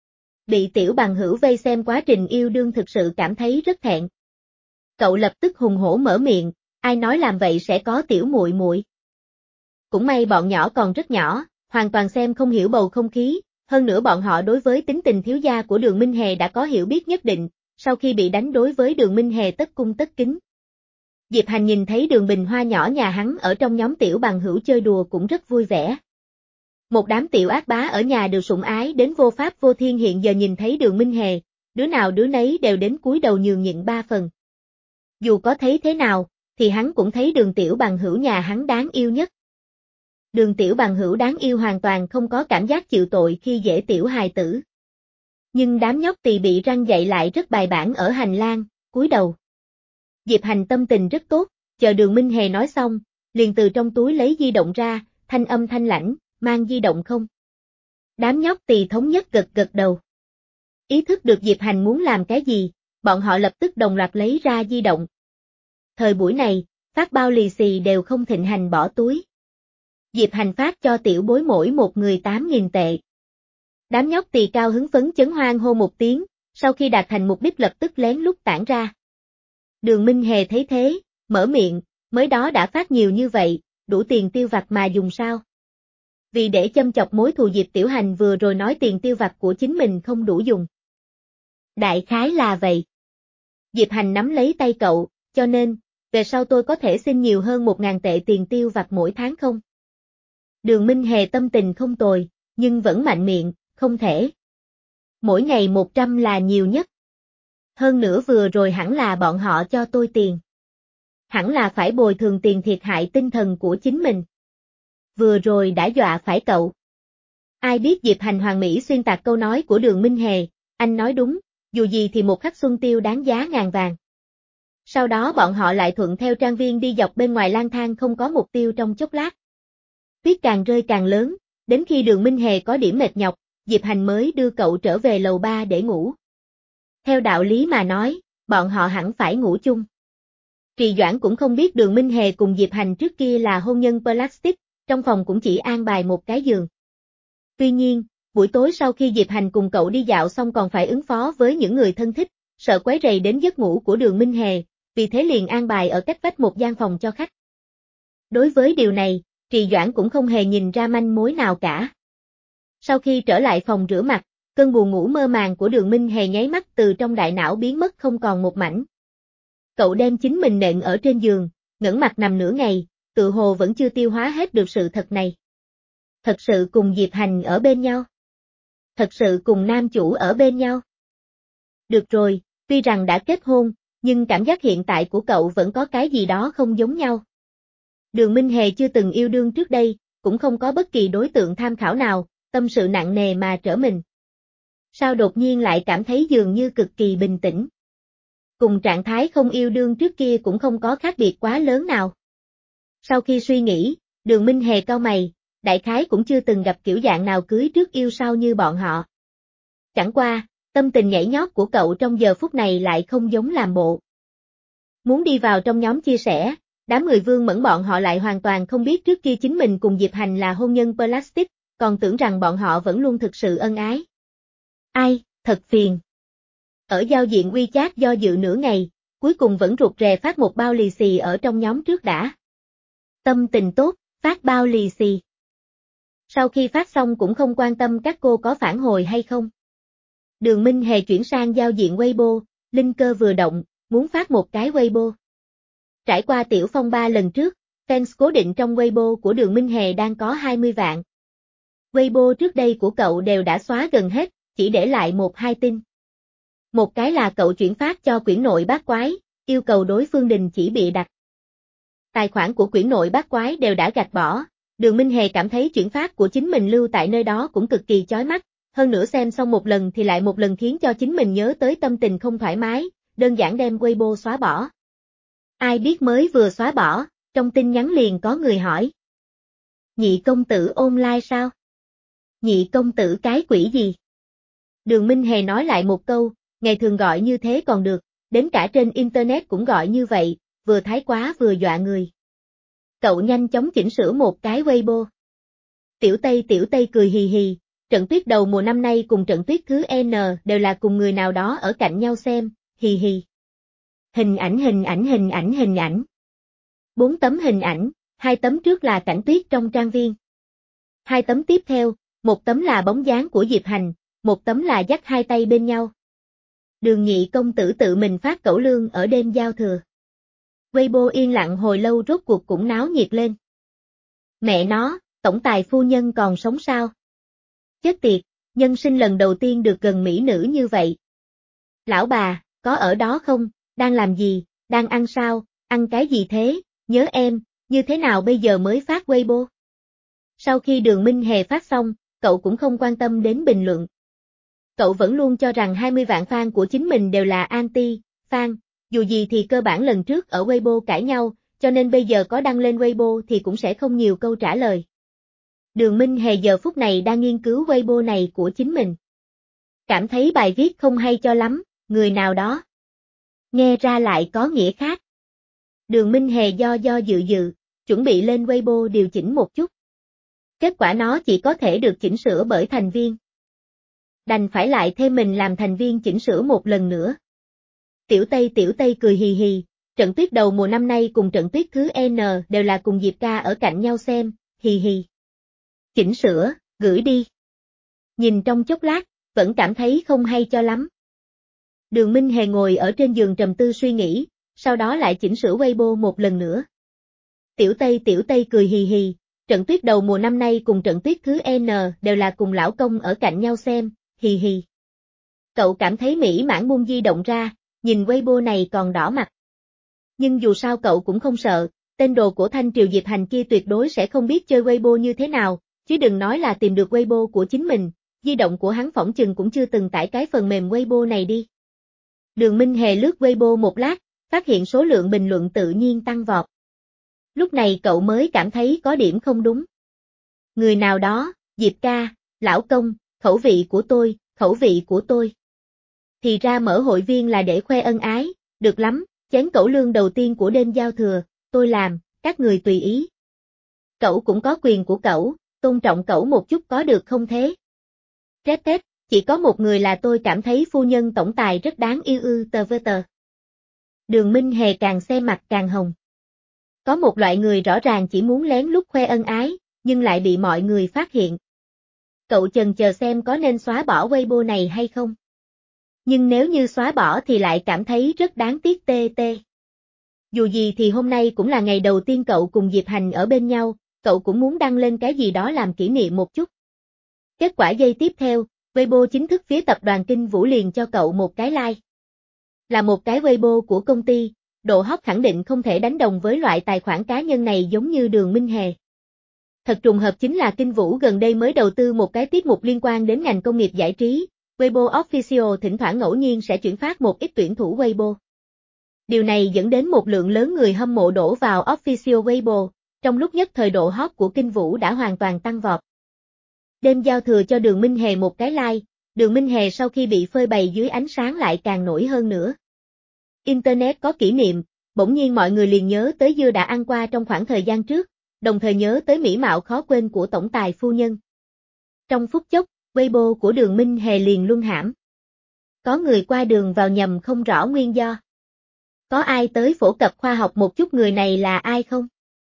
Bị tiểu bằng hữu vây xem quá trình yêu đương thực sự cảm thấy rất thẹn. Cậu lập tức hùng hổ mở miệng, ai nói làm vậy sẽ có tiểu muội muội. Cũng may bọn nhỏ còn rất nhỏ, hoàn toàn xem không hiểu bầu không khí, hơn nữa bọn họ đối với tính tình thiếu gia của Đường Minh Hề đã có hiểu biết nhất định, sau khi bị đánh đối với Đường Minh Hề tất cung tất kính. Diệp Hành nhìn thấy Đường Bình Hoa nhỏ nhà hắn ở trong nhóm tiểu bằng hữu chơi đùa cũng rất vui vẻ. Một đám tiểu ác bá ở nhà được sủng ái đến vô pháp vô thiên hiện giờ nhìn thấy Đường Minh Hề, đứa nào đứa nấy đều đến cúi đầu nhường nhịn ba phần. Dù có thấy thế nào, thì hắn cũng thấy Đường tiểu bằng hữu nhà hắn đáng yêu nhất. Đường tiểu bằng hữu đáng yêu hoàn toàn không có cảm giác chịu tội khi dễ tiểu hài tử. Nhưng đám nhóc tỳ bị răng dậy lại rất bài bản ở hành lang, cúi đầu. Diệp Hành tâm tình rất tốt, chờ Đường Minh Hề nói xong, liền từ trong túi lấy di động ra, thanh âm thanh lãnh, mang di động không? Đám nhóc tỳ thống nhất gật gật đầu. Ý thức được Diệp Hành muốn làm cái gì, bọn họ lập tức đồng loạt lấy ra di động. Thời buổi này, phát bao lì xì đều không thịnh hành bỏ túi. Diệp Hành phát cho tiểu bối mỗi một người tám nghìn tệ. Đám nhóc tỳ cao hứng phấn chấn hoan hô một tiếng, sau khi đạt thành mục đích lập tức lén lút tản ra. Đường Minh Hề thấy thế, mở miệng, mới đó đã phát nhiều như vậy, đủ tiền tiêu vặt mà dùng sao? Vì để châm chọc mối thù Diệp Tiểu Hành vừa rồi nói tiền tiêu vặt của chính mình không đủ dùng. Đại khái là vậy. Diệp Hành nắm lấy tay cậu, cho nên, về sau tôi có thể xin nhiều hơn một ngàn tệ tiền tiêu vặt mỗi tháng không? Đường Minh Hề tâm tình không tồi, nhưng vẫn mạnh miệng, không thể. Mỗi ngày một trăm là nhiều nhất. Hơn nữa vừa rồi hẳn là bọn họ cho tôi tiền. Hẳn là phải bồi thường tiền thiệt hại tinh thần của chính mình. Vừa rồi đã dọa phải cậu. Ai biết Diệp Hành hoàn mỹ xuyên tạc câu nói của Đường Minh Hề, anh nói đúng, dù gì thì một khắc xuân tiêu đáng giá ngàn vàng. Sau đó bọn họ lại thuận theo trang viên đi dọc bên ngoài lang thang không có mục tiêu trong chốc lát. Tuyết càng rơi càng lớn, đến khi Đường Minh Hề có điểm mệt nhọc, Diệp Hành mới đưa cậu trở về lầu ba để ngủ. Theo đạo lý mà nói, bọn họ hẳn phải ngủ chung. Trì Doãn cũng không biết Đường Minh Hề cùng Diệp Hành trước kia là hôn nhân plastic, trong phòng cũng chỉ an bài một cái giường. Tuy nhiên, buổi tối sau khi Diệp Hành cùng cậu đi dạo xong còn phải ứng phó với những người thân thích, sợ quấy rầy đến giấc ngủ của Đường Minh Hề, vì thế liền an bài ở cách vách một gian phòng cho khách. Đối với điều này, Trì Doãn cũng không hề nhìn ra manh mối nào cả. Sau khi trở lại phòng rửa mặt, cơn buồn ngủ mơ màng của Đường Minh Hề nháy mắt từ trong đại não biến mất không còn một mảnh. Cậu đem chính mình nện ở trên giường, ngẩng mặt nằm nửa ngày, tự hồ vẫn chưa tiêu hóa hết được sự thật này. Thật sự cùng Diệp Hành ở bên nhau. Thật sự cùng nam chủ ở bên nhau. Được rồi, tuy rằng đã kết hôn, nhưng cảm giác hiện tại của cậu vẫn có cái gì đó không giống nhau. Đường Minh Hề chưa từng yêu đương trước đây, cũng không có bất kỳ đối tượng tham khảo nào, tâm sự nặng nề mà trở mình. Sao đột nhiên lại cảm thấy dường như cực kỳ bình tĩnh. Cùng trạng thái không yêu đương trước kia cũng không có khác biệt quá lớn nào. Sau khi suy nghĩ, Đường Minh Hề cau mày, đại khái cũng chưa từng gặp kiểu dạng nào cưới trước yêu sau như bọn họ. Chẳng qua, tâm tình nhảy nhót của cậu trong giờ phút này lại không giống làm bộ. Muốn đi vào trong nhóm chia sẻ, đám người Vương Mẫn bọn họ lại hoàn toàn không biết trước kia chính mình cùng Diệp Hành là hôn nhân plastic, còn tưởng rằng bọn họ vẫn luôn thực sự ân ái. Ai, thật phiền. Ở giao diện WeChat do dự nửa ngày, cuối cùng vẫn rụt rè phát một bao lì xì ở trong nhóm trước đã. Tâm tình tốt, phát bao lì xì. Sau khi phát xong cũng không quan tâm các cô có phản hồi hay không. Đường Minh Hề chuyển sang giao diện Weibo, linh cơ vừa động, muốn phát một cái Weibo. Trải qua tiểu phong ba lần trước, fans cố định trong Weibo của Đường Minh Hề đang có hai mươi vạn. Weibo trước đây của cậu đều đã xóa gần hết, chỉ để lại một hai tin. Một cái là cậu chuyển phát cho quyển nội bát quái, yêu cầu đối phương đình chỉ bịa đặt. tài khoản của quyển nội bát quái đều đã gạch bỏ. Đường Minh Hề cảm thấy chuyển phát của chính mình lưu tại nơi đó cũng cực kỳ chói mắt, hơn nữa xem xong một lần thì lại một lần khiến cho chính mình nhớ tới tâm tình không thoải mái, đơn giản đem Weibo xóa bỏ. Ai biết mới vừa xóa bỏ, trong tin nhắn liền có người hỏi. Nhị công tử online sao? Nhị công tử cái quỷ gì? Đường Minh Hề nói lại một câu, ngày thường gọi như thế còn được, đến cả trên internet cũng gọi như vậy, vừa thái quá vừa dọa người. Cậu nhanh chóng chỉnh sửa một cái Weibo. Tiểu Tây Tiểu Tây cười hì hì, trận tuyết đầu mùa năm nay cùng trận tuyết thứ N đều là cùng người nào đó ở cạnh nhau xem, hì hì. Hình ảnh hình ảnh hình ảnh hình ảnh. Bốn tấm hình ảnh, hai tấm trước là cảnh tuyết trong trang viên. Hai tấm tiếp theo, một tấm là bóng dáng của Diệp Hành, một tấm là dắt hai tay bên nhau. Đường nhị công tử tự mình phát cẩu lương ở đêm giao thừa. Weibo yên lặng hồi lâu rốt cuộc cũng náo nhiệt lên. Mẹ nó, tổng tài phu nhân còn sống sao? Chết tiệt, nhân sinh lần đầu tiên được gần mỹ nữ như vậy. Lão bà, có ở đó không, đang làm gì, đang ăn sao, ăn cái gì thế, nhớ em, như thế nào bây giờ mới phát Weibo? Sau khi Đường Minh Hề phát xong, cậu cũng không quan tâm đến bình luận. Cậu vẫn luôn cho rằng hai mươi vạn fan của chính mình đều là anti-fan, dù gì thì cơ bản lần trước ở Weibo cãi nhau, cho nên bây giờ có đăng lên Weibo thì cũng sẽ không nhiều câu trả lời. Đường Minh Hề giờ phút này đang nghiên cứu Weibo này của chính mình. Cảm thấy bài viết không hay cho lắm, người nào đó. Nghe ra lại có nghĩa khác. Đường Minh Hề do do dự dự, chuẩn bị lên Weibo điều chỉnh một chút. Kết quả nó chỉ có thể được chỉnh sửa bởi thành viên. Đành phải lại thêm mình làm thành viên chỉnh sửa một lần nữa. Tiểu Tây Tiểu Tây cười hì hì, trận tuyết đầu mùa năm nay cùng trận tuyết thứ N đều là cùng Diệp ca ở cạnh nhau xem, hì hì. Chỉnh sửa, gửi đi. Nhìn trong chốc lát, vẫn cảm thấy không hay cho lắm. Đường Minh Hề ngồi ở trên giường trầm tư suy nghĩ, sau đó lại chỉnh sửa Weibo một lần nữa. Tiểu Tây Tiểu Tây cười hì hì, trận tuyết đầu mùa năm nay cùng trận tuyết thứ N đều là cùng lão công ở cạnh nhau xem, hì hì. Cậu cảm thấy mỹ mãn buông di động ra, nhìn Weibo này còn đỏ mặt. Nhưng dù sao cậu cũng không sợ, tên đồ của Thanh Triều Diệp Hành kia tuyệt đối sẽ không biết chơi Weibo như thế nào, chứ đừng nói là tìm được Weibo của chính mình, di động của hắn phỏng chừng cũng chưa từng tải cái phần mềm Weibo này đi. Đường Minh Hề lướt Weibo một lát, phát hiện số lượng bình luận tự nhiên tăng vọt. Lúc này cậu mới cảm thấy có điểm không đúng. Người nào đó, Diệp ca, lão công, khẩu vị của tôi, khẩu vị của tôi. Thì ra mở hội viên là để khoe ân ái, được lắm, chén cẩu lương đầu tiên của đêm giao thừa, tôi làm, các người tùy ý. Cậu cũng có quyền của cậu, tôn trọng cậu một chút có được không thế? Trét trét, chỉ có một người là tôi cảm thấy phu nhân tổng tài rất đáng yêu ư tờ vơ tờ. Đường Minh Hề càng xem mặt càng hồng. Có một loại người rõ ràng chỉ muốn lén lút khoe ân ái, nhưng lại bị mọi người phát hiện. Cậu chần chờ xem có nên xóa bỏ Weibo này hay không? Nhưng nếu như xóa bỏ thì lại cảm thấy rất đáng tiếc tê tê. Dù gì thì hôm nay cũng là ngày đầu tiên cậu cùng Diệp Hành ở bên nhau, cậu cũng muốn đăng lên cái gì đó làm kỷ niệm một chút. Kết quả giây tiếp theo, Weibo chính thức phía tập đoàn Kinh Vũ liền cho cậu một cái like. Là một cái Weibo của công ty, độ hot khẳng định không thể đánh đồng với loại tài khoản cá nhân này giống như Đường Minh Hề. Thật trùng hợp chính là Kinh Vũ gần đây mới đầu tư một cái tiết mục liên quan đến ngành công nghiệp giải trí, Weibo Official thỉnh thoảng ngẫu nhiên sẽ chuyển phát một ít tuyển thủ Weibo. Điều này dẫn đến một lượng lớn người hâm mộ đổ vào Official Weibo, trong lúc nhất thời độ hot của Kinh Vũ đã hoàn toàn tăng vọt. Đêm giao thừa cho Đường Minh Hề một cái like, Đường Minh Hề sau khi bị phơi bày dưới ánh sáng lại càng nổi hơn nữa. Internet có kỷ niệm, bỗng nhiên mọi người liền nhớ tới dưa đã ăn qua trong khoảng thời gian trước, đồng thời nhớ tới mỹ mạo khó quên của tổng tài phu nhân. Trong phút chốc, Weibo của Đường Minh Hề liền luân hãm. Có người qua đường vào nhầm không rõ nguyên do. Có ai tới phổ cập khoa học một chút người này là ai không?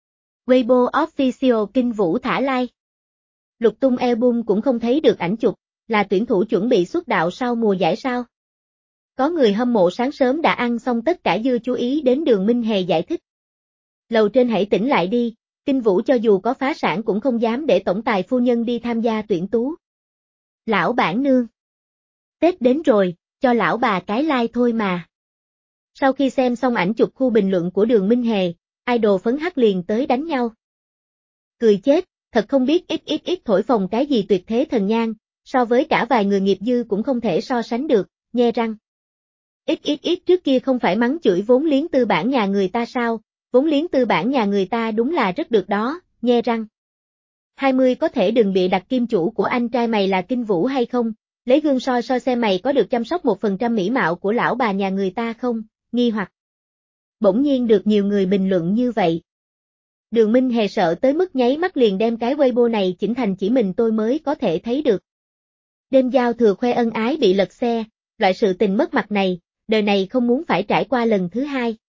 Weibo Official Kinh Vũ thả like. Lục tung album cũng không thấy được ảnh chụp, là tuyển thủ chuẩn bị xuất đạo sau mùa giải sao? Có người hâm mộ sáng sớm đã ăn xong tất cả dưa chú ý đến Đường Minh Hề giải thích. Lầu trên hãy tỉnh lại đi, Kinh Vũ cho dù có phá sản cũng không dám để tổng tài phu nhân đi tham gia tuyển tú. Lão bản nương. Tết đến rồi, cho lão bà cái like thôi mà. Sau khi xem xong ảnh chụp khu bình luận của Đường Minh Hề, idol phấn hắc liền tới đánh nhau. Cười chết, thật không biết ít ít ít thổi phồng cái gì tuyệt thế thần nhang, so với cả vài người nghiệp dư cũng không thể so sánh được, nhe răng. Ít ít ít trước kia không phải mắng chửi vốn liếng tư bản nhà người ta sao, vốn liếng tư bản nhà người ta đúng là rất được đó, nhe răng. hai mươi có thể đừng bị đặt kim chủ của anh trai mày là Kinh Vũ hay không, lấy gương soi soi xem mày có được chăm sóc một phần trăm mỹ mạo của lão bà nhà người ta không, nghi hoặc. Bỗng nhiên được nhiều người bình luận như vậy. Đường Minh Hề sợ tới mức nháy mắt liền đem cái Weibo này chỉnh thành chỉ mình tôi mới có thể thấy được. Đêm giao thừa khoe ân ái bị lật xe, loại sự tình mất mặt này, đời này không muốn phải trải qua lần thứ hai.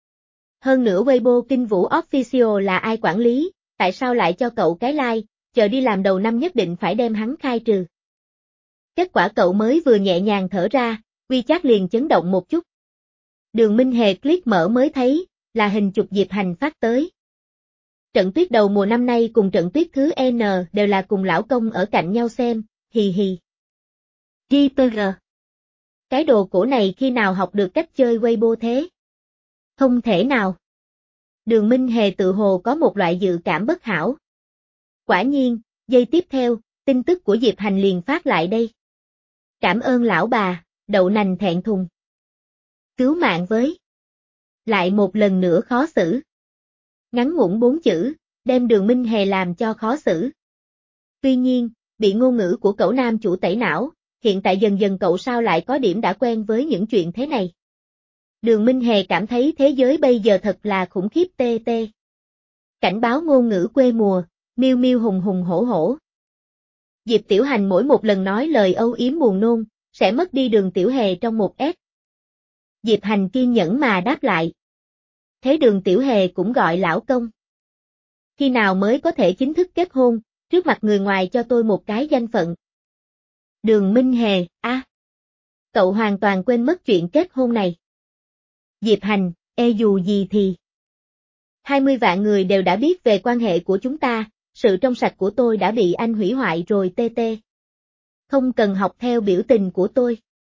Hơn nữa Weibo Kinh Vũ Official là ai quản lý, tại sao lại cho cậu cái like, chờ đi làm đầu năm nhất định phải đem hắn khai trừ. Kết quả cậu mới vừa nhẹ nhàng thở ra, WeChat liền chấn động một chút. Đường Minh Hề click mở mới thấy, là hình chụp Diệp Hành phát tới. Trận tuyết đầu mùa năm nay cùng trận tuyết thứ N đều là cùng lão công ở cạnh nhau xem, hì hì. giê pê giê. Cái đồ cổ này khi nào học được cách chơi Weibo thế? Không thể nào. Đường Minh Hề tự hồ có một loại dự cảm bất hảo. Quả nhiên, giây tiếp theo, tin tức của Diệp Hành liền phát lại đây. Cảm ơn lão bà, đậu nành thẹn thùng. Cứu mạng với. Lại một lần nữa khó xử. Ngắn ngủn bốn chữ, đem Đường Minh Hề làm cho khó xử. Tuy nhiên, bị ngôn ngữ của cậu nam chủ tẩy não, hiện tại dần dần cậu sao lại có điểm đã quen với những chuyện thế này. Đường Minh Hề cảm thấy thế giới bây giờ thật là khủng khiếp tê tê. Cảnh báo ngôn ngữ quê mùa, miêu miêu hùng hùng hổ hổ. Diệp Tiểu Hành mỗi một lần nói lời âu yếm buồn nôn, sẽ mất đi Đường Tiểu Hề trong một S. Diệp Hành kiên nhẫn mà đáp lại. Thế Đường Tiểu Hề cũng gọi lão công. Khi nào mới có thể chính thức kết hôn, trước mặt người ngoài cho tôi một cái danh phận. Đường Minh Hề, a, à, cậu hoàn toàn quên mất chuyện kết hôn này. Diệp Hành, e dù gì thì. hai mươi vạn người đều đã biết về quan hệ của chúng ta, sự trong sạch của tôi đã bị anh hủy hoại rồi tê tê. Không cần học theo biểu tình của tôi.